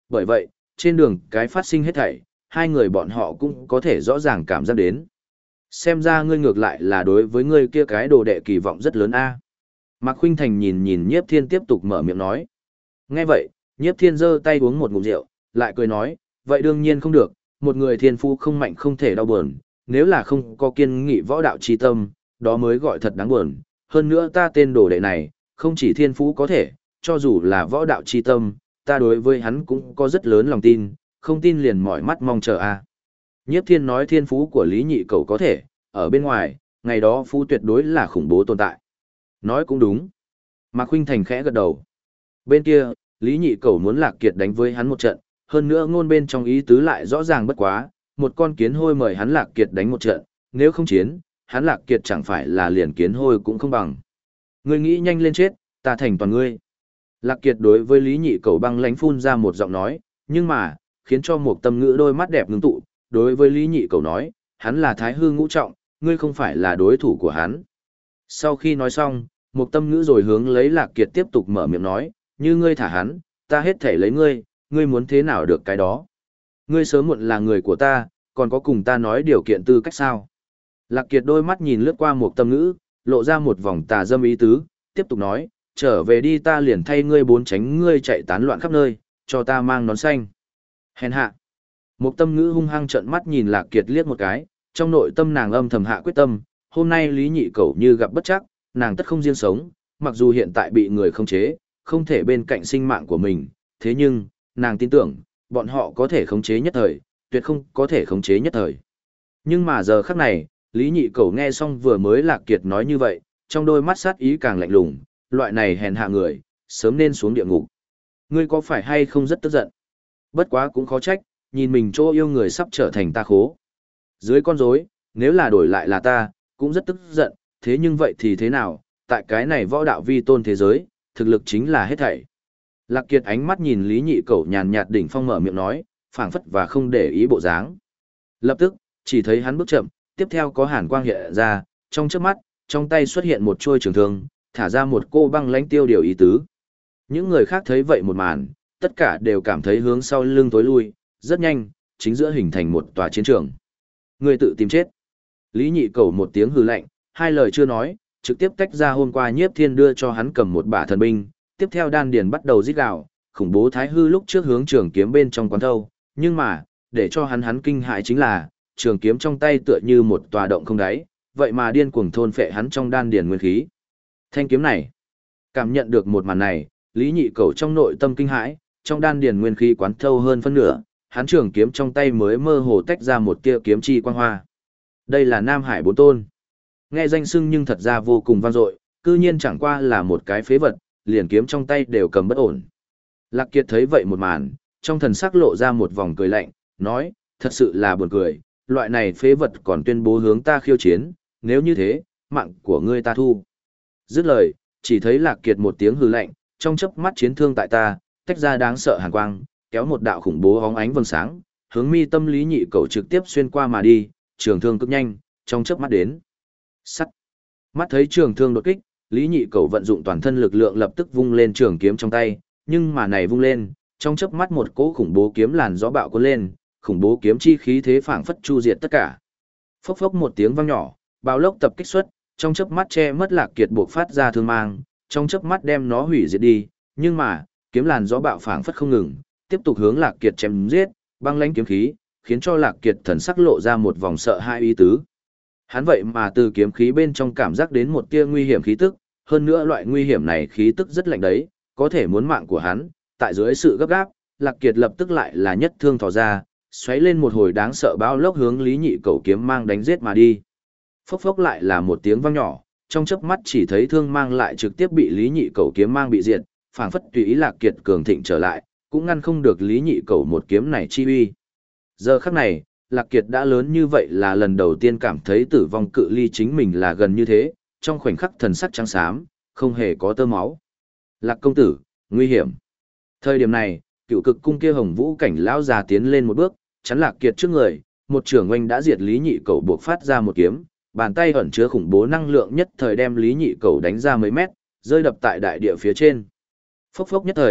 bởi vậy, trên đường cái phát sinh hết thảy, hai người bọn họ cũng có thể rõ ràng cảm giác đến. Xem ra ngươi ngược lại là đối với ngươi kia cái đồ đệ kỳ vọng rất lớn a. Mạc Khuynh Thành nhìn nhìn Nhiếp Thiên tiếp tục mở miệng nói. Nghe vậy, Nhiếp Thiên giơ tay uống một ngụm rượu, lại cười nói, vậy đương nhiên không được, một người thiên phú không mạnh không thể đau buồn, nếu là không có kiên nghị võ đạo chi tâm, đó mới gọi thật đáng buồn. Hơn nữa ta tên đồ đệ này, không chỉ thiên phú có thể, cho dù là võ đạo chi tâm, ta đối với hắn cũng có rất lớn lòng tin, không tin liền mỏi mắt mong chờ a. Nhiếp Thiên nói thiên phú của Lý Nhị Cẩu có thể, ở bên ngoài, ngày đó phú tuyệt đối là khủng bố tồn tại. Nói cũng đúng. Mạc Khuynh Thành khẽ gật đầu. Bên kia, Lý Nhị Cẩu muốn Lạc Kiệt đánh với hắn một trận, hơn nữa ngôn bên trong ý tứ lại rõ ràng bất quá, một con kiến hôi mời hắn Lạc Kiệt đánh một trận, nếu không chiến, hắn Lạc Kiệt chẳng phải là liền kiến hôi cũng không bằng. Ngươi nghĩ nhanh lên chết, ta thành toàn ngươi. Lạc Kiệt đối với Lý Nhị Cẩu băng lãnh phun ra một giọng nói, nhưng mà, khiến cho một tâm ngữ đôi mắt đẹp ngưng tụ, đối với Lý Nhị Cẩu nói, hắn là thái hư ngũ trọng, ngươi không phải là đối thủ của hắn. Sau khi nói xong, một tâm ngữ rồi hướng lấy Lạc Kiệt tiếp tục mở miệng nói, như ngươi thả hắn, ta hết thể lấy ngươi, ngươi muốn thế nào được cái đó. Ngươi sớm muộn là người của ta, còn có cùng ta nói điều kiện tư cách sao. Lạc Kiệt đôi mắt nhìn lướt qua một tâm ngữ, lộ ra một vòng tà dâm ý tứ, tiếp tục nói, trở về đi ta liền thay ngươi bốn tránh ngươi chạy tán loạn khắp nơi, cho ta mang nón xanh. Hèn hạ. Một tâm ngữ hung hăng trợn mắt nhìn Lạc Kiệt liếc một cái, trong nội tâm nàng âm thầm hạ quyết tâm, hôm nay Lý Nhị Cẩu như gặp bất trắc, nàng tất không riêng sống, mặc dù hiện tại bị người khống chế, không thể bên cạnh sinh mạng của mình, thế nhưng, nàng tin tưởng, bọn họ có thể khống chế nhất thời, tuyệt không có thể khống chế nhất thời. Nhưng mà giờ khắc này, Lý Nhị Cẩu nghe xong vừa mới Lạc Kiệt nói như vậy, trong đôi mắt sát ý càng lạnh lùng, loại này hèn hạ người, sớm nên xuống địa ngục. Ngươi có phải hay không rất tức giận? Bất quá cũng khó trách, nhìn mình chỗ yêu người sắp trở thành ta khố. Dưới con rối, nếu là đổi lại là ta, cũng rất tức giận, thế nhưng vậy thì thế nào, tại cái này võ đạo vi tôn thế giới, thực lực chính là hết thảy. Lạc Kiệt ánh mắt nhìn Lý Nhị Cẩu nhàn nhạt đỉnh phong mở miệng nói, phảng phất và không để ý bộ dáng. Lập tức, chỉ thấy hắn bước chậm, tiếp theo có hàn quang hiện ra, trong chớp mắt, trong tay xuất hiện một chuôi trường thương, thả ra một cô băng lãnh tiêu điều ý tứ. Những người khác thấy vậy một màn, tất cả đều cảm thấy hướng sau lưng tối lui, rất nhanh, chính giữa hình thành một tòa chiến trường. Người tự tìm chết. Lý Nhị Cẩu một tiếng hừ lạnh, hai lời chưa nói, trực tiếp tách ra hôm qua Nhiếp Thiên đưa cho hắn cầm một bả thần binh, tiếp theo đan điền bắt đầu rít gào, khủng bố thái hư lúc trước hướng trường kiếm bên trong quán thâu, nhưng mà, để cho hắn kinh hãi chính là, trường kiếm trong tay tựa như một tòa động không đáy, vậy mà điên cuồng thôn phệ hắn trong đan điền nguyên khí. Thanh kiếm này, cảm nhận được một màn này, Lý Nhị Cẩu trong nội tâm kinh hãi, trong đan điền nguyên khí quán thâu hơn phân nửa, hắn trường kiếm trong tay mới mơ hồ tách ra một tia kiếm chi quang hoa. Đây là Nam Hải Bốn Tôn. Nghe danh xưng nhưng thật ra vô cùng vang dội, cư nhiên chẳng qua là một cái phế vật, liền kiếm trong tay đều cầm bất ổn. Lạc Kiệt thấy vậy một màn, trong thần sắc lộ ra một vòng cười lạnh, nói, thật sự là buồn cười, loại này phế vật còn tuyên bố hướng ta khiêu chiến, nếu như thế, mạng của ngươi ta thu. Dứt lời, chỉ thấy Lạc Kiệt một tiếng hừ lạnh, trong chớp mắt chiến thương tại ta, tách ra đáng sợ hàn quang, kéo một đạo khủng bố hóng ánh vầng sáng, hướng mi tâm Lý Nhị Cẩu trực tiếp xuyên qua mà đi, trường thương cực nhanh, trong chớp mắt đến. Sắt. Mắt thấy trường thương đột kích, Lý Nhị Cẩu vận dụng toàn thân lực lượng lập tức vung lên trường kiếm trong tay, nhưng mà này vung lên, trong chớp mắt một cỗ khủng bố kiếm làn gió bạo cuốn lên, khủng bố kiếm chi khí thế phảng phất chu diệt tất cả. Phốc phốc một tiếng vang nhỏ, bạo lốc tập kích xuất, trong chớp mắt che mất Lạc Kiệt buộc phát ra thương mang, trong chớp mắt đem nó hủy diệt đi, nhưng mà, kiếm làn gió bạo phảng phất không ngừng, tiếp tục hướng Lạc Kiệt chém giết, băng lãnh kiếm khí, khiến cho Lạc Kiệt thần sắc lộ ra một vòng sợ hãi ý tứ. Hắn vậy mà từ kiếm khí bên trong cảm giác đến một tia nguy hiểm khí tức, hơn nữa loại nguy hiểm này khí tức rất lạnh đấy, có thể muốn mạng của hắn, tại dưới sự gấp gáp, Lạc Kiệt lập tức lại là nhất thương thò ra, xoáy lên một hồi đáng sợ bão lốc hướng Lý Nhị Cẩu kiếm mang đánh giết mà đi. Phốc phốc lại là một tiếng vang nhỏ, trong chớp mắt chỉ thấy thương mang lại trực tiếp bị Lý Nhị Cẩu kiếm mang bị diệt, phảng phất tùy ý Lạc Kiệt cường thịnh trở lại, cũng ngăn không được Lý Nhị Cẩu một kiếm này chi uy. Giờ khắc này, Lạc Kiệt đã lớn như vậy là lần đầu tiên cảm thấy tử vong cự ly chính mình là gần như thế, trong khoảnh khắc thần sắc trắng xám, không hề có tơ máu. Lạc công tử, nguy hiểm. Thời điểm này, Cựu Cực cung kia Hồng Vũ cảnh lão già tiến lên một bước, chắn Lạc Kiệt trước người, một trưởng oanh đã diệt Lý Nhị Cẩu buộc phát ra một kiếm, bàn tay ẩn chứa khủng bố năng lượng nhất thời đem Lý Nhị Cẩu đánh ra mấy mét, rơi đập tại đại địa phía trên. Phốc phốc nhất thời,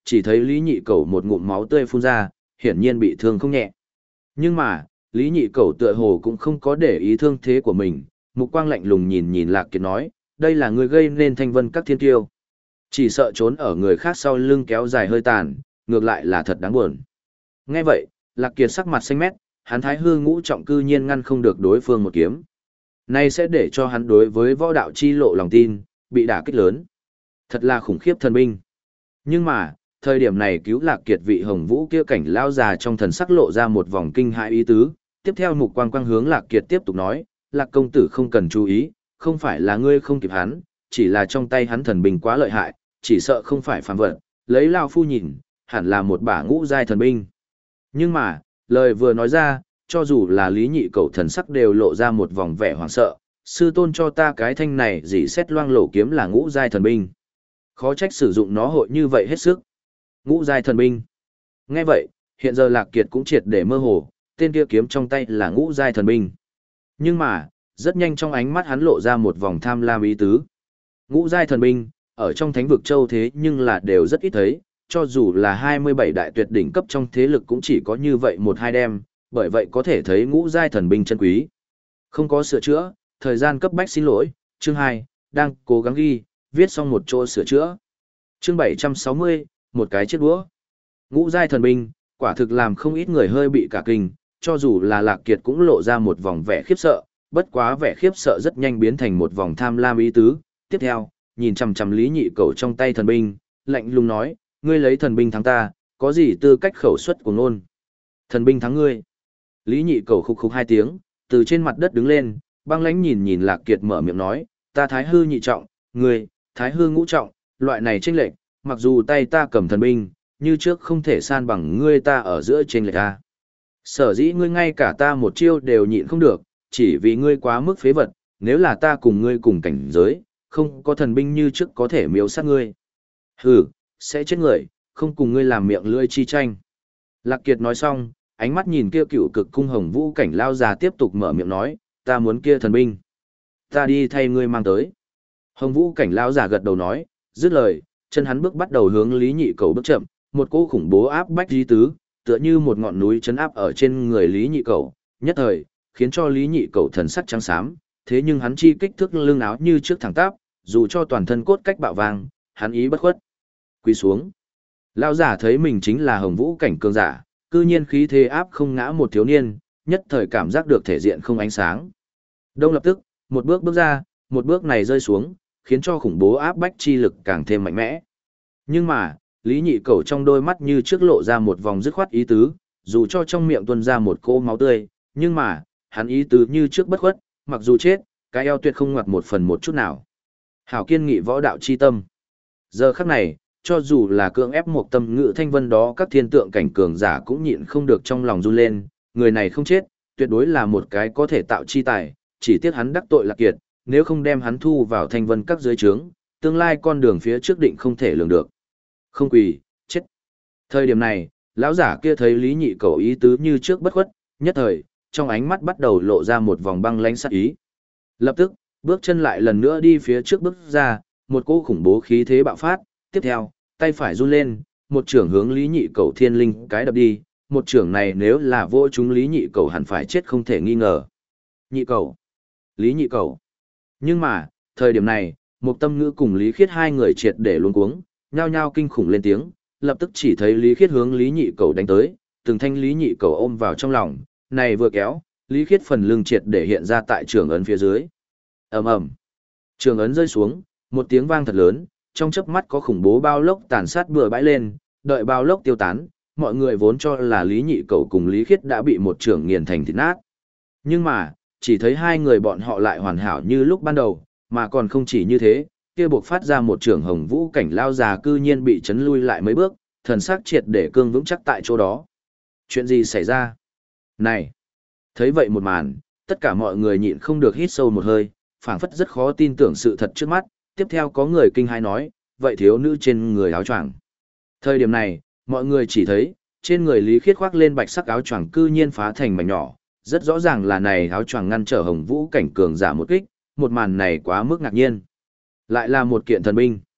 chỉ thấy Lý Nhị Cẩu một ngụm máu tươi phun ra, hiển nhiên bị thương không nhẹ. Nhưng mà, Lý Nhị Cẩu tựa hồ cũng không có để ý thương thế của mình, mục quang lạnh lùng nhìn nhìn Lạc Kiệt nói, đây là người gây nên thanh vân các thiên kiêu. Chỉ sợ trốn ở người khác sau lưng kéo dài hơi tàn, ngược lại là thật đáng buồn. Nghe vậy, Lạc Kiệt sắc mặt xanh mét, hắn Thái Hư ngũ trọng cư nhiên ngăn không được đối phương một kiếm. Này sẽ để cho hắn đối với võ đạo chi lộ lòng tin, bị đả kích lớn. Thật là khủng khiếp thần binh. Nhưng mà, thời điểm này cứu Lạc Kiệt vị Hồng Vũ kia cảnh lao già trong thần sắc lộ ra một vòng kinh hãi ý tứ. Tiếp theo mục quang quang hướng Lạc Kiệt tiếp tục nói, Lạc công tử không cần chú ý, không phải là ngươi không kịp hắn, chỉ là trong tay hắn thần binh quá lợi hại, chỉ sợ không phải phàm vật, lấy lao phu nhìn, hẳn là một bả ngũ giai thần binh. Nhưng mà, lời vừa nói ra, cho dù là Lý Nhị Cẩu thần sắc đều lộ ra một vòng vẻ hoảng sợ, sư tôn cho ta cái thanh này dỉ xét loang lổ kiếm là ngũ giai thần binh. Khó trách sử dụng nó hội như vậy hết sức. Ngũ giai thần binh. Nghe vậy, hiện giờ Lạc Kiệt cũng triệt để mơ hồ, tên kia kiếm trong tay là ngũ giai thần binh. Nhưng mà, rất nhanh trong ánh mắt hắn lộ ra một vòng tham lam ý tứ. Ngũ giai thần binh, ở trong thánh vực châu thế nhưng là đều rất ít thấy, cho dù là 27 đại tuyệt đỉnh cấp trong thế lực cũng chỉ có như vậy một hai đem, bởi vậy có thể thấy ngũ giai thần binh chân quý. Không có sửa chữa, thời gian cấp bách xin lỗi, chương 2, đang cố gắng ghi, viết xong một chỗ sửa chữa. Chương 760, một cái chiếc đũa. Ngũ giai thần binh, quả thực làm không ít người hơi bị cả kinh, cho dù là Lạc Kiệt cũng lộ ra một vòng vẻ khiếp sợ, bất quá vẻ khiếp sợ rất nhanh biến thành một vòng tham lam ý tứ. Tiếp theo, nhìn chằm chằm Lý Nhị Cẩu trong tay thần binh, lạnh lùng nói, ngươi lấy thần binh thắng ta, có gì tư cách khẩu xuất của ngôn? Thần binh thắng ngươi. Lý Nhị Cẩu khục khục hai tiếng, từ trên mặt đất đứng lên, băng lãnh nhìn nhìn Lạc Kiệt mở miệng nói, ta Thái Hư nhị trọng, ngươi, Thái Hư ngũ trọng, loại này chênh lệch, mặc dù tay ta cầm thần binh, như trước không thể san bằng ngươi ta ở giữa chênh lệch ta. Sở dĩ ngươi ngay cả ta một chiêu đều nhịn không được, chỉ vì ngươi quá mức phế vật, nếu là ta cùng ngươi cùng cảnh giới, không có thần binh như trước có thể miêu sát ngươi. Hừ, sẽ chết người, không cùng ngươi làm miệng lưỡi chi tranh. Lạc Kiệt nói xong, ánh mắt nhìn kia cựu cực cung Hồng Vũ cảnh lao già tiếp tục mở miệng nói, ta muốn kia thần binh. Ta đi thay ngươi mang tới. Hồng Vũ cảnh lao già gật đầu nói, dứt lời, chân hắn bước bắt đầu hướng Lý Nhị Cẩu bước chậm, một cỗ khủng bố áp bách di tứ, tựa như một ngọn núi chấn áp ở trên người Lý Nhị Cẩu, nhất thời, khiến cho Lý Nhị Cẩu thần sắc trắng xám, thế nhưng hắn chi kích thước lưng áo như trước thẳng tắp, dù cho toàn thân cốt cách bạo vang, hắn ý bất khuất. Quỳ xuống. Lão giả thấy mình chính là Hồng Vũ cảnh cường giả, cư nhiên khí thế áp không ngã một thiếu niên, nhất thời cảm giác được thể diện không ánh sáng. Đông lập tức, một bước bước ra, một bước này rơi xuống, khiến cho khủng bố áp bách chi lực càng thêm mạnh mẽ. Nhưng mà, Lý Nhị Cẩu trong đôi mắt như trước lộ ra một vòng dứt khoát ý tứ, dù cho trong miệng tuôn ra một cỗ máu tươi, nhưng mà, hắn ý tứ như trước bất khuất, mặc dù chết, cái eo tuyệt không ngoặt một phần một chút nào. Hảo kiên nghị võ đạo chi tâm. Giờ khắc này, cho dù là cưỡng ép một tâm ngự thanh vân đó các thiên tượng cảnh cường giả cũng nhịn không được trong lòng run lên, người này không chết, tuyệt đối là một cái có thể tạo chi tài, chỉ tiếc hắn đắc tội Lạc Kiệt, nếu không đem hắn thu vào thanh vân các dưới trướng, tương lai con đường phía trước định không thể lường được. Không quỳ, chết. Thời điểm này, lão giả kia thấy Lý Nhị Cẩu ý tứ như trước bất khuất, nhất thời, trong ánh mắt bắt đầu lộ ra một vòng băng lãnh sát ý. Lập tức, bước chân lại lần nữa đi phía trước bước ra, một cỗ khủng bố khí thế bạo phát, tiếp theo, tay phải run lên, một chưởng hướng Lý Nhị Cẩu thiên linh cái đập đi, một chưởng này nếu là vô chúng Lý Nhị Cẩu hẳn phải chết không thể nghi ngờ. Nhị Cẩu, Lý Nhị Cẩu. Nhưng mà, thời điểm này, Mục Tâm Ngữ cùng Lý Khiết hai người triệt để luống cuống, nhao nhao kinh khủng lên tiếng, lập tức chỉ thấy Lý Khiết hướng Lý Nhị Cẩu đánh tới, từng thanh Lý Nhị Cẩu ôm vào trong lòng, này vừa kéo, Lý Khiết phần lưng triệt để hiện ra tại trường ấn phía dưới. Ầm ầm. Trường ấn rơi xuống, một tiếng vang thật lớn, trong chớp mắt có khủng bố bao lốc tàn sát bừa bãi lên, đợi bao lốc tiêu tán, mọi người vốn cho là Lý Nhị Cẩu cùng Lý Khiết đã bị một trường nghiền thành thịt nát. Nhưng mà, chỉ thấy hai người bọn họ lại hoàn hảo như lúc ban đầu, mà còn không chỉ như thế, kia buộc phát ra một trường Hồng Vũ cảnh lao già cư nhiên bị chấn lui lại mấy bước, thần sắc triệt để cương vững chắc tại chỗ đó. Chuyện gì xảy ra? Này! Thấy vậy một màn, tất cả mọi người nhịn không được hít sâu một hơi, phảng phất rất khó tin tưởng sự thật trước mắt, tiếp theo có người kinh hãi nói, vậy thiếu nữ trên người áo choàng. Thời điểm này, mọi người chỉ thấy, trên người Lý Khiết khoác lên bạch sắc áo choàng cư nhiên phá thành mảnh nhỏ, rất rõ ràng là này áo choàng ngăn trở Hồng Vũ cảnh cường giả một kích, một màn này quá mức ngạc nhiên. Lại là một kiện thần binh.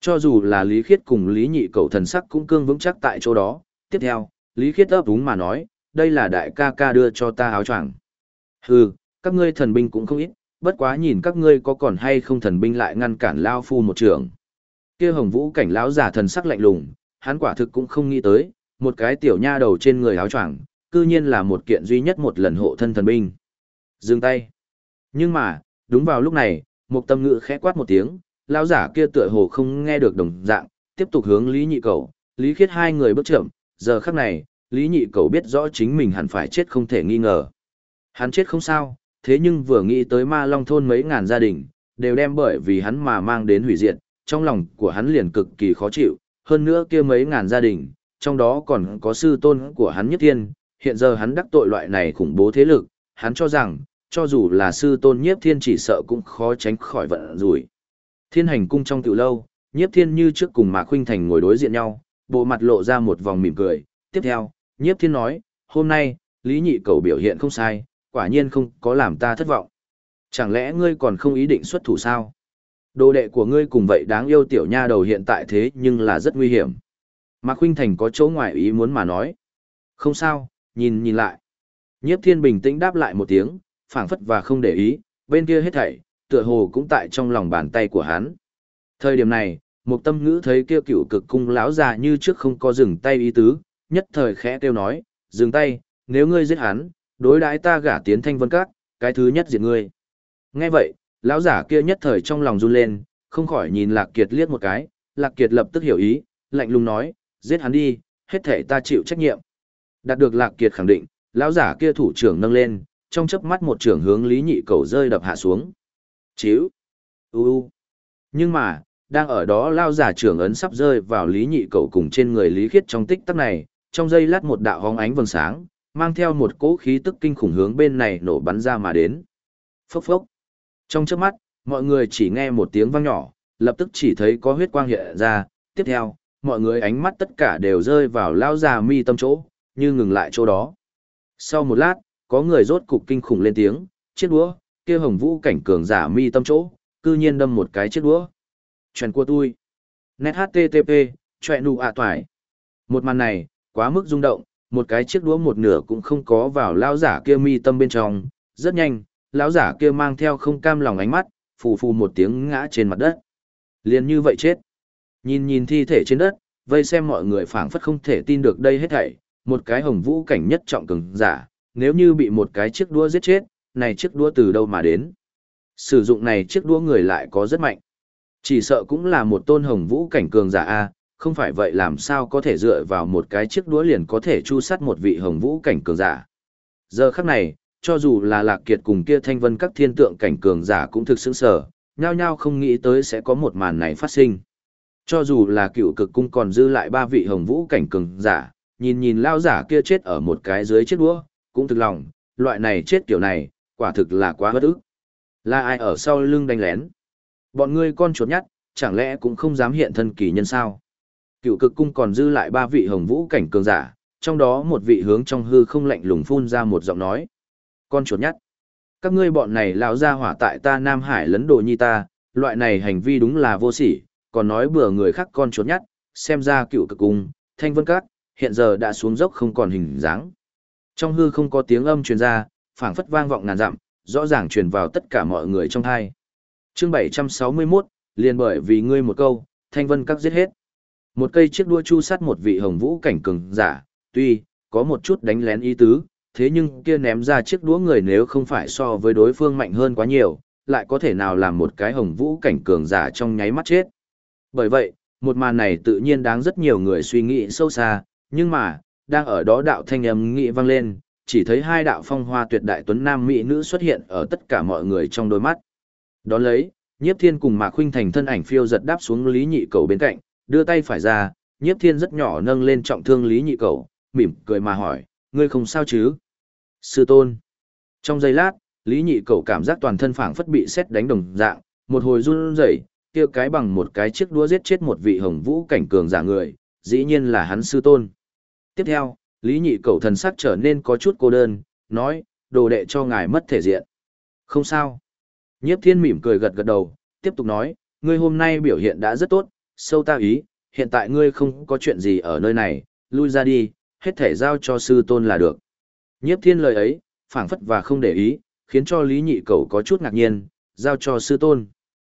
Cho dù là Lý Khiết cùng Lý Nhị Cẩu thần sắc cũng cương vững chắc tại chỗ đó. Tiếp theo, Lý Khiết ấp úng mà nói, đây là đại ca ca đưa cho ta áo choàng. Hừ, các ngươi thần binh cũng không ít, bất quá nhìn các ngươi có còn hay không thần binh lại ngăn cản Lao Phu một trường. Kia Hồng Vũ cảnh lão giả thần sắc lạnh lùng, hắn quả thực cũng không nghĩ tới, một cái tiểu nha đầu trên người áo choàng, cư nhiên là một kiện duy nhất một lần hộ thân thần binh. Dừng tay. Nhưng mà, đúng vào lúc này, một tâm ngữ khẽ quát một tiếng, lão giả kia tựa hồ không nghe được đồng dạng, tiếp tục hướng Lý Nhị Cẩu, Lý Khiết hai người bước chậm, giờ khắc này, Lý Nhị Cẩu biết rõ chính mình hẳn phải chết không thể nghi ngờ. Hắn chết không sao, thế nhưng vừa nghĩ tới Ma Long thôn mấy ngàn gia đình, đều đem bởi vì hắn mà mang đến hủy diệt, trong lòng của hắn liền cực kỳ khó chịu, hơn nữa kia mấy ngàn gia đình, trong đó còn có sư tôn của hắn Nhất Thiên, hiện giờ hắn đắc tội loại này khủng bố thế lực, hắn cho rằng, cho dù là sư tôn Nhiếp Thiên chỉ sợ cũng khó tránh khỏi vận rủi. Thiên Hành cung trong tiểu lâu, Nhiếp Thiên như trước cùng Mạc Khuynh Thành ngồi đối diện nhau, bộ mặt lộ ra một vòng mỉm cười. Tiếp theo, Nhiếp Thiên nói, hôm nay, Lý Nhị Cẩu biểu hiện không sai, quả nhiên không có làm ta thất vọng. Chẳng lẽ ngươi còn không ý định xuất thủ sao? Đồ đệ của ngươi cùng vậy đáng yêu tiểu nha đầu hiện tại thế nhưng là rất nguy hiểm. Mạc Khuynh Thành có chỗ ngoài ý muốn mà nói. Không sao, nhìn lại. Nhiếp Thiên bình tĩnh đáp lại một tiếng, phảng phất và không để ý, bên kia hết thảy, tựa hồ cũng tại trong lòng bàn tay của hắn. Thời điểm này, một tâm ngữ thấy kia cựu cực cung lão già như trước không có dừng tay ý tứ, nhất thời khẽ kêu nói, dừng tay, nếu ngươi giết hắn, đối đãi ta gả tiến Thanh Vân Các, cái thứ nhất diệt ngươi. Nghe vậy, lão giả kia nhất thời trong lòng run lên, không khỏi nhìn Lạc Kiệt liếc một cái, Lạc Kiệt lập tức hiểu ý, lạnh lùng nói, giết hắn đi, hết thể ta chịu trách nhiệm. Đạt được Lạc Kiệt khẳng định, lão giả kia thủ trưởng nâng lên, trong chớp mắt một trưởng hướng Lý Nhị Cẩu rơi đập hạ xuống. Chíu. Nhưng mà, đang ở đó lão giả trưởng ấn sắp rơi vào Lý Nhị Cẩu cùng trên người Lý Khiết trong tích tắc này, trong giây lát một đạo hóng ánh vầng sáng, mang theo một cỗ khí tức kinh khủng hướng bên này nổ bắn ra mà đến. Phốc phốc. Trong chớp mắt, mọi người chỉ nghe một tiếng vang nhỏ, lập tức chỉ thấy có huyết quang hiện ra, tiếp theo, mọi người ánh mắt tất cả đều rơi vào lão già mi tâm chỗ, như ngừng lại chỗ đó. Sau một lát, có người rốt cục kinh khủng lên tiếng, chiếc đũa, kia Hồng Vũ cảnh cường giả mi tâm chỗ, cư nhiên đâm một cái chiếc đũa. Chuyện của tôi. Net HTTP, chuyện nụ toải. Một màn này, quá mức rung động, một cái chiếc đũa một nửa cũng không có vào lão giả kia mi tâm bên trong, rất nhanh, lão giả kia mang theo không cam lòng ánh mắt, phù phù một tiếng ngã trên mặt đất. Liền như vậy chết. Nhìn thi thể trên đất, vây xem mọi người phảng phất không thể tin được đây hết thảy, một cái Hồng Vũ cảnh nhất trọng cường giả, nếu như bị một cái chiếc đũa giết chết, này chiếc đũa từ đâu mà đến? Sử dụng này chiếc đũa người lại có rất mạnh. Chỉ sợ cũng là một tôn Hồng Vũ cảnh cường giả a, không phải vậy làm sao có thể dựa vào một cái chiếc đũa liền có thể chu sát một vị Hồng Vũ cảnh cường giả. Giờ khắc này, cho dù là Lạc Kiệt cùng kia Thanh Vân các thiên tượng cảnh cường giả cũng thực sững sờ, nhao nhao không nghĩ tới sẽ có một màn này phát sinh. Cho dù là Cựu Cực cung còn dư lại ba vị Hồng Vũ cảnh cường giả, nhìn lao giả kia chết ở một cái dưới chiếc đũa, cũng thực lòng, loại này chết kiểu này, quả thực là quá bất ức. Là ai ở sau lưng đánh lén? Bọn ngươi con chuột nhắt, chẳng lẽ cũng không dám hiện thân kỳ nhân sao? Cựu Cực cung còn dư lại ba vị Hồng Vũ cảnh cường giả, trong đó một vị hướng trong hư không lạnh lùng phun ra một giọng nói. Con chuột nhắt. Các ngươi bọn này lão ra hỏa tại ta Nam Hải lấn đồ nhi ta, loại này hành vi đúng là vô sỉ, còn nói bừa người khác con chuột nhắt, xem ra Cựu Cực cung, Thanh Vân Các, hiện giờ đã xuống dốc không còn hình dáng. Trong hư không có tiếng âm truyền ra, phảng phất vang vọng ngàn dặm, rõ ràng truyền vào tất cả mọi người trong tai. Chương 761, liền bởi vì ngươi một câu, Thanh Vân Các giết hết. Một cây chiếc đua chu sát một vị Hồng Vũ cảnh cường giả, tuy có một chút đánh lén ý tứ, thế nhưng kia ném ra chiếc đũa người nếu không phải so với đối phương mạnh hơn quá nhiều, lại có thể nào làm một cái Hồng Vũ cảnh cường giả trong nháy mắt chết. Bởi vậy, một màn này tự nhiên đáng rất nhiều người suy nghĩ sâu xa, nhưng mà, đang ở đó đạo thanh âm nghị vang lên, chỉ thấy hai đạo phong hoa tuyệt đại tuấn nam mỹ nữ xuất hiện ở tất cả mọi người trong đôi mắt. Đón lấy, Nhiếp Thiên cùng Mạc Khuynh Thành thân ảnh phiêu giật đáp xuống Lý Nhị Cẩu bên cạnh, đưa tay phải ra, Nhiếp Thiên rất nhỏ nâng lên trọng thương Lý Nhị Cẩu, mỉm cười mà hỏi, ngươi không sao chứ? Sư tôn. Trong giây lát, Lý Nhị Cẩu cảm giác toàn thân phảng phất bị sét đánh đồng dạng, một hồi run rẩy, kia cái bằng một cái chiếc đũa giết chết một vị Hồng Vũ cảnh cường giả người, dĩ nhiên là hắn sư tôn. Tiếp theo, Lý Nhị Cẩu thần sắc trở nên có chút cô đơn, nói, đồ đệ cho ngài mất thể diện. Không sao. Nhiếp Thiên mỉm cười gật gật đầu, tiếp tục nói, ngươi hôm nay biểu hiện đã rất tốt, sâu ta ý, hiện tại ngươi không có chuyện gì ở nơi này, lui ra đi, hết thể giao cho sư tôn là được. Nhiếp Thiên lời ấy, phảng phất và không để ý, khiến cho Lý Nhị Cẩu có chút ngạc nhiên, giao cho sư tôn.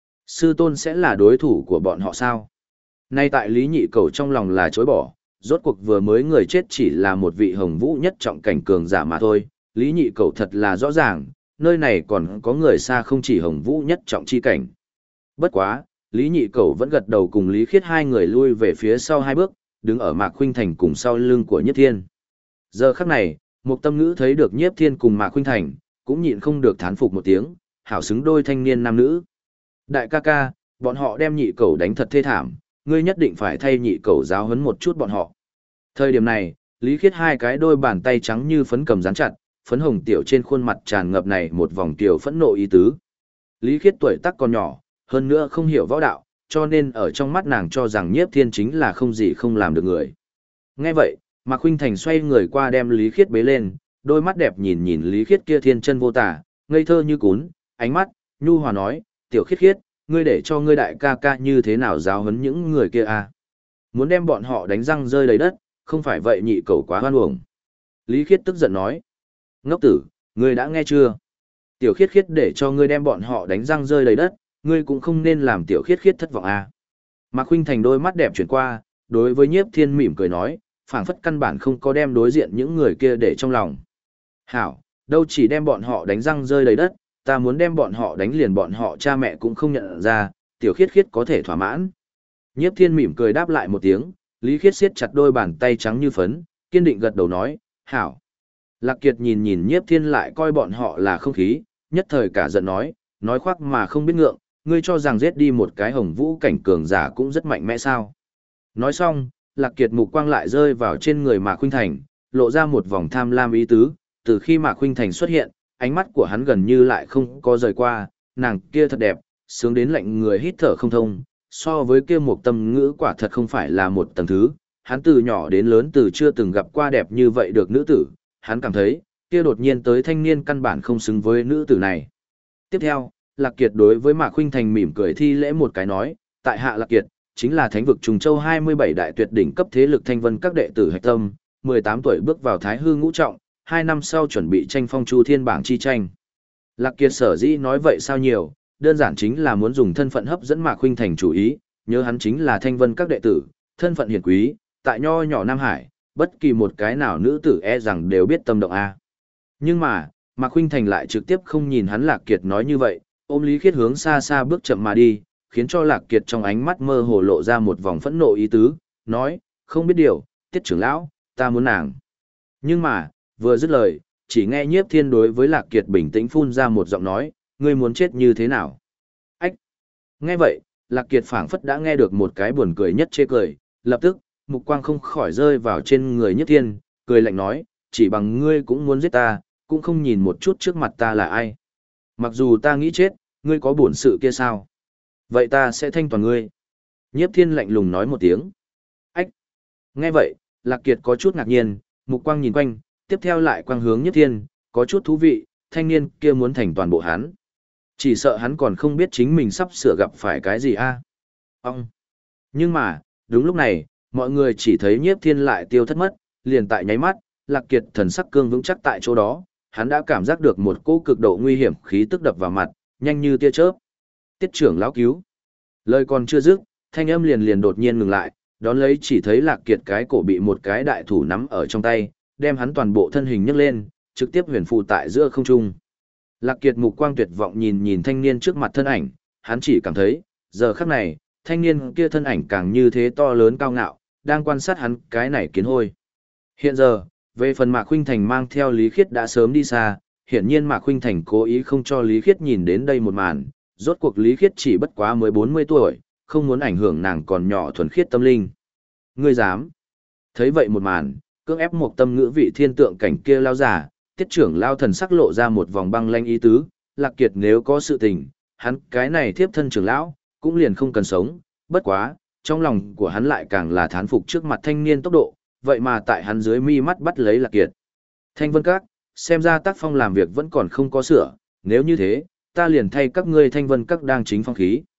Sư tôn sẽ là đối thủ của bọn họ sao? Nay tại Lý Nhị Cẩu trong lòng là chối bỏ, rốt cuộc vừa mới người chết chỉ là một vị hồng vũ nhất trọng cảnh cường giả mà thôi. Lý Nhị Cẩu thật là rõ ràng, nơi này còn có người xa không chỉ hồng vũ nhất trọng chi cảnh. Bất quá, Lý Nhị Cẩu vẫn gật đầu cùng Lý Khiết hai người lui về phía sau hai bước, đứng ở Mạc Khuynh Thành cùng sau lưng của Nhiếp Thiên. Giờ khắc này, Mục Tâm Ngữ thấy được Nhiếp Thiên cùng Mạc Khuynh Thành, cũng nhịn không được thán phục một tiếng, hảo xứng đôi thanh niên nam nữ. Đại ca ca, bọn họ đem Nhị Cẩu đánh thật thê thảm, ngươi nhất định phải thay Nhị Cẩu giáo huấn một chút bọn họ. Thời điểm này, Lý Khiết hai cái đôi bàn tay trắng như phấn cầm dán chặt, phấn hồng tiểu trên khuôn mặt tràn ngập này một vòng tiểu phẫn nộ ý tứ. Lý Khiết tuổi tác còn nhỏ, hơn nữa không hiểu võ đạo, cho nên ở trong mắt nàng cho rằng Nhiếp Thiên chính là không gì không làm được người. Nghe vậy, Mạc Khuynh Thành xoay người qua đem Lý Khiết bế lên, đôi mắt đẹp nhìn nhìn Lý Khiết kia thiên chân vô tả, ngây thơ như cún, ánh mắt, nhu hòa nói, tiểu Khiết Khiết, ngươi để cho ngươi đại ca ca như thế nào giáo huấn những người kia à? Muốn đem bọn họ đánh răng rơi đầy đất, không phải vậy Nhị Cẩu quá hoan uổng. Lý Khiết tức giận nói, ngốc tử, ngươi đã nghe chưa? Tiểu Khiết Khiết để cho ngươi đem bọn họ đánh răng rơi đầy đất, ngươi cũng không nên làm tiểu Khiết Khiết thất vọng à. Mạc Khuynh Thành đôi mắt đẹp chuyển qua, đối với Nhiếp Thiên mỉm cười nói, phảng phất căn bản không có đem đối diện những người kia để trong lòng. Hảo, đâu chỉ đem bọn họ đánh răng rơi đầy đất, ta muốn đem bọn họ đánh liền bọn họ cha mẹ cũng không nhận ra, tiểu Khiết Khiết có thể thỏa mãn. Nhiếp Thiên mỉm cười đáp lại một tiếng, Lý Khiết siết chặt đôi bàn tay trắng như phấn, kiên định gật đầu nói, hảo. Lạc Kiệt nhìn nhìn Nhiếp Thiên lại coi bọn họ là không khí, nhất thời cả giận nói khoác mà không biết ngượng, ngươi cho rằng giết đi một cái hồng vũ cảnh cường giả cũng rất mạnh mẽ sao. Nói xong, Lạc Kiệt mục quang lại rơi vào trên người Mạc Khuynh Thành, lộ ra một vòng tham lam ý tứ, từ khi Mạc Khuynh Thành xuất hiện, ánh mắt của hắn gần như lại không có rời qua, nàng kia thật đẹp, sướng đến lạnh người hít thở không thông, so với kia Mục Tâm Ngữ quả thật không phải là một tầng thứ, hắn từ nhỏ đến lớn từ chưa từng gặp qua đẹp như vậy được nữ tử, hắn cảm thấy, kia đột nhiên tới thanh niên căn bản không xứng với nữ tử này. Tiếp theo, Lạc Kiệt đối với Mạc Khuynh Thành mỉm cười thi lễ một cái nói, tại hạ Lạc Kiệt, chính là Thánh vực Trùng Châu 27 đại tuyệt đỉnh cấp thế lực Thanh Vân các đệ tử hạch tâm, 18 tuổi bước vào Thái Hư ngũ trọng, 2 năm sau chuẩn bị tranh phong Chu Thiên bảng chi tranh. Lạc Kiệt sở dĩ nói vậy sao nhiều, đơn giản chính là muốn dùng thân phận hấp dẫn Mạc Khuynh Thành chú ý, nhớ hắn chính là Thanh Vân các đệ tử, thân phận hiển quý, tại nho nhỏ Nam Hải, bất kỳ một cái nào nữ tử e rằng đều biết tâm động a. Nhưng mà, Mạc Khuynh Thành lại trực tiếp không nhìn hắn Lạc Kiệt nói như vậy, ôm Lý Khiết hướng xa xa bước chậm mà đi, khiến cho Lạc Kiệt trong ánh mắt mơ hồ lộ ra một vòng phẫn nộ ý tứ, nói, không biết điều, Tiết trưởng lão, ta muốn nàng. Nhưng mà, vừa dứt lời, chỉ nghe Nhiếp Thiên đối với Lạc Kiệt bình tĩnh phun ra một giọng nói, ngươi muốn chết như thế nào? Ách! Nghe vậy, Lạc Kiệt phảng phất đã nghe được một cái buồn cười nhất chê cười, lập tức, mục quang không khỏi rơi vào trên người Nhiếp Thiên, cười lạnh nói, chỉ bằng ngươi cũng muốn giết ta, cũng không nhìn một chút trước mặt ta là ai. Mặc dù ta nghĩ chết, ngươi có bổn sự kia sao? Vậy ta sẽ thanh toàn ngươi. Nhiếp Thiên lạnh lùng nói một tiếng. Ách! Nghe vậy, Lạc Kiệt có chút ngạc nhiên, mục quang nhìn quanh, tiếp theo lại quang hướng Nhiếp Thiên, có chút thú vị, thanh niên kia muốn thành toàn bộ hắn. Chỉ sợ hắn còn không biết chính mình sắp sửa gặp phải cái gì a. Ông! Nhưng mà, đúng lúc này, mọi người chỉ thấy Nhiếp Thiên lại tiêu thất mất, liền tại nháy mắt, Lạc Kiệt thần sắc cương vững chắc tại chỗ đó, hắn đã cảm giác được một cỗ cực độ nguy hiểm khí tức đập vào mặt, nhanh như tia chớp. Tiết trưởng lão cứu. Lời còn chưa dứt, thanh âm liền đột nhiên ngừng lại, đón lấy chỉ thấy Lạc Kiệt cái cổ bị một cái đại thủ nắm ở trong tay, đem hắn toàn bộ thân hình nhấc lên, trực tiếp huyền phù tại giữa không trung. Lạc Kiệt mục quang tuyệt vọng nhìn nhìn thanh niên trước mặt thân ảnh, hắn chỉ cảm thấy, giờ khắc này, thanh niên kia thân ảnh càng như thế to lớn cao ngạo, đang quan sát hắn cái này kiến hôi. Hiện giờ, về phần Mạc Khuynh Thành mang theo Lý Khiết đã sớm đi xa, hiển nhiên Mạc Khuynh Thành cố ý không cho Lý Khiết nhìn đến đây một màn, rốt cuộc Lý Khiết chỉ bất quá mới 40 tuổi, không muốn ảnh hưởng nàng còn nhỏ thuần khiết tâm linh. Ngươi dám? Thấy vậy một màn, cưỡng ép một tâm ngữ vị thiên tượng cảnh kia lao giả, Tiết trưởng lao thần sắc lộ ra một vòng băng lanh ý tứ, Lạc Kiệt nếu có sự tình, hắn cái này thiếp thân trưởng lão, cũng liền không cần sống, bất quá, trong lòng của hắn lại càng là thán phục trước mặt thanh niên tốc độ, vậy mà tại hắn dưới mi mắt bắt lấy Lạc Kiệt. Thanh Vân Các, xem ra tác phong làm việc vẫn còn không có sửa, nếu như thế, ta liền thay các ngươi Thanh Vân Các đang chính phong khí.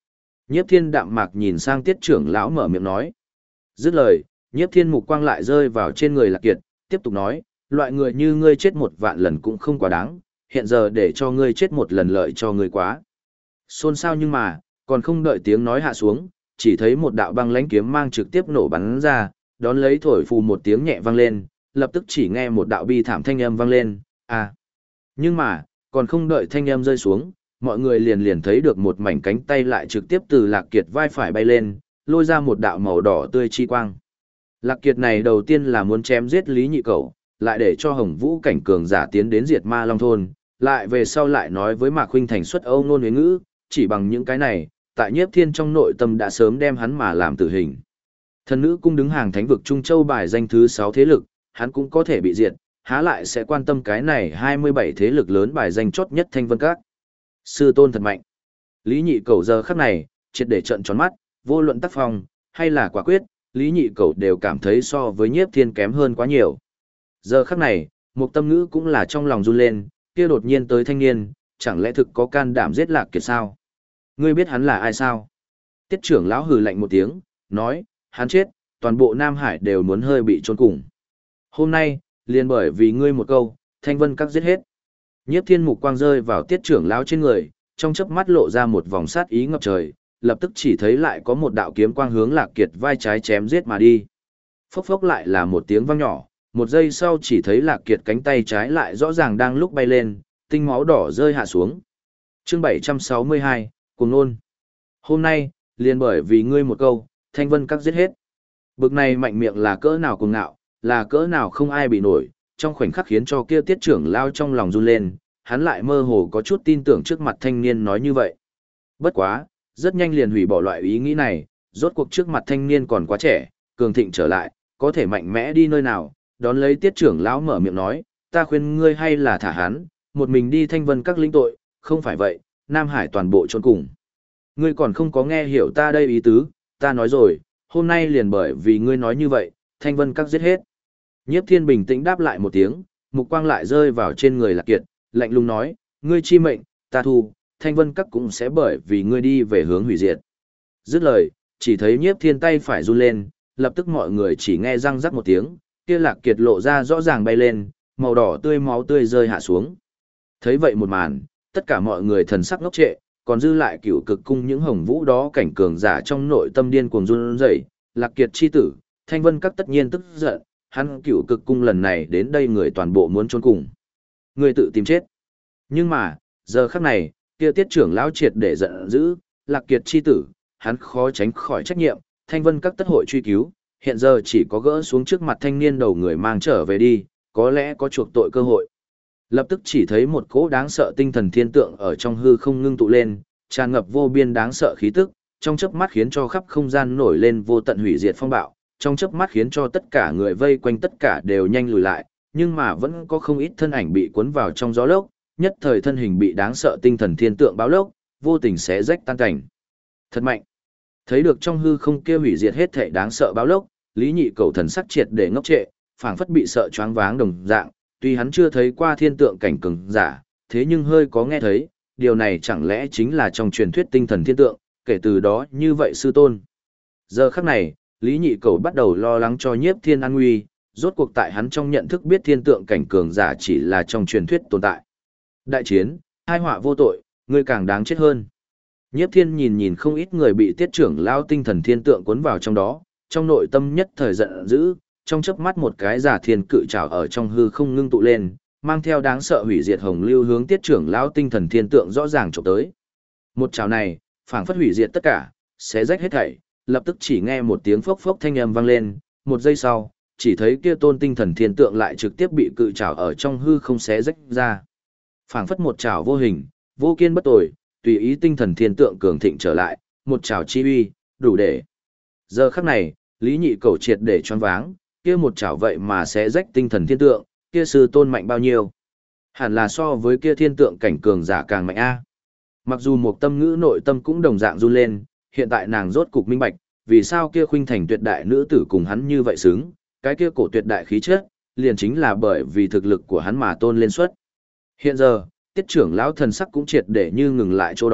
Nhiếp Thiên đạm mạc nhìn sang Tiết trưởng lão mở miệng nói. Dứt lời, Nhiếp Thiên mục quang lại rơi vào trên người Lạc Kiệt, tiếp tục nói, loại người như ngươi chết 1 vạn lần cũng không quá đáng, hiện giờ để cho ngươi chết 1 lần lợi cho ngươi quá. Xôn xao nhưng mà, còn không đợi tiếng nói hạ xuống, chỉ thấy một đạo băng lãnh kiếm mang trực tiếp nổ bắn ra, đón lấy thổi phù một tiếng nhẹ vang lên, lập tức chỉ nghe một đạo bi thảm thanh âm vang lên, à. Nhưng mà, còn không đợi thanh âm rơi xuống, mọi người liền liền thấy được một mảnh cánh tay lại trực tiếp từ Lạc Kiệt vai phải bay lên, lôi ra một đạo màu đỏ tươi chi quang. Lạc Kiệt này đầu tiên là muốn chém giết Lý Nhị Cẩu, lại để cho Hồng Vũ cảnh cường giả tiến đến diệt Ma Long thôn, lại về sau lại nói với Mạc Khuynh Thành xuất Âu Nôn Huế Ngữ, chỉ bằng những cái này, tại Nhiếp Thiên trong nội tâm đã sớm đem hắn mà làm tử hình. Thần nữ cung đứng hàng thánh vực Trung Châu bài danh thứ 6 thế lực, hắn cũng có thể bị diệt, há lại sẽ quan tâm cái này 27 thế lực lớn bài danh chót nhất Thanh Vân Các. Sư tôn thật mạnh. Lý Nhị Cẩu giờ khắc này, triệt để trợn tròn mắt, vô luận tác phong, hay là quả quyết, Lý Nhị Cẩu đều cảm thấy so với Nhiếp Thiên kém hơn quá nhiều. Giờ khắc này, Mục Tâm Ngữ cũng là trong lòng run lên, kia đột nhiên tới thanh niên, chẳng lẽ thực có can đảm giết Lạc Kiệt sao? Ngươi biết hắn là ai sao? Tiết trưởng lão hừ lạnh một tiếng, nói, hắn chết, toàn bộ Nam Hải đều muốn hơi bị chôn cùng. Hôm nay, liền bởi vì ngươi một câu, Thanh Vân Các giết hết. Nhiếp Thiên mục quang rơi vào Tiết trưởng lão trên người, trong chớp mắt lộ ra một vòng sát ý ngập trời, lập tức chỉ thấy lại có một đạo kiếm quang hướng Lạc Kiệt vai trái chém giết mà đi. Phốc phốc lại là một tiếng vang nhỏ, một giây sau chỉ thấy Lạc Kiệt cánh tay trái lại rõ ràng đang lúc bay lên, tinh máu đỏ rơi hạ xuống. Chương 762, Cuồng Nôn. Hôm nay, liền bởi vì ngươi một câu, Thanh Vân Các giết hết. Bực này mạnh miệng là cỡ nào cuồng ngạo, là cỡ nào không ai bị nổi, trong khoảnh khắc khiến cho kia Tiết trưởng lao trong lòng run lên, hắn lại mơ hồ có chút tin tưởng trước mặt thanh niên nói như vậy. Bất quá, rất nhanh liền hủy bỏ loại ý nghĩ này, rốt cuộc trước mặt thanh niên còn quá trẻ, cường thịnh trở lại, có thể mạnh mẽ đi nơi nào, đón lấy Tiết trưởng lão mở miệng nói, ta khuyên ngươi hay là thả hắn, một mình đi Thanh Vân Các lĩnh tội, không phải vậy, Nam Hải toàn bộ trốn cùng. Ngươi còn không có nghe hiểu ta đây ý tứ, ta nói rồi, hôm nay liền bởi vì ngươi nói như vậy, Thanh Vân Các giết hết. Nhiếp Thiên bình tĩnh đáp lại một tiếng, mục quang lại rơi vào trên người Lạc Kiệt, lạnh lùng nói, ngươi chi mệnh, ta thu, Thanh Vân Các cũng sẽ bởi vì ngươi đi về hướng hủy diệt. Dứt lời, chỉ thấy Nhiếp Thiên tay phải run lên, lập tức mọi người chỉ nghe răng rắc một tiếng, kia Lạc Kiệt lộ ra rõ ràng bay lên, màu đỏ tươi máu tươi rơi hạ xuống. Thấy vậy một màn, tất cả mọi người thần sắc ngốc trệ, còn dư lại Cửu Cực cung những Hồng Vũ đó cảnh cường giả trong nội tâm điên cuồng run rẩy, Lạc Kiệt chi tử, Thanh Vân Các tất nhiên tức giận, hắn Cửu Cực cung lần này đến đây người toàn bộ muốn trốn cùng. Người tự tìm chết. Nhưng mà, giờ khắc này, kia Tiết trưởng lão triệt để giận dữ, Lạc Kiệt chi tử, hắn khó tránh khỏi trách nhiệm, Thanh Vân Các tất hội truy cứu, hiện giờ chỉ có gỡ xuống trước mặt thanh niên đầu người mang trở về đi, có lẽ có chuộc tội cơ hội. Lập tức chỉ thấy một cỗ đáng sợ tinh thần thiên tượng ở trong hư không ngưng tụ lên, tràn ngập vô biên đáng sợ khí tức, trong chớp mắt khiến cho khắp không gian nổi lên vô tận hủy diệt phong bạo, trong chớp mắt khiến cho tất cả người vây quanh tất cả đều nhanh lùi lại, nhưng mà vẫn có không ít thân ảnh bị cuốn vào trong gió lốc, nhất thời thân hình bị đáng sợ tinh thần thiên tượng báo lốc, vô tình xé rách tan cảnh. Thật mạnh. Thấy được trong hư không kia hủy diệt hết thảy đáng sợ báo lốc, Lý Nhị Cẩu thần sắc triệt để ngốc trệ, phảng phất bị sợ choáng váng đồng dạng, tuy hắn chưa thấy qua thiên tượng cảnh cường giả, thế nhưng hơi có nghe thấy, điều này chẳng lẽ chính là trong truyền thuyết tinh thần thiên tượng, kể từ đó như vậy sư tôn. Giờ khắc này, Lý Nhị Cẩu bắt đầu lo lắng cho Nhiếp Thiên an nguy, rốt cuộc tại hắn trong nhận thức biết thiên tượng cảnh cường giả chỉ là trong truyền thuyết tồn tại. Đại chiến, hai họa vô tội, ngươi càng đáng chết hơn. Nhiếp Thiên nhìn nhìn không ít người bị Tiết trưởng lão tinh thần thiên tượng cuốn vào trong đó, trong nội tâm nhất thời giận dữ, trong chớp mắt một cái giả thiên cự trảo ở trong hư không ngưng tụ lên, mang theo đáng sợ hủy diệt hồng lưu hướng Tiết trưởng lão tinh thần thiên tượng rõ ràng chụp tới. Một trảo này, phảng phất hủy diệt tất cả, xé rách hết thảy, lập tức chỉ nghe một tiếng phốc phốc thanh âm vang lên, một giây sau, chỉ thấy kia tôn tinh thần thiên tượng lại trực tiếp bị cự trảo ở trong hư không xé rách ra. Phảng phất một trảo vô hình, vô kiên bất tồi, tùy ý tinh thần thiên tượng cường thịnh trở lại, một trảo chi uy, đủ để. Giờ khắc này, Lý Nhị Cẩu triệt để choáng váng, kia một chảo vậy mà sẽ rách tinh thần thiên tượng, kia sư tôn mạnh bao nhiêu. Hẳn là so với kia thiên tượng cảnh cường giả càng mạnh a. Mặc dù một tâm ngữ nội tâm cũng đồng dạng run lên, hiện tại nàng rốt cục minh bạch, vì sao kia khuynh thành tuyệt đại nữ tử cùng hắn như vậy xứng, cái kia cổ tuyệt đại khí chất, liền chính là bởi vì thực lực của hắn mà tôn lên xuất. Hiện giờ, Tiết trưởng lão thần sắc cũng triệt để như ngừng lại chỗ đó,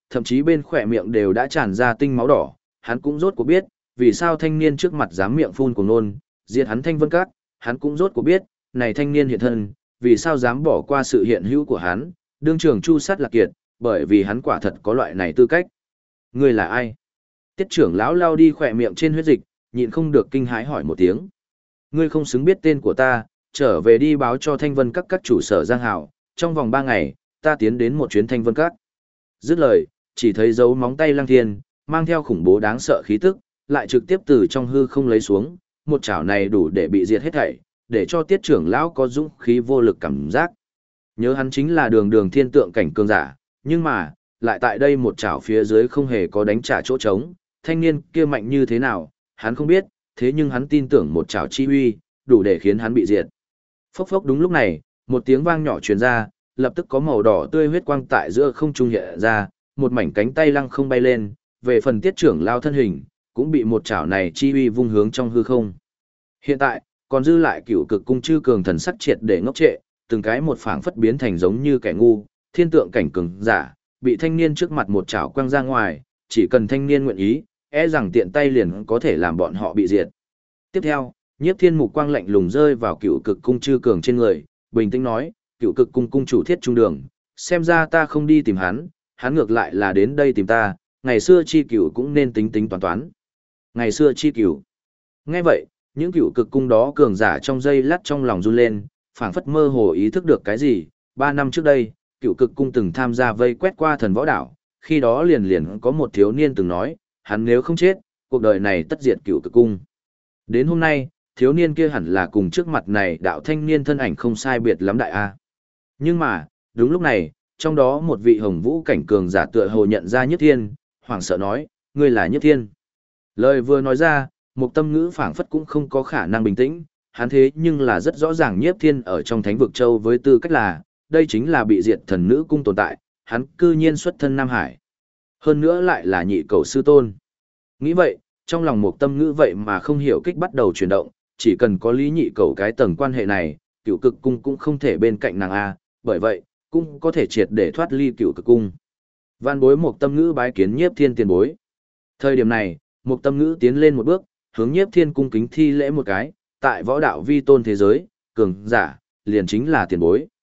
thậm chí bên khỏe miệng đều đã tràn ra tinh máu đỏ, hắn cũng rốt cuộc biết, vì sao thanh niên trước mặt dám miệng phun của nôn, diệt hắn Thanh Vân Các, hắn cũng rốt cuộc biết, này thanh niên hiện thân, vì sao dám bỏ qua sự hiện hữu của hắn, đương trường chu sát Lạc Kiệt, bởi vì hắn quả thật có loại này tư cách. Ngươi là ai? Tiết trưởng lão lao đi khỏe miệng trên huyết dịch, nhịn không được kinh hãi hỏi một tiếng. Ngươi không xứng biết tên của ta, trở về đi báo cho Thanh Vân các chủ sở Giang Hảo, trong vòng 3 ngày, ta tiến đến một chuyến Thanh Vân các. Dứt lời, chỉ thấy dấu móng tay Lăng Thiên, mang theo khủng bố đáng sợ khí tức, lại trực tiếp từ trong hư không lấy xuống, một chảo này đủ để bị diệt hết thảy, để cho Tiết trưởng lão có dũng khí vô lực cảm giác. Nhớ hắn chính là đường đường thiên tượng cảnh cường giả, nhưng mà, lại tại đây một chảo phía dưới không hề có đánh trả chỗ trống, thanh niên kia mạnh như thế nào, hắn không biết, thế nhưng hắn tin tưởng một chảo chi uy, đủ để khiến hắn bị diệt. Phốc phốc đúng lúc này, một tiếng vang nhỏ truyền ra, lập tức có màu đỏ tươi huyết quang tại giữa không trung hiện ra, một mảnh cánh tay lăng không bay lên, về phần Tiết trưởng lao thân hình, cũng bị một chảo này chi uy vung hướng trong hư không. Hiện tại, còn dư lại Cửu Cực cung chư cường thần sắc triệt để ngốc trệ, từng cái một phảng phất biến thành giống như kẻ ngu, thiên tượng cảnh cường giả, bị thanh niên trước mặt một chảo quăng ra ngoài, chỉ cần thanh niên nguyện ý, e rằng tiện tay liền có thể làm bọn họ bị diệt. Tiếp theo, Nhiếp Thiên mục quang lạnh lùng rơi vào Cửu Cực cung chư cường trên người, bình tĩnh nói, Cửu Cực cung cung chủ Thiết Trung Đường, xem ra ta không đi tìm hắn, hắn ngược lại là đến đây tìm ta, ngày xưa chi cửu cũng nên tính tính toán toán. Ngày xưa chi cửu. Nghe vậy, những Cửu Cực cung đó cường giả trong giây lát trong lòng run lên, phảng phất mơ hồ ý thức được cái gì. 3 năm trước đây, Cửu Cực cung từng tham gia vây quét qua thần võ đảo, khi đó liền liền có một thiếu niên từng nói, hắn nếu không chết, cuộc đời này tất diệt Cửu Cực cung. Đến hôm nay, thiếu niên kia hẳn là cùng trước mặt này đạo thanh niên thân ảnh không sai biệt lắm đại a. Nhưng mà, đúng lúc này, trong đó một vị hồng vũ cảnh cường giả tựa hồ nhận ra Nhiếp Thiên, hoảng sợ nói, ngươi là Nhiếp Thiên. Lời vừa nói ra, một tâm ngữ phảng phất cũng không có khả năng bình tĩnh, hắn thế nhưng là rất rõ ràng Nhiếp Thiên ở trong Thánh vực châu với tư cách là, đây chính là bị diệt thần nữ cung tồn tại, hắn cư nhiên xuất thân Nam Hải. Hơn nữa lại là nhị cầu sư tôn. Nghĩ vậy, trong lòng một tâm ngữ vậy mà không hiểu kích bắt đầu chuyển động, chỉ cần có lý nhị cầu cái tầng quan hệ này, Cửu Cực cung cũng không thể bên cạnh nàng A, bởi vậy, cũng có thể triệt để thoát ly Cửu Cực cung. Van bối một tâm ngữ bái kiến Nhiếp Thiên tiền bối. Thời điểm này, một tâm ngữ tiến lên một bước, hướng Nhiếp Thiên cung kính thi lễ một cái, tại võ đạo vi tôn thế giới, cường giả, liền chính là tiền bối.